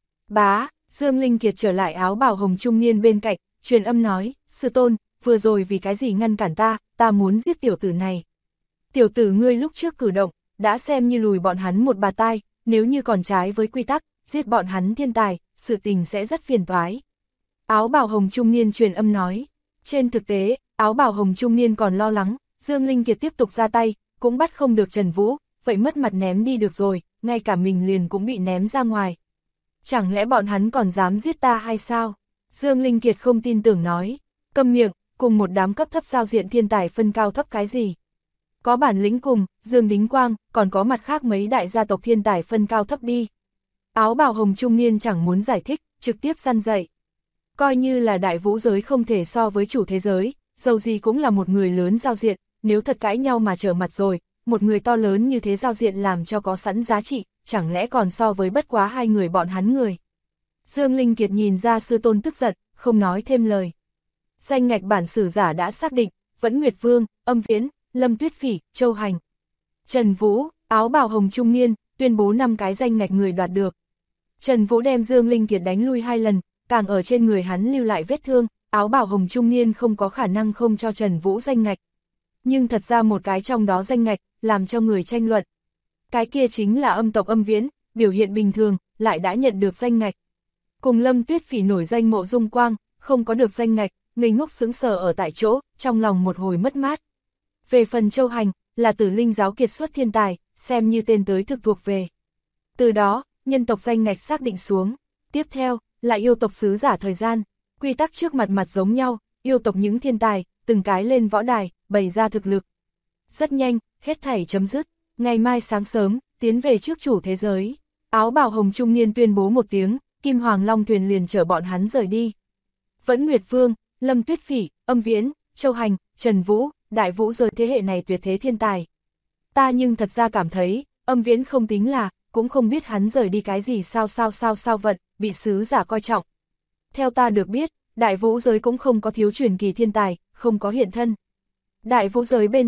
Speaker 1: Dương Linh Kiệt trở lại áo bào hồng trung niên bên cạnh, truyền âm nói, sư tôn, vừa rồi vì cái gì ngăn cản ta muốn giết tiểu tử này. Tiểu tử ngươi lúc trước cử động, đã xem như lùi bọn hắn một bà tai, nếu như còn trái với quy tắc, giết bọn hắn thiên tài, sự tình sẽ rất phiền toái. Áo bào hồng trung niên truyền âm nói, trên thực tế, áo bào hồng trung niên còn lo lắng, Dương Linh Kiệt tiếp tục ra tay, cũng bắt không được Trần Vũ, vậy mất mặt ném đi được rồi, ngay cả mình liền cũng bị ném ra ngoài. Chẳng lẽ bọn hắn còn dám giết ta hay sao? Dương Linh Kiệt không tin tưởng nói, câm miệng, cùng một đám cấp thấp giao diện thiên tài phân cao thấp cái gì? Có bản lĩnh cùng, Dương Đính Quang, còn có mặt khác mấy đại gia tộc thiên tài phân cao thấp đi. Áo bào hồng trung niên chẳng muốn giải thích, trực tiếp răn dạy. Coi như là đại vũ giới không thể so với chủ thế giới, dầu gì cũng là một người lớn giao diện, nếu thật cãi nhau mà trở mặt rồi, một người to lớn như thế giao diện làm cho có sẵn giá trị, chẳng lẽ còn so với bất quá hai người bọn hắn người. Dương Linh Kiệt nhìn ra sư tôn tức giận, không nói thêm lời. Danh ngạch bản sử giả đã xác định, Vẫn Nguyệt Vương, Âm Viễn, Lâm Tuyết Phỉ, Châu Hành. Trần Vũ, áo bào hồng trung niên, tuyên bố 5 cái danh ngạch người đoạt được. Trần Vũ đem Dương Linh Kiệt đánh lui 2 lần, càng ở trên người hắn lưu lại vết thương, áo bào hồng trung niên không có khả năng không cho Trần Vũ danh ngạch. Nhưng thật ra một cái trong đó danh ngạch, làm cho người tranh luận. Cái kia chính là âm tộc Âm Viễn, biểu hiện bình thường, lại đã nhận được danh ngạch. Cùng Lâm Tuyết Phỉ nổi danh Mộ Dung Quang, không có được danh ngạch, ngây ngốc sững sờ ở tại chỗ, trong lòng một hồi mất mát. Về phần Châu Hành, là Tử Linh giáo kiệt xuất thiên tài, xem như tên tới thực thuộc về. Từ đó, nhân tộc danh ngạch xác định xuống. Tiếp theo, là yêu tộc sứ giả thời gian. Quy tắc trước mặt giống nhau, yêu tộc những thiên tài, từng cái lên võ đài, bày ra thực lực. Rất nhanh, hết thảy chấm dứt. Ngày mai sáng sớm, tiến về trước chủ thế giới. Áo bào hồng trung niên tuyên bố một tiếng, Kim Hoàng Long thuyền liền chở bọn hắn rời đi. Vẫn Nguyệt Vương, Lâm Tuyết Phỉ, Âm Viễn, Châu Hành, Trần Vũ, đại vũ giới thế hệ này tuyệt thế thiên tài. Ta nhưng thật ra cảm thấy, Âm Viễn không tính là, cũng không biết hắn rời đi cái gì sao vận, bị sứ giả coi trọng. Theo ta được biết, đại vũ giới cũng không có thiếu truyền kỳ thiên tài, không có hiện thân. Đại vũ giới bên trong,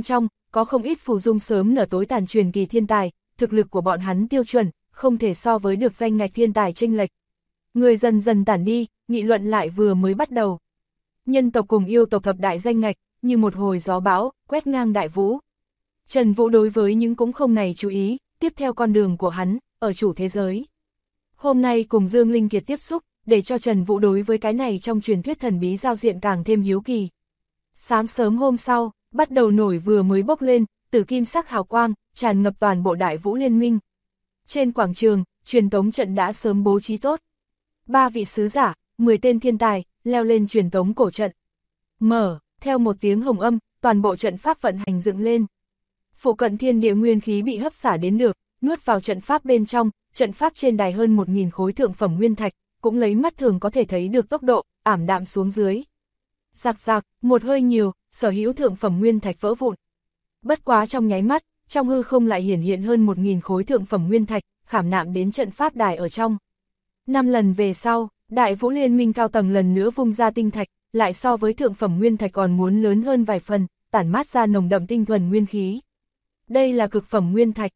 Speaker 1: có không ít phù dung sớm nở tối tàn truyền kỳ thiên tài, thực lực của bọn hắn tiêu chuẩn, không thể so với được danh ngạch thiên tài chênh lệch. Người dần dần tản đi, nghị luận lại vừa mới bắt đầu. Nhân tộc cùng yêu tộc thập đại danh ngạch, như một hồi gió bão, quét ngang đại vũ. Trần Vũ đối với những cũng không này chú ý, tiếp theo con đường của hắn, ở chủ thế giới. Hôm nay cùng Dương Linh Kiệt tiếp xúc, để cho Trần Vũ đối với cái này trong truyền thuyết thần bí giao diện càng thêm hiếu kỳ. Sáng sớm hôm sau, bắt đầu nổi vừa mới bốc lên, tử kim sắc hào quang, tràn ngập toàn bộ đại vũ liên minh. Trên quảng trường, truyền tống trận đã sớm bố trí tốt. 3 vị sứ giả, 10 tên thiên tài, leo lên truyền tống cổ trận. Mở, theo một tiếng hồng âm, toàn bộ trận pháp vận hành dựng lên. Phụ cận thiên địa nguyên khí bị hấp xả đến được, nuốt vào trận pháp bên trong, trận pháp trên đài hơn 1000 khối thượng phẩm nguyên thạch, cũng lấy mắt thường có thể thấy được tốc độ, ảm đạm xuống dưới. Rạc rạc, một hơi nhiều, sở hữu thượng phẩm nguyên thạch vỡ vụn. Bất quá trong nháy mắt, trong hư không lại hiển hiện hơn 1000 khối thượng phẩm nguyên thạch, khảm nạm đến trận pháp đài ở trong. 5 lần về sau, đại vũ liên minh cao tầng lần nữa vung ra tinh thạch, lại so với thượng phẩm nguyên thạch còn muốn lớn hơn vài phần, tản mát ra nồng đậm tinh thuần nguyên khí. Đây là cực phẩm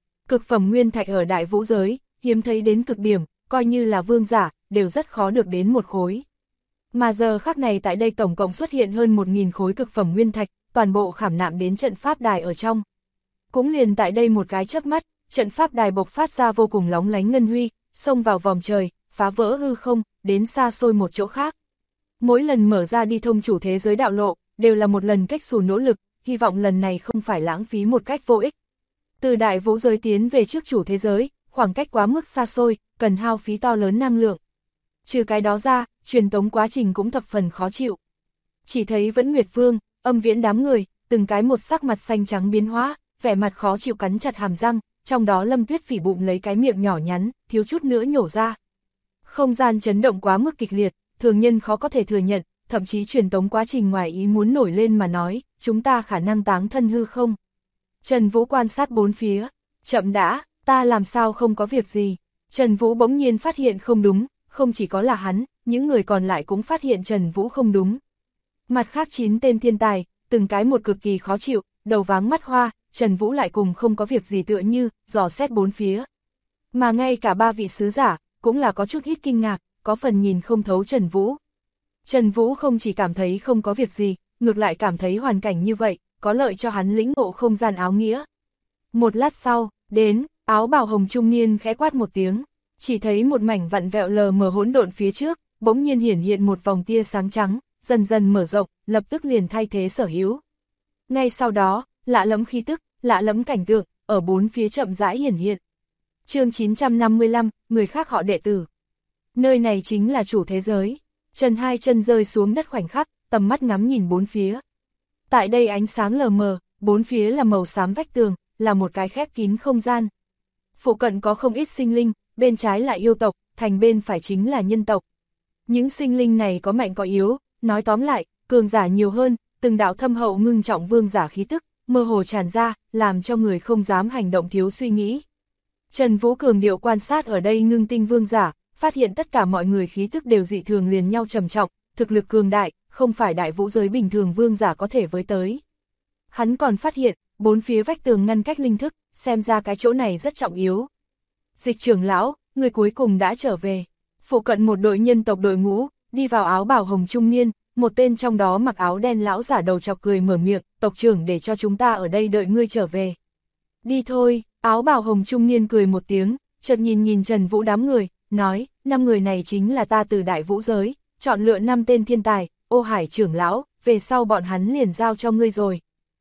Speaker 1: nguyên thạch ở đại vũ giới, hiếm thấy đến cực điểm, coi như là vương giả, đều rất khó được đến một khối. Mà giờ khắc này tại đây tổng cộng xuất hiện hơn 1000 khối cực phẩm nguyên thạch, toàn bộ khảm nạm đến trận pháp đài ở trong. Cũng liền tại đây một cái chớp mắt, trận pháp đài bộc phát ra vô cùng lóng lánh ngân huy, xông vào vòng trời, phá vỡ hư không, đến xa xôi một chỗ khác. Mỗi lần mở ra đi thông chủ thế giới đạo lộ, đều là một lần cách xù nỗ lực, hy vọng lần này không phải lãng phí một cách vô ích. Từ đại vũ giới tiến về trước chủ thế giới, khoảng cách quá mức xa xôi, cần hao phí to lớn năng lượng. Trừ cái đó ra, truyền tống quá trình cũng thập phần khó chịu. Chỉ thấy Vẫn Nguyệt Vương, Âm Viễn đám người, từng cái một sắc mặt xanh trắng biến hóa, vẻ mặt khó chịu cắn chặt hàm răng, trong đó Lâm Tuyết Phỉ bụng lấy cái miệng nhỏ nhắn, thiếu chút nữa nhổ ra. Không gian chấn động quá mức kịch liệt, thường nhân khó có thể thừa nhận, thậm chí truyền tống quá trình ngoài ý muốn nổi lên mà nói, chúng ta khả năng táng thân hư không. Trần Vũ quan sát bốn phía, chậm đã, ta làm sao không có việc gì. Trần Vũ bỗng nhiên phát hiện không đúng, không chỉ có là hắn, những người còn lại cũng phát hiện Trần Vũ không đúng. Mặt khác 9 tên thiên tài, từng cái một cực kỳ khó chịu, đầu váng mắt hoa, Trần Vũ lại cùng không có việc gì tựa như, dò xét bốn phía. Mà ngay cả 3 vị sứ giả, cũng là có chút ít kinh ngạc, có phần nhìn không thấu Trần Vũ. Trần Vũ không chỉ cảm thấy không có việc gì, ngược lại cảm thấy hoàn cảnh như vậy, có lợi cho hắn lĩnh ngộ không gian áo nghĩa. Một lát sau, đến, áo bào hồng trung niên khẽ quát một tiếng, chỉ thấy một mảnh vặn vẹo lờ mờ hỗn độn phía trước, bỗng nhiên hiển hiện một vòng tia sáng trắng, dần dần mở rộng, lập tức liền thay thế sở hữu. Ngay sau đó, lạ lẫm khí tức, lạ lẫm cảnh tượng, ở bốn phía chậm rãi hiển hiện. Chương 955, người khác họ Đệ tử. Nơi này chính là chủ thế giới. Trần hai chân rơi xuống đất khoảnh khắc, tầm mắt ngắm nhìn bốn phía. Tại đây ánh sáng lờ mờ, bốn phía là màu xám vách tường, là một cái khép kín không gian. Phụ cận có không ít sinh linh, bên trái là yêu tộc, thành bên phải chính là nhân tộc. Những sinh linh này có mạnh có yếu, nói tóm lại, cường giả nhiều hơn, từng đạo thâm hậu ngưng trọng vương giả khí tức, mơ hồ tràn ra, làm cho người không dám hành động thiếu suy nghĩ. Trần Vũ cường điệu quan sát ở đây ngưng tinh vương giả, phát hiện tất cả mọi người khí tức đều dị thường liền nhau trầm trọng, thực lực cường đại, không phải đại vũ giới bình thường vương giả có thể với tới. Hắn còn phát hiện, bốn phía vách tường ngăn cách linh thức, xem ra cái chỗ này rất trọng yếu. Dịch trưởng lão, người cuối cùng đã trở về. Phụ cận một đội nhân tộc đội ngũ, đi vào áo bào hồng trung niên, một tên trong đó mặc áo đen lão giả đầu chọc cười mở miệng, tộc trưởng để cho chúng ta ở đây đợi ngươi trở về. Đi thôi, áo bào hồng trung niên cười một tiếng, chợt nhìn nhìn Trần Vũ đám người, nói, 5 người này chính là ta từ đại vũ giới, chọn lựa 5 tên thiên tài, Ô Hải trưởng lão, về sau bọn hắn liền giao cho ngươi rồi.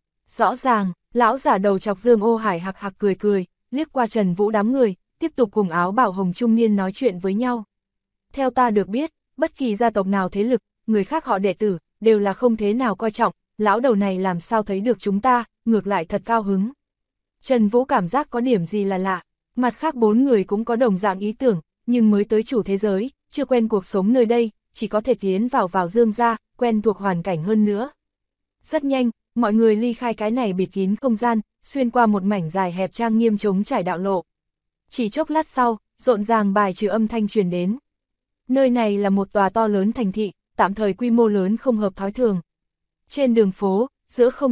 Speaker 1: Rõ ràng, lão giả đầu chọc Dương Ô Hải hạc hạc cười cười, liếc qua Trần Vũ đám người, tiếp tục cùng áo bào hồng trung niên nói chuyện với nhau. Theo ta được biết, bất kỳ gia tộc nào thế lực, người khác họ đệ tử, đều là không thế nào coi trọng, lão đầu này làm sao thấy được chúng ta, ngược lại thật cao hứng. Trần Vũ cảm giác có điểm gì là lạ, mặt khác 4 người cũng có đồng dạng ý tưởng, nhưng mới tới chủ thế giới, chưa quen cuộc sống nơi đây, chỉ có thể tiến vào Dương gia, quen thuộc hoàn cảnh hơn nữa. Rất nhanh, mọi người ly khai cái này bịt kín không gian, xuyên qua một mảnh dài hẹp trang nghiêm trống trải đạo lộ. Chỉ chốc lát sau, rộn ràng bài trừ âm thanh truyền đến. Nơi này là một tòa to lớn thành thị, tạm thời quy mô lớn không hợp thói thường. Trên đường phố, giữa không trung,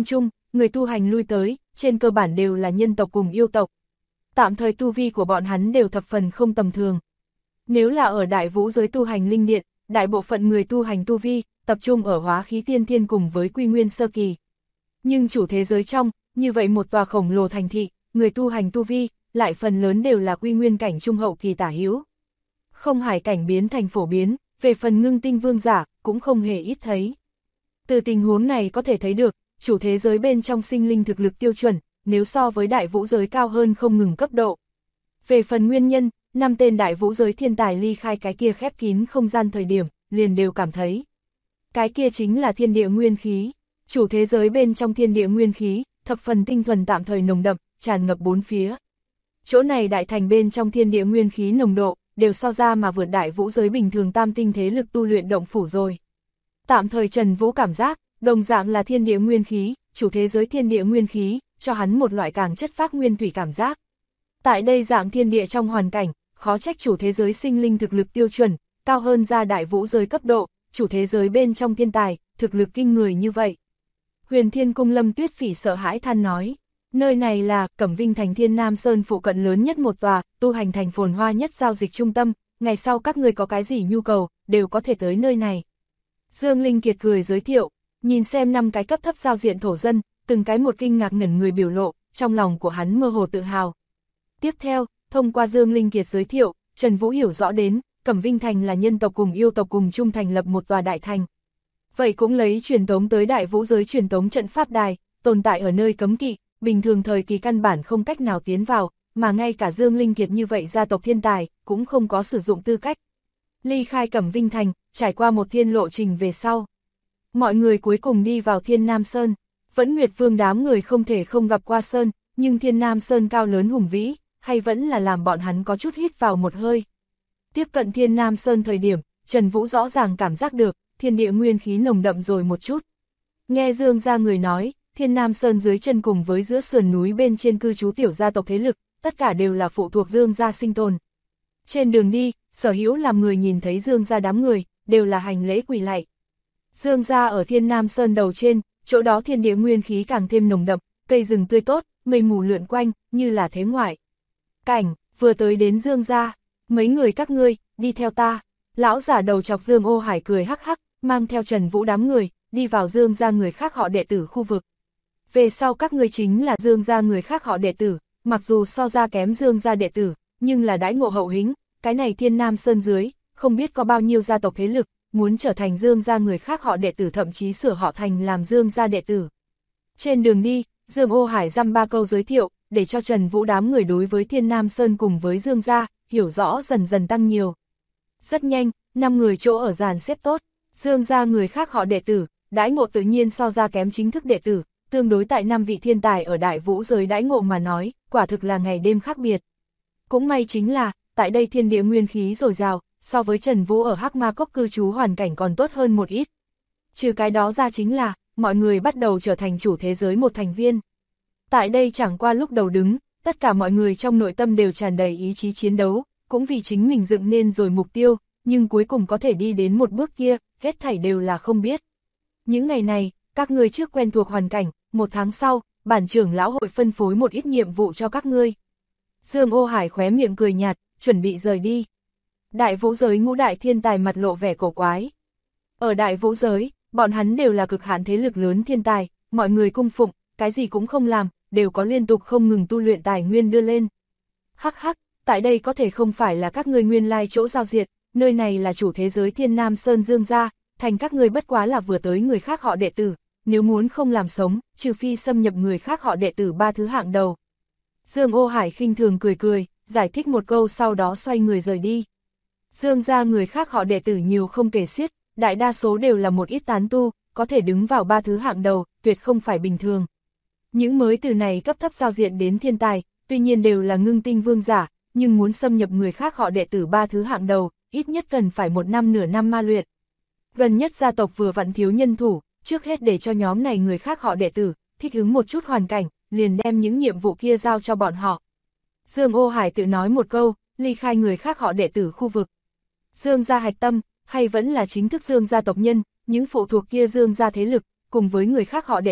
Speaker 1: người tu hành lui tới, trên cơ bản đều là nhân tộc cùng yêu tộc. Tạm thời tu vi của bọn hắn đều thập phần không tầm thường. Nếu là ở đại vũ giới tu hành linh điện, đại bộ phận người tu hành tu vi, tập trung ở hóa khí tiên thiên cùng với quy nguyên sơ kỳ. Nhưng chủ thế giới trong, như vậy một tòa khổng lồ thành thị, người tu hành tu vi, lại phần lớn đều là quy nguyên cảnh trung hậu kỳ tả hữu. Không hải cảnh biến thành phổ biến, về phần ngưng tinh vương giả, cũng không hề ít thấy. Từ tình huống này có thể thấy được, chủ thế giới bên trong sinh linh thực lực tiêu chuẩn, nếu so với đại vũ giới cao hơn không ngừng cấp độ. Về phần nguyên nhân, 5 tên đại vũ giới thiên tài ly khai cái kia khép kín không gian thời điểm, liền đều cảm thấy. Cái kia chính là thiên địa nguyên khí, chủ thế giới bên trong thiên địa nguyên khí, thập phần tinh thuần tạm thời nồng đậm, tràn ngập bốn phía. Chỗ này đại thành bên trong thiên địa nguyên khí nồng độ, đều so ra mà vượt đại vũ giới bình thường tam tinh thế lực tu luyện động phủ rồi. Tạm thời Trần Vũ cảm giác, đồng dạng là thiên địa nguyên khí, chủ thế giới thiên địa nguyên khí, cho hắn một loại càng chất phác nguyên thủy cảm giác. Tại đây dạng thiên địa trong hoàn cảnh, khó trách chủ thế giới sinh linh thực lực tiêu chuẩn, cao hơn ra đại vũ giới cấp độ, chủ thế giới bên trong thiên tài, thực lực kinh người như vậy. Huyền Thiên Cung Lâm Tuyết Phỉ sợ hãi than nói, nơi này là Cẩm Vinh thành Thiên Nam Sơn phụ cận lớn nhất một tòa, tu hành thành phồn hoa nhất giao dịch trung tâm, ngày sau các người có cái gì nhu cầu, đều có thể tới nơi này. Dương Linh Kiệt cười giới thiệu, nhìn xem 5 cái cấp thấp giao diện thổ dân, từng cái một kinh ngạc ngẩn người biểu lộ, trong lòng của hắn mơ hồ tự hào. Tiếp theo, thông qua Dương Linh Kiệt giới thiệu, Trần Vũ hiểu rõ đến, Cẩm Vinh thành là nhân tộc cùng yêu tộc cùng chung thành lập một tòa đại thành. Vậy cũng lấy truyền tống tới đại vũ giới truyền tống trận pháp đài, tồn tại ở nơi cấm kỵ, bình thường thời kỳ căn bản không cách nào tiến vào, mà ngay cả Dương Linh Kiệt như vậy gia tộc thiên tài, cũng không có sử dụng tư cách. Ly khai Cẩm Vinh thành, trải qua một thiên lộ trình về sau. Mọi người cuối cùng đi vào Thiên Nam Sơn, vẫn Nguyệt Vương đám người không thể không gặp qua Sơn, nhưng Thiên Nam Sơn cao lớn hùng vĩ, hay vẫn là làm bọn hắn có chút hít vào một hơi. Tiếp cận Thiên Nam Sơn thời điểm, Trần Vũ rõ ràng cảm giác được, thiên địa nguyên khí nồng đậm rồi một chút. Nghe Dương gia người nói, Thiên Nam Sơn dưới chân cùng với giữa sườn núi bên trên cư trú tiểu gia tộc thế lực, tất cả đều là phụ thuộc Dương gia sinh tồn. Trên đường đi, sở hữu làm người nhìn thấy Dương gia đám người, đều là hành lễ quỳ lạy. Dương gia ở Thiên Nam Sơn đầu trên, chỗ đó thiên địa nguyên khí càng thêm nồng đậm, cây rừng tươi tốt, mây mù lượn quanh, như là thế ngoại cảnh, vừa tới đến Dương gia, mấy người các ngươi, đi theo ta. Lão giả đầu chọc Dương Ô Hải cười hắc hắc, mang theo Trần Vũ đám người, đi vào Dương gia người khác họ đệ tử khu vực. Về sau các ngươi chính là Dương gia người khác họ đệ tử, mặc dù so ra kém Dương gia đệ tử, nhưng là đãi ngộ hậu hĩnh, cái này Thiên Nam Sơn dưới, không biết có bao nhiêu gia tộc thế lực, muốn trở thành Dương gia người khác họ đệ tử, thậm chí sửa họ thành làm Dương gia đệ tử. Trên đường đi, Dương Ô Hải dăm ba câu giới thiệu, để cho Trần Vũ đám người đối với Thiên Nam Sơn cùng với Dương gia, hiểu rõ dần dần tăng nhiều. Rất nhanh, 5 người chỗ ở dàn xếp tốt, Dương gia người khác họ đệ tử, đãi ngộ tự nhiên so ra kém chính thức đệ tử, tương đối tại 5 vị thiên tài ở đại vũ giới đãi ngộ mà nói, quả thực là ngày đêm khác biệt. Cũng may chính là, tại đây thiên địa nguyên khí dồi dào, so với Trần Vũ ở Hắc Ma Cốc cư trú hoàn cảnh còn tốt hơn một ít. Trừ cái đó ra chính là, mọi người bắt đầu trở thành chủ thế giới một thành viên. Tại đây chẳng qua lúc đầu đứng, tất cả mọi người trong nội tâm đều tràn đầy ý chí chiến đấu, cũng vì chính mình dựng nên rồi mục tiêu, nhưng cuối cùng có thể đi đến một bước kia, hết thảy đều là không biết. Những ngày này, các ngươi trước quen thuộc hoàn cảnh, 1 tháng sau, bản trưởng lão hội phân phối một ít nhiệm vụ cho các ngươi. Dương Ô Hải khóe miệng cười nhạt, chuẩn bị rời đi. Đại vũ giới ngũ đại thiên tài mặt lộ vẻ cổ quái. Ở đại vũ giới, bọn hắn đều là cực hạn thế lực lớn thiên tài, mọi người cung phụng, cái gì cũng không làm, đều có liên tục không ngừng tu luyện tài nguyên đưa lên. Hắc hắc, tại đây có thể không phải là các ngươi nguyên lai chỗ giao diệt, nơi này là chủ thế giới Thiên Nam Sơn Dương gia, thành các ngươi bất quá là vừa tới người khác họ đệ tử, nếu muốn không làm sống, trừ phi xâm nhập người khác họ đệ tử 3 thứ hạng đầu. Dương Ô Hải khinh thường cười cười, giải thích một câu sau đó xoay người rời đi. Dương gia người khác họ đệ tử nhiều không kể xiết, đại đa số đều là một ít tán tu, có thể đứng vào 3 thứ hạng đầu, tuyệt không phải bình thường. Những mới từ này cấp thấp giao diện đến thiên tài, tuy nhiên đều là ngưng tinh vương giả, nhưng muốn xâm nhập người khác họ đệ tử 3 thứ hạng đầu, ít nhất cần phải 1 năm nửa năm ma luyện. Gần nhất gia tộc vừa vặn thiếu nhân thủ, trước hết để cho nhóm này người khác họ đệ tử, thích ứng một chút hoàn cảnh, liền đem những nhiệm vụ kia giao cho bọn họ. Dương Ô Hải tự nói một câu, ly khai người khác họ đệ tử khu vực. Dương gia hạch tâm, hay vẫn là chính thức Dương gia tộc nhân, những phụ thuộc kia Dương gia thế lực, cùng với người khác họ đệ tử,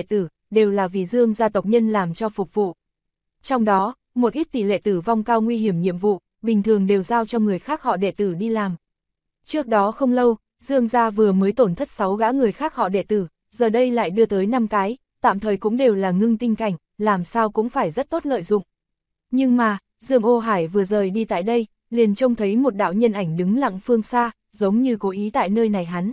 Speaker 1: đều là vì Dương gia tộc nhân làm cho phục vụ. Trong đó, một ít tỷ lệ tử vong cao nguy hiểm nhiệm vụ, bình thường đều giao cho người khác họ đệ tử đi làm. Trước đó không lâu, Dương gia vừa mới tổn thất 6 gã người khác họ đệ tử, giờ đây lại đưa tới 5 cái, tạm thời cũng đều là ngưng tinh cảnh, làm sao cũng phải rất tốt lợi dụng. Nhưng mà, Dương Ô Hải vừa rời đi tại đây, liền trông thấy một đạo nhân ảnh đứng lặng phương xa, giống như cố ý tại nơi này hắn.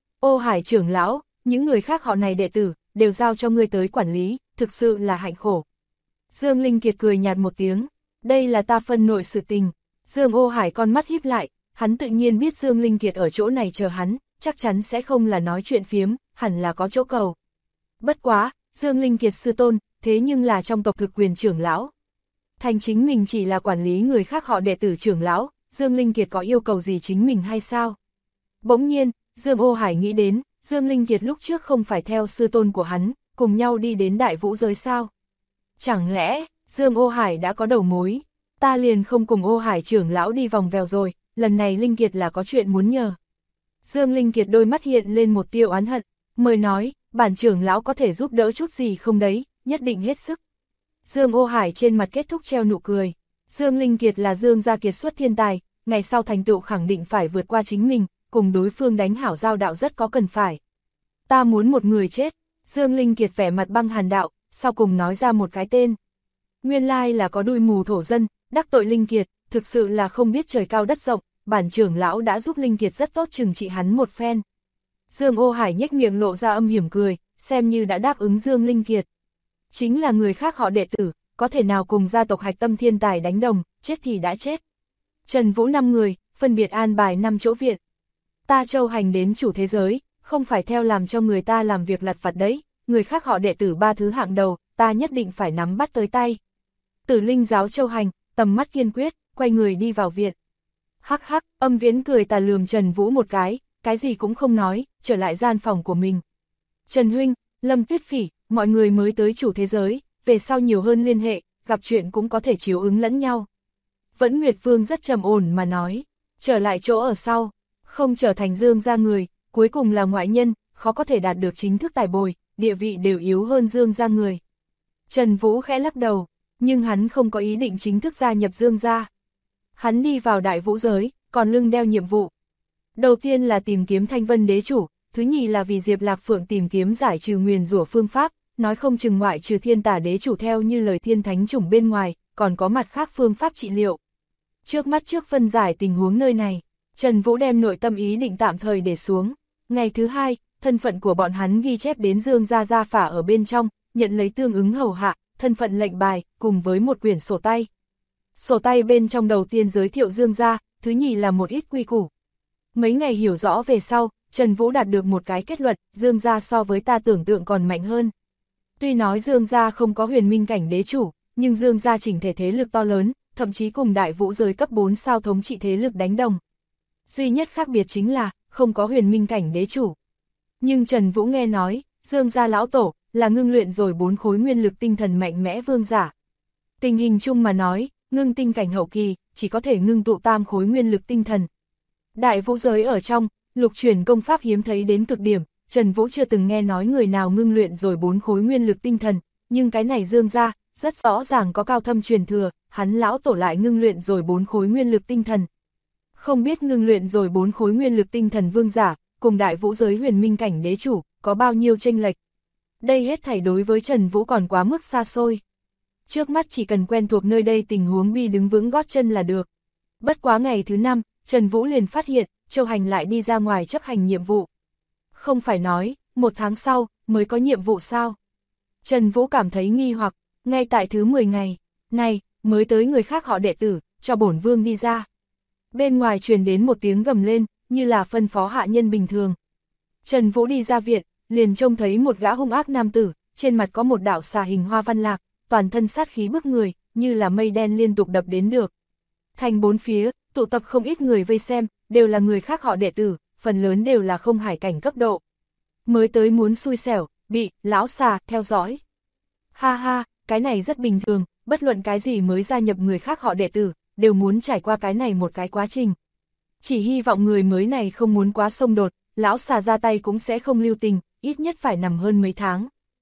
Speaker 1: Ô Hải trưởng lão, những người khác họ này đệ tử, đều giao cho ngươi tới quản lý, thực sự là hạnh khổ. Dương Linh Kiệt cười nhạt một tiếng, đây là ta phân nội sự tình. Dương Ô Hải con mắt híp lại, hắn tự nhiên biết Dương Linh Kiệt ở chỗ này chờ hắn, chắc chắn sẽ không là nói chuyện phiếm, hẳn là có chỗ cầu. Bất quá, Dương Linh Kiệt sư tôn, thế nhưng là trong tộc thực quyền trưởng lão. Thành chính mình chỉ là quản lý người khác họ đệ tử trưởng lão, Dương Linh Kiệt có yêu cầu gì chính mình hay sao? Bỗng nhiên, Dương Ô Hải nghĩ đến, Dương Linh Kiệt lúc trước không phải theo sư tôn của hắn, cùng nhau đi đến đại vũ giới sao? Chẳng lẽ, Dương Ô Hải đã có đầu mối? Ta liền không cùng Ô Hải trưởng lão đi vòng vèo rồi, lần này Linh Kiệt là có chuyện muốn nhờ. Dương Linh Kiệt đôi mắt hiện lên một tia oán hận, mời nói, bản trưởng lão có thể giúp đỡ chút gì không đấy, nhất định hết sức. Dương Ô Hải trên mặt kết thúc treo nụ cười. Dương Linh Kiệt là Dương gia kiệt xuất thiên tài, ngày sau thành tựu khẳng định phải vượt qua chính mình, cùng đối phương đánh hảo giao đạo rất có cần phải. Ta muốn một người chết. Dương Linh Kiệt vẻ mặt băng hàn đạo, sau cùng nói ra một cái tên. Nguyên lai là có đuôi mù thổ dân, đắc tội Linh Kiệt, thực sự là không biết trời cao đất rộng, bản trưởng lão đã giúp Linh Kiệt rất tốt trừng trị hắn một phen. Dương Ô Hải nhếch miệng lộ ra âm hiểm cười, xem như đã đáp ứng Dương Linh Kiệt. Chính là người khác họ đệ tử, có thể nào cùng gia tộc hạch tâm thiên tài đánh đồng, chết thì đã chết. Trần Vũ 5 người, phân biệt an bài 5 chỗ viện. Ta châu hành đến chủ thế giới, không phải theo làm cho người ta làm việc lặt vặt đấy, người khác họ đệ tử 3 thứ hạng đầu, ta nhất định phải nắm bắt tới tay. Tử Linh giáo châu hành, tầm mắt kiên quyết, quay người đi vào viện. Hắc hắc, Âm Viễn cười tà lườm Trần Vũ một cái gì cũng không nói, trở lại gian phòng của mình. Trần huynh, Lâm Tuyết Phỉ, mọi người mới tới chủ thế giới, về sau nhiều hơn liên hệ, gặp chuyện cũng có thể chiếu ứng lẫn nhau. Vẫn Nguyệt Vương rất trầm ổn mà nói, trở lại chỗ ở sau, không trở thành Dương gia người, cuối cùng là ngoại nhân, khó có thể đạt được chính thức tài bồi, địa vị đều yếu hơn Dương gia người. Trần Vũ khẽ lắc đầu, nhưng hắn không có ý định chính thức gia nhập Dương gia. Hắn đi vào đại vũ giới, còn lưng đeo nhiệm vụ. Đầu tiên là tìm kiếm Thanh Vân đế chủ, thứ nhì là vì Diệp Lạc Phượng tìm kiếm giải trừ nguyền rủa phương pháp, nói không chừng ngoại trừ Thiên Tả đế chủ theo như lời Thiên Thánh chủng bên ngoài, còn có mặt khác phương pháp trị liệu. Trước mắt trước phân giải tình huống nơi này, Trần Vũ đem nội tâm ý định tạm thời để xuống. Ngày thứ hai, thân phận của bọn hắn ghi chép đến Dương gia gia phả ở bên trong, nhận lấy tương ứng hầu hạ, thân phận lệnh bài, cùng với một quyển sổ tay. Sổ tay bên trong đầu tiên giới thiệu Dương gia, thứ nhì là một ít quy củ. Mấy ngày hiểu rõ về sau, Trần Vũ đạt được một cái kết luận, Dương gia so với ta tưởng tượng còn mạnh hơn. Tuy nói Dương gia không có huyền minh cảnh đế chủ, nhưng Dương gia chỉnh thể thế lực to lớn, thậm chí cùng đại vũ giới cấp 4 sao thống trị thế lực đánh đồng. Duy nhất khác biệt chính là, không có huyền minh cảnh đế chủ. Nhưng Trần Vũ nghe nói, Dương gia lão tổ, là ngưng luyện rồi 4 khối nguyên lực tinh thần mạnh mẽ vương giả. Tình hình chung mà nói, ngưng tinh cảnh hậu kỳ, chỉ có thể ngưng tụ tam khối nguyên lực tinh thần. Đại vũ giới ở trong, lục chuyển công pháp hiếm thấy đến cực điểm, Trần Vũ chưa từng nghe nói người nào ngưng luyện rồi 4 khối nguyên lực tinh thần, nhưng cái này Dương gia, rất rõ ràng có cao thâm truyền thừa, hắn lão tổ lại ngưng luyện rồi 4 khối nguyên lực tinh thần. Không biết ngưng luyện rồi 4 khối nguyên lực tinh thần vương giả, cùng đại vũ giới huyền minh cảnh đế chủ, có bao nhiêu chênh lệch. Đây hết thảy đối với Trần Vũ còn quá mức xa xôi. Trước mắt chỉ cần quen thuộc nơi đây tình huống bi đứng vững gót chân là được. Bất quá ngày thứ 5, Trần Vũ liền phát hiện, Châu Hành lại đi ra ngoài chấp hành nhiệm vụ. Không phải nói, 1 tháng sau, mới có nhiệm vụ sao? Trần Vũ cảm thấy nghi hoặc, ngay tại thứ 10 ngày, này, mới tới người khác họ đệ tử, cho bổn vương đi ra. Bên ngoài truyền đến một tiếng gầm lên, như là phân phó hạ nhân bình thường. Trần Vũ đi ra viện, liền trông thấy một gã hung ác nam tử, trên mặt có một đạo xà hình hoa văn lạc, toàn thân sát khí bức người, như là mây đen liên tục đập đến được. Thành 4 phía, tụ tập không ít người vây xem, đều là người khác họ đệ tử, phần lớn đều là không hải cảnh cấp độ. Mới tới muốn xui xẻo, bị lão xà theo dõi. Ha ha, cái này rất bình thường, bất luận cái gì mới gia nhập người khác họ đệ tử, đều muốn trải qua cái này một cái quá trình. Chỉ hy vọng người mới này không muốn quá xông đột, lão xà ra tay cũng sẽ không lưu tình, ít nhất phải nằm hơn mấy tháng.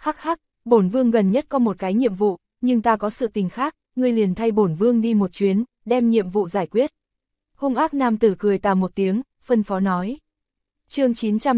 Speaker 1: Hắc hắc, bổn vương gần nhất có một cái nhiệm vụ, nhưng ta có sự tình khác, ngươi liền thay bổn vương đi một chuyến, đem nhiệm vụ giải quyết. Hung ác nam tử cười tà một tiếng, phân phó nói. Chương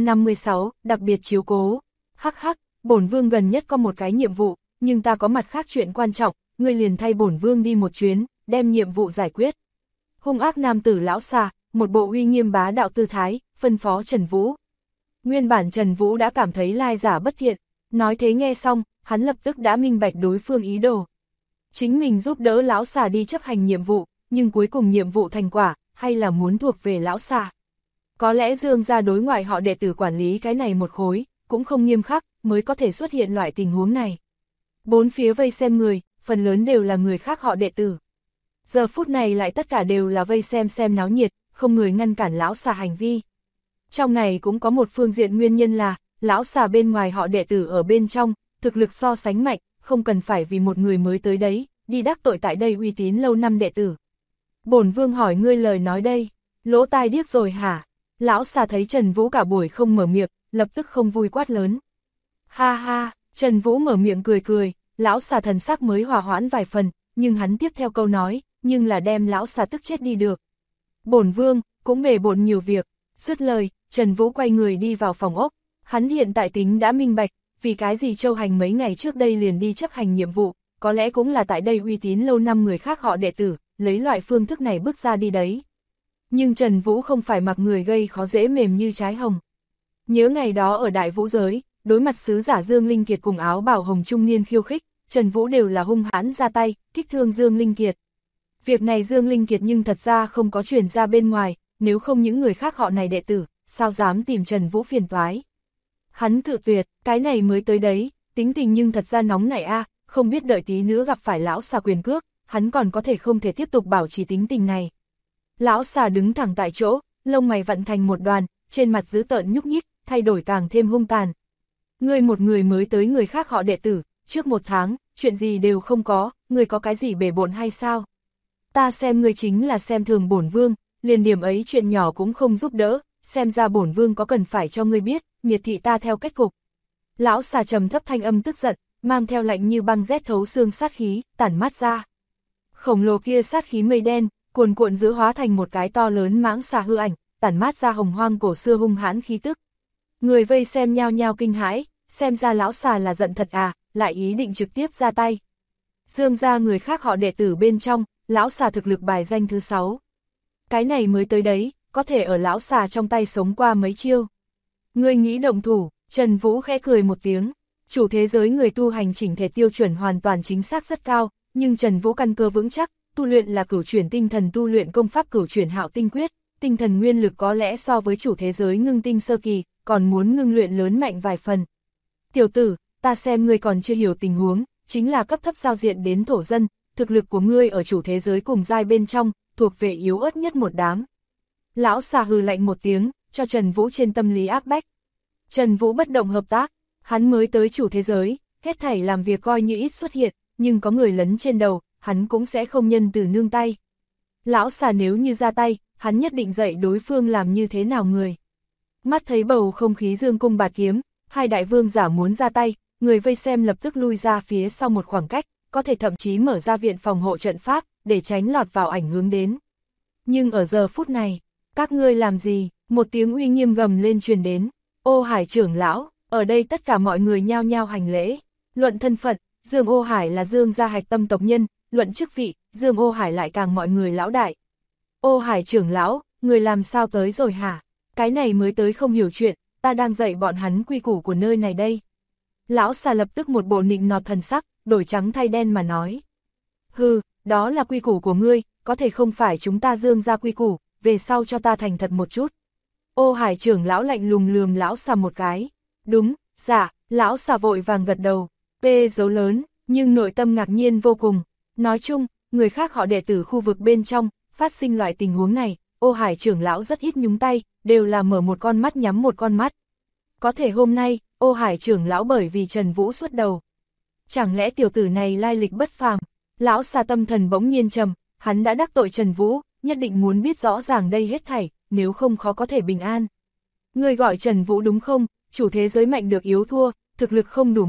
Speaker 1: 956, đặc biệt chiếu cố. Hắc hắc, bổn vương gần nhất có một cái nhiệm vụ, nhưng ta có mặt khác chuyện quan trọng, ngươi liền thay bổn vương đi một chuyến, đem nhiệm vụ giải quyết. Hung ác nam tử lão xà, một bộ uy nghiêm bá đạo tư thái, phân phó Trần Vũ. Nguyên bản Trần Vũ đã cảm thấy lai giả bất thiện, nói thế nghe xong, hắn lập tức đã minh bạch đối phương ý đồ. Chính mình giúp đỡ lão xà đi chấp hành nhiệm vụ, nhưng cuối cùng nhiệm vụ thành quả, hay là muốn thuộc về lão xà. Có lẽ Dương gia đối ngoại họ đệ tử quản lý cái này một khối, cũng không nghiêm khắc, mới có thể xuất hiện loại tình huống này. Bốn phía vây xem người, phần lớn đều là người khác họ đệ tử. Giờ phút này lại tất cả đều là vây xem náo nhiệt, không người ngăn cản lão xà hành vi. Trong này cũng có một phương diện nguyên nhân là, lão xà bên ngoài họ đệ tử ở bên trong, thực lực so sánh mạnh, không cần phải vì một người mới tới đấy, đi đắc tội tại đây uy tín lâu năm đệ tử. Bổn vương hỏi ngươi lời nói đây, lỗ tai điếc rồi hả? Lão xà thấy Trần Vũ cả buổi không mở miệng, lập tức không vui quát lớn. Ha ha, Trần Vũ mở miệng cười cười, lão xà thần sắc mới hòa hoãn vài phần, nhưng hắn tiếp theo câu nói, nhưng là đem lão xà tức chết đi được. Bổn vương, cũng bề bộn nhiều việc, dứt lời, Trần Vũ quay người đi vào phòng ốc, hắn hiện tại tính đã minh bạch, vì cái gì Châu Hành mấy ngày trước đây liền đi chấp hành nhiệm vụ, có lẽ cũng là tại đây uy tín lâu năm người khác họ đệ tử, lấy loại phương thức này bước ra đi đấy. Nhưng Trần Vũ không phải mặc người gây khó dễ mềm như trái hồng. Nhớ ngày đó ở Đại Vũ giới, đối mặt sứ giả Dương Linh Kiệt cùng áo bào hồng trung niên khiêu khích, Trần Vũ đều là hung hãn ra tay, kích thương Dương Linh Kiệt. Việc này Dương Linh Kiệt nhưng thật ra không có truyền ra bên ngoài, nếu không những người khác họ này đệ tử, sao dám tìm Trần Vũ phiền toái. Hắn cự tuyệt, cái này mới tới đấy, tính tình nhưng thật ra nóng nảy a, không biết đợi tí nữa gặp phải lão xà quyền cước, hắn còn có thể không thể tiếp tục bảo trì tính tình này. Lão xà đứng thẳng tại chỗ, lông mày vặn thành một đoàn, trên mặt dữ tợn nhúc nhích, thay đổi càng thêm hung tàn. Ngươi một người mới tới người khác họ đệ tử, trước một tháng, chuyện gì đều không có, ngươi có cái gì bể bộn hay sao? Ta xem ngươi chính là xem thường bổn vương, liền điểm ấy chuyện nhỏ cũng không giúp đỡ, xem ra bổn vương có cần phải cho ngươi biết, miệt thị ta theo kết cục. Lão xà trầm thấp thanh âm tức giận, mang theo lạnh như băng rét thấu xương sát khí, tản mát ra. Khổng lồ kia sát khí mây đen, cuồn cuộn giữa hóa thành một cái to lớn mãng xà hư ảnh, tản mát ra hồng hoang cổ xưa hung hãn khí tức. Người vây xem nhao nhao kinh hãi, xem ra lão xà là giận thật à, lại ý định trực tiếp ra tay. Dương gia người khác họ đệ tử bên trong, lão xà thực lực bài danh thứ 6. Cái này mới tới đấy, có thể ở lão xà trong tay sống qua mấy chiêu. Ngươi nghĩ động thủ, Trần Vũ khẽ cười một tiếng, chủ thế giới người tu hành chỉnh thể tiêu chuẩn hoàn toàn chính xác rất cao, nhưng Trần Vũ căn cơ vững chắc, tu luyện là cửu chuyển tinh thần tu luyện công pháp cửu chuyển hạo tinh quyết, tinh thần nguyên lực có lẽ so với chủ thế giới ngưng tinh sơ kỳ, còn muốn ngưng luyện lớn mạnh vài phần. Tiểu tử, ta xem ngươi còn chưa hiểu tình huống, chính là cấp thấp giao diện đến thổ dân, thực lực của ngươi ở chủ thế giới cùng giai bên trong, thuộc về yếu ớt nhất một đám. Lão xà hừ lạnh một tiếng, cho Trần Vũ trên tâm lý áp bách. Trần Vũ bất động hợp tác, hắn mới tới chủ thế giới, hết thảy làm việc coi như ít xuất hiện, nhưng có người lấn trên đầu, hắn cũng sẽ không nhân từ nương tay. Lão xà nếu như ra tay, hắn nhất định dạy đối phương làm như thế nào người. Mắt thấy bầu không khí dương cung bạt kiếm, hai đại vương giả muốn ra tay, người vây xem lập tức lui ra phía sau một khoảng cách, có thể thậm chí mở ra viện phòng hộ trận pháp, để tránh lọt vào ảnh hướng đến. Nhưng ở giờ phút này, các ngươi làm gì? Một tiếng uy nghiêm gầm lên truyền đến. Ô Hải trưởng lão, ở đây tất cả mọi người nhao nhao hành lễ. Luận thân phận, Dương Ô Hải là Dương gia hạch tâm tộc nhân, luận chức vị, Dương Ô Hải lại càng mọi người lão đại. Ô Hải trưởng lão, người làm sao tới rồi hả? Cái này mới tới không hiểu chuyện, ta đang dạy bọn hắn quy củ của nơi này đây. Lão xà lập tức một bộ nịnh nọt thần sắc, đổi trắng thay đen mà nói. Hừ, đó là quy củ của ngươi, có thể không phải chúng ta Dương gia quy củ, về sau cho ta thành thật một chút. Ô Hải trưởng lão lạnh lùng lườm lão xà một cái. Đúng, dạ, lão xà vội vàng gật đầu. P dấu lớn, nhưng nội tâm ngạc nhiên vô cùng. Nói chung, người khác họ đệ tử khu vực bên trong, phát sinh loại tình huống này, Ô Hải trưởng lão rất ít nhúng tay, đều là mở một con mắt nhắm một con mắt. Có thể hôm nay, Ô Hải trưởng lão bởi vì Trần Vũ xuất đầu. Chẳng lẽ tiểu tử này lai lịch bất phàm? Lão xà tâm thần bỗng nhiên trầm, hắn đã đắc tội Trần Vũ, nhất định muốn biết rõ ràng đây hết thảy, nếu không khó có thể bình an. Người gọi Trần Vũ đúng không? Chủ thế giới mạnh được yếu thua, thực lực không đủ mạnh,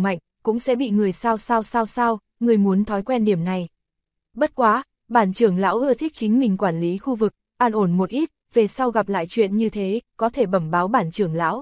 Speaker 1: cũng sẽ bị người sao, người muốn thói quen điểm này. Bất quá, bản trưởng lão ưa thích chính mình quản lý khu vực, an ổn một ít, về sau gặp lại chuyện như thế, có thể bẩm báo bản trưởng lão.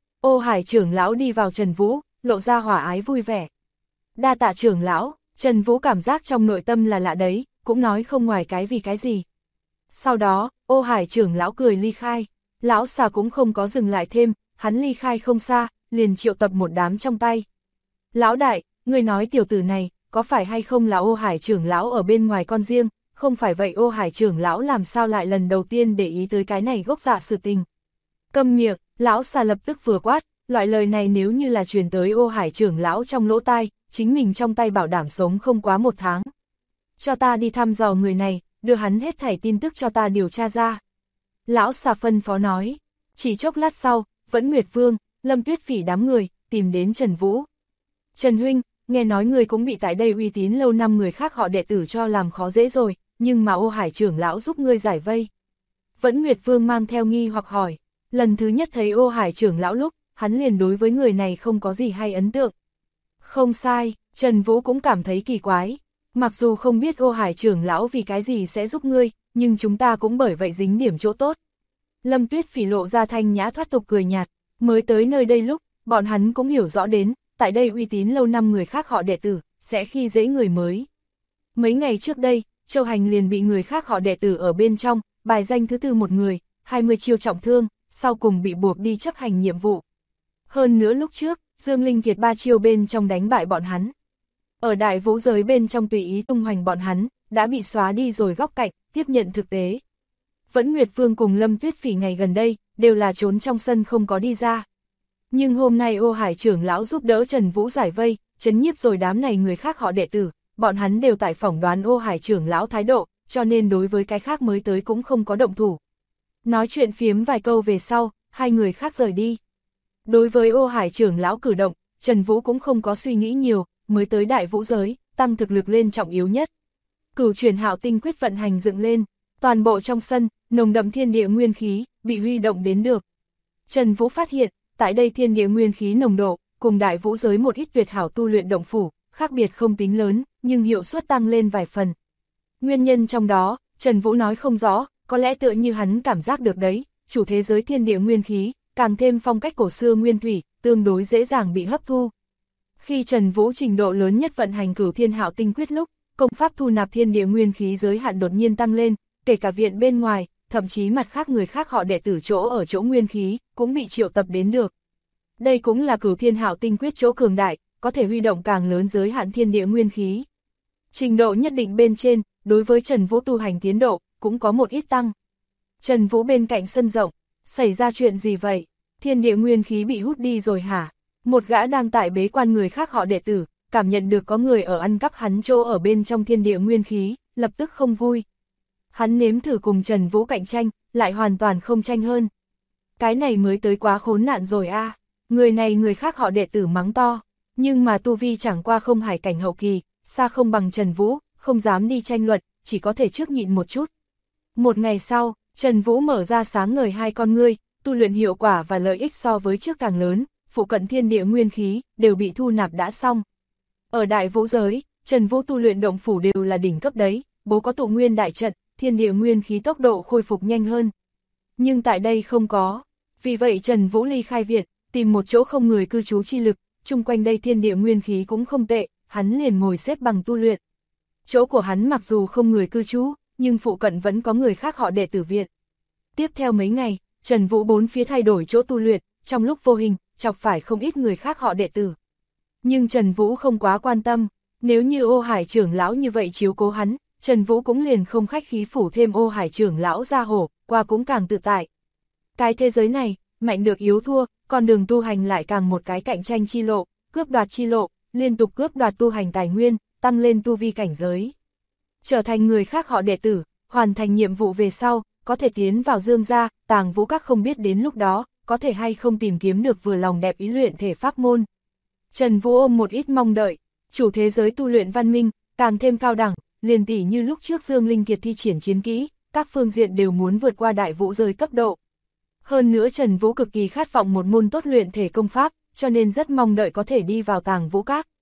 Speaker 1: Ô Hải trưởng lão đi vào Trần Vũ, lộ ra hòa ái vui vẻ. Đa tạ trưởng lão, Trần Vũ cảm giác trong nội tâm là lạ đấy, cũng nói không ngoài cái vì cái gì. Sau đó, Ô Hải trưởng lão cười ly khai, lão xà cũng không có dừng lại thêm, hắn ly khai không xa, liền triệu tập một đám trong tay. Lão đại, người nói tiểu tử này, có phải hay không là Ô Hải trưởng lão ở bên ngoài con riêng, không phải vậy Ô Hải trưởng lão làm sao lại lần đầu tiên để ý tới cái này gốc dạ sự tình. Câm miệng, lão xà lập tức vừa quát, loại lời này nếu như là truyền tới Ô Hải trưởng lão trong lỗ tai, chính mình trong tay bảo đảm sống không quá 1 tháng. Cho ta đi thăm dò người này, đưa hắn hết thảy tin tức cho ta điều tra ra. Lão xà phân phó nói, chỉ chốc lát sau, Vẫn Nguyệt Vương, Lâm Tuyết Phỉ đám người, tìm đến Trần Vũ. Trần huynh, nghe nói người cũng bị tại đây uy tín lâu năm người khác họ đệ tử cho làm khó dễ rồi, nhưng mà Ô Hải trưởng lão giúp ngươi giải vây. Vẫn Nguyệt Vương mang theo nghi hoặc hỏi, lần thứ nhất thấy Ô Hải trưởng lão lúc, hắn liền đối với người này không có gì hay ấn tượng. Không sai, Trần Vũ cũng cảm thấy kỳ quái, mặc dù không biết Ô Hải trưởng lão vì cái gì sẽ giúp ngươi, nhưng chúng ta cũng bởi vậy dính điểm chỗ tốt. Lâm Tuyết Phỉ lộ ra thanh nhã thoát tục cười nhạt, mới tới nơi đây lúc, bọn hắn cũng hiểu rõ đến, tại đây uy tín lâu năm người khác họ đệ tử, sẽ khi dễ người mới. Mấy ngày trước đây, Châu Hành liền bị người khác họ đệ tử ở bên trong, bài danh thứ tư một người, 20 chiêu trọng thương, sau cùng bị buộc đi chấp hành nhiệm vụ. Hơn nữa lúc trước, Dương Linh Kiệt 3 chiêu bên trong đánh bại bọn hắn. Ở đại vũ giới bên trong tùy ý tung hoành bọn hắn, đã bị xóa đi rồi góc cạnh, tiếp nhận thực tế. Vẫn Nguyệt Vương cùng Lâm Tuyết Phỉ ngày gần đây, đều là trốn trong sân không có đi ra. Nhưng hôm nay Ô Hải trưởng lão giúp đỡ Trần Vũ giải vây, trấn nhiếp rồi đám này người khác họ đệ tử, bọn hắn đều tại phỏng đoán Ô Hải trưởng lão thái độ, cho nên đối với cái khác mới tới cũng không có động thủ. Nói chuyện phiếm vài câu về sau, hai người khác rời đi. Đối với Ô Hải trưởng lão cử động, Trần Vũ cũng không có suy nghĩ nhiều, mới tới đại vũ giới, tăng thực lực lên trọng yếu nhất. Cửu Chuyển Hạo Tinh quyết vận hành dựng lên, toàn bộ trong sân, nồng đậm thiên địa nguyên khí, bị huy động đến được. Trần Vũ phát hiện, tại đây thiên địa nguyên khí nồng độ, cùng đại vũ giới một ít tuyệt hảo tu luyện động phủ, khác biệt không tính lớn, nhưng hiệu suất tăng lên vài phần. Nguyên nhân trong đó, Trần Vũ nói không rõ, có lẽ tựa như hắn cảm giác được đấy, chủ thế giới thiên địa nguyên khí, càng thêm phong cách cổ xưa nguyên thủy, tương đối dễ dàng bị hấp thu. Khi Trần Vũ trình độ lớn nhất vận hành Cửu Thiên Hạo Tinh quyết lúc, công pháp thu nạp thiên địa nguyên khí giới hạn đột nhiên tăng lên, kể cả viện bên ngoài, thậm chí mặt khác người khác họ đệ tử chỗ ở chỗ nguyên khí, cũng bị triệu tập đến được. Đây cũng là Cửu Thiên Hạo Tinh quyết chỗ cường đại, có thể huy động càng lớn giới hạn thiên địa nguyên khí. Trình độ nhất định bên trên, đối với Trần Vũ tu hành tiến độ, cũng có một ít tăng. Trần Vũ bên cạnh sân rộng, xảy ra chuyện gì vậy? Thiên địa nguyên khí bị hút đi rồi hả? Một gã đang tại bế quan người khác họ đệ tử, cảm nhận được có người ở ăn cắp hắn chỗ ở bên trong thiên địa nguyên khí, lập tức không vui. Hắn nếm thử cùng Trần Vũ cạnh tranh, lại hoàn toàn không tranh hơn. Cái này mới tới quá khốn nạn rồi a. Người này người khác họ đệ tử mắng to, nhưng mà tu vi chẳng qua không hải cảnh hậu kỳ, xa không bằng Trần Vũ, không dám đi tranh luận, chỉ có thể trước nhịn một chút. Một ngày sau, Trần Vũ mở ra sáng ngời hai con ngươi, tu luyện hiệu quả và lợi ích so với trước càng lớn, phụ cận thiên địa nguyên khí, đều bị thu nạp đã xong. Ở đại vũ giới, Trần Vũ tu luyện động phủ đều là đỉnh cấp đấy, bố có tụ nguyên đại trận, thiên địa nguyên khí tốc độ khôi phục nhanh hơn. Nhưng tại đây không có, vì vậy Trần Vũ ly khai viện, tìm một chỗ không người cư trú chi lực, chung quanh đây thiên địa nguyên khí cũng không tệ, hắn liền ngồi xếp bằng tu luyện. Chỗ của hắn mặc dù không người cư trú, nhưng phụ cận vẫn có người khác họ đệ tử viện. Tiếp theo mấy ngày, Trần Vũ bốn phía thay đổi chỗ tu luyện, trong lúc vô hình, chọc phải không ít người khác họ đệ tử. Nhưng Trần Vũ không quá quan tâm, nếu như Ô Hải trưởng lão như vậy chiếu cố hắn, Trần Vũ cũng liền không khách khí phủ thêm Ô Hải trưởng lão ra hổ, qua cũng càng tự tại. Cái thế giới này, mạnh được yếu thua, con đường tu hành lại càng một cái cạnh tranh chi lộ, cướp đoạt chi lộ, liên tục cướp đoạt tu hành tài nguyên, tăng lên tu vi cảnh giới. Trở thành người khác họ đệ tử, hoàn thành nhiệm vụ về sau, có thể tiến vào Dương gia, Tàng Vũ Các không biết đến lúc đó, có thể hay không tìm kiếm được vừa lòng đẹp ý luyện thể pháp môn. Trần Vũ ôm một ít mong đợi, chủ thế giới tu luyện văn minh, càng thêm cao đẳng, liền tỷ như lúc trước Dương Linh Kiệt thi triển chiến kỹ, các phương diện đều muốn vượt qua đại vũ giới cấp độ. Hơn nữa Trần Vũ cực kỳ khát vọng một môn tốt luyện thể công pháp, cho nên rất mong đợi có thể đi vào Tàng Vũ Các.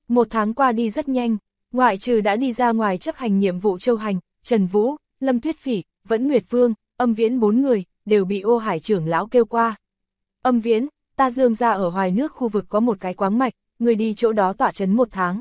Speaker 1: 1 tháng qua đi rất nhanh, ngoại trừ đã đi ra ngoài chấp hành nhiệm vụ châu hành, Trần Vũ, Lâm Tuyết Phỉ, Vẫn Nguyệt Vương, Âm Viễn 4 người, đều bị Ô Hải trưởng lão kêu qua. Âm Viễn, ta Dương gia ở Hoài Nước khu vực có một cái quáng mạch, người đi chỗ đó tọa trấn 1 tháng.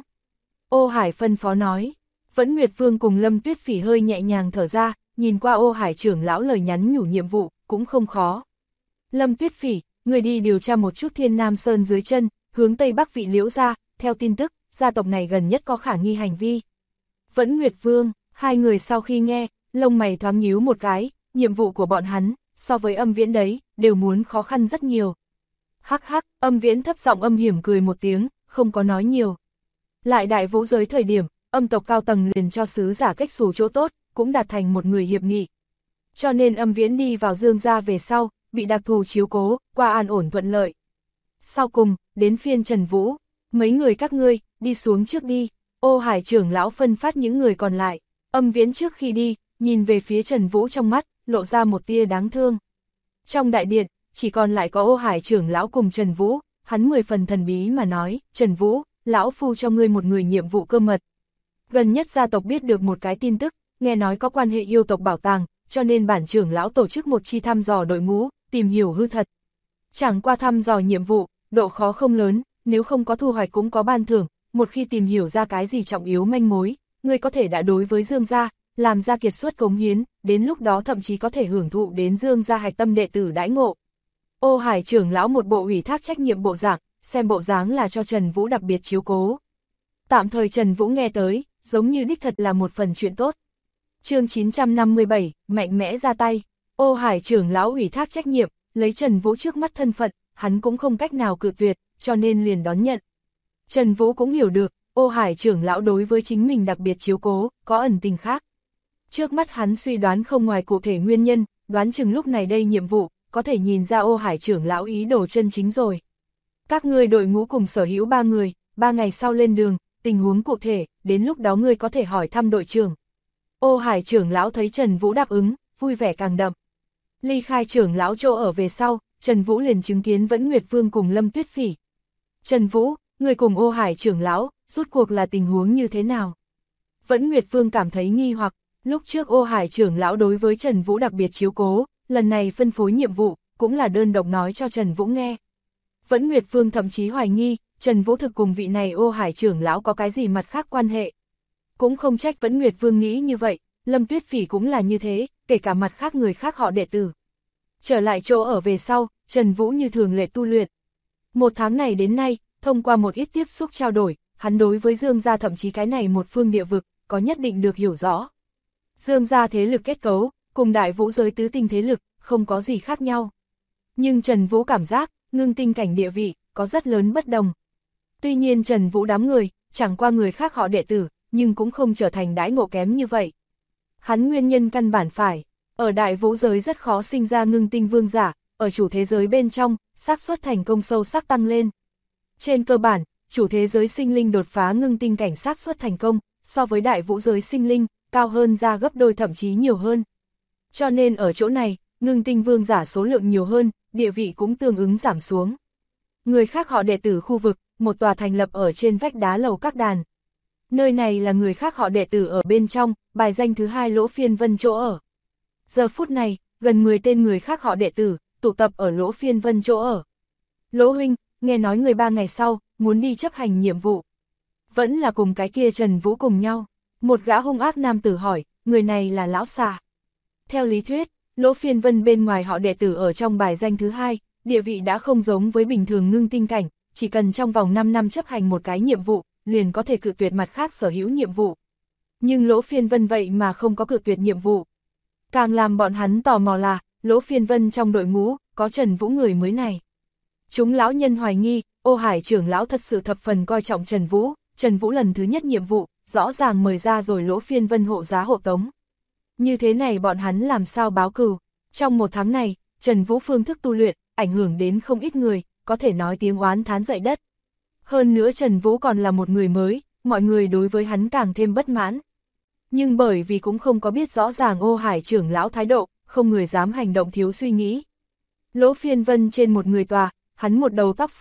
Speaker 1: Ô Hải phân phó nói. Vẫn Nguyệt Vương cùng Lâm Tuyết Phỉ hơi nhẹ nhàng thở ra, nhìn qua Ô Hải trưởng lão lời nhắn nhủ nhiệm vụ, cũng không khó. Lâm Tuyết Phỉ, người đi điều tra một chút Thiên Nam Sơn dưới chân, hướng Tây Bắc vị Liễu gia, theo tin tức, gia tộc này gần nhất có khả nghi hành vi. Vẫn Nguyệt Vương, hai người sau khi nghe, lông mày thoáng nhíu một cái, nhiệm vụ của bọn hắn, so với Âm Viễn đấy, đều muốn khó khăn rất nhiều. Hắc hắc, Âm Viễn thấp giọng âm hiểm cười một tiếng, không có nói nhiều. Lại Đại Vũ giới thời điểm, âm tộc cao tầng liền cho sứ giả cách xù chỗ tốt, cũng đạt thành một người hiệp nghị. Cho nên Âm Viễn đi vào Dương gia về sau, bị đặc thù chiếu cố, qua an ổn thuận lợi. Sau cùng, đến phiên Trần Vũ, mấy người các ngươi, đi xuống trước đi, Ô Hải trưởng lão phân phát những người còn lại. Âm Viễn trước khi đi, nhìn về phía Trần Vũ trong mắt, lộ ra một tia đáng thương. Trong đại điện, chỉ còn lại có Ô Hải trưởng lão cùng Trần Vũ, hắn 10 phần thần bí mà nói, Trần Vũ, lão phu cho ngươi một người nhiệm vụ cơ mật. Gần nhất gia tộc biết được một cái tin tức, nghe nói có quan hệ yêu tộc bảo tàng, cho nên bản trưởng lão tổ chức một chi thăm dò đội ngũ, tìm hiểu hư thật. Chẳng qua thăm dò nhiệm vụ, độ khó không lớn, nếu không có thu hoạch cũng có ban thưởng, một khi tìm hiểu ra cái gì trọng yếu manh mối, ngươi có thể đã đối với Dương gia, làm ra kiệt xuất cống hiến, đến lúc đó thậm chí có thể hưởng thụ đến Dương gia hạch tâm đệ tử đãi ngộ. Ô Hải trưởng lão một bộ ủy thác trách nhiệm bộ dạng, xem bộ dáng là cho Trần Vũ đặc biệt chiếu cố. Tạm thời Trần Vũ nghe tới, giống như đích thật là một phần chuyện tốt. Chương 957, mạnh mẽ ra tay. Ô Hải trưởng lão ủy thác trách nhiệm, lấy Trần Vũ trước mắt thân phận, hắn cũng không cách nào cự tuyệt, cho nên liền đón nhận. Trần Vũ cũng hiểu được, Ô Hải trưởng lão đối với chính mình đặc biệt chiếu cố, có ẩn tình khác. Trước mắt hắn suy đoán không ngoài cụ thể nguyên nhân, đoán chừng lúc này đây nhiệm vụ, có thể nhìn ra Ô Hải trưởng lão ý đồ chân chính rồi. Các ngươi đội ngũ cùng sở hữu 3 người, 3 ngày sau lên đường, tình huống cụ thể, đến lúc đó ngươi có thể hỏi thăm đội trưởng. Ô Hải trưởng lão thấy Trần Vũ đáp ứng, vui vẻ càng đậm. Ly khai trưởng lão chỗ ở về sau, Trần Vũ liền chứng kiến Vẫn Nguyệt Vương cùng Lâm Tuyết Phỉ. Trần Vũ, người cùng Ô Hải trưởng lão, rút cuộc là tình huống như thế nào? Vẫn Nguyệt Vương cảm thấy nghi hoặc, lúc trước Ô Hải trưởng lão đối với Trần Vũ đặc biệt chiếu cố, lần này phân phối nhiệm vụ, cũng là đơn độc nói cho Trần Vũ nghe. Vẫn Nguyệt Vương thậm chí hoài nghi, Trần Vũ thực cùng vị này Ô Hải trưởng lão có cái gì mặt khác quan hệ. Cũng không trách Vẫn Nguyệt Vương nghĩ như vậy, Lâm Tuyết Phỉ cũng là như thế, kể cả mặt khác người khác họ đệ tử. Trở lại chỗ ở về sau, Trần Vũ như thường lệ tu luyện. 1 tháng này đến nay, thông qua một ít tiếp xúc trao đổi, hắn đối với Dương gia thậm chí cái này một phương địa vực, có nhất định được hiểu rõ. Dương gia thế lực kết cấu, cùng Đại Vũ giới tứ tinh thế lực, không có gì khác nhau. Nhưng Trần Vũ cảm giác, ngưng tinh cảnh địa vị, có rất lớn bất đồng. Tuy nhiên Trần Vũ đám người, chẳng qua người khác họ đệ tử, nhưng cũng không trở thành đãi ngộ kém như vậy. Hắn nguyên nhân căn bản phải, ở Đại Vũ giới rất khó sinh ra ngưng tinh vương giả, ở chủ thế giới bên trong, xác suất thành công sâu sắc tăng lên. Trên cơ bản, chủ thế giới sinh linh đột phá ngưng tinh cảnh xác suất thành công, so với Đại Vũ giới sinh linh, cao hơn ra gấp đôi thậm chí nhiều hơn. Cho nên ở chỗ này, ngưng tinh vương giả số lượng nhiều hơn, địa vị cũng tương ứng giảm xuống. Người khác họ đệ tử khu vực, một tòa thành lập ở trên vách đá lầu các đàn. Nơi này là người khác họ đệ tử ở bên trong, bài danh thứ 2 Lỗ Phiên Vân chỗ ở. Giờ phút này, gần 10 tên người khác họ đệ tử, tụ tập ở Lỗ Phiên Vân chỗ ở. Lỗ huynh, nghe nói người 3 ngày sau, muốn đi chấp hành nhiệm vụ. Vẫn là cùng cái kia Trần Vũ cùng nhau. Một gã hung ác nam tử hỏi, người này là Lão Xà. Theo lý thuyết, Lỗ Phiên Vân bên ngoài họ đệ tử ở trong bài danh thứ 2, địa vị đã không giống với bình thường ngưng tinh cảnh, chỉ cần trong vòng 5 năm chấp hành một cái nhiệm vụ, liền có thể cự tuyệt mặt khác sở hữu nhiệm vụ. Nhưng Lỗ Phiên Vân vậy mà không có cự tuyệt nhiệm vụ. Càng làm bọn hắn tò mò là, Lỗ Phiên Vân trong đội ngũ, có Trần Vũ người mới này. Chúng lão nhân hoài nghi, Ô Hải trưởng lão thật sự thập phần coi trọng Trần Vũ lần thứ nhất nhiệm vụ, rõ ràng mời ra rồi Lỗ Phiên Vân hộ giá hộ tống. Như thế này bọn hắn làm sao báo cừu? Trong 1 tháng này, Trần Vũ phương thức tu luyện, ảnh hưởng đến không ít người, có thể nói tiếng oán thán dậy đất. Hơn nữa Trần Vũ còn là một người mới, mọi người đối với hắn càng thêm bất mãn. Nhưng bởi vì cũng không có biết rõ ràng Ô Hải trưởng lão thái độ, không người dám hành động thiếu suy nghĩ. Lỗ Phiên Vân trên một người tòa, hắn một đầu tóc xanh,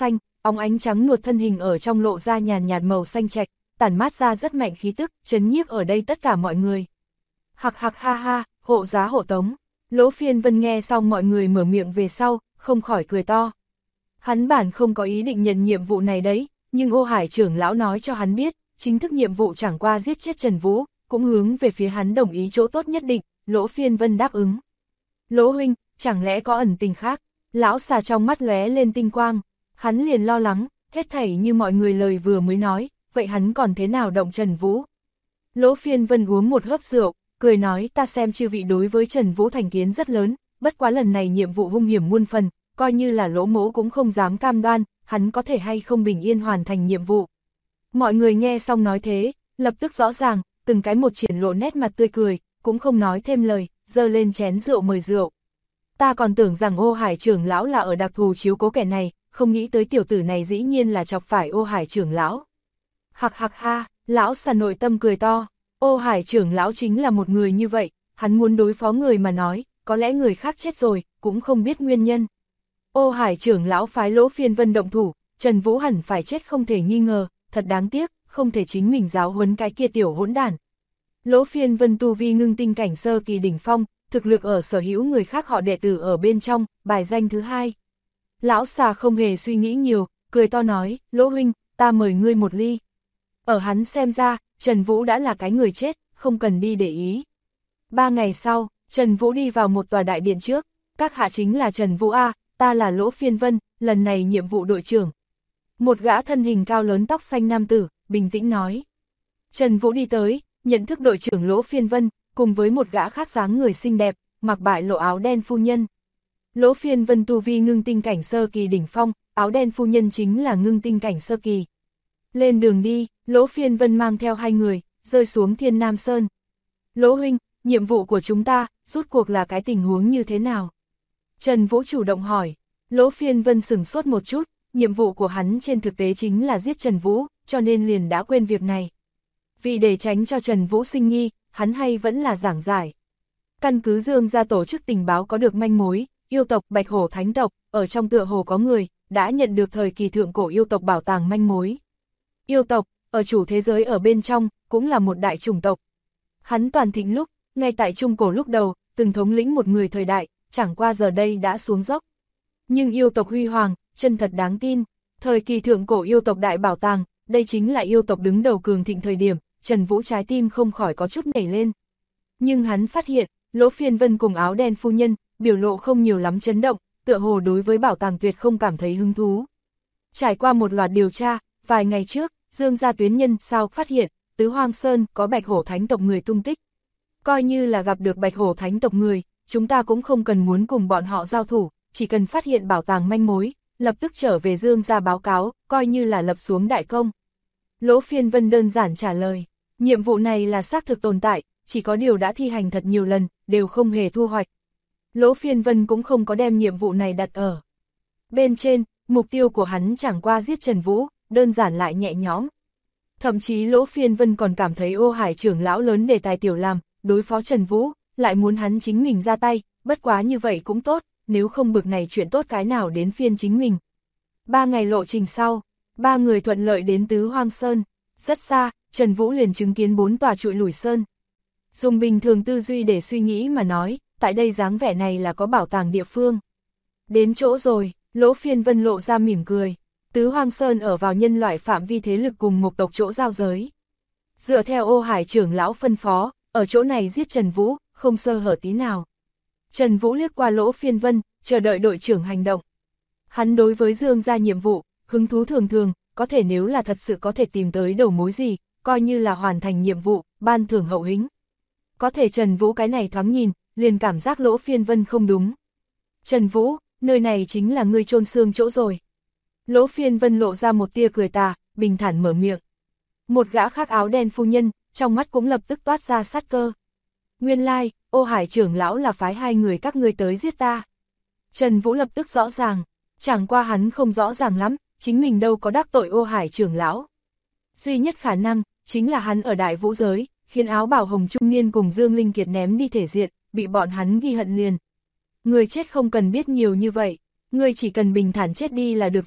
Speaker 1: óng ánh trắng nuột thân hình ở trong lộ ra nhàn nhạt màu xanh trạch, tản mát ra rất mạnh khí tức, trấn nhiếp ở đây tất cả mọi người. Hặc hặc ha ha, hộ giá hộ tống. Lỗ Phiên Vân nghe xong mọi người mở miệng về sau, không khỏi cười to. Hắn bản không có ý định nhận nhiệm vụ này đấy, nhưng Ô Hải trưởng lão nói cho hắn biết, chính thức nhiệm vụ chẳng qua giết chết Trần Vũ, cũng hướng về phía hắn đồng ý chỗ tốt nhất định, Lỗ Phiên Vân đáp ứng. Lỗ huynh, chẳng lẽ có ẩn tình khác? Lão xà trong mắt lóe lên tinh quang, hắn liền lo lắng, hết thảy như mọi người lời vừa mới nói, vậy hắn còn thế nào động Trần Vũ? Lỗ Phiên Vân uống một hớp rượu, cười nói ta xem chư vị đối với Trần Vũ thành kiến rất lớn, bất quá lần này nhiệm vụ hung hiểm muôn phần, coi như là Lỗ mỗ cũng không dám cam đoan, hắn có thể hay không bình yên hoàn thành nhiệm vụ. Mọi người nghe xong nói thế, lập tức rõ ràng, từng cái một triển lộ nét mặt tươi cười, cũng không nói thêm lời, giơ lên chén rượu mời rượu. Ta còn tưởng rằng Ô Hải trưởng lão là ở đặc thù chiếu cố kẻ này, không nghĩ tới tiểu tử này dĩ nhiên là chọc phải Ô Hải trưởng lão. Hặc hặc ha, lão xà nội tâm cười to, Ô Hải trưởng lão chính là một người như vậy, hắn muốn đối phó người mà nói, có lẽ người khác chết rồi, cũng không biết nguyên nhân. Ô Hải trưởng lão phái Lỗ Phiên Vân động thủ, Trần Vũ hẳn phải chết không thể nghi ngờ, thật đáng tiếc, không thể chính mình giáo huấn cái kia tiểu hỗn đản. Lỗ Phiên Vân tu vi ngưng tinh cảnh sơ kỳ đỉnh phong, thực lực ở sở hữu người khác họ đệ tử ở bên trong, bài danh thứ hai. Lão xà không hề suy nghĩ nhiều, cười to nói, Lỗ huynh, ta mời ngươi một ly. Ở hắn xem ra, Trần Vũ đã là cái người chết, không cần đi để ý. 3 ngày sau, Trần Vũ đi vào một tòa đại điện trước, các hạ chính là Trần Vũ A, ta là Lỗ Phiên Vân, lần này nhiệm vụ đội trưởng. Một gã thân hình cao lớn tóc xanh nam tử, bình tĩnh nói. Trần Vũ đi tới, nhận thức đội trưởng Lỗ Phiên Vân, cùng với một gã khác dáng người xinh đẹp, mặc bại lộ áo đen phu nhân. Lỗ Phiên Vân tu vi ngưng tinh cảnh sơ kỳ đỉnh phong, áo đen phu nhân chính là ngưng tinh cảnh sơ kỳ. Lên đường đi, Lỗ Phiên Vân mang theo 2 người, rơi xuống Thiên Nam Sơn. Lỗ huynh, nhiệm vụ của chúng ta, rút cuộc là cái tình huống như thế nào? Trần Vũ chủ động hỏi. Lỗ Phiên Vân sửng sốt một chút, nhiệm vụ của hắn trên thực tế chính là giết Trần Vũ, cho nên liền đã quên việc này. Vì để tránh cho Trần Vũ sinh nghi, hắn hay vẫn là giảng giải. Căn cứ Dương gia tổ chức tình báo có được manh mối, yêu tộc Bạch Hổ Thánh tộc, ở trong tựa hồ có người, đã nhận được thời kỳ thượng cổ yêu tộc bảo tàng manh mối. Yêu tộc, ở chủ thế giới ở bên trong, cũng là một đại chủng tộc. Hắn toàn thịnh lúc, ngay tại trung cổ lúc đầu, từng thống lĩnh một người thời đại, chẳng qua giờ đây đã xuống dốc. Nhưng yêu tộc huy hoàng, chân thật đáng tin, thời kỳ thượng cổ yêu tộc đại bảo tàng, đây chính là yêu tộc đứng đầu cường thịnh thời điểm, Trần Vũ trái tim không khỏi có chút nhảy lên. Nhưng hắn phát hiện, Lỗ Phiên Vân cùng áo đen phu nhân, biểu lộ không nhiều lắm chấn động, tựa hồ đối với bảo tàng tuyệt không cảm thấy hứng thú. Trải qua một loạt điều tra, vài ngày trước, Dương gia tuyến nhân sao phát hiện, Tứ Hoang Sơn có Bạch Hổ Thánh tộc người tung tích. Coi như là gặp được Bạch Hổ Thánh tộc người, chúng ta cũng không cần muốn cùng bọn họ giao thủ, chỉ cần phát hiện bảo tàng manh mối, lập tức trở về Dương gia báo cáo, coi như là lập xuống đại công. Lỗ Phiên Vân đơn giản trả lời, nhiệm vụ này là xác thực tồn tại, chỉ có điều đã thi hành thật nhiều lần, đều không hề thu hoạch. Lỗ Phiên Vân cũng không có đem nhiệm vụ này đặt ở bên trên, mục tiêu của hắn chẳng qua giết Trần Vũ, đơn giản lại nhẹ nhõm. Thậm chí Lỗ Phiên Vân còn cảm thấy Ô Hải trưởng lão lớn đề tài tiểu làm, đối phó Trần Vũ, lại muốn hắn chính mình ra tay, bất quá như vậy cũng tốt, nếu không bực này chuyện tốt cái nào đến phiên chính mình. 3 ngày lộ trình sau, 3 người thuận lợi đến Tứ Hoang Sơn, rất xa, Trần Vũ liền chứng kiến 4 tòa trụi lủi sơn. Dùng bình thường tư duy để suy nghĩ mà nói, tại đây dáng vẻ này là có bảo tàng địa phương. Đến chỗ rồi, Lỗ Phiên Vân lộ ra mỉm cười. Tứ Hoang Sơn ở vào nhân loại phạm vi thế lực cùng một tộc chỗ giao giới. Dựa theo Ô Hải trưởng lão phân phó, ở chỗ này giết Trần Vũ, không sơ hở tí nào. Trần Vũ liếc qua Lỗ Phiên Vân, chờ đợi đội trưởng hành động. Hắn đối với Dương gia nhiệm vụ, hứng thú thường thường, có thể nếu là thật sự có thể tìm tới đầu mối gì, coi như là hoàn thành nhiệm vụ, ban thưởng hậu hĩnh. Có thể Trần Vũ cái này thoáng nhìn, liền cảm giác Lỗ Phiên Vân không đúng. Trần Vũ, nơi này chính là ngươi chôn xương chỗ rồi. Lỗ Phiên Vân lộ ra một tia cười tà, bình thản mở miệng. Một gã khác áo đen phu nhân, trong mắt cũng lập tức toát ra sát cơ. Nguyên lai, Ô Hải trưởng lão là phái 2 người các ngươi tới giết ta. Trần Vũ lập tức rõ ràng, chẳng qua hắn không rõ ràng lắm, chính mình đâu có đắc tội Ô Hải trưởng lão. Duy nhất khả năng, chính là hắn ở Đại Vũ giới, khiến áo bảo hồng trung niên cùng Dương Linh Kiệt ném đi thể diện, bị bọn hắn ghi hận liền. Người chết không cần biết nhiều như vậy, ngươi chỉ cần bình thản chết đi là được rồi,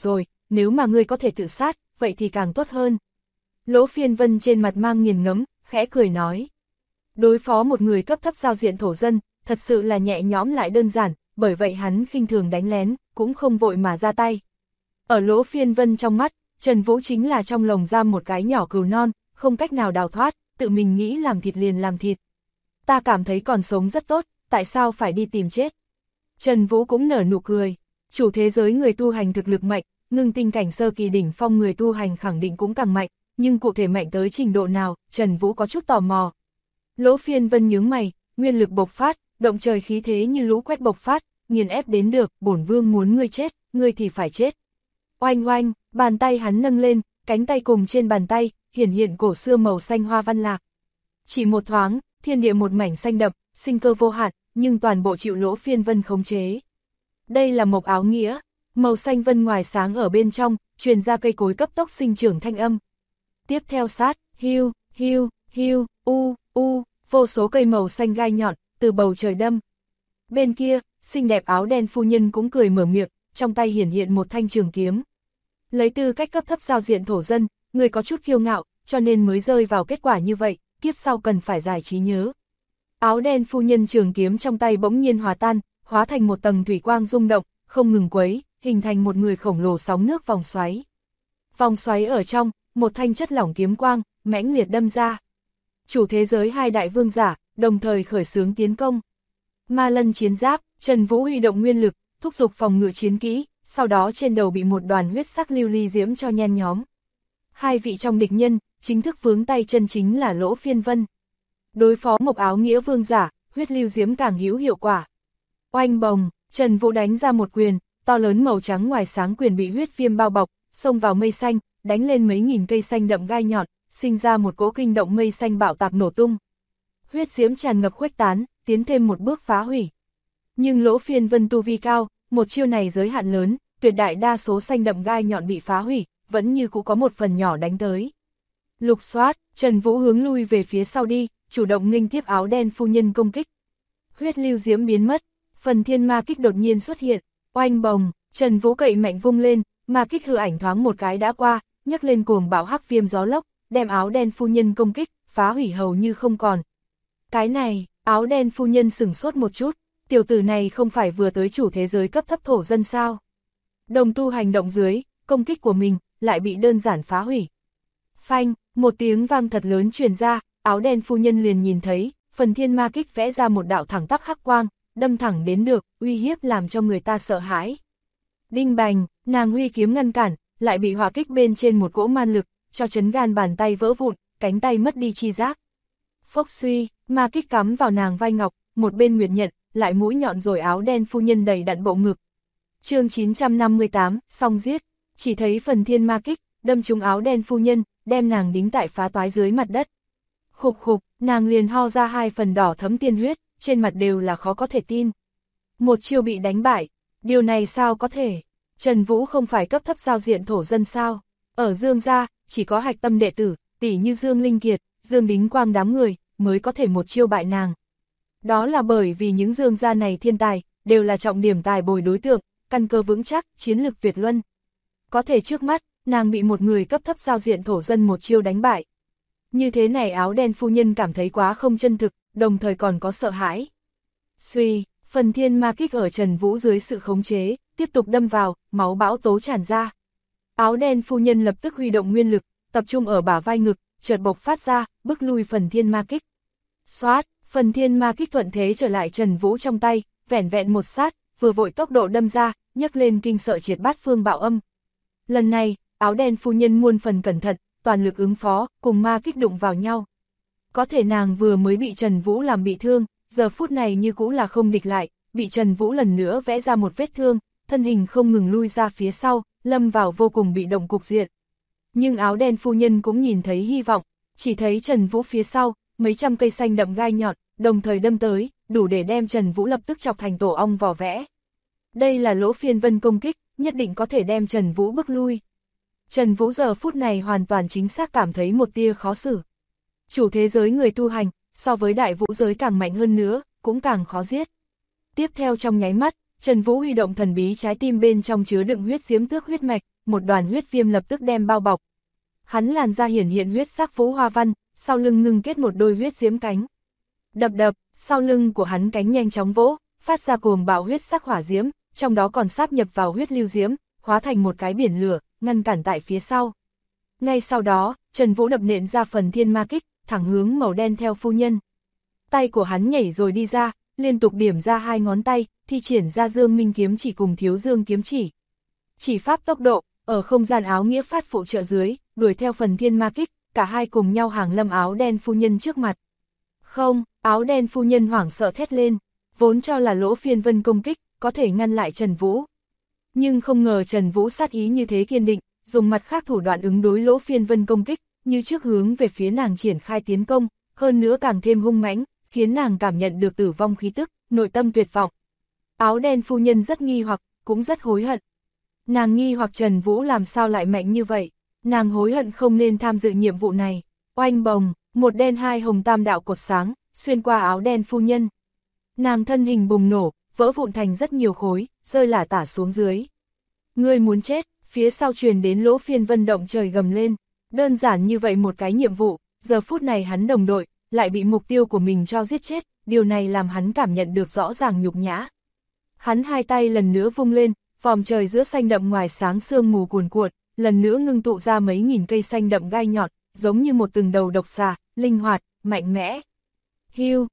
Speaker 1: nếu mà ngươi có thể tự sát, vậy thì càng tốt hơn. Lỗ Phiên Vân trên mặt mang nghiền ngẫm, khẽ cười nói. Đối phó một người cấp thấp giao diện thổ dân, thật sự là nhẹ nhõm lại đơn giản, bởi vậy hắn khinh thường đánh lén, cũng không vội mà ra tay. Ở Lỗ Phiên Vân trong mắt, Trần Vũ chính là trong lồng giam một cái nhỏ cừu non, không cách nào đào thoát, tự mình nghĩ làm thịt liền làm thịt. Ta cảm thấy còn sống rất tốt, tại sao phải đi tìm chết? Trần Vũ cũng nở nụ cười, chủ thế giới người tu hành thực lực mạnh, ngưng tinh cảnh sơ kỳ đỉnh phong người tu hành khẳng định cũng càng mạnh, nhưng cụ thể mạnh tới trình độ nào, Trần Vũ có chút tò mò. Lỗ Phiên Vân nhướng mày, nguyên lực bộc phát, động trời khí thế như lũ quét bộc phát, nghiền ép đến được, bổn vương muốn ngươi chết, ngươi thì phải chết. Oanh oanh, bàn tay hắn nâng lên, cánh tay cùng trên bàn tay, hiển hiện cổ xưa màu xanh hoa văn lạc. Chỉ một thoáng, thiên địa một mảnh xanh đậm, sinh cơ vô hạn, nhưng toàn bộ chịu Lỗ Phiên Vân khống chế. Đây là mộc áo nghĩa, màu xanh vân ngoài sáng ở bên trong, truyền ra cây cối cấp tốc sinh trưởng thanh âm. Tiếp theo sát, hiu, hiu, hiu, vô số cây màu xanh gai nhọn, từ bầu trời đâm. Bên kia, xinh đẹp áo đen phu nhân cũng cười mở miệng, trong tay hiển hiện một thanh trường kiếm. Lấy tư cách cấp thấp giao diện thổ dân, người có chút kiêu ngạo, cho nên mới rơi vào kết quả như vậy, kiếp sau cần phải giải trí nhớ. Áo đen phu nhân trường kiếm trong tay bỗng nhiên hòa tan, hóa thành một tầng thủy quang rung động, không ngừng quấy, hình thành một người khổng lồ sóng nước vòng xoáy. Vòng xoáy ở trong, một thanh chất lỏng kiếm quang, mãnh liệt đâm ra. Chủ thế giới hai đại vương giả, đồng thời khởi xướng tiến công. Ma lân chiến giáp, Trần Vũ huy động nguyên lực, thúc giục phòng ngự chiến kỹ, sau đó trên đầu bị một đoàn huyết sắc lưu ly diễm cho nhen nhóm. Hai vị trong địch nhân, chính thức vướng tay chân chính là Lỗ Phiên Vân. Đối phó mộc áo nghĩa vương giả, huyết lưu diễm càng hữu hiệu quả. Oanh bồng, Trần Vũ đánh ra một quyền, to lớn màu trắng ngoài sáng quyền bị huyết viêm bao bọc, xông vào mây xanh, đánh lên mấy nghìn cây xanh đậm gai nhọn, sinh ra một cỗ kinh động mây xanh bạo tạc nổ tung. Huyết diễm tràn ngập khuếch tán, tiến thêm một bước phá hủy. Nhưng Lỗ Phiên Vân tu vi cao, một chiêu này giới hạn lớn, tuyệt đại đa số xanh đậm gai nhọn bị phá hủy, vẫn như cũng có một phần nhỏ đánh tới. Lục xoát, Trần Vũ hướng lui về phía sau đi, chủ động nghênh tiếp áo đen phu nhân công kích. Huyết lưu diễm biến mất, phần thiên ma kích đột nhiên xuất hiện, oanh bồng, Trần Vũ cậy mạnh vung lên, ma kích hư ảnh thoáng một cái đã qua, nhấc lên cuồng bão hắc viêm gió lốc, đem áo đen phu nhân công kích, phá hủy hầu như không còn. Cái này, áo đen phu nhân sửng sốt một chút, tiểu tử này không phải vừa tới chủ thế giới cấp thấp thổ dân sao? Đồng tu hành động dưới, công kích của mình, lại bị đơn giản phá hủy. Phanh, một tiếng vang thật lớn truyền ra, áo đen phu nhân liền nhìn thấy, phần thiên ma kích vẽ ra một đạo thẳng tắp hắc quang, đâm thẳng đến được, uy hiếp làm cho người ta sợ hãi. Đinh bành, nàng huy kiếm ngăn cản, lại bị hỏa kích bên trên một cỗ man lực, cho chấn gan bàn tay vỡ vụn, cánh tay mất đi chi giác. Phốc suy, ma kích cắm vào nàng vai ngọc, một bên nguyệt nhận, lại mũi nhọn rồi áo đen phu nhân đầy đặn bộ ngực. Chương 958, xong giết, chỉ thấy phần thiên ma kích, đâm trúng áo đen phu nhân, đem nàng đính tại phá toái dưới mặt đất. Khục khục, nàng liền ho ra hai phần đỏ thấm tiên huyết, trên mặt đều là khó có thể tin. Một chiêu bị đánh bại, điều này sao có thể? Trần Vũ không phải cấp thấp giao diện thổ dân sao? Ở Dương gia, chỉ có hạch tâm đệ tử, tỷ như Dương Linh Kiệt, Dương Đính Quang đám người, mới có thể một chiêu bại nàng. Đó là bởi vì những Dương gia này thiên tài, đều là trọng điểm tài bồi đối tượng, căn cơ vững chắc, chiến lực tuyệt luân. Có thể trước mắt, nàng bị một người cấp thấp giao diện thổ dân một chiêu đánh bại. Như thế này áo đen phu nhân cảm thấy quá không chân thực, đồng thời còn có sợ hãi. Suy, phần thiên ma kích ở Trần Vũ dưới sự khống chế, tiếp tục đâm vào, máu bão tố tràn ra. Áo đen phu nhân lập tức huy động nguyên lực, tập trung ở bả vai ngực, chợt bộc phát ra, bức lui phần thiên ma kích. Xoát, phần thiên ma kích thuận thế trở lại Trần Vũ trong tay, vẻn vẹn một sát, vừa vội tốc độ đâm ra, nhấc lên kinh sợ triệt bát phương bạo âm. Lần này, áo đen phu nhân muôn phần cẩn thận, toàn lực ứng phó, cùng ma kích đụng vào nhau. Có thể nàng vừa mới bị Trần Vũ làm bị thương, giờ phút này như cũ là không địch lại, bị Trần Vũ lần nữa vẽ ra một vết thương, thân hình không ngừng lui ra phía sau, lâm vào vô cùng bị động cục diện. Nhưng áo đen phu nhân cũng nhìn thấy hy vọng, chỉ thấy Trần Vũ phía sau, mấy trăm cây xanh đậm gai nhọn, đồng thời đâm tới, đủ để đem Trần Vũ lập tức chọc thành tổ ong vỏ vẽ. Đây là Lỗ Phiên Vân công kích, nhất định có thể đem Trần Vũ bức lui. Trần Vũ giờ phút này hoàn toàn chính xác cảm thấy một tia khó xử. Chủ thế giới người tu hành, so với đại vũ giới càng mạnh hơn nữa, cũng càng khó giết. Tiếp theo trong nháy mắt, Trần Vũ huy động thần bí trái tim bên trong chứa đựng huyết diễm tước huyết mạch, một đoàn huyết viêm lập tức đem bao bọc. Hắn làn ra hiển hiện huyết sắc vũ hoa văn, sau lưng ngưng kết một đôi huyết diễm cánh. Đập đập, sau lưng của hắn cánh nhanh chóng vỗ, phát ra cuồng bạo huyết sắc hỏa diễm, trong đó còn sáp nhập vào huyết lưu diễm, hóa thành một cái biển lửa, ngăn cản tại phía sau. Ngay sau đó, Trần Vũ đập nện ra phần thiên ma kích, thẳng hướng màu đen theo phu nhân. Tay của hắn nhảy rồi đi ra, liên tục điểm ra hai ngón tay, thi triển ra Dương Minh kiếm chỉ cùng Thiếu Dương kiếm chỉ. Chỉ pháp tốc độ, ở không gian áo nghĩa phát phụ trợ dưới, đuổi theo phần thiên ma kích, cả hai cùng nhau hàng lâm áo đen phu nhân trước mặt. Không, áo đen phu nhân hoảng sợ thét lên, vốn cho là Lỗ Phiên Vân công kích, có thể ngăn lại Trần Vũ. Nhưng không ngờ Trần Vũ sát ý như thế kiên định, dùng mặt khác thủ đoạn ứng đối Lỗ Phiên Vân công kích, như trước hướng về phía nàng triển khai tiến công, hơn nữa càng thêm hung mãnh, khiến nàng cảm nhận được tử vong khí tức, nội tâm tuyệt vọng. Áo đen phu nhân rất nghi hoặc, cũng rất hối hận. Nàng nghi hoặc Trần Vũ làm sao lại mạnh như vậy, nàng hối hận không nên tham dự nhiệm vụ này. Oanh bồng, một đen hai hồng tam đạo cột sáng, xuyên qua áo đen phu nhân. Nàng thân hình bùng nổ, vỡ vụn thành rất nhiều khối, rơi lả tả xuống dưới. Ngươi muốn chết, phía sau truyền đến Lỗ Phiên Vân động trời gầm lên. Đơn giản như vậy một cái nhiệm vụ, giờ phút này hắn đồng đội, lại bị mục tiêu của mình cho giết chết, điều này làm hắn cảm nhận được rõ ràng nhục nhã. Hắn hai tay lần nữa vung lên, vòm trời giữa xanh đậm ngoài sáng sương mù cuồn cuộn, lần nữa ngưng tụ ra mấy nghìn cây xanh đậm gai nhọn, giống như một từng đầu độc xà, linh hoạt, mạnh mẽ. Hiu,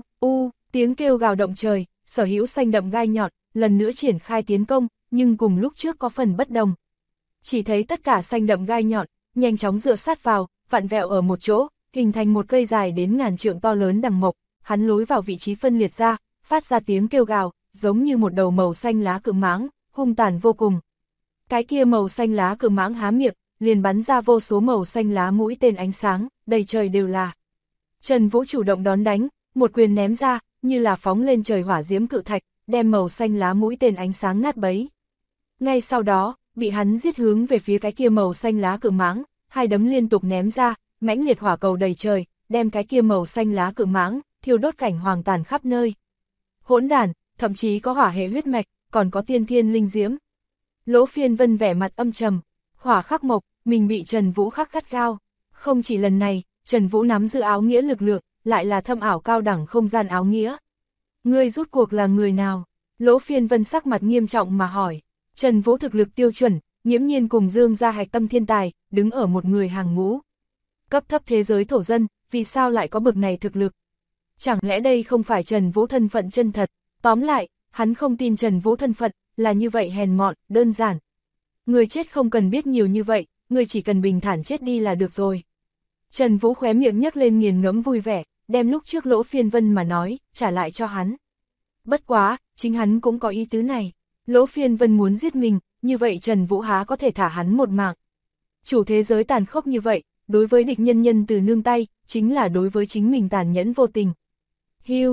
Speaker 1: tiếng kêu gào động trời, sở hữu xanh đậm gai nhọn, lần nữa triển khai tiến công, nhưng cùng lúc trước có phần bất đồng. Chỉ thấy tất cả xanh đậm gai nhọn, nhanh chóng dựa sát vào, vặn vẹo ở một chỗ, hình thành một cây dài đến ngàn trượng to lớn đằng mộc, hắn lối vào vị trí phân liệt ra, phát ra tiếng kêu gào, giống như một đầu màu xanh lá cự mãng, hung tàn vô cùng. Cái kia màu xanh lá cự mãng há miệng, liền bắn ra vô số màu xanh lá mũi tên ánh sáng, đầy trời đều là. Trần Vũ chủ động đón đánh, một quyền ném ra, như là phóng lên trời hỏa diễm cự thạch, đem màu xanh lá mũi tên ánh sáng nát bấy. Ngay sau đó, bị hắn giết hướng về phía cái kia màu xanh lá cự mãng, hai đấm liên tục ném ra, mãnh liệt hỏa cầu đầy trời, đem cái kia màu xanh lá cự mãng, thiêu đốt cảnh hoàng tàn khắp nơi. Hỗn đản, thậm chí có hỏa hệ huyết mạch, còn có tiên thiên linh diễm. Lỗ Phiên Vân vẻ mặt âm trầm, hỏa khắc mộc, mình bị Trần Vũ khắc gắt gao. Không chỉ lần này, Trần Vũ nắm giữ áo nghĩa lực lượng, lại là thâm ảo cao đẳng không gian áo nghĩa. Ngươi rút cuộc là người nào? Lỗ Phiên Vân sắc mặt nghiêm trọng mà hỏi. Trần Vũ thực lực tiêu chuẩn, nghiễm nhiên cùng Dương gia hạch tâm thiên tài, đứng ở một người hàng ngũ. Cấp thấp thế giới thổ dân, vì sao lại có bực này thực lực? Chẳng lẽ đây không phải Trần Vũ thân phận chân thật? Tóm lại, hắn không tin Trần Vũ thân phận, là như vậy hèn mọn, đơn giản. Người chết không cần biết nhiều như vậy, người chỉ cần bình thản chết đi là được rồi. Trần Vũ khóe miệng nhếch lên nghiền ngẫm vui vẻ, đem lúc trước Lỗ Phiên Vân mà nói, trả lại cho hắn. Bất quá, chính hắn cũng có ý tứ này. Lỗ Phiên Vân muốn giết mình, như vậy Trần Vũ há có thể thả hắn một mạng. Chủ thế giới tàn khốc như vậy, đối với địch nhân nhân từ nương tay, chính là đối với chính mình tàn nhẫn vô tình. Hiu,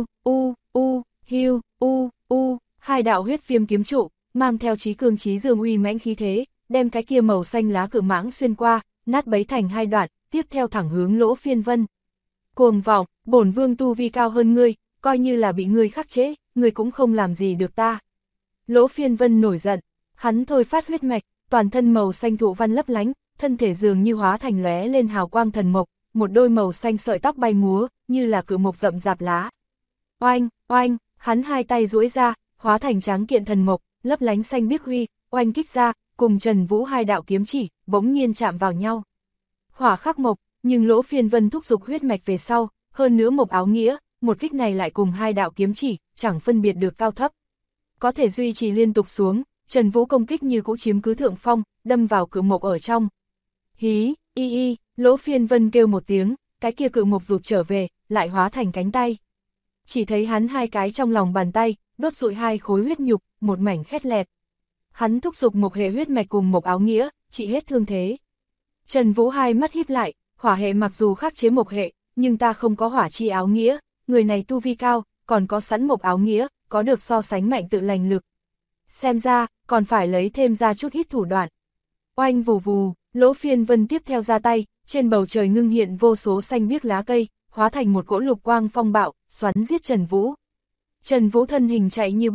Speaker 1: hai đạo huyết viêm kiếm trụ, mang theo chí cương chí dương uy mãnh khí thế, đem cái kia màu xanh lá cự mãng xuyên qua, nát bấy thành hai đoạn, tiếp theo thẳng hướng Lỗ Phiên Vân. Cuồng vọng, bổn vương tu vi cao hơn ngươi, coi như là bị ngươi khắc chế, ngươi cũng không làm gì được ta. Lỗ Phiên Vân nổi giận, hắn thôi phát huyết mạch, toàn thân màu xanh thụ văn lấp lánh, thân thể dường như hóa thành lóe lên hào quang thần mộc, một đôi màu xanh sợi tóc bay múa, như là cự mộc rậm rạp lá. Oanh, hắn hai tay duỗi ra, hóa thành tráng kiện thần mộc, lấp lánh xanh biếc huy, oanh kích ra, cùng Trần Vũ hai đạo kiếm chỉ, bỗng nhiên chạm vào nhau. Hỏa khắc mộc, nhưng Lỗ Phiên Vân thúc giục huyết mạch về sau, hơn nữa mộc áo nghĩa, một kích này lại cùng hai đạo kiếm chỉ, chẳng phân biệt được cao thấp. Có thể duy trì liên tục xuống, Trần Vũ công kích như cũ chiếm cứ thượng phong, đâm vào cự mộc ở trong. Hí, Lỗ Phiên Vân kêu một tiếng, cái kia cự mộc rụt trở về, lại hóa thành cánh tay. Chỉ thấy hắn hai cái trong lòng bàn tay, đốt rụi hai khối huyết nhục, một mảnh khét lẹt. Hắn thúc giục mộc hệ huyết mạch cùng mộc áo nghĩa, trị hết thương thế. Trần Vũ hai mắt híp lại, hỏa hệ mặc dù khắc chế mộc hệ, nhưng ta không có hỏa chi áo nghĩa, người này tu vi cao, còn có sẵn mộc áo nghĩa, có được so sánh mạnh tự lành lực. Xem ra, còn phải lấy thêm ra chút ít thủ đoạn. Oanh vù vù, Lỗ Phiên Vân tiếp theo ra tay, trên bầu trời ngưng hiện vô số xanh biếc lá cây, hóa thành một cỗ lục quang phong bạo, xoắn giết Trần Vũ. Trần Vũ thân hình chạy như bay,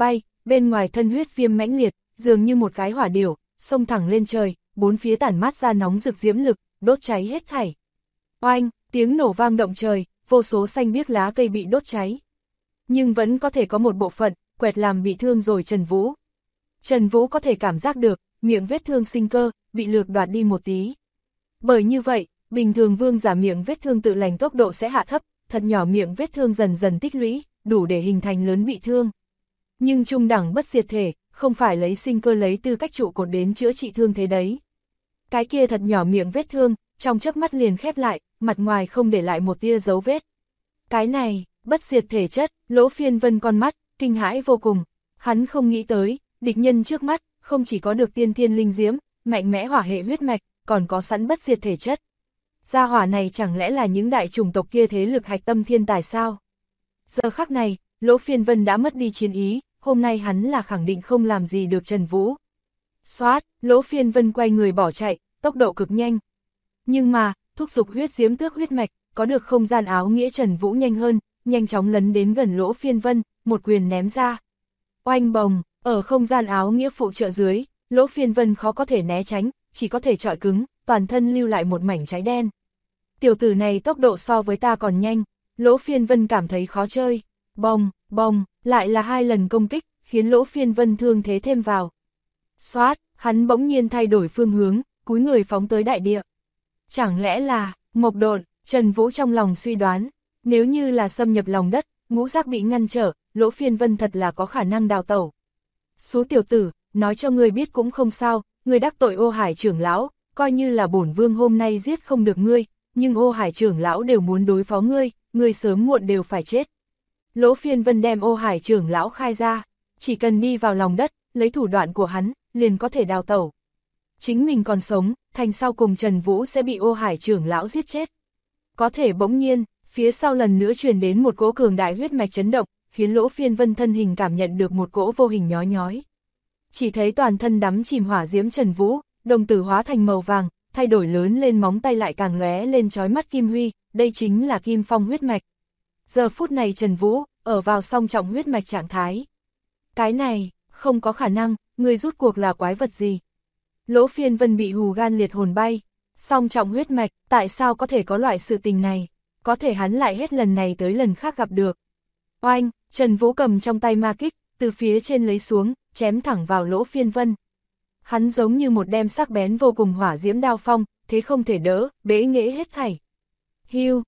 Speaker 1: bên ngoài thân huyết viêm mãnh liệt, dường như một cái hỏa điểu, xông thẳng lên trời, bốn phía tản mát ra nóng rực diễm lực, đốt cháy hết thảy. Oanh, tiếng nổ vang động trời, vô số xanh biếc lá cây bị đốt cháy. Nhưng vẫn có thể có một bộ phận, quẹt làm bị thương rồi Trần Vũ. Trần Vũ có thể cảm giác được, miệng vết thương sinh cơ, bị lược đoạt đi một tí. Bởi như vậy, bình thường vương giả miệng vết thương tự lành tốc độ sẽ hạ thấp, thật nhỏ miệng vết thương dần dần tích lũy, đủ để hình thành lớn bị thương. Nhưng trung đẳng bất diệt thể, không phải lấy sinh cơ lấy tư cách trụ cột đến chữa trị thương thế đấy. Cái kia thật nhỏ miệng vết thương, trong chớp mắt liền khép lại, mặt ngoài không để lại một tia dấu vết. Cái này, bất diệt thể chất, Lỗ Phiên Vân con mắt, kinh hãi vô cùng. Hắn không nghĩ tới, địch nhân trước mắt, không chỉ có được tiên thiên linh diễm, mạnh mẽ hỏa hệ huyết mạch, còn có sẵn bất diệt thể chất. Gia hỏa này chẳng lẽ là những đại chủng tộc kia thế lực hạch tâm thiên tài sao? Giờ khắc này, Lỗ Phiên Vân đã mất đi chiến ý, hôm nay hắn là khẳng định không làm gì được Trần Vũ. Xoát, Lỗ Phiên Vân quay người bỏ chạy, tốc độ cực nhanh. Nhưng mà, thúc giục huyết diễm tước huyết mạch, có được không gian áo nghĩa Trần Vũ nhanh hơn, nhanh chóng lấn đến gần Lỗ Phiên Vân, một quyền ném ra. Oanh bồng, ở không gian áo nghĩa phụ trợ dưới, Lỗ Phiên Vân khó có thể né tránh, chỉ có thể chọi cứng, toàn thân lưu lại một mảnh cháy đen. Tiểu tử này tốc độ so với ta còn nhanh, Lỗ Phiên Vân cảm thấy khó chơi. Bồng, bồng, lại là 2 lần công kích, khiến Lỗ Phiên Vân thương thế thêm vào. Xoát, hắn bỗng nhiên thay đổi phương hướng, cúi người phóng tới đại địa. Chẳng lẽ là, Mộc Độn, Trần Vũ trong lòng suy đoán, nếu như là xâm nhập lòng đất, ngũ giác bị ngăn trở, Lỗ Phiên Vân thật là có khả năng đào tẩu. Số tiểu tử, nói cho ngươi biết cũng không sao, ngươi đắc tội Ô Hải trưởng lão, coi như là bổn vương hôm nay giết không được ngươi, nhưng Ô Hải trưởng lão đều muốn đối phó ngươi sớm muộn đều phải chết. Lỗ Phiên Vân đem Ô Hải trưởng lão khai ra, chỉ cần đi vào lòng đất, lấy thủ đoạn của hắn, liền có thể đào tẩu. Chính mình còn sống, thành sau cùng Trần Vũ sẽ bị Ô Hải trưởng lão giết chết. Có thể bỗng nhiên, phía sau lần nữa truyền đến một cỗ cường đại huyết mạch chấn động, khiến Lỗ Phiên Vân thân hình cảm nhận được một cỗ vô hình nhói nhói. Chỉ thấy toàn thân đắm chìm hỏa diễm Trần Vũ, đồng tử hóa thành màu vàng, thay đổi lớn lên móng tay lại càng lóe lên chói mắt kim huy, đây chính là Kim Phong huyết mạch. Giờ phút này Trần Vũ, ở vào song trọng huyết mạch trạng thái. Cái này, không có khả năng, người rút cuộc là quái vật gì? Lỗ Phiên Vân bị hù gan liệt hồn bay. Song trọng huyết mạch, tại sao có thể có loại sự tình này? Có thể hắn lại hết lần này tới lần khác gặp được. Oanh, Trần Vũ cầm trong tay ma kích, từ phía trên lấy xuống, chém thẳng vào Lỗ Phiên Vân. Hắn giống như một đem sắc bén vô cùng hỏa diễm đao phong, thế không thể đỡ, bẽ nghễ hết thảy. Hiu,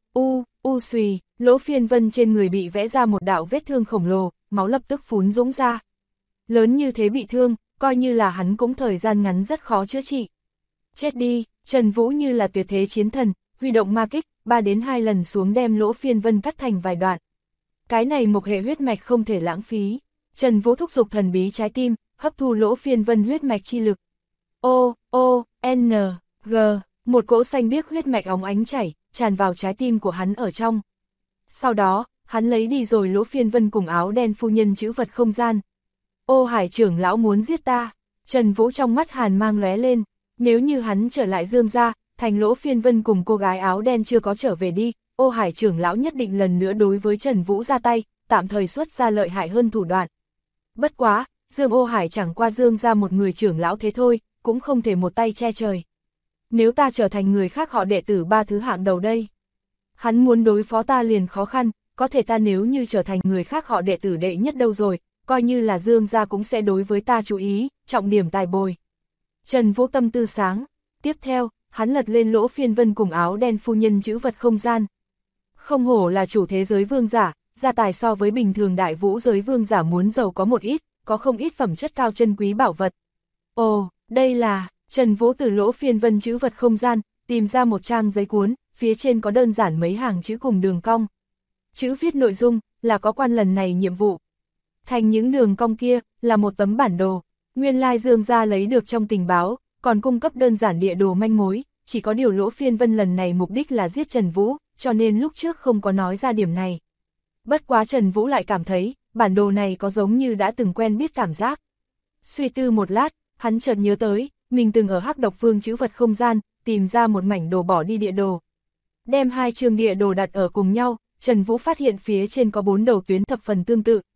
Speaker 1: xùy, Lỗ Phiên Vân trên người bị vẽ ra một đạo vết thương khổng lồ, máu lập tức phún dũng ra. Lớn như thế bị thương, coi như là hắn cũng thời gian ngắn rất khó chữa trị. Chết đi, Trần Vũ như là tuyệt thế chiến thần, huy động ma kích, 3 đến 2 lần xuống đem Lỗ Phiên Vân cắt thành vài đoạn. Cái này một hệ huyết mạch không thể lãng phí. Trần Vũ thúc giục thần bí trái tim, hấp thu Lỗ Phiên Vân huyết mạch chi lực. G, một cỗ xanh biếc huyết mạch óng ánh chảy, tràn vào trái tim của hắn ở trong. Sau đó, hắn lấy đi rồi Lỗ Phiên Vân cùng áo đen phu nhân chữ vật không gian. Ô Hải trưởng lão muốn giết ta. Trần Vũ trong mắt hàn mang lóe lên, nếu như hắn trở lại Dương gia, thành Lỗ Phiên Vân cùng cô gái áo đen chưa có trở về đi, Ô Hải trưởng lão nhất định lần nữa đối với Trần Vũ ra tay, tạm thời xuất ra lợi hại hơn thủ đoạn. Bất quá, Dương Ô Hải chẳng qua Dương gia một người trưởng lão thế thôi, cũng không thể một tay che trời. Nếu ta trở thành người khác họ đệ tử 3 thứ hạng đầu đây, hắn muốn đối phó ta liền khó khăn, có thể ta nếu như trở thành người khác họ đệ tử đệ nhất đâu rồi, coi như là Dương gia cũng sẽ đối với ta chú ý, trọng điểm tài bồi. Trần Vũ tâm tư sáng, tiếp theo, hắn lật lên Lỗ Phiên Vân cùng áo đen phu nhân chữ vật không gian. Không hổ là chủ thế giới vương giả, gia tài so với bình thường đại vũ giới vương giả muốn giàu có một ít, có không ít phẩm chất cao chân quý bảo vật. Ồ, đây là, Trần Vũ từ Lỗ Phiên Vân chữ vật không gian, tìm ra một trang giấy cuốn, phía trên có đơn giản mấy hàng chữ cùng đường cong. Chữ viết nội dung, là có quan lần này nhiệm vụ. Thành những đường cong kia, là một tấm bản đồ. Nguyên lai Dương gia lấy được trong tình báo, còn cung cấp đơn giản địa đồ manh mối, chỉ có điều Lỗ Phiên Vân lần này mục đích là giết Trần Vũ, cho nên lúc trước không có nói ra điểm này. Bất quá Trần Vũ lại cảm thấy, bản đồ này có giống như đã từng quen biết cảm giác. Suy tư một lát, hắn chợt nhớ tới, mình từng ở Hắc Độc Vương chữ vật không gian, tìm ra một mảnh đồ bỏ đi địa đồ. Đem 2 chương địa đồ đặt ở cùng nhau, Trần Vũ phát hiện phía trên có 4 đầu tuyến thập phần tương tự,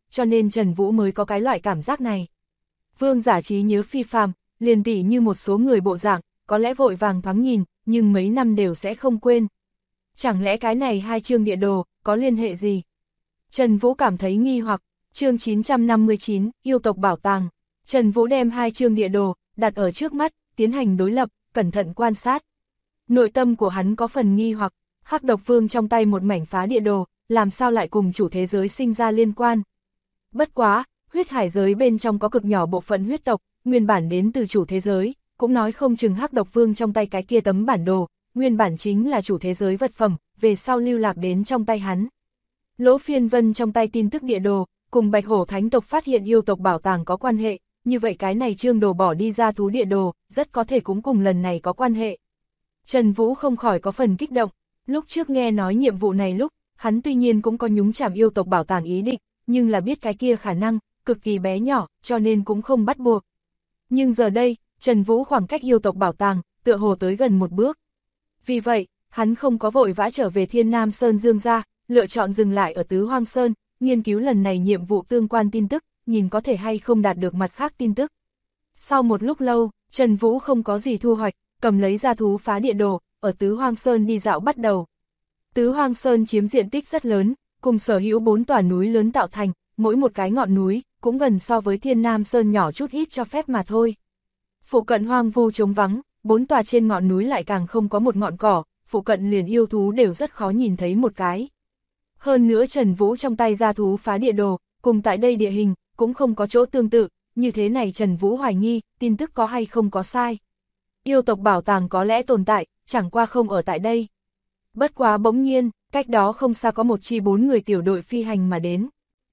Speaker 1: cho nên Trần Vũ mới có cái loại cảm giác này. Vương giả trí nhớ phi phàm, liền tỉ như một số người bộ dạng, có lẽ vội vàng thoáng nhìn, nhưng mấy năm đều sẽ không quên. Chẳng lẽ cái này hai chương địa đồ, có liên hệ gì? Trần Vũ cảm thấy nghi hoặc. Chương 959, yêu tộc bảo tàng. Trần Vũ đem hai chương địa đồ, đặt ở trước mắt, tiến hành đối lập, cẩn thận quan sát. Nội tâm của hắn có phần nghi hoặc, Hắc Độc Vương trong tay một mảnh phá địa đồ, làm sao lại cùng chủ thế giới sinh ra liên quan. Bất quá, huyết hải giới bên trong có cực nhỏ bộ phận huyết tộc, nguyên bản đến từ chủ thế giới, cũng nói không chừng Hắc Độc Vương trong tay cái kia tấm bản đồ, nguyên bản chính là chủ thế giới vật phẩm, về sau lưu lạc đến trong tay hắn. Lỗ Phiên Vân trong tay tin tức địa đồ, cùng Bạch Hổ Thánh tộc phát hiện yêu tộc bảo tàng có quan hệ, như vậy cái này chương đồ bỏ đi ra thú địa đồ, rất có thể cũng cùng lần này có quan hệ. Trần Vũ không khỏi có phần kích động, lúc trước nghe nói nhiệm vụ này lúc, hắn tuy nhiên cũng có nhúng chạm yêu tộc bảo tàng ý định, nhưng là biết cái kia khả năng, cực kỳ bé nhỏ, cho nên cũng không bắt buộc. Nhưng giờ đây, Trần Vũ khoảng cách yêu tộc bảo tàng, tựa hồ tới gần một bước. Vì vậy, hắn không có vội vã trở về Thiên Nam Sơn Dương gia, lựa chọn dừng lại ở Tứ Hoang Sơn, nghiên cứu lần này nhiệm vụ tương quan tin tức, nhìn có thể hay không đạt được mặt khác tin tức. Sau một lúc lâu, Trần Vũ không có gì thu hoạch, cầm lấy ra thú phá địa đồ, ở Tứ Hoang Sơn đi dạo bắt đầu. Tứ Hoang Sơn chiếm diện tích rất lớn, cùng sở hữu 4 tòa núi lớn tạo thành, mỗi một cái ngọn núi, cũng gần so với Thiên Nam Sơn nhỏ chút ít cho phép mà thôi. Phụ cận hoang vu trống vắng, 4 tòa trên ngọn núi lại càng không có một ngọn cỏ, phụ cận liền yêu thú đều rất khó nhìn thấy một cái. Hơn nữa Trần Vũ trong tay ra thú phá địa đồ, cùng tại đây địa hình, cũng không có chỗ tương tự, như thế này Trần Vũ hoài nghi, tin tức có hay không có sai. Yêu tộc bảo tàng có lẽ tồn tại, chẳng qua không ở tại đây. Bất quá bỗng nhiên, cách đó không xa có một chi 4 người tiểu đội phi hành mà đến.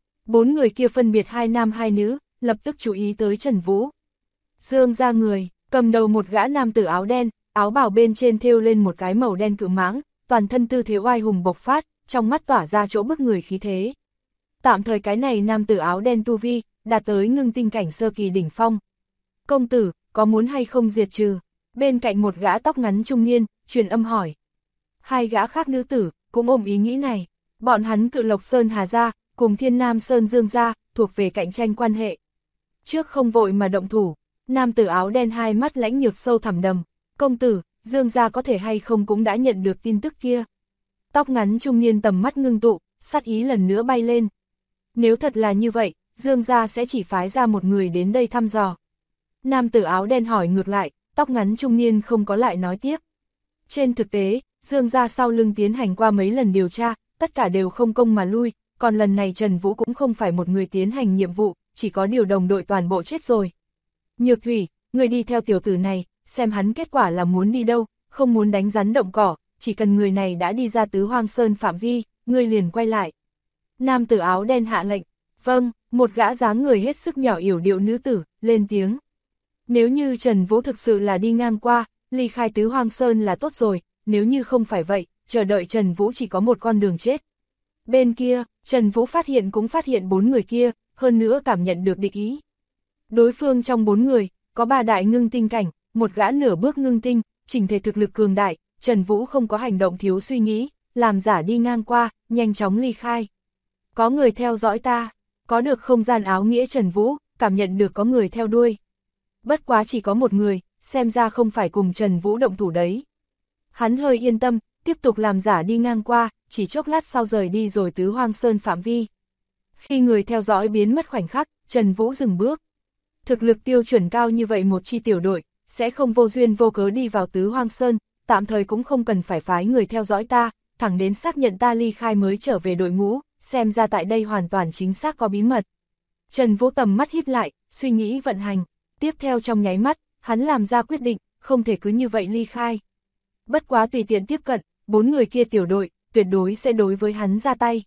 Speaker 1: 4 người kia phân biệt 2 nam 2 nữ, lập tức chú ý tới Trần Vũ. Dương gia người, cầm đầu một gã nam tử áo đen, áo bào bên trên thêu lên một cái màu đen cự mãng, toàn thân tư thế oai hùng bộc phát, trong mắt tỏa ra chỗ bức người khí thế. Tạm thời cái này nam tử áo đen tu vi, đạt tới ngưng tinh cảnh sơ kỳ đỉnh phong. Công tử, có muốn hay không diệt trừ? Bên cạnh một gã tóc ngắn trung niên, truyền âm hỏi. Hai gã khác nữ tử, cũng ôm ý nghĩ này. Bọn hắn Cự Lộc Sơn Hà gia, cùng Thiên Nam Sơn Dương gia, thuộc về cạnh tranh quan hệ. Trước không vội mà động thủ, nam tử áo đen hai mắt lãnh nhược sâu thẳm đầm. Công tử, Dương gia có thể hay không cũng đã nhận được tin tức kia. Tóc ngắn trung niên tầm mắt ngưng tụ, sát ý lần nữa bay lên. Nếu thật là như vậy, Dương gia sẽ chỉ phái ra một người đến đây thăm dò. Nam tử áo đen hỏi ngược lại, tóc ngắn trung niên không có lại nói tiếp. Trên thực tế, Dương gia sau lưng tiến hành qua mấy lần điều tra, tất cả đều không công mà lui, còn lần này Trần Vũ cũng không phải một người tiến hành nhiệm vụ, chỉ có điều đồng đội toàn bộ chết rồi. Nhược Thủy, người đi theo tiểu tử này, xem hắn kết quả là muốn đi đâu, không muốn đánh rắn động cỏ, chỉ cần người này đã đi ra Tứ Hoang Sơn phạm vi, người liền quay lại. Nam tử áo đen hạ lệnh, vâng, một gã dáng người hết sức nhỏ yểu điệu nữ tử, lên tiếng. Nếu như Trần Vũ thực sự là đi ngang qua, ly khai Tứ Hoang Sơn là tốt rồi, nếu như không phải vậy, chờ đợi Trần Vũ chỉ có một con đường chết. Bên kia, Trần Vũ cũng phát hiện 4 người kia, hơn nữa cảm nhận được địch ý. Đối phương trong 4 người, có 3 đại ngưng tinh cảnh, một gã nửa bước ngưng tinh, chỉnh thể thực lực cường đại, Trần Vũ không có hành động thiếu suy nghĩ, làm giả đi ngang qua, nhanh chóng ly khai. Có người theo dõi ta, có được không gian áo nghĩa Trần Vũ, cảm nhận được có người theo đuôi. Bất quá chỉ có một người, xem ra không phải cùng Trần Vũ động thủ đấy. Hắn hơi yên tâm, tiếp tục làm giả đi ngang qua, chỉ chốc lát sau rời đi rồi Tứ Hoang Sơn phạm vi. Khi người theo dõi biến mất khoảnh khắc, Trần Vũ dừng bước. Thực lực tiêu chuẩn cao như vậy một chi tiểu đội, sẽ không vô duyên vô cớ đi vào Tứ Hoang Sơn, tạm thời cũng không cần phải phái người theo dõi ta, thẳng đến xác nhận ta ly khai mới trở về đội ngũ, xem ra tại đây hoàn toàn chính xác có bí mật. Trần Vũ tầm mắt híp lại, suy nghĩ vận hành, tiếp theo trong nháy mắt, hắn làm ra quyết định, không thể cứ như vậy ly khai. Bất quá tùy tiện tiếp cận, 4 người kia tiểu đội, tuyệt đối sẽ đối với hắn ra tay.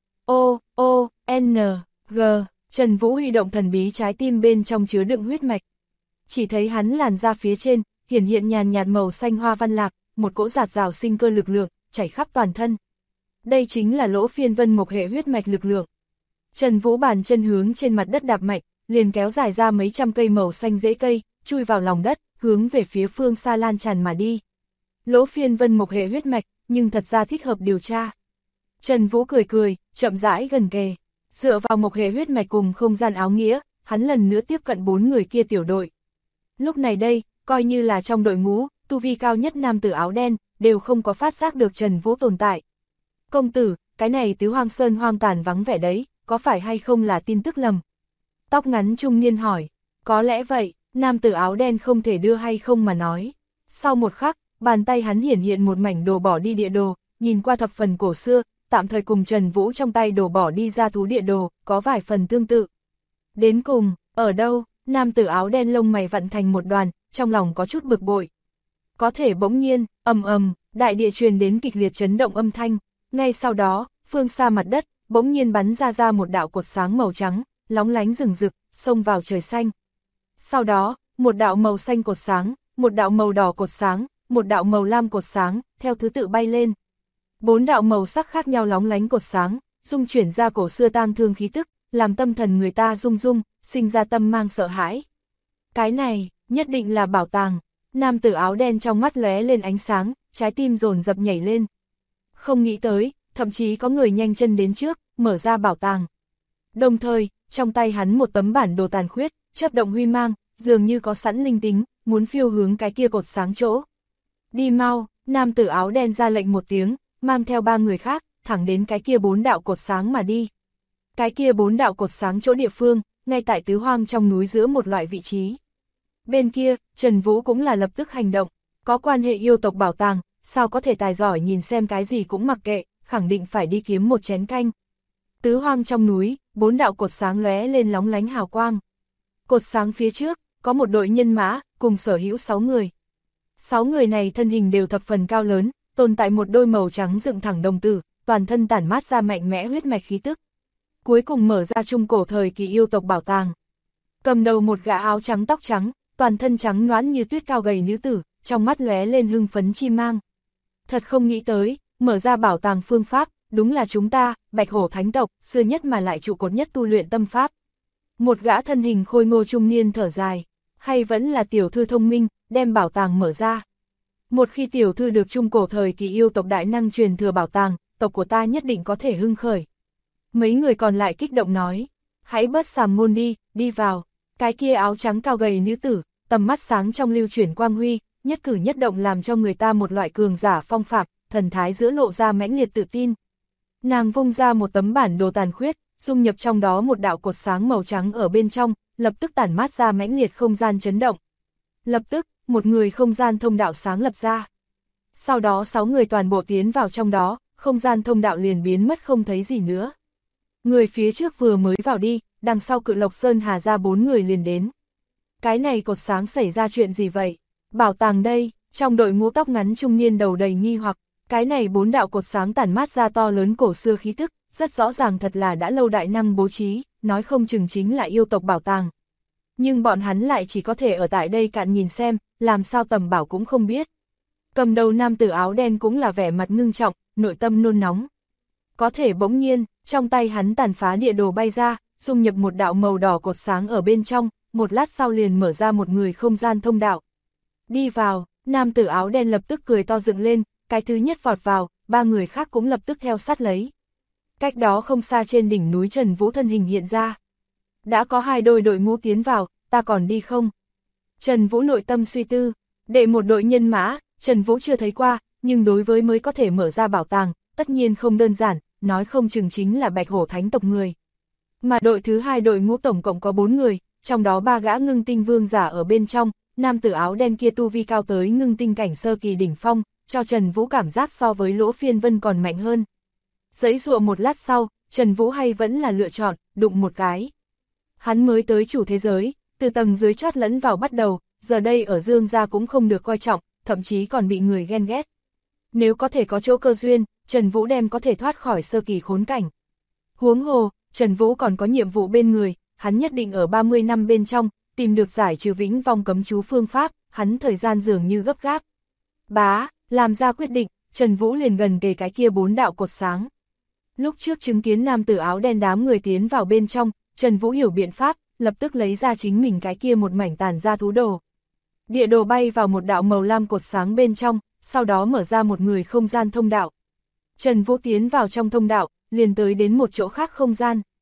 Speaker 1: N, G, Trần Vũ huy động thần bí trái tim bên trong chứa đựng huyết mạch. Chỉ thấy hắn làn ra phía trên, hiển hiện nhàn nhạt màu xanh hoa văn lạc, một cỗ dạt dào sinh cơ lực lượng, chảy khắp toàn thân. Đây chính là Lỗ Phiên Vân mộc hệ huyết mạch lực lượng. Trần Vũ bàn chân hướng trên mặt đất đạp mạnh, liền kéo dài ra mấy trăm cây màu xanh rễ cây, chui vào lòng đất, hướng về phía phương xa lan tràn mà đi. Lỗ Phiên Vân mộc hệ huyết mạch, nhưng thật ra thích hợp điều tra. Trần Vũ cười cười, chậm rãi gần kề. Dựa vào mộc hệ huyết mạch cùng không gian áo nghĩa, hắn lần nữa tiếp cận 4 người kia tiểu đội. Lúc này đây, coi như là trong đội ngũ, tu vi cao nhất nam tử áo đen, đều không có phát giác được Trần Vũ tồn tại. Công tử, cái này Tứ Hoang Sơn hoang tàn vắng vẻ đấy, có phải hay không là tin tức lầm? Tóc ngắn trung niên hỏi, có lẽ vậy, nam tử áo đen không thể đưa hay không mà nói. Sau một khắc, bàn tay hắn hiển hiện một mảnh đồ bỏ đi địa đồ, nhìn qua thập phần cổ xưa, tạm thời cùng Trần Vũ trong tay đồ bỏ đi ra thú địa đồ, có vài phần tương tự. Đến cùng, ở đâu, nam tử áo đen lông mày vặn thành một đoàn, trong lòng có chút bực bội. Có thể bỗng nhiên, ầm ầm, đại địa truyền đến kịch liệt chấn động âm thanh, ngay sau đó, phương xa mặt đất, bỗng nhiên bắn ra một đạo cột sáng màu trắng, lóng lánh rừng rực, xông vào trời xanh. Sau đó, một đạo màu xanh cột sáng, một đạo màu đỏ cột sáng, một đạo màu lam cột sáng, theo thứ tự bay lên. 4 đạo màu sắc khác nhau lóng lánh cột sáng, dung chuyển ra cổ xưa tang thương khí tức, làm tâm thần người ta rung rung, sinh ra tâm mang sợ hãi. Cái này, nhất định là bảo tàng. Nam tử áo đen trong mắt lóe lên ánh sáng, trái tim dồn dập nhảy lên. Không nghĩ tới, thậm chí có người nhanh chân đến trước, mở ra bảo tàng. Đồng thời, trong tay hắn một tấm bản đồ tàn khuyết, chớp động huy mang, dường như có sẵn linh tính, muốn phiêu hướng cái kia cột sáng chỗ. Đi mau, nam tử áo đen ra lệnh một tiếng, mang theo 3 người khác, thẳng đến cái kia 4 đạo cột sáng mà đi. Cái kia 4 đạo cột sáng chỗ địa phương, ngay tại Tứ Hoang trong núi giữa một loại vị trí. Bên kia, Trần Vũ cũng là lập tức hành động, có quan hệ yêu tộc bảo tàng, sao có thể tài giỏi nhìn xem cái gì cũng mặc kệ, khẳng định phải đi kiếm một chén canh. Tứ Hoang trong núi, 4 đạo cột sáng lóe lên lóng lánh hào quang. Cột sáng phía trước, có một đội nhân mã, cùng sở hữu 6 người. 6 người này thân hình đều thập phần cao lớn, tồn tại một đôi màu trắng dựng thẳng đồng tử, toàn thân tản mát ra mạnh mẽ huyết mạch khí tức. Cuối cùng mở ra trung cổ thời kỳ yêu tộc bảo tàng. Cầm đầu một gã áo trắng tóc trắng, toàn thân trắng nõn như tuyết cao gầy nữ tử, trong mắt lóe lên hưng phấn chi mang. Thật không nghĩ tới, mở ra bảo tàng phương pháp, đúng là chúng ta, Bạch Hổ Thánh tộc, xưa nhất mà lại trụ cột nhất tu luyện tâm pháp. Một gã thân hình khôi ngô trung niên thở dài, hay vẫn là tiểu thư thông minh, đem bảo tàng mở ra. Một khi tiểu thư được trung cổ thời kỳ yêu tộc đại năng truyền thừa bảo tàng, tộc của ta nhất định có thể hưng khởi. Mấy người còn lại kích động nói, hãy bớt sàm ngôn đi, đi vào. Cái kia áo trắng cao gầy nữ tử, tầm mắt sáng trong lưu chuyển quang huy, nhất cử nhất động làm cho người ta một loại cường giả phong phạm, thần thái giữa lộ ra mãnh liệt tự tin. Nàng vung ra một tấm bản đồ tàn khuyết, dung nhập trong đó một đạo cột sáng màu trắng ở bên trong, lập tức tản mát ra mãnh liệt không gian chấn động. Lập tức, một người không gian thông đạo sáng lập ra. Sau đó 6 người toàn bộ tiến vào trong đó, không gian thông đạo liền biến mất không thấy gì nữa. Người phía trước vừa mới vào đi, đằng sau Cự Lộc Sơn Hà ra 4 người liền đến. Cái này cột sáng xảy ra chuyện gì vậy? Bảo tàng đây, trong đội ngũ tóc ngắn trung niên đầu đầy nghi hoặc, cái này 4 đạo cột sáng tản mát ra to lớn cổ xưa khí tức, rất rõ ràng thật là đã lâu đại năng bố trí, nói không chừng chính là yêu tộc bảo tàng. Nhưng bọn hắn lại chỉ có thể ở tại đây cạn nhìn xem, làm sao tầm bảo cũng không biết. Cầm đầu nam tử áo đen cũng là vẻ mặt ngưng trọng, nội tâm nôn nóng. Có thể bỗng nhiên, trong tay hắn tàn phá địa đồ bay ra, dung nhập một đạo màu đỏ cột sáng ở bên trong, một lát sau liền mở ra một người không gian thông đạo. Đi vào, nam tử áo đen lập tức cười to dựng lên, cái thứ nhất vọt vào, 3 người khác cũng lập tức theo sát lấy. Cách đó không xa trên đỉnh núi Trần Vũ thân hình hiện ra. Đã có 2 đôi đội ngũ tiến vào, ta còn đi không? Trần Vũ nội tâm suy tư, đệ một đội nhân mã, Trần Vũ chưa thấy qua, nhưng đối với mới có thể mở ra bảo tàng, tất nhiên không đơn giản, nói không chừng chính là Bạch Hổ Thánh tộc người. Mà đội thứ 2 đội ngũ tổng cộng có 4 người, trong đó 3 gã ngưng tinh vương giả ở bên trong, nam tử áo đen kia tu vi cao tới ngưng tinh cảnh sơ kỳ đỉnh phong, cho Trần Vũ cảm giác so với Lỗ Phiên Vân còn mạnh hơn. Giãy giụa một lát sau, Trần Vũ hay vẫn là lựa chọn, đụng một cái. Hắn mới tới chủ thế giới, từ tầng dưới chót lẫn vào bắt đầu, giờ đây ở Dương gia cũng không được coi trọng, thậm chí còn bị người ghen ghét. Nếu có thể có chỗ cơ duyên, Trần Vũ đem có thể thoát khỏi sơ kỳ khốn cảnh. Huống hồ, Trần Vũ còn có nhiệm vụ bên người, hắn nhất định ở 30 năm bên trong, tìm được giải trừ vĩnh vong cấm chú phương pháp, hắn thời gian dường như gấp gáp. Bá, làm ra quyết định, Trần Vũ liền gần kề cái kia 4 đạo cột sáng. Lúc trước chứng kiến nam tử áo đen đám người tiến vào bên trong, Trần Vũ hiểu biện pháp, lập tức lấy ra chính mình cái kia một mảnh tàn ra thú đồ. Địa đồ bay vào một đạo màu lam cột sáng bên trong, sau đó mở ra một người không gian thông đạo. Trần Vũ tiến vào trong thông đạo, liền tới đến một chỗ khác không gian.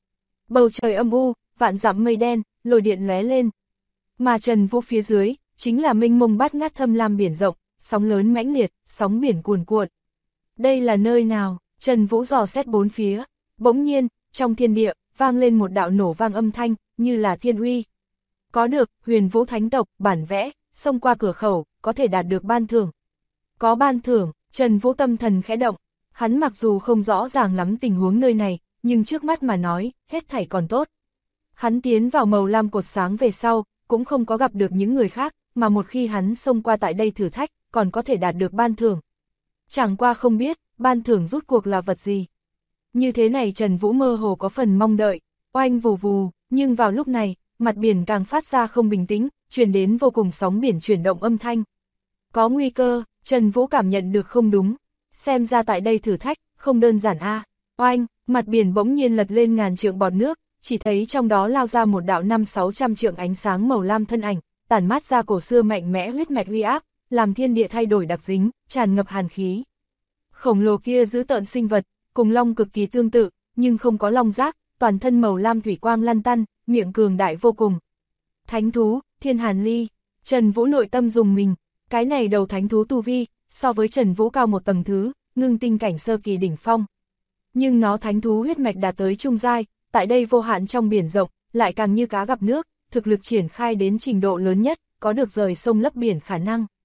Speaker 1: Bầu trời âm u, vạn dặm mây đen, lôi điện lóe lên. Mà Trần Vũ phía dưới, chính là mênh mông bát ngát thâm lam biển rộng, sóng lớn mãnh liệt, sóng biển cuồn cuộn. Đây là nơi nào? Trần Vũ dò xét bốn phía. Bỗng nhiên, trong thiên địa, vang lên một đạo nổ vang âm thanh, như là thiên uy. Có được, Huyền Vũ Thánh tộc, bản vẽ, xông qua cửa khẩu, có thể đạt được ban thưởng. Có ban thưởng, Trần Vũ tâm thần khẽ động. Hắn mặc dù không rõ ràng lắm tình huống nơi này, nhưng trước mắt mà nói, hết thảy còn tốt. Hắn tiến vào màu lam cột sáng về sau, cũng không có gặp được những người khác, mà một khi hắn xông qua tại đây thử thách, còn có thể đạt được ban thưởng. Chẳng qua không biết, ban thưởng rút cuộc là vật gì. Như thế này Trần Vũ mơ hồ có phần mong đợi, oanh vù vù, nhưng vào lúc này, mặt biển càng phát ra không bình tĩnh, truyền đến vô cùng sóng biển chuyển động âm thanh. Có nguy cơ, Trần Vũ cảm nhận được không đúng, xem ra tại đây thử thách, không đơn giản a. Oanh, mặt biển bỗng nhiên lật lên ngàn trượng bọt nước, chỉ thấy trong đó lao ra một đạo 500-600 trượng ánh sáng màu lam thân ảnh, tản mát ra cổ xưa mạnh mẽ huyết mạch uy áp, làm thiên địa thay đổi đặc dính, tràn ngập hàn khí. Khổng lồ kia giữ tợn sinh vật, cùng long cực kỳ tương tự, nhưng không có long giác, toàn thân màu lam thủy quang lăn tăn, miệng cường đại vô cùng. Thánh thú, Thiên Hàn Ly. Trần Vũ nội tâm dùng mình, cái này đầu thánh thú tu vi, so với Trần Vũ cao một tầng thứ, ngưng tinh cảnh sơ kỳ đỉnh phong. Nhưng nó thánh thú huyết mạch đạt tới trung giai, tại đây vô hạn trong biển rộng, lại càng như cá gặp nước, thực lực triển khai đến trình độ lớn nhất, có được rời sông lấp biển khả năng.